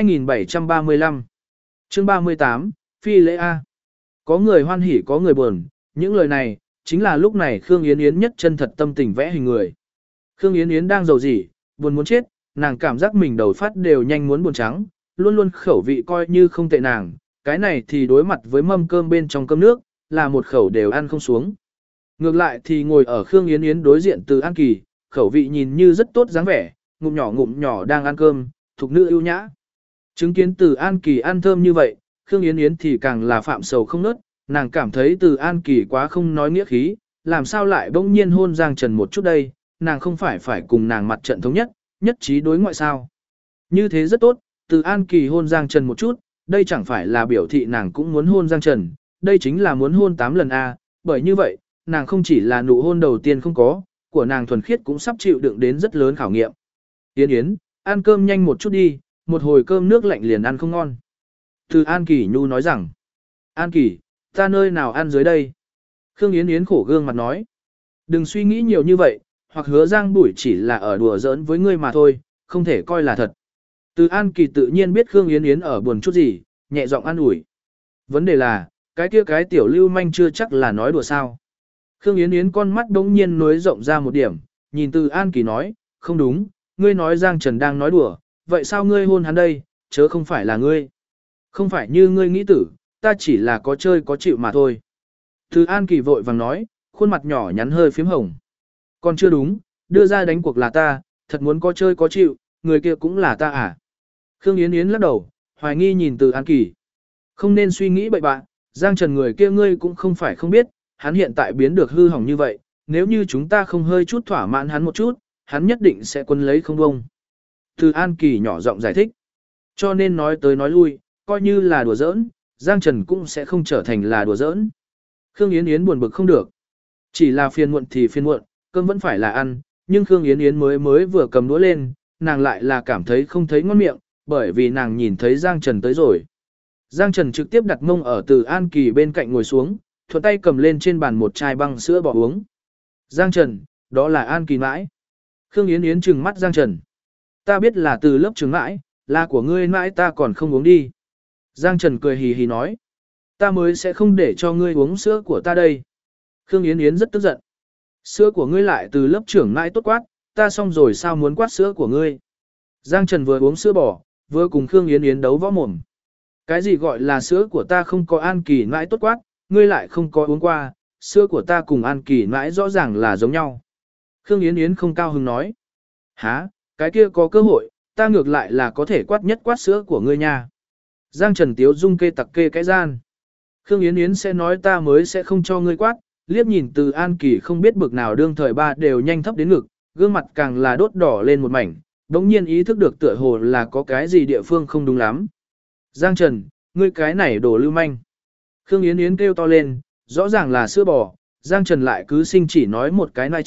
2735. Chương 38, Phi lễ A. Có người hoan hỉ có người buồn, những lời này, chính là lúc này Khương Yến Yến nhất chân thật tâm tình vẽ hình người. Khương Yến Yến đang giàu gì, buồn muốn chết, nàng cảm giác mình đầu phát đều nhanh muốn buồn trắng, luôn luôn khẩu vị coi như không tệ nàng, cái này thì đối mặt với mâm cơm bên trong cơm nước, là một khẩu đều ăn không xuống. Ngược lại thì ngồi ở Khương Yến Yến đối diện Từ An Kỳ, khẩu vị nhìn như rất tốt dáng vẻ, ngụm nhỏ đang ăn cơm, thục nữ ưu nhã. Chứng kiến Từ An Kỳ ăn thơm như vậy, Khương Yến Yến thì càng là phạm sầu không nớt, nàng cảm thấy Từ An Kỳ quá không nói nghĩa khí, làm sao lại bỗng nhiên hôn Giang Trần một chút đây, nàng không phải cùng nàng mặt trận thống nhất, nhất trí đối ngoại sao. Như thế rất tốt, Từ An Kỳ hôn Giang Trần một chút, đây chẳng phải là biểu thị nàng cũng muốn hôn Giang Trần, đây chính là muốn hôn 8 lần A, bởi như vậy, nàng không chỉ là nụ hôn đầu tiên không có, của nàng thuần khiết cũng sắp chịu đựng đến rất lớn khảo nghiệm. Yến Yến, ăn cơm nhanh một chút đi, một hồi cơm nước lạnh liền ăn không ngon. Từ An Kỳ nhu nói rằng, An Kỳ, ta nơi nào ăn dưới đây? Khương Yến Yến khổ gương mặt nói, đừng suy nghĩ nhiều như vậy, hoặc hứa Giang Bủi chỉ là ở đùa giỡn với ngươi mà thôi, không thể coi là thật. Từ An Kỳ tự nhiên biết Khương Yến Yến ở buồn chút gì, nhẹ giọng an ủi. Vấn đề là, cái kia cái tiểu lưu manh chưa chắc là nói đùa sao. Khương Yến Yến con mắt đống nhiên nối rộng ra một điểm, nhìn Từ An Kỳ nói, không đúng, ngươi nói Giang Trần đang nói đùa, vậy sao ngươi hôn hắn đây, chớ không phải là ngươi. Không phải như ngươi nghĩ tử, ta chỉ là có chơi có chịu mà thôi. Từ An Kỳ vội vàng nói, khuôn mặt nhỏ nhắn hơi phím hồng. Còn chưa đúng, đưa ra đánh cuộc là ta, thật muốn có chơi có chịu, người kia cũng là ta à. Khương Yến Yến lắc đầu, hoài nghi nhìn Từ An Kỳ. Không nên suy nghĩ bậy bạn, Giang Trần người kia ngươi cũng không phải không biết, hắn hiện tại biến được hư hỏng như vậy, nếu như chúng ta không hơi chút thỏa mãn hắn một chút, hắn nhất định sẽ quân lấy không bông. Từ An Kỳ nhỏ giọng giải thích. Cho nên nói tới nói lui, coi như là đùa giỡn, Giang Trần cũng sẽ không trở thành là đùa giỡn. Khương Yến Yến buồn bực không được. Chỉ là phiền muộn thì phiền muộn, cơm vẫn phải là ăn, nhưng Khương Yến Yến mới vừa cầm đũa lên, nàng lại là cảm thấy không thấy ngon miệng, bởi vì nàng nhìn thấy Giang Trần tới rồi. Giang Trần trực tiếp đặt mông ở Từ An Kỳ bên cạnh ngồi xuống, thuận tay cầm lên trên bàn một chai băng sữa bỏ uống. Giang Trần, đó là An Kỳ mãi. Khương Yến Yến trừng mắt Giang Trần. Ta biết là từ lớp trường mãi, là của ngươi mãi ta còn không uống đi. Giang Trần cười hì hì nói. Ta mới sẽ không để cho ngươi uống sữa của ta đây. Khương Yến Yến rất tức giận. Sữa của ngươi lại từ lớp trưởng mãi tốt quát, ta xong rồi sao muốn quát sữa của ngươi. Giang Trần vừa uống sữa bò, vừa cùng Khương Yến Yến đấu võ mồm. Cái gì gọi là sữa của ta không có An Kỳ mãi tốt quát, ngươi lại không có uống qua, sữa của ta cùng An Kỳ mãi rõ ràng là giống nhau. Khương Yến Yến không cao hứng nói. Hả, cái kia có cơ hội, ta ngược lại là có thể quát nhất quát sữa của ngươi nha. Giang Trần Tiếu dung kê tặc kê cái gian. Khương Yến Yến sẽ nói ta mới sẽ không cho ngươi quát, liếc nhìn Từ An Kỳ không biết bực nào đương thời ba đều nhanh thấp đến ngực, gương mặt càng là đốt đỏ lên một mảnh, đống nhiên ý thức được tựa hồ là có cái gì địa phương không đúng lắm. Giang Trần, ngươi cái này đồ lưu manh. Khương Yến Yến kêu to lên, rõ ràng là sữa bò, Giang Trần lại cứ sinh chỉ nói một cái nai chữ,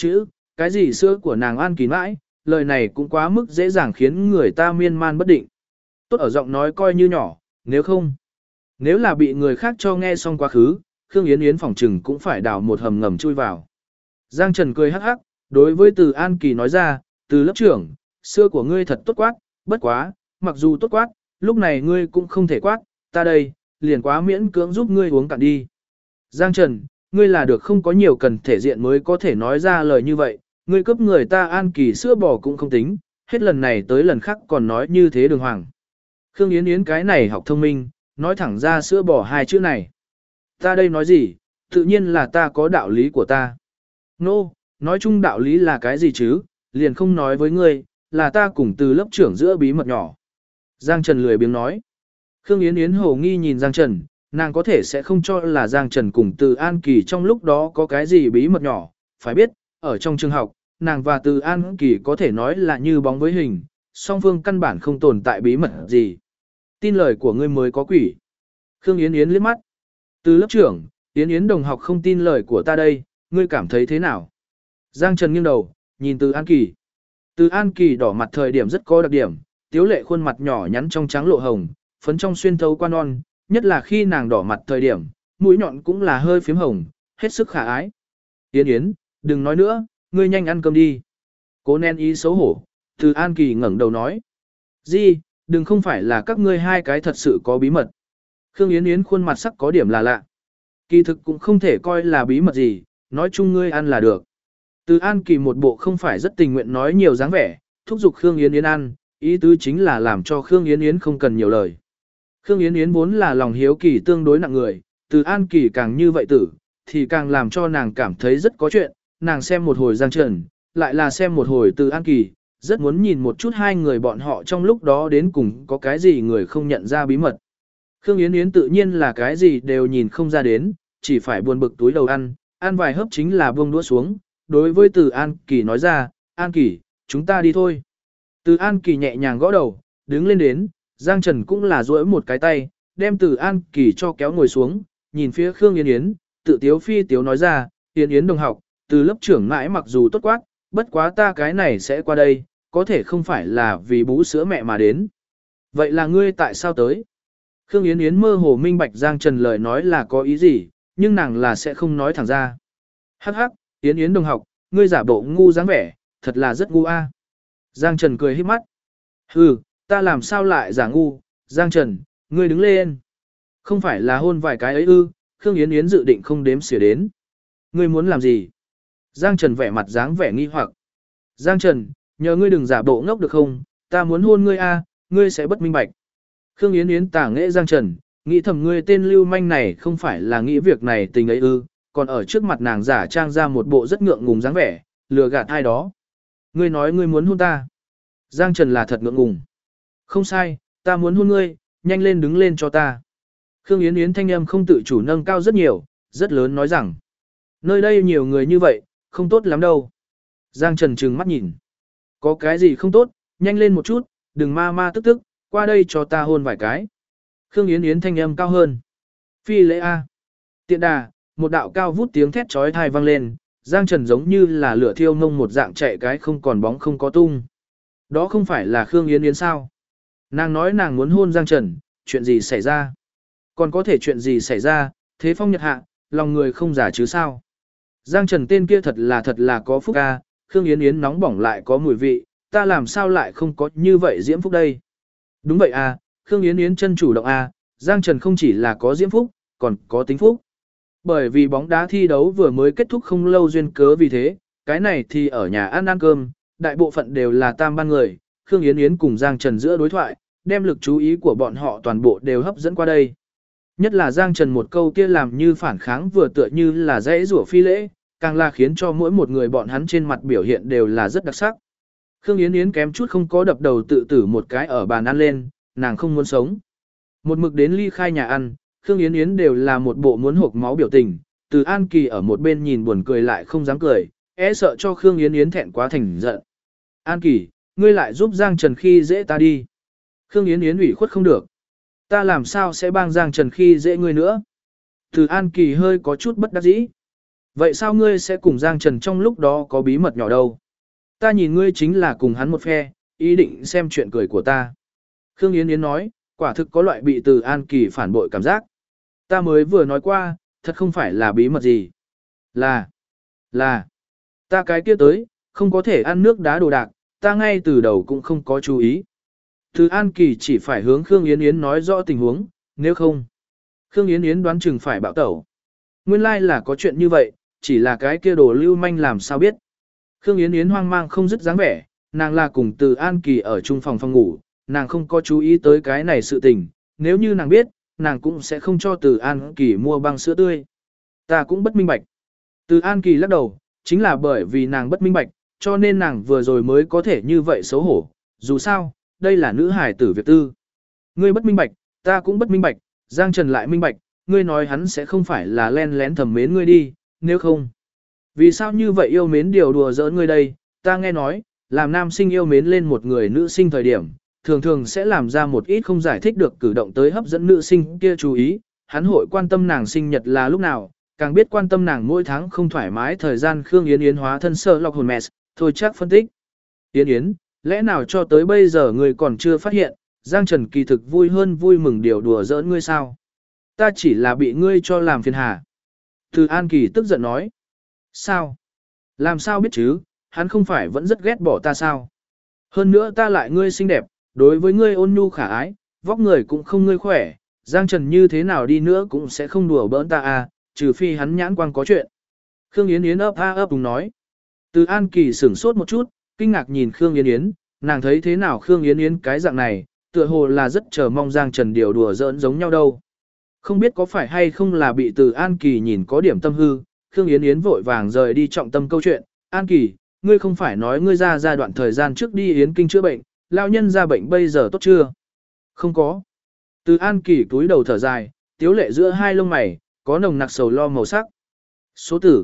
cái gì sữa của nàng An Kỳ mãi, lời này cũng quá mức dễ dàng khiến người ta miên man bất định. Tốt ở giọng nói coi như nhỏ, nếu là bị người khác cho nghe xong quá khứ, Khương Yến Yến phỏng trừng cũng phải đào một hầm ngầm chui vào. Giang Trần cười hắc hắc, đối với Từ An Kỳ nói ra, Từ lớp trưởng, sữa của ngươi thật tốt quát, bất quá, mặc dù tốt quát, lúc này ngươi cũng không thể quát, ta đây, liền quá miễn cưỡng giúp ngươi uống cạn đi. Giang Trần, ngươi là được không có nhiều cần thể diện mới có thể nói ra lời như vậy, ngươi cướp người ta An Kỳ sữa bò cũng không tính, hết lần này tới lần khác còn nói như thế đường hoàng. Khương Yến Yến cái này học thông minh, nói thẳng ra sữa bò hai chữ này. Ta đây nói gì, tự nhiên là ta có đạo lý của ta. Nói chung đạo lý là cái gì chứ, liền không nói với ngươi, là ta cùng Từ lớp trưởng giữa bí mật nhỏ. Giang Trần lười biếng nói. Khương Yến Yến hồ nghi nhìn Giang Trần, nàng có thể sẽ không cho là Giang Trần cùng Từ An Kỳ trong lúc đó có cái gì bí mật nhỏ. Phải biết, ở trong trường học, nàng và Từ An Kỳ có thể nói là như bóng với hình, song phương căn bản không tồn tại bí mật gì. Tin lời của ngươi mới có quỷ. Khương Yến Yến liếc mắt. Từ lớp trưởng, Yến Yến đồng học không tin lời của ta đây, ngươi cảm thấy thế nào? Giang Trần nghiêng đầu, nhìn Từ An Kỳ. Từ An Kỳ đỏ mặt thời điểm rất có đặc điểm, tiếu lệ khuôn mặt nhỏ nhắn trong trắng lộ hồng, phấn trong xuyên thấu qua non, nhất là khi nàng đỏ mặt thời điểm, mũi nhọn cũng là hơi phím hồng, hết sức khả ái. Yến Yến, đừng nói nữa, ngươi nhanh ăn cơm đi. Cố nén ý xấu hổ, Từ An Kỳ ngẩng đầu nói. Gì, đừng không phải là các ngươi hai cái thật sự có bí mật. Khương Yến Yến khuôn mặt sắc có điểm là lạ. Kỳ thực cũng không thể coi là bí mật gì, nói chung ngươi ăn là được. Từ An Kỳ một bộ không phải rất tình nguyện nói nhiều dáng vẻ, thúc giục Khương Yến Yến ăn, ý tứ chính là làm cho Khương Yến Yến không cần nhiều lời. Khương Yến Yến vốn là lòng hiếu kỳ tương đối nặng người, Từ An Kỳ càng như vậy tử, thì càng làm cho nàng cảm thấy rất có chuyện, nàng xem một hồi Giang Trần, lại là xem một hồi Từ An Kỳ, rất muốn nhìn một chút hai người bọn họ trong lúc đó đến cùng có cái gì người không nhận ra bí mật. Khương Yến Yến tự nhiên là cái gì đều nhìn không ra đến, chỉ phải buồn bực túi đầu ăn vài hớp chính là buông đũa xuống, đối với Từ An Kỳ nói ra, An Kỳ, chúng ta đi thôi. Từ An Kỳ nhẹ nhàng gõ đầu, đứng lên đến, Giang Trần cũng là duỗi một cái tay, đem Từ An Kỳ cho kéo ngồi xuống, nhìn phía Khương Yến Yến, tự tiếu phi tiếu nói ra, Yến Yến đồng học, Từ lớp trưởng mãi mặc dù tốt quát, bất quá ta cái này sẽ qua đây, có thể không phải là vì bú sữa mẹ mà đến. Vậy là ngươi tại sao tới? Khương Yến Yến mơ hồ minh bạch Giang Trần lời nói là có ý gì, nhưng nàng là sẽ không nói thẳng ra. Hắc hắc, Yến Yến đồng học, ngươi giả bộ ngu dáng vẻ, thật là rất ngu a. Giang Trần cười híp mắt. Hừ, ta làm sao lại giả ngu, Giang Trần, ngươi đứng lên. Không phải là hôn vài cái ấy ư, Khương Yến Yến dự định không đếm xỉa đến. Ngươi muốn làm gì? Giang Trần vẻ mặt dáng vẻ nghi hoặc. Giang Trần, nhờ ngươi đừng giả bộ ngốc được không, ta muốn hôn ngươi a, ngươi sẽ bất minh bạch. Khương Yến Yến tả nghệ Giang Trần, nghĩ thầm ngươi tên lưu manh này không phải là nghĩ việc này tình ấy ư, còn ở trước mặt nàng giả trang ra một bộ rất ngượng ngùng dáng vẻ, lừa gạt ai đó. Ngươi nói ngươi muốn hôn ta. Giang Trần là thật ngượng ngùng. Không sai, ta muốn hôn ngươi, nhanh lên đứng lên cho ta. Khương Yến Yến thanh âm không tự chủ nâng cao rất nhiều, rất lớn nói rằng. Nơi đây nhiều người như vậy, không tốt lắm đâu. Giang Trần trừng mắt nhìn. Có cái gì không tốt, nhanh lên một chút, đừng ma ma tức tức, qua đây cho ta hôn vài cái. Khương Yến Yến thanh âm cao hơn. Phi lễ A. Tiện đà, một đạo cao vút tiếng thét chói tai vang lên, Giang Trần giống như là lửa thiêu ngông một dạng chạy cái không còn bóng không có tung. Đó không phải là Khương Yến Yến sao? Nàng nói nàng muốn hôn Giang Trần, chuyện gì xảy ra? Còn có thể chuyện gì xảy ra, thế phong nhật hạ, lòng người không giả chứ sao? Giang Trần tên kia thật là có phúc a, Khương Yến Yến nóng bỏng lại có mùi vị, ta làm sao lại không có như vậy diễm phúc đây? Đúng vậy a, Khương Yến Yến chân chủ động a, Giang Trần không chỉ là có diễm phúc, còn có tính phúc. Bởi vì bóng đá thi đấu vừa mới kết thúc không lâu duyên cớ vì thế, cái này thì ở nhà ăn cơm, đại bộ phận đều là tam ban người, Khương Yến Yến cùng Giang Trần giữa đối thoại, đem lực chú ý của bọn họ toàn bộ đều hấp dẫn qua đây. Nhất là Giang Trần một câu kia làm như phản kháng vừa tựa như là dãy rủa phi lễ, càng là khiến cho mỗi một người bọn hắn trên mặt biểu hiện đều là rất đặc sắc. Khương Yến Yến kém chút không có đập đầu tự tử một cái ở bàn ăn lên, nàng không muốn sống. Một mực đến ly khai nhà ăn, Khương Yến Yến đều là một bộ muốn hộc máu biểu tình, Từ An Kỳ ở một bên nhìn buồn cười lại không dám cười, e sợ cho Khương Yến Yến thẹn quá thành giận. An Kỳ, ngươi lại giúp Giang Trần khi dễ ta đi. Khương Yến Yến ủy khuất không được. Ta làm sao sẽ bang Giang Trần khi dễ ngươi nữa? Từ An Kỳ hơi có chút bất đắc dĩ. Vậy sao ngươi sẽ cùng Giang Trần trong lúc đó có bí mật nhỏ đâu? Ta nhìn ngươi chính là cùng hắn một phe, ý định xem chuyện cười của ta. Khương Yến Yến nói, quả thực có loại bị Từ An Kỳ phản bội cảm giác. Ta mới vừa nói qua, thật không phải là bí mật gì. Là, ta cái kia tới, không có thể ăn nước đá đồ đạc, ta ngay từ đầu cũng không có chú ý. Từ An Kỳ chỉ phải hướng Khương Yến Yến nói rõ tình huống, nếu không. Khương Yến Yến đoán chừng phải bạo tẩu. Nguyên lai là có chuyện như vậy, chỉ là cái kia đồ lưu manh làm sao biết. Khương Yến Yến hoang mang không dứt dáng vẻ, nàng là cùng Từ An Kỳ ở chung phòng ngủ, nàng không có chú ý tới cái này sự tình, nếu như nàng biết, nàng cũng sẽ không cho Từ An Kỳ mua băng sữa tươi. Ta cũng bất minh bạch. Từ An Kỳ lắc đầu, chính là bởi vì nàng bất minh bạch, cho nên nàng vừa rồi mới có thể như vậy xấu hổ, dù sao, đây là nữ hài tử việc tư. Ngươi bất minh bạch, ta cũng bất minh bạch, Giang Trần lại minh bạch, ngươi nói hắn sẽ không phải là len lén thầm mến ngươi đi, nếu không. Vì sao như vậy yêu mến điều đùa giỡn ngươi đây, ta nghe nói, làm nam sinh yêu mến lên một người nữ sinh thời điểm, thường thường sẽ làm ra một ít không giải thích được cử động tới hấp dẫn nữ sinh kia chú ý, hắn hội quan tâm nàng sinh nhật là lúc nào, càng biết quan tâm nàng mỗi tháng không thoải mái thời gian. Khương Yến Yến hóa thân sợ lọc hồn mẹ, thôi chắc phân tích. Yến Yến, lẽ nào cho tới bây giờ ngươi còn chưa phát hiện, Giang Trần kỳ thực vui hơn vui mừng điều đùa giỡn ngươi sao? Ta chỉ là bị ngươi cho làm phiền hà. Từ An Kỳ tức giận nói. Sao? Làm sao biết chứ, hắn không phải vẫn rất ghét bỏ ta sao? Hơn nữa ta lại ngươi xinh đẹp, đối với ngươi ôn nhu khả ái, vóc người cũng không ngươi khỏe, Giang Trần như thế nào đi nữa cũng sẽ không đùa bỡn ta à, trừ phi hắn nhãn quang có chuyện. Khương Yến Yến ấp đúng nói. Từ An Kỳ sửng sốt một chút, kinh ngạc nhìn Khương Yến Yến, nàng thấy thế nào Khương Yến Yến cái dạng này, tựa hồ là rất chờ mong Giang Trần điều đùa giỡn giống nhau đâu. Không biết có phải hay không là bị Từ An Kỳ nhìn có điểm tâm hư, Khương Yến Yến vội vàng rời đi trọng tâm câu chuyện. An Kỳ, ngươi không phải nói ngươi ra giai đoạn thời gian trước đi Yến Kinh chữa bệnh, lão nhân ra bệnh bây giờ tốt chưa? Không có. Từ An Kỳ túi đầu thở dài, tiếu lệ giữa hai lông mày, có nồng nặc sầu lo màu sắc. Số tử,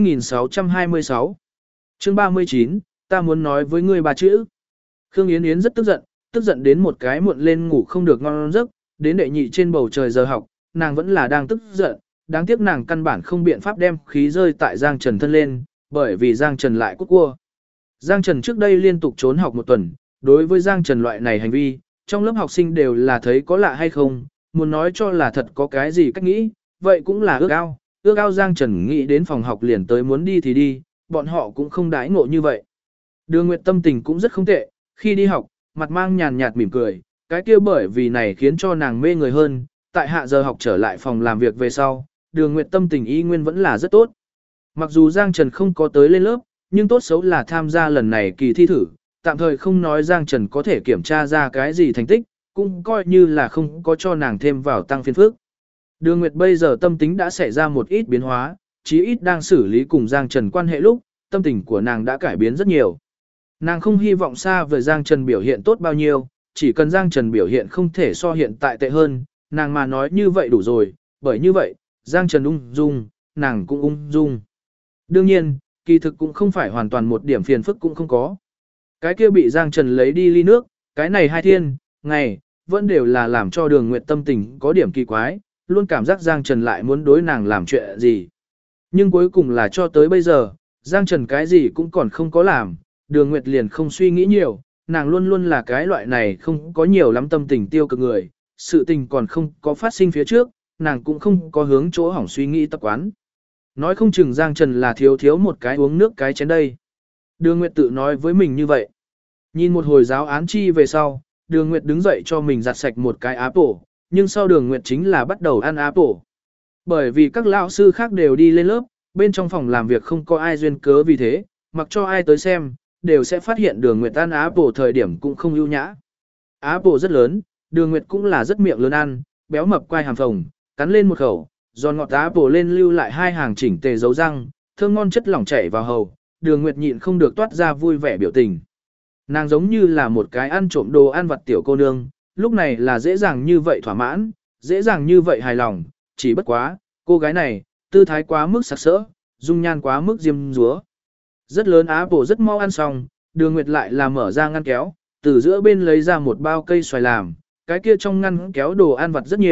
2626. Chương 39, ta muốn nói với ngươi ba chữ. Khương Yến Yến rất tức giận đến một cái muộn lên ngủ không được ngon giấc, đến đệ nhị trên bầu trời giờ học, nàng vẫn là đang tức giận, đáng tiếc nàng căn bản không biện pháp đem khí rơi tại Giang Trần thân lên, bởi vì Giang Trần lại cút cua. Giang Trần trước đây liên tục trốn học một tuần, đối với Giang Trần loại này hành vi, trong lớp học sinh đều là thấy có lạ hay không, muốn nói cho là thật có cái gì cách nghĩ, vậy cũng là ước ao Giang Trần nghĩ đến phòng học liền tới muốn đi thì đi, bọn họ cũng không đãi ngộ như vậy. Đường Nguyệt tâm tình cũng rất không tệ, khi đi học, mặt mang nhàn nhạt mỉm cười, cái kia bởi vì này khiến cho nàng mê người hơn, tại hạ giờ học trở lại phòng làm việc về sau, Đường Nguyệt tâm tình y nguyên vẫn là rất tốt. Mặc dù Giang Trần không có tới lên lớp, nhưng tốt xấu là tham gia lần này kỳ thi thử, tạm thời không nói Giang Trần có thể kiểm tra ra cái gì thành tích, cũng coi như là không có cho nàng thêm vào tăng phiền phức. Đường Nguyệt bây giờ tâm tính đã xảy ra một ít biến hóa, chí ít đang xử lý cùng Giang Trần quan hệ lúc, tâm tình của nàng đã cải biến rất nhiều. Nàng không hy vọng xa về Giang Trần biểu hiện tốt bao nhiêu, chỉ cần Giang Trần biểu hiện không thể so hiện tại tệ hơn, nàng mà nói như vậy đủ rồi, bởi như vậy, Giang Trần ung dung, nàng cũng ung dung. Đương nhiên, kỳ thực cũng không phải hoàn toàn một điểm phiền phức cũng không có. Cái kia bị Giang Trần lấy đi ly nước, cái này hai thiên, ngày, vẫn đều là làm cho Đường Nguyệt tâm tình có điểm kỳ quái, luôn cảm giác Giang Trần lại muốn đối nàng làm chuyện gì. Nhưng cuối cùng là cho tới bây giờ, Giang Trần cái gì cũng còn không có làm, Đường Nguyệt liền không suy nghĩ nhiều, nàng luôn luôn là cái loại này không có nhiều lắm tâm tình tiêu cực người, sự tình còn không có phát sinh phía trước, nàng cũng không có hướng chỗ hỏng suy nghĩ tập quán. Nói không chừng Giang Trần là thiếu một cái uống nước cái chén đây. Đường Nguyệt tự nói với mình như vậy. Nhìn một hồi giáo án chi về sau, Đường Nguyệt đứng dậy cho mình giặt sạch một cái apple, nhưng sau Đường Nguyệt chính là bắt đầu ăn apple. Bởi vì các lão sư khác đều đi lên lớp, bên trong phòng làm việc không có ai duyên cớ vì thế, mặc cho ai tới xem, đều sẽ phát hiện Đường Nguyệt ăn apple thời điểm cũng không ưu nhã. Apple rất lớn, Đường Nguyệt cũng là rất miệng lớn ăn, béo mập quai hàm phồng, cắn lên một khẩu, giòn ngọt apple lên lưu lại hai hàng chỉnh tề dấu răng, thơm ngon chất lỏng chảy vào hầu, Đường Nguyệt nhịn không được toát ra vui vẻ biểu tình. Nàng giống như là một cái ăn trộm đồ ăn vặt tiểu cô nương, lúc này là dễ dàng như vậy thỏa mãn, dễ dàng như vậy hài lòng, chỉ bất quá, cô gái này, tư thái quá mức sặc sỡ, dung nhan quá mức diêm dúa. Rất lớn apple rất mau ăn xong, Đường Nguyệt lại là mở ra ngăn kéo, từ giữa bên lấy ra một bao cây xoài làm, cái kia trong ngăn kéo đồ ăn vặt rất nhiều,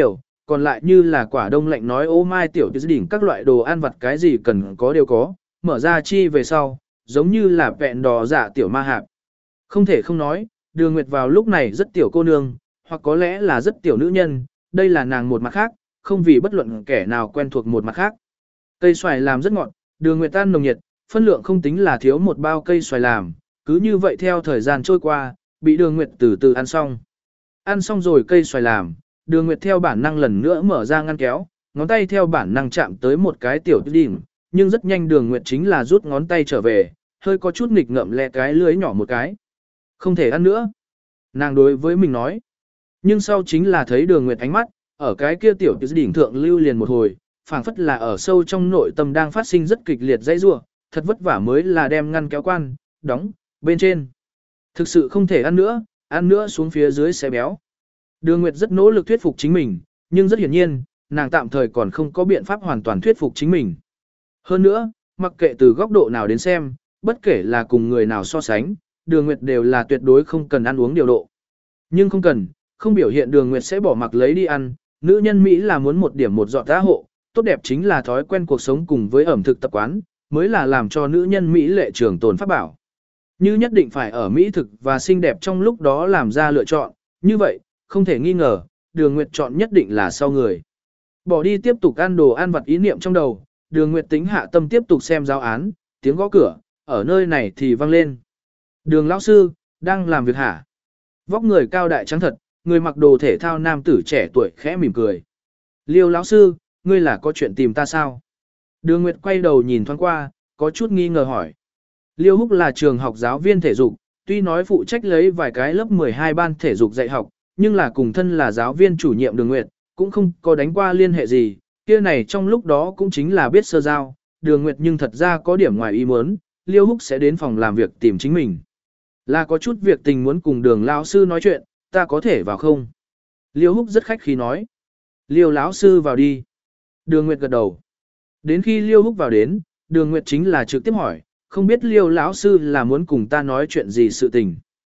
còn lại như là quả đông lạnh nói ô mai tiểu tư đỉnh các loại đồ ăn vặt cái gì cần có đều có, mở ra chi về sau, giống như là vẹn đỏ dạ tiểu ma hạp. Không thể không nói, Đường Nguyệt vào lúc này rất tiểu cô nương, hoặc có lẽ là rất tiểu nữ nhân, đây là nàng một mặt khác, không vì bất luận kẻ nào quen thuộc một mặt khác. Cây xoài làm rất ngọt, Đường Nguyệt tan nồng nhiệt, phân lượng không tính là thiếu một bao cây xoài làm, cứ như vậy theo thời gian trôi qua, bị Đường Nguyệt từ từ ăn xong. Ăn xong rồi cây xoài làm, Đường Nguyệt theo bản năng lần nữa mở ra ngăn kéo, ngón tay theo bản năng chạm tới một cái tiểu đỉnh, nhưng rất nhanh Đường Nguyệt chính là rút ngón tay trở về, hơi có chút nghịch ngợm lẹ cái lưới nhỏ một cái. Không thể ăn nữa. Nàng đối với mình nói. Nhưng sau chính là thấy Đường Nguyệt ánh mắt, ở cái kia tiểu đỉnh thượng lưu liền một hồi, phảng phất là ở sâu trong nội tâm đang phát sinh rất kịch liệt dãy rủa, thật vất vả mới là đem ngăn kéo quan, đóng, bên trên. Thực sự không thể ăn nữa xuống phía dưới sẽ béo. Đường Nguyệt rất nỗ lực thuyết phục chính mình, nhưng rất hiển nhiên, nàng tạm thời còn không có biện pháp hoàn toàn thuyết phục chính mình. Hơn nữa, mặc kệ từ góc độ nào đến xem, bất kể là cùng người nào so sánh, Đường Nguyệt đều là tuyệt đối không cần ăn uống điều độ. Nhưng không biểu hiện Đường Nguyệt sẽ bỏ mặc lấy đi ăn, nữ nhân Mỹ là muốn một điểm một giọt giá hộ, tốt đẹp chính là thói quen cuộc sống cùng với ẩm thực tập quán, mới là làm cho nữ nhân Mỹ lệ trường tồn pháp bảo. Như nhất định phải ở Mỹ thực và xinh đẹp trong lúc đó làm ra lựa chọn, như vậy, không thể nghi ngờ, Đường Nguyệt chọn nhất định là sau người. Bỏ đi tiếp tục ăn đồ ăn vặt ý niệm trong đầu, Đường Nguyệt tính hạ tâm tiếp tục xem giáo án, tiếng gõ cửa, ở nơi này thì vang lên. Đường lão sư, đang làm việc hả? Vóc người cao đại trắng thật, người mặc đồ thể thao nam tử trẻ tuổi khẽ mỉm cười. Liêu lão sư, ngươi là có chuyện tìm ta sao? Đường Nguyệt quay đầu nhìn thoáng qua, có chút nghi ngờ hỏi. Liêu Húc là trường học giáo viên thể dục, tuy nói phụ trách lấy vài cái lớp 12 ban thể dục dạy học, nhưng là cùng thân là giáo viên chủ nhiệm Đường Nguyệt, cũng không có đánh qua liên hệ gì, kia này trong lúc đó cũng chính là biết sơ giao, Đường Nguyệt nhưng thật ra có điểm ngoài ý muốn, Liêu Húc sẽ đến phòng làm việc tìm chính mình. Là có chút việc tình muốn cùng Đường lão sư nói chuyện, ta có thể vào không? Liêu Húc rất khách khí nói. Liêu lão sư vào đi. Đường Nguyệt gật đầu. Đến khi Liêu Húc vào đến, Đường Nguyệt chính là trực tiếp hỏi, không biết Liêu lão sư là muốn cùng ta nói chuyện gì sự tình.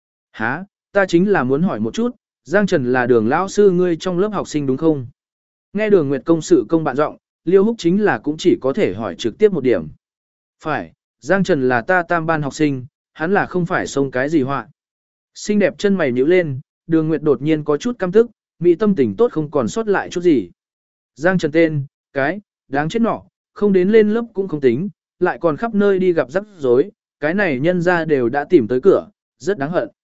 Hả, ta chính là muốn hỏi một chút, Giang Trần là Đường lão sư ngươi trong lớp học sinh đúng không? Nghe Đường Nguyệt công sự công bạn giọng, Liêu Húc chính là cũng chỉ có thể hỏi trực tiếp một điểm. Phải, Giang Trần là ta tam ban học sinh, hắn là không phải xông cái gì họa. Xinh đẹp chân mày nhíu lên, Đường Nguyệt đột nhiên có chút căm tức, mỹ tâm tình tốt không còn sót lại chút gì. Giang Trần tên, cái, đáng chết nọ, không đến lên lớp cũng không tính, lại còn khắp nơi đi gặp rắc rối, cái này nhân ra đều đã tìm tới cửa, rất đáng hận.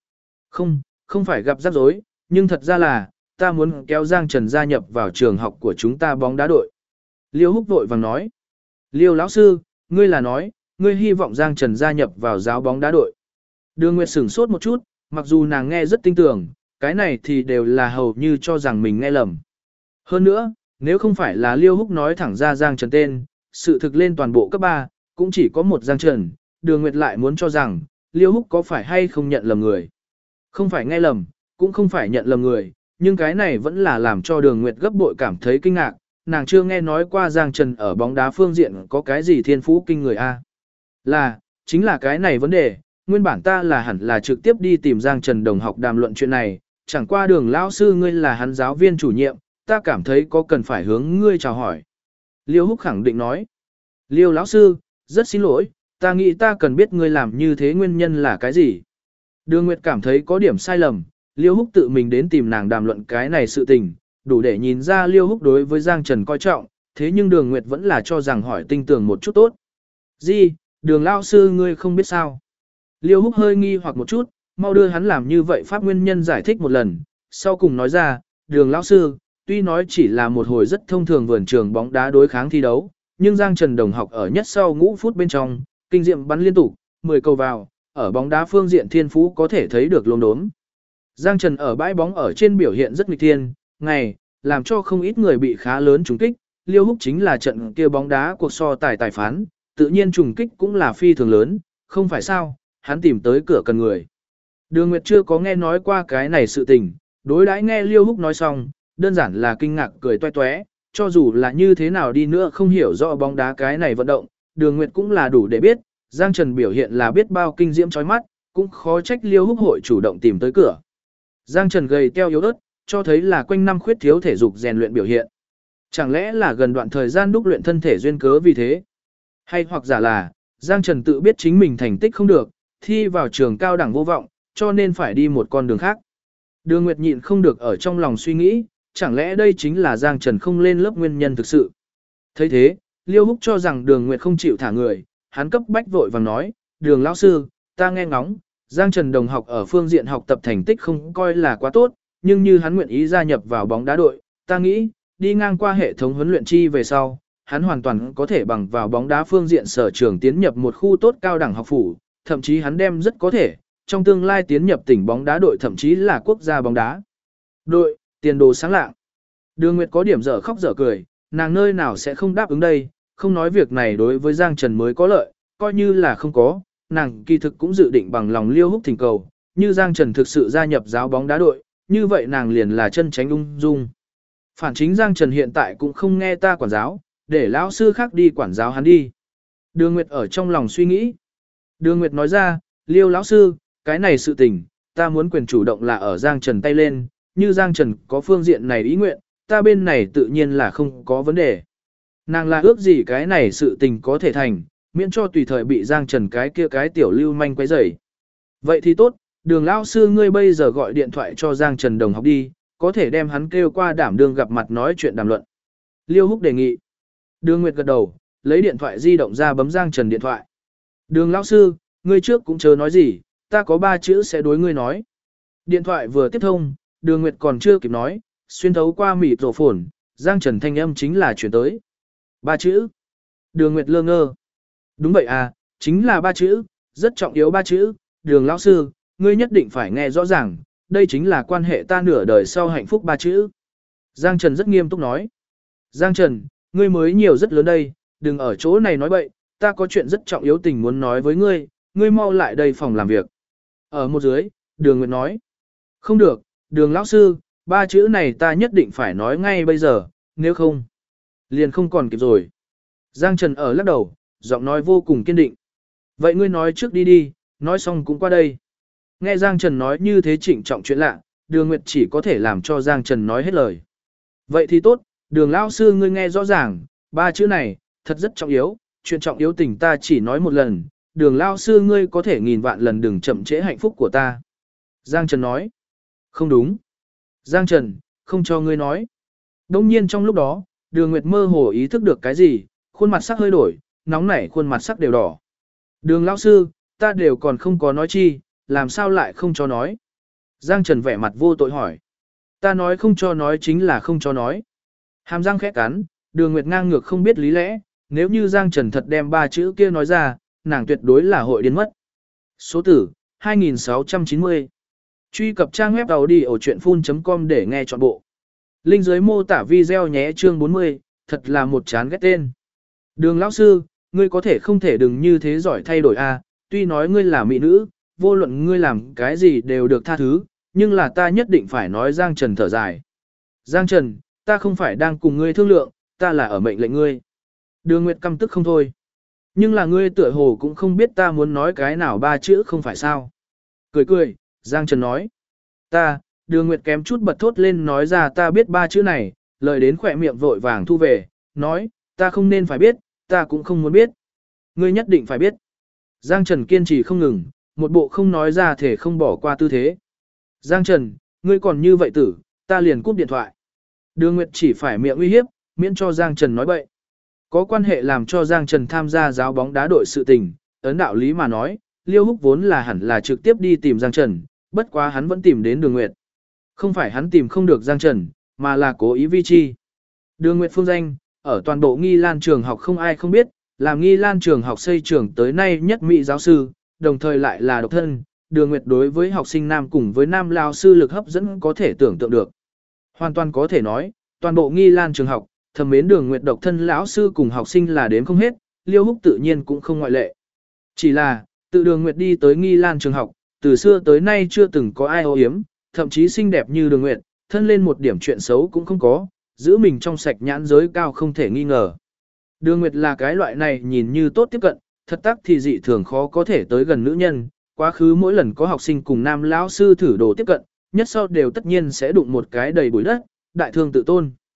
Không phải gặp rắc rối, nhưng thật ra là, ta muốn kéo Giang Trần gia nhập vào trường học của chúng ta bóng đá đội. Liêu Húc vội vàng nói. Liêu lão sư, ngươi là nói, ngươi hy vọng Giang Trần gia nhập vào giáo bóng đá đội. Đường Nguyệt sửng sốt một chút, mặc dù nàng nghe rất tinh tưởng, cái này thì đều là hầu như cho rằng mình nghe lầm. Hơn nữa, nếu không phải là Liêu Húc nói thẳng ra Giang Trần tên, sự thực lên toàn bộ cấp 3, cũng chỉ có một Giang Trần, Đường Nguyệt lại muốn cho rằng, Liêu Húc có phải hay không nhận lầm người. Không phải nghe lầm, cũng không phải nhận lầm người, nhưng cái này vẫn là làm cho Đường Nguyệt gấp bội cảm thấy kinh ngạc, nàng chưa nghe nói qua Giang Trần ở bóng đá phương diện có cái gì thiên phú kinh người a. Chính là cái này vấn đề, nguyên bản ta là hẳn là trực tiếp đi tìm Giang Trần đồng học đàm luận chuyện này, chẳng qua Đường lão sư ngươi là hắn giáo viên chủ nhiệm, ta cảm thấy có cần phải hướng ngươi chào hỏi. Liêu Húc khẳng định nói. Liêu lão sư, rất xin lỗi, ta nghĩ ta cần biết ngươi làm như thế nguyên nhân là cái gì. Đường Nguyệt cảm thấy có điểm sai lầm, Liêu Húc tự mình đến tìm nàng đàm luận cái này sự tình, đủ để nhìn ra Liêu Húc đối với Giang Trần coi trọng, thế nhưng Đường Nguyệt vẫn là cho rằng hỏi tinh tường một chút tốt. Gì, Đường lão sư ngươi không biết sao. Liêu Húc hơi nghi hoặc một chút, mau đưa hắn làm như vậy pháp nguyên nhân giải thích một lần, sau cùng nói ra, Đường lão sư, tuy nói chỉ là một hồi rất thông thường vườn trường bóng đá đối kháng thi đấu, nhưng Giang Trần đồng học ở nhất sau ngũ phút bên trong, kinh diệm bắn liên tục, 10 cầu vào, ở bóng đá phương diện thiên phú có thể thấy được lốm đốm. Giang Trần ở bãi bóng ở trên biểu hiện rất nghịch thiên, làm cho không ít người bị khá lớn trùng kích, Liêu Húc chính là trận kia bóng đá cuộc so tài phán, tự nhiên trùng kích cũng là phi thường lớn, không phải sao, hắn tìm tới cửa cần người. Đường Nguyệt chưa có nghe nói qua cái này sự tình, đối đãi nghe Liêu Húc nói xong, đơn giản là kinh ngạc cười toe toé, cho dù là như thế nào đi nữa không hiểu rõ bóng đá cái này vận động, Đường Nguyệt cũng là đủ để biết, Giang Trần biểu hiện là biết bao kinh diễm chói mắt, cũng khó trách Liêu Húc hội chủ động tìm tới cửa. Giang Trần gầy teo yếu ớt, cho thấy là quanh năm khuyết thiếu thể dục rèn luyện biểu hiện. Chẳng lẽ là gần đoạn thời gian đúc luyện thân thể duyên cớ vì thế? Hay hoặc giả là, Giang Trần tự biết chính mình thành tích không được, thi vào trường cao đẳng vô vọng, cho nên phải đi một con đường khác. Đường Nguyệt nhịn không được ở trong lòng suy nghĩ, chẳng lẽ đây chính là Giang Trần không lên lớp nguyên nhân thực sự. Thấy thế, Liêu Húc cho rằng Đường Nguyệt không chịu thả người, hắn cấp bách vội vàng nói, Đường lão sư, ta nghe ngóng, Giang Trần đồng học ở phương diện học tập thành tích không coi là quá tốt, nhưng như hắn nguyện ý gia nhập vào bóng đá đội, ta nghĩ, đi ngang qua hệ thống huấn luyện chi về sau, hắn hoàn toàn có thể bằng vào bóng đá phương diện sở trường tiến nhập một khu tốt cao đẳng học phủ, thậm chí hắn đem rất có thể, trong tương lai tiến nhập tỉnh bóng đá đội thậm chí là quốc gia bóng đá. Đội, tiền đồ sáng lạng. Đường Nguyệt có điểm dở khóc dở cười, nàng nơi nào sẽ không đáp ứng đây, không nói việc này đối với Giang Trần mới có lợi, coi như là không có, nàng kỳ thực cũng dự định bằng lòng Liêu Húc thỉnh cầu, như Giang Trần thực sự gia nhập giáo bóng đá đội, như vậy nàng liền là chân tránh ung dung. Phản chính Giang Trần hiện tại cũng không nghe ta quản giáo, để lão sư khác đi quản giáo hắn đi. Đường Nguyệt ở trong lòng suy nghĩ. Đường Nguyệt nói ra, Liêu lão sư, cái này sự tình, ta muốn quyền chủ động là ở Giang Trần tay lên, như Giang Trần có phương diện này ý nguyện, ta bên này tự nhiên là không có vấn đề. Nàng là ước gì cái này sự tình có thể thành, miễn cho tùy thời bị Giang Trần cái kia cái tiểu lưu manh quấy rầy. Vậy thì tốt, Đường lão sư ngươi bây giờ gọi điện thoại cho Giang Trần đồng học đi, có thể đem hắn kêu qua đảm đương gặp mặt nói chuyện đàm luận. Liêu Húc đề nghị. Đường Nguyệt gật đầu, lấy điện thoại di động ra bấm Giang Trần điện thoại. Đường lão sư, ngươi trước cũng chớ nói gì, ta có 3 chữ sẽ đối ngươi nói. Điện thoại vừa tiếp thông, Đường Nguyệt còn chưa kịp nói, xuyên thấu qua mịt rổ phồn, Giang Trần thanh âm chính là chuyển tới. 3 chữ. Đường Nguyệt lơ ngơ. Đúng vậy à, chính là 3 chữ, rất trọng yếu 3 chữ. Đường lão sư, ngươi nhất định phải nghe rõ ràng, đây chính là quan hệ ta nửa đời sau hạnh phúc 3 chữ. Giang Trần rất nghiêm túc nói. Giang Trần, ngươi mới nhiều rất lớn đây, đừng ở chỗ này nói bậy, ta có chuyện rất trọng yếu tình muốn nói với ngươi, ngươi mau lại đây phòng làm việc. Ở một dưới, Đường Nguyệt nói. Không được, Đường lão sư, 3 chữ này ta nhất định phải nói ngay bây giờ, nếu không, liền không còn kịp rồi. Giang Trần ở lắc đầu, giọng nói vô cùng kiên định. Vậy ngươi nói trước đi đi, nói xong cũng qua đây. Nghe Giang Trần nói như thế trịnh trọng chuyện lạ, Đường Nguyệt chỉ có thể làm cho Giang Trần nói hết lời. Vậy thì tốt, Đường lão sư ngươi nghe rõ ràng, 3 chữ này, thật rất trọng yếu, chuyện trọng yếu tình ta chỉ nói một lần, Đường lão sư ngươi có thể nghìn vạn lần đừng chậm trễ hạnh phúc của ta. Giang Trần nói. Không đúng. Giang Trần, không cho ngươi nói. Đông nhiên trong lúc đó, Đường Nguyệt mơ hồ ý thức được cái gì, khuôn mặt sắc hơi đổi, nóng nảy khuôn mặt sắc đều đỏ. Đường lão sư, ta đều còn không có nói chi, làm sao lại không cho nói. Giang Trần vẻ mặt vô tội hỏi. Ta nói không cho nói chính là không cho nói. Hàm răng khẽ cắn, Đường Nguyệt ngang ngược không biết lý lẽ, nếu như Giang Trần thật đem 3 chữ kia nói ra, nàng tuyệt đối là hội điên mất. Số tử, 2690. Truy cập trang web audiochuyenphun.com để nghe trọn bộ. Link dưới mô tả video nhé chương 40, thật là một chán ghét tên. Đường lão sư, ngươi có thể không thể đừng như thế giỏi thay đổi a, tuy nói ngươi là mỹ nữ, vô luận ngươi làm cái gì đều được tha thứ, nhưng là ta nhất định phải nói Giang Trần thở dài. Giang Trần, ta không phải đang cùng ngươi thương lượng, ta là ở mệnh lệnh ngươi. Đường Nguyệt căm tức không thôi. Nhưng là ngươi tựa hồ cũng không biết ta muốn nói cái nào 3 chữ không phải sao. Cười cười, Giang Trần nói. Đường Nguyệt kém chút bật thốt lên nói ra ta biết 3 chữ này, lời đến khỏe miệng vội vàng thu về, nói, ta không nên phải biết, ta cũng không muốn biết. Ngươi nhất định phải biết. Giang Trần kiên trì không ngừng, một bộ không nói ra thể không bỏ qua tư thế. Giang Trần, ngươi còn như vậy tử, ta liền cúp điện thoại. Đường Nguyệt chỉ phải miệng uy hiếp, miễn cho Giang Trần nói bậy. Có quan hệ làm cho Giang Trần tham gia giáo bóng đá đội sự tình, ấn đạo lý mà nói, Liêu Húc vốn là hẳn là trực tiếp đi tìm Giang Trần, bất quá hắn vẫn tìm đến Đường Nguyệt. Không phải hắn tìm không được Giang Trần, mà là cố ý vi chi. Đường Nguyệt phương danh, ở toàn bộ Nghi Lan trường học không ai không biết, làm Nghi Lan trường học xây trường tới nay nhất mỹ giáo sư, đồng thời lại là độc thân, Đường Nguyệt đối với học sinh nam cùng với nam lao sư lực hấp dẫn có thể tưởng tượng được. Hoàn toàn có thể nói, toàn bộ Nghi Lan trường học, thầm mến Đường Nguyệt độc thân lão sư cùng học sinh là đếm không hết, Liêu Húc tự nhiên cũng không ngoại lệ. Chỉ là, tự Đường Nguyệt đi tới Nghi Lan trường học, từ xưa tới nay chưa từng có ai ô yếm, thậm chí xinh đẹp như Đường Nguyệt, thân lên một điểm chuyện xấu cũng không có, giữ mình trong sạch nhãn giới cao không thể nghi ngờ. Đường Nguyệt là cái loại này nhìn như tốt tiếp cận, thật tác thì dị thường khó có thể tới gần nữ nhân, quá khứ mỗi lần có học sinh cùng nam lão sư thử đồ tiếp cận, nhất sau đều tất nhiên sẽ đụng một cái đầy bụi đất, đại thương tự tôn.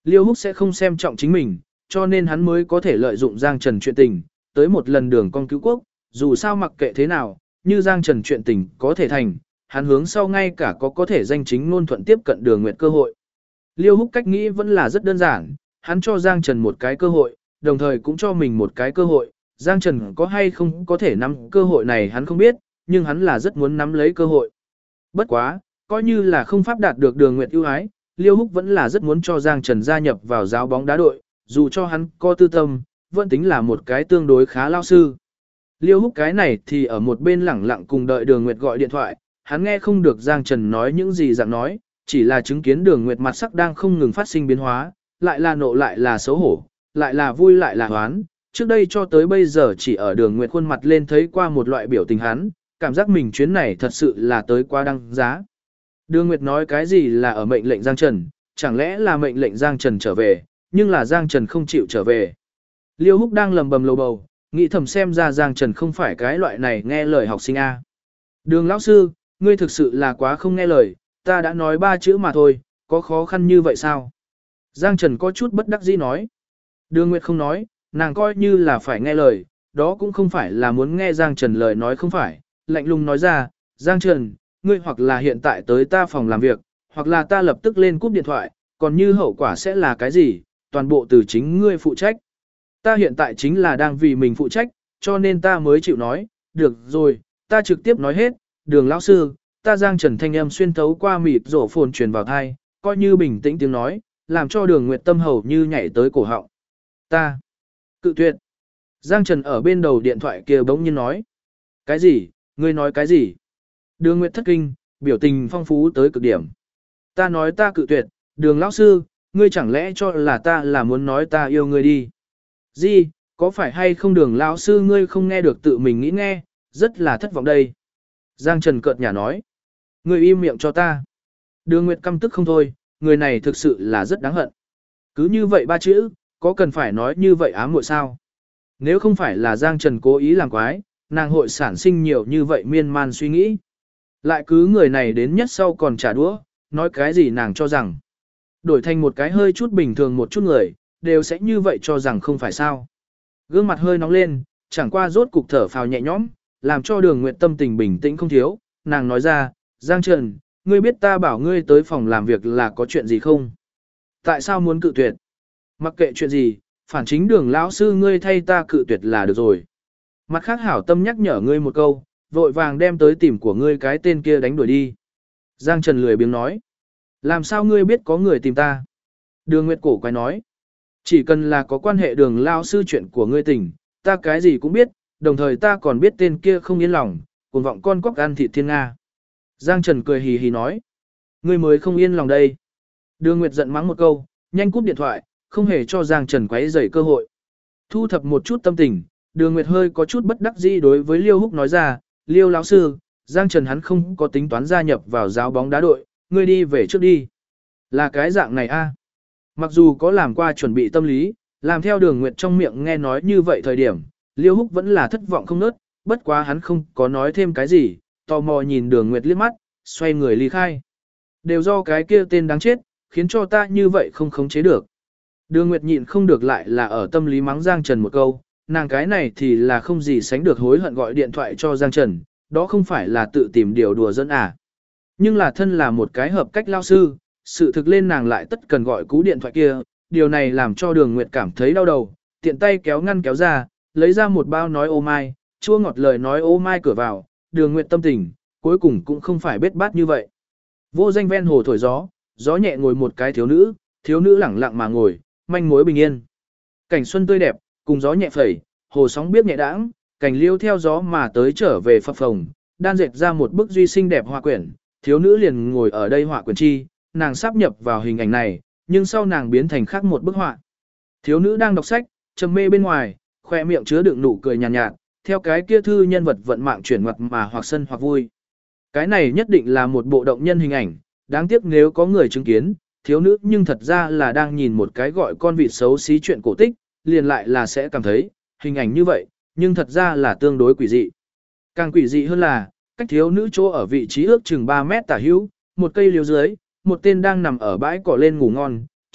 Liêu Húc sẽ không xem trọng chính mình, cho nên hắn mới có thể lợi dụng Giang Trần chuyện tình, tới một lần đường con cứu quốc, dù sao mặc kệ thế nào, như Giang Trần chuyện tình có thể thành, hắn hướng sau ngay cả có thể danh chính ngôn thuận tiếp cận Đường Nguyệt cơ hội. Liêu Húc cách nghĩ vẫn là rất đơn giản, hắn cho Giang Trần một cái cơ hội, đồng thời cũng cho mình một cái cơ hội, Giang Trần có hay không có thể nắm cơ hội này hắn không biết, nhưng hắn là rất muốn nắm lấy cơ hội. Bất quá, coi như là không pháp đạt được Đường Nguyệt ưu ái, Liêu Húc vẫn là rất muốn cho Giang Trần gia nhập vào giáo bóng đá đội, dù cho hắn có tư tâm, vẫn tính là một cái tương đối khá lao sư. Liêu Húc cái này thì ở một bên lẳng lặng cùng đợi Đường Nguyệt gọi điện thoại, hắn nghe không được Giang Trần nói những gì dạng nói, chỉ là chứng kiến Đường Nguyệt mặt sắc đang không ngừng phát sinh biến hóa, lại là nộ lại là xấu hổ, lại là vui lại là hoán. Trước đây cho tới bây giờ chỉ ở Đường Nguyệt khuôn mặt lên thấy qua một loại biểu tình hắn, cảm giác mình chuyến này thật sự là tới quá đăng giá. Đường Nguyệt nói cái gì là ở mệnh lệnh Giang Trần, chẳng lẽ là mệnh lệnh Giang Trần trở về, nhưng là Giang Trần không chịu trở về. Liêu Húc đang lầm bầm lầu bầu, nghĩ thầm xem ra Giang Trần không phải cái loại này nghe lời học sinh A. Đường lão sư, ngươi thực sự là quá không nghe lời, ta đã nói 3 chữ mà thôi, có khó khăn như vậy sao? Giang Trần có chút bất đắc dĩ nói. Đường Nguyệt không nói, nàng coi như là phải nghe lời, đó cũng không phải là muốn nghe Giang Trần lời nói không phải, lạnh lùng nói ra, Giang Trần, ngươi hoặc là hiện tại tới ta phòng làm việc, hoặc là ta lập tức lên cúp điện thoại, còn như hậu quả sẽ là cái gì, toàn bộ từ chính ngươi phụ trách. Ta hiện tại chính là đang vì mình phụ trách, cho nên ta mới chịu nói, được rồi, ta trực tiếp nói hết, Đường lão sư, ta Giang Trần thanh âm xuyên thấu qua mịt rổ phồn truyền vào thai, coi như bình tĩnh tiếng nói, làm cho Đường Nguyệt tâm hầu như nhảy tới cổ họng. Ta cự tuyệt. Giang Trần ở bên đầu điện thoại kia bỗng nhiên nói. Cái gì, ngươi nói cái gì? Đường Nguyệt thất kinh, biểu tình phong phú tới cực điểm. Ta nói ta cự tuyệt, Đường lão sư, ngươi chẳng lẽ cho là ta là muốn nói ta yêu ngươi đi? Gì, có phải hay không Đường lão sư ngươi không nghe được tự mình nghĩ nghe, rất là thất vọng đây. Giang Trần cợt nhả nói. Ngươi im miệng cho ta. Đường Nguyệt căm tức không thôi, người này thực sự là rất đáng hận. Cứ như vậy 3 chữ, có cần phải nói như vậy ám muội sao? Nếu không phải là Giang Trần cố ý làm quái, nàng hội sản sinh nhiều như vậy miên man suy nghĩ. Lại cứ người này đến nhất sau còn trả đũa, nói cái gì nàng cho rằng. Đổi thành một cái hơi chút bình thường một chút người, đều sẽ như vậy cho rằng không phải sao. Gương mặt hơi nóng lên, chẳng qua rốt cục thở phào nhẹ nhõm, làm cho Đường Nguyệt tâm tình bình tĩnh không thiếu. Nàng nói ra, Giang Trần, ngươi biết ta bảo ngươi tới phòng làm việc là có chuyện gì không? Tại sao muốn cự tuyệt? Mặc kệ chuyện gì, phản chính Đường lão sư ngươi thay ta cự tuyệt là được rồi. Mặt khác hảo tâm nhắc nhở ngươi một câu, vội vàng đem tới tìm của ngươi cái tên kia đánh đuổi đi. Giang Trần lười biếng nói. Làm sao ngươi biết có người tìm ta? Đường Nguyệt cổ quái nói. Chỉ cần là có quan hệ Đường lão sư chuyện của ngươi tỉnh, ta cái gì cũng biết, đồng thời ta còn biết tên kia không yên lòng, cuồng vọng con cóc ăn thịt thiên Nga. Giang Trần cười hì hì nói. Ngươi mới không yên lòng đây. Đường Nguyệt giận mắng một câu, nhanh cúp điện thoại, không hề cho Giang Trần quấy rầy cơ hội. Thu thập một chút tâm tình, Đường Nguyệt hơi có chút bất đắc dĩ đối với Liêu Húc nói ra, Liêu lão sư, Giang Trần hắn không có tính toán gia nhập vào giáo bóng đá đội, ngươi đi về trước đi. Là cái dạng này a. Mặc dù có làm qua chuẩn bị tâm lý, làm theo Đường Nguyệt trong miệng nghe nói như vậy thời điểm, Liêu Húc vẫn là thất vọng không nớt, bất quá hắn không có nói thêm cái gì, tò mò nhìn Đường Nguyệt liếc mắt, xoay người ly khai. Đều do cái kia tên đáng chết, khiến cho ta như vậy không khống chế được. Đường Nguyệt nhịn không được lại là ở tâm lý mắng Giang Trần một câu, nàng cái này thì là không gì sánh được hối hận gọi điện thoại cho Giang Trần, đó không phải là tự tìm điều đùa dẫn à. Nhưng là thân là một cái hợp cách lao sư, sự thực lên nàng lại tất cần gọi cú điện thoại kia, điều này làm cho Đường Nguyệt cảm thấy đau đầu, tiện tay kéo ngăn kéo ra, lấy ra một bao nói ô mai, chua ngọt lời nói ô mai cửa vào, Đường Nguyệt tâm tình, cuối cùng cũng không phải bết bát như vậy. Vô danh ven hồ thổi gió, gió nhẹ ngồi một cái thiếu nữ lẳng lặng mà ngồi, manh mối bình yên. Cảnh xuân tươi đẹp, cùng gió nhẹ phẩy, hồ sóng biết nhẹ đãng, cảnh liêu theo gió mà tới trở về phập phồng, đan dệt ra một bức duy xinh đẹp hoa quyển, thiếu nữ liền ngồi ở đây họa quyển chi, nàng sắp nhập vào hình ảnh này, nhưng sau nàng biến thành khác một bức họa. Thiếu nữ đang đọc sách, trầm mê bên ngoài, khoe miệng chứa đựng nụ cười nhàn nhạt, theo cái kia thư nhân vật vận mạng chuyển ngoặt mà hoặc sân hoặc vui. Cái này nhất định là một bộ động nhân hình ảnh, đáng tiếc nếu có người chứng kiến, thiếu nữ nhưng thật ra là đang nhìn một cái gọi con vịt xấu xí chuyện cổ tích, liền lại là sẽ cảm thấy, hình ảnh như vậy, nhưng thật ra là tương đối quỷ dị. Càng quỷ dị hơn là, cách thiếu nữ chỗ ở vị trí ước chừng 3 mét tả hữu, một cây liễu dưới, một tên đang nằm ở bãi cỏ lên ngủ ngon,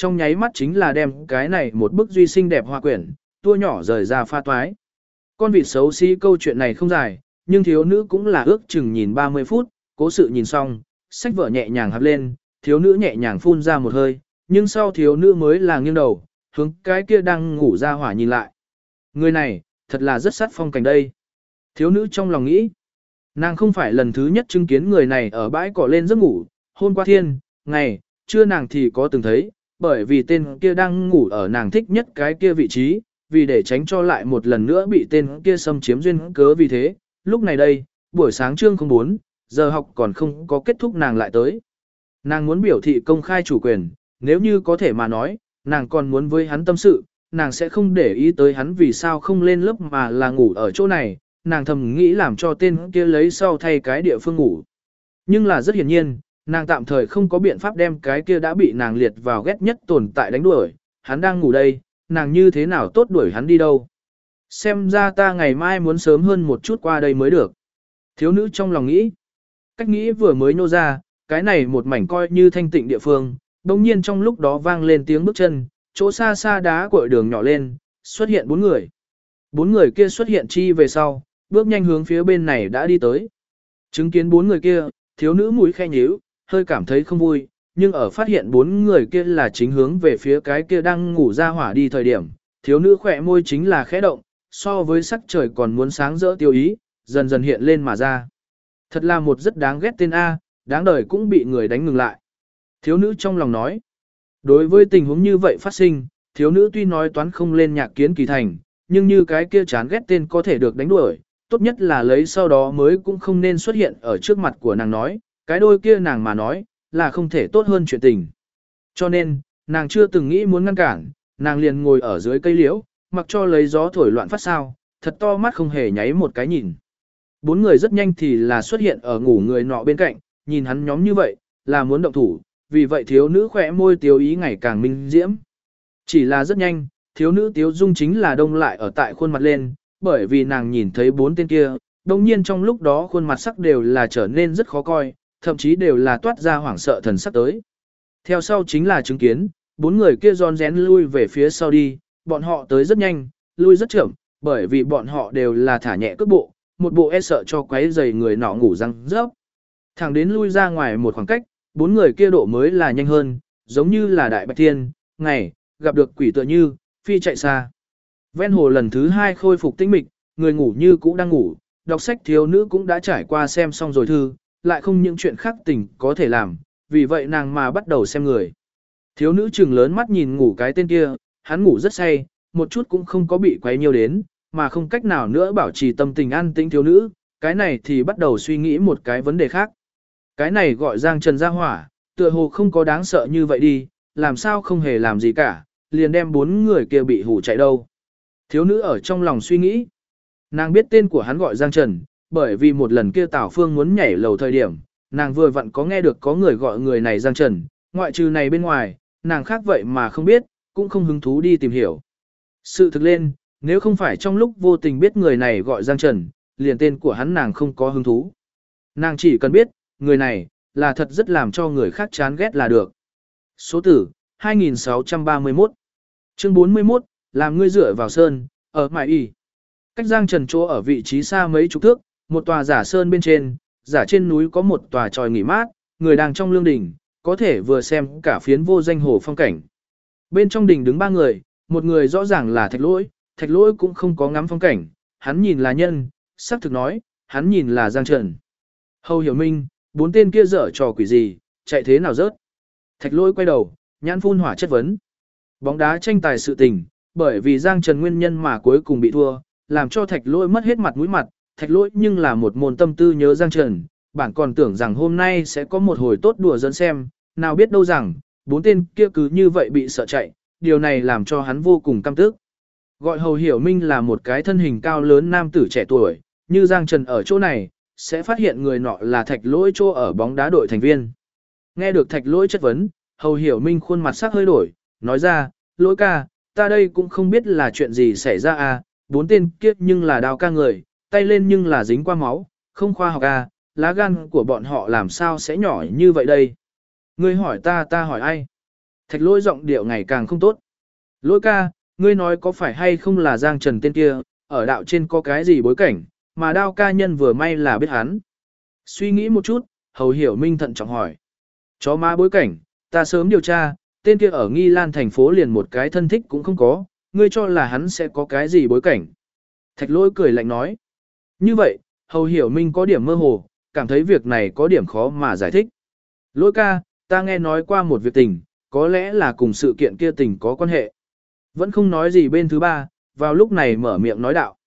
trong nháy mắt chính là đem cái này một bức duy xinh đẹp hoa quyển, tua nhỏ rời ra pha toái. Con vịt xấu xí câu chuyện này không dài, nhưng thiếu nữ cũng là ước chừng nhìn 30 phút, cố sự nhìn xong, sách vở nhẹ nhàng hấp lên, thiếu nữ nhẹ nhàng phun ra một hơi, nhưng sau thiếu nữ mới là nghiêng đầu, hướng cái kia đang ngủ ra hỏa nhìn lại. Người này, thật là rất sát phong cảnh đây. Thiếu nữ trong lòng nghĩ, nàng không phải lần thứ nhất chứng kiến người này ở bãi cỏ lên giấc ngủ, hôm qua thiên, ngày, trưa nàng thì có từng thấy, bởi vì tên kia đang ngủ ở nàng thích nhất cái kia vị trí, vì để tránh cho lại một lần nữa bị tên kia xâm chiếm duyên cớ vì thế, lúc này đây, buổi sáng chương 04, giờ học còn không có kết thúc nàng lại tới. Nàng muốn biểu thị công khai chủ quyền, nếu như có thể mà nói, nàng còn muốn với hắn tâm sự, nàng sẽ không để ý tới hắn vì sao không lên lớp mà là ngủ ở chỗ này, nàng thầm nghĩ làm cho tên kia lấy sau thay cái địa phương ngủ. Nhưng là rất hiển nhiên, nàng tạm thời không có biện pháp đem cái kia đã bị nàng liệt vào ghét nhất tồn tại đánh đuổi, hắn đang ngủ đây, nàng như thế nào tốt đuổi hắn đi đâu. Xem ra ta ngày mai muốn sớm hơn một chút qua đây mới được. Thiếu nữ trong lòng nghĩ, cách nghĩ vừa mới nô ra, cái này một mảnh coi như thanh tịnh địa phương, đồng nhiên trong lúc đó vang lên tiếng bước chân, chỗ xa xa đá cội đường nhỏ lên, xuất hiện 4 người. 4 người kia xuất hiện chi về sau, bước nhanh hướng phía bên này đã đi tới. Chứng kiến 4 người kia, thiếu nữ mũi khe nhíu, hơi cảm thấy không vui, nhưng ở phát hiện 4 người kia là chính hướng về phía cái kia đang ngủ ra hỏa đi thời điểm, thiếu nữ khỏe môi chính là khẽ động, so với sắc trời còn muốn sáng rỡ tiêu ý, dần dần hiện lên mà ra. Thật là một rất đáng ghét tên A, đáng đời cũng bị người đánh ngừng lại. Thiếu nữ trong lòng nói, đối với tình huống như vậy phát sinh, thiếu nữ tuy nói toán không lên nhạc kiến kỳ thành, nhưng như cái kia chán ghét tên có thể được đánh đuổi, tốt nhất là lấy sau đó mới cũng không nên xuất hiện ở trước mặt của nàng nói, cái đôi kia nàng mà nói, là không thể tốt hơn chuyện tình. Cho nên, nàng chưa từng nghĩ muốn ngăn cản, nàng liền ngồi ở dưới cây liễu, mặc cho lấy gió thổi loạn phát sao, thật to mắt không hề nháy một cái nhìn. 4 người rất nhanh thì là xuất hiện ở ngủ người nọ bên cạnh, nhìn hắn nhóm như vậy, là muốn động thủ, vì vậy thiếu nữ khỏe môi tiêu ý ngày càng minh diễm. Chỉ là rất nhanh, thiếu nữ tiếu dung chính là đông lại ở tại khuôn mặt lên, bởi vì nàng nhìn thấy 4 tên kia, đồng nhiên trong lúc đó khuôn mặt sắc đều là trở nên rất khó coi, thậm chí đều là toát ra hoảng sợ thần sắc tới. Theo sau chính là chứng kiến, 4 người kia giòn rén lui về phía sau đi, bọn họ tới rất nhanh, lui rất chậm, bởi vì bọn họ đều là thả nhẹ cước bộ, một bộ e sợ cho quấy rầy người nọ ngủ răng rớp. Thẳng đến lui ra ngoài một khoảng cách, 4 người kia độ mới là nhanh hơn, giống như là đại bạch thiên, ngày, gặp được quỷ tựa như, phi chạy xa. Ven hồ lần thứ 2 khôi phục tĩnh mịch, người ngủ như cũ đang ngủ, đọc sách thiếu nữ cũng đã trải qua xem xong rồi thư, lại không những chuyện khác tình có thể làm, vì vậy nàng mà bắt đầu xem người. Thiếu nữ trừng lớn mắt nhìn ngủ cái tên kia, hắn ngủ rất say, một chút cũng không có bị quấy nhiều đến, mà không cách nào nữa bảo trì tâm tình an tĩnh thiếu nữ, cái này thì bắt đầu suy nghĩ một cái vấn đề khác. Cái này gọi Giang Trần ra hỏa, tựa hồ không có đáng sợ như vậy đi, làm sao không hề làm gì cả, liền đem 4 người kia bị hù chạy đâu. Thiếu nữ ở trong lòng suy nghĩ, nàng biết tên của hắn gọi Giang Trần, bởi vì một lần kia Tảo Phương muốn nhảy lầu thời điểm, nàng vừa vặn có nghe được có người gọi người này Giang Trần, ngoại trừ này bên ngoài, nàng khác vậy mà không biết, cũng không hứng thú đi tìm hiểu. Sự thực lên, nếu không phải trong lúc vô tình biết người này gọi Giang Trần, liền tên của hắn nàng không có hứng thú. Nàng chỉ cần biết, người này, là thật rất làm cho người khác chán ghét là được. Số tử, 2631. Chương 41, làm ngươi dựa vào sơn, ở Mại Y. Cách Giang Trần chỗ ở vị trí xa mấy chục thước, một tòa giả sơn bên trên, giả trên núi có một tòa tròi nghỉ mát, người đang trong lương đình, có thể vừa xem cả phiến vô danh hồ phong cảnh. Bên trong đình đứng 3 người, một người rõ ràng là Thạch Lỗi cũng không có ngắm phong cảnh, hắn nhìn là nhân, xác thực nói, hắn nhìn là Giang Trần. Hầu Hiểu Minh, 4 tên kia dở trò quỷ gì, chạy thế nào rớt. Thạch Lỗi quay đầu, nhãn phun hỏa chất vấn. Bóng đá tranh tài sự tình, bởi vì Giang Trần nguyên nhân mà cuối cùng bị thua, làm cho Thạch Lỗi mất hết mặt mũi mặt. Thạch Lỗi nhưng là một môn tâm tư nhớ Giang Trần, bản còn tưởng rằng hôm nay sẽ có một hồi tốt đùa dẫn xem, nào biết đâu rằng, 4 tên kia cứ như vậy bị sợ chạy, điều này làm cho hắn vô cùng căm tức. Gọi Hầu Hiểu Minh là một cái thân hình cao lớn nam tử trẻ tuổi, như Giang Trần ở chỗ này, sẽ phát hiện người nọ là Thạch Lỗi chỗ ở bóng đá đội thành viên. Nghe được Thạch Lỗi chất vấn, Hầu Hiểu Minh khuôn mặt sắc hơi đổi, nói ra, Lỗi ca, ta đây cũng không biết là chuyện gì xảy ra à, 4 tên kiếp nhưng là đào ca người, tay lên nhưng là dính qua máu, không khoa học à, lá gan của bọn họ làm sao sẽ nhỏ như vậy đây. Ngươi hỏi ta hỏi ai? Thạch lỗi giọng điệu ngày càng không tốt. Lỗi ca, ngươi nói có phải hay không là Giang Trần tên kia, ở đạo trên có cái gì bối cảnh, mà đao ca nhân vừa may là biết hắn. Suy nghĩ một chút, Hầu Hiểu Minh thận trọng hỏi. Chó má bối cảnh, ta sớm điều tra, tên kia ở Nghi Lan thành phố liền một cái thân thích cũng không có, ngươi cho là hắn sẽ có cái gì bối cảnh. Thạch lỗi cười lạnh nói. Như vậy, Hầu Hiểu Minh có điểm mơ hồ, cảm thấy việc này có điểm khó mà giải thích. Lỗi ca, ta nghe nói qua một việc tình, có lẽ là cùng sự kiện kia tình có quan hệ. Vẫn không nói gì bên thứ ba, vào lúc này mở miệng nói đạo.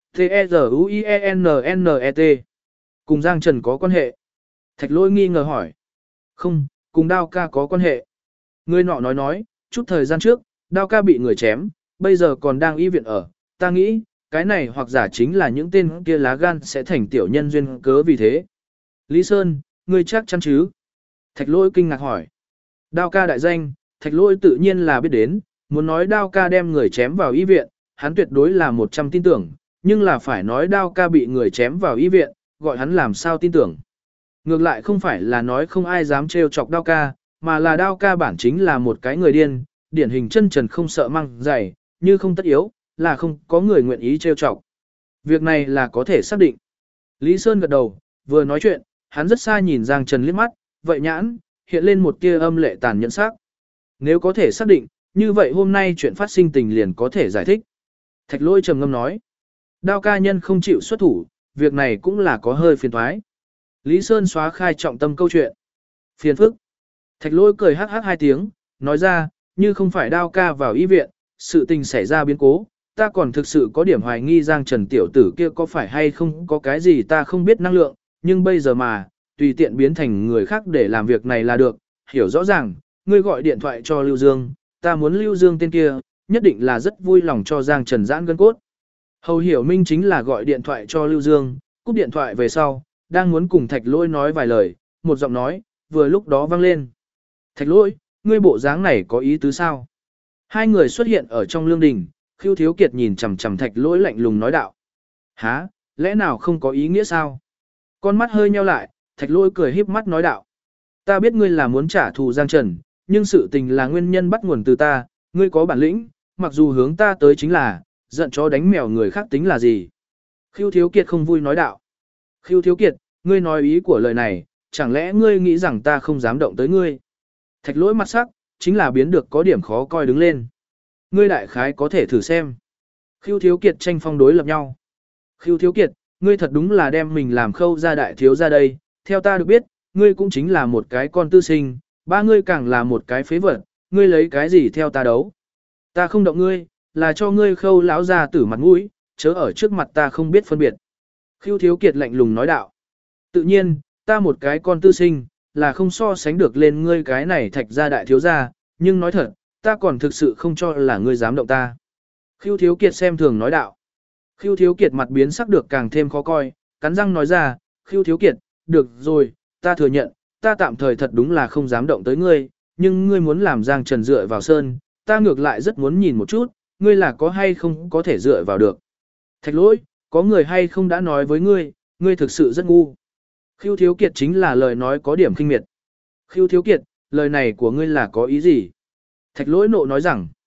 T-E-Z-U-I-E-N-N-E-T. Cùng Giang Trần có quan hệ. Thạch lỗi nghi ngờ hỏi. Không, cùng đao ca có quan hệ. Người nọ nói, chút thời gian trước, đao ca bị người chém, bây giờ còn đang y viện ở. Ta nghĩ, cái này hoặc giả chính là những tên kia lá gan sẽ thành tiểu nhân duyên cớ vì thế. Lý Sơn, ngươi chắc chắn chứ? Thạch lỗi kinh ngạc hỏi. Đao ca đại danh, thạch lỗi tự nhiên là biết đến, muốn nói đao ca đem người chém vào y viện, hắn tuyệt đối là 100 tin tưởng, nhưng là phải nói đao ca bị người chém vào y viện, gọi hắn làm sao tin tưởng. Ngược lại không phải là nói không ai dám trêu chọc đao ca, mà là đao ca bản chính là một cái người điên, điển hình chân trần không sợ măng dày, như không tất yếu, là không có người nguyện ý trêu chọc. Việc này là có thể xác định. Lý Sơn gật đầu, vừa nói chuyện, hắn rất xa nhìn Giang Trần liếc mắt, vậy nhãn, hiện lên một tia âm lệ tàn nhẫn sắc. Nếu có thể xác định, như vậy hôm nay chuyện phát sinh tình liền có thể giải thích. Thạch lỗi trầm ngâm nói. Đao ca nhân không chịu xuất thủ, việc này cũng là có hơi phiền thoái. Lý Sơn xóa khai trọng tâm câu chuyện. Phiền phức. Thạch lỗi cười hắc hắc 2 tiếng, nói ra, như không phải đao ca vào y viện, sự tình xảy ra biến cố, ta còn thực sự có điểm hoài nghi Giang Trần tiểu tử kia có phải hay không có cái gì ta không biết năng lượng, nhưng bây giờ mà, tùy tiện biến thành người khác để làm việc này là được, hiểu rõ ràng, ngươi gọi điện thoại cho Lưu Dương, ta muốn Lưu Dương tên kia, nhất định là rất vui lòng cho Giang Trần giãn gân cốt. Hầu Hiểu Minh chính là gọi điện thoại cho Lưu Dương, cúp điện thoại về sau, đang muốn cùng Thạch lỗi nói vài lời, một giọng nói, vừa lúc đó vang lên. Thạch lỗi, ngươi bộ dáng này có ý tứ sao? Hai người xuất hiện ở trong lương đình, Khưu Thiếu Kiệt nhìn chằm chằm Thạch lỗi lạnh lùng nói đạo. Hả, lẽ nào không có ý nghĩa sao? Con mắt hơi nheo lại, Thạch lỗi cười híp mắt nói đạo. Ta biết ngươi là muốn trả thù Giang Trần, nhưng sự tình là nguyên nhân bắt nguồn từ ta, ngươi có bản lĩnh, mặc dù hướng ta tới chính là, giận chó đánh mèo người khác tính là gì? Khưu Thiếu Kiệt không vui nói đạo. Khưu Thiếu Kiệt, ngươi nói ý của lời này, chẳng lẽ ngươi nghĩ rằng ta không dám động tới ngươi? Thạch lỗi mặt sắc, chính là biến được có điểm khó coi đứng lên. Ngươi đại khái có thể thử xem. Khưu Thiếu Kiệt tranh phong đối lập nhau. Khưu Thiếu Kiệt, ngươi thật đúng là đem mình làm Khâu gia đại thiếu gia đây, theo ta được biết, ngươi cũng chính là một cái con tư sinh, ba ngươi càng là một cái phế vật, ngươi lấy cái gì theo ta đấu? Ta không động ngươi, là cho ngươi Khâu lão gia tử mặt mũi, chớ ở trước mặt ta không biết phân biệt. Khưu Thiếu Kiệt lạnh lùng nói đạo. Tự nhiên, ta một cái con tư sinh, là không so sánh được lên ngươi cái này Thạch gia đại thiếu gia, nhưng nói thật, ta còn thực sự không cho là ngươi dám động ta. Khưu Thiếu Kiệt xem thường nói đạo. Khưu Thiếu Kiệt mặt biến sắc được càng thêm khó coi, cắn răng nói ra, Khưu Thiếu Kiệt, được rồi, ta thừa nhận, ta tạm thời thật đúng là không dám động tới ngươi, nhưng ngươi muốn làm Giang Trần dựa vào sơn, ta ngược lại rất muốn nhìn một chút, ngươi là có hay không có thể dựa vào được. Thạch lỗi, có người hay không đã nói với ngươi, ngươi thực sự rất ngu. Khưu Thiếu Kiệt chính là lời nói có điểm khinh miệt. Khưu Thiếu Kiệt, lời này của ngươi là có ý gì? Thạch lỗi nộ nói rằng,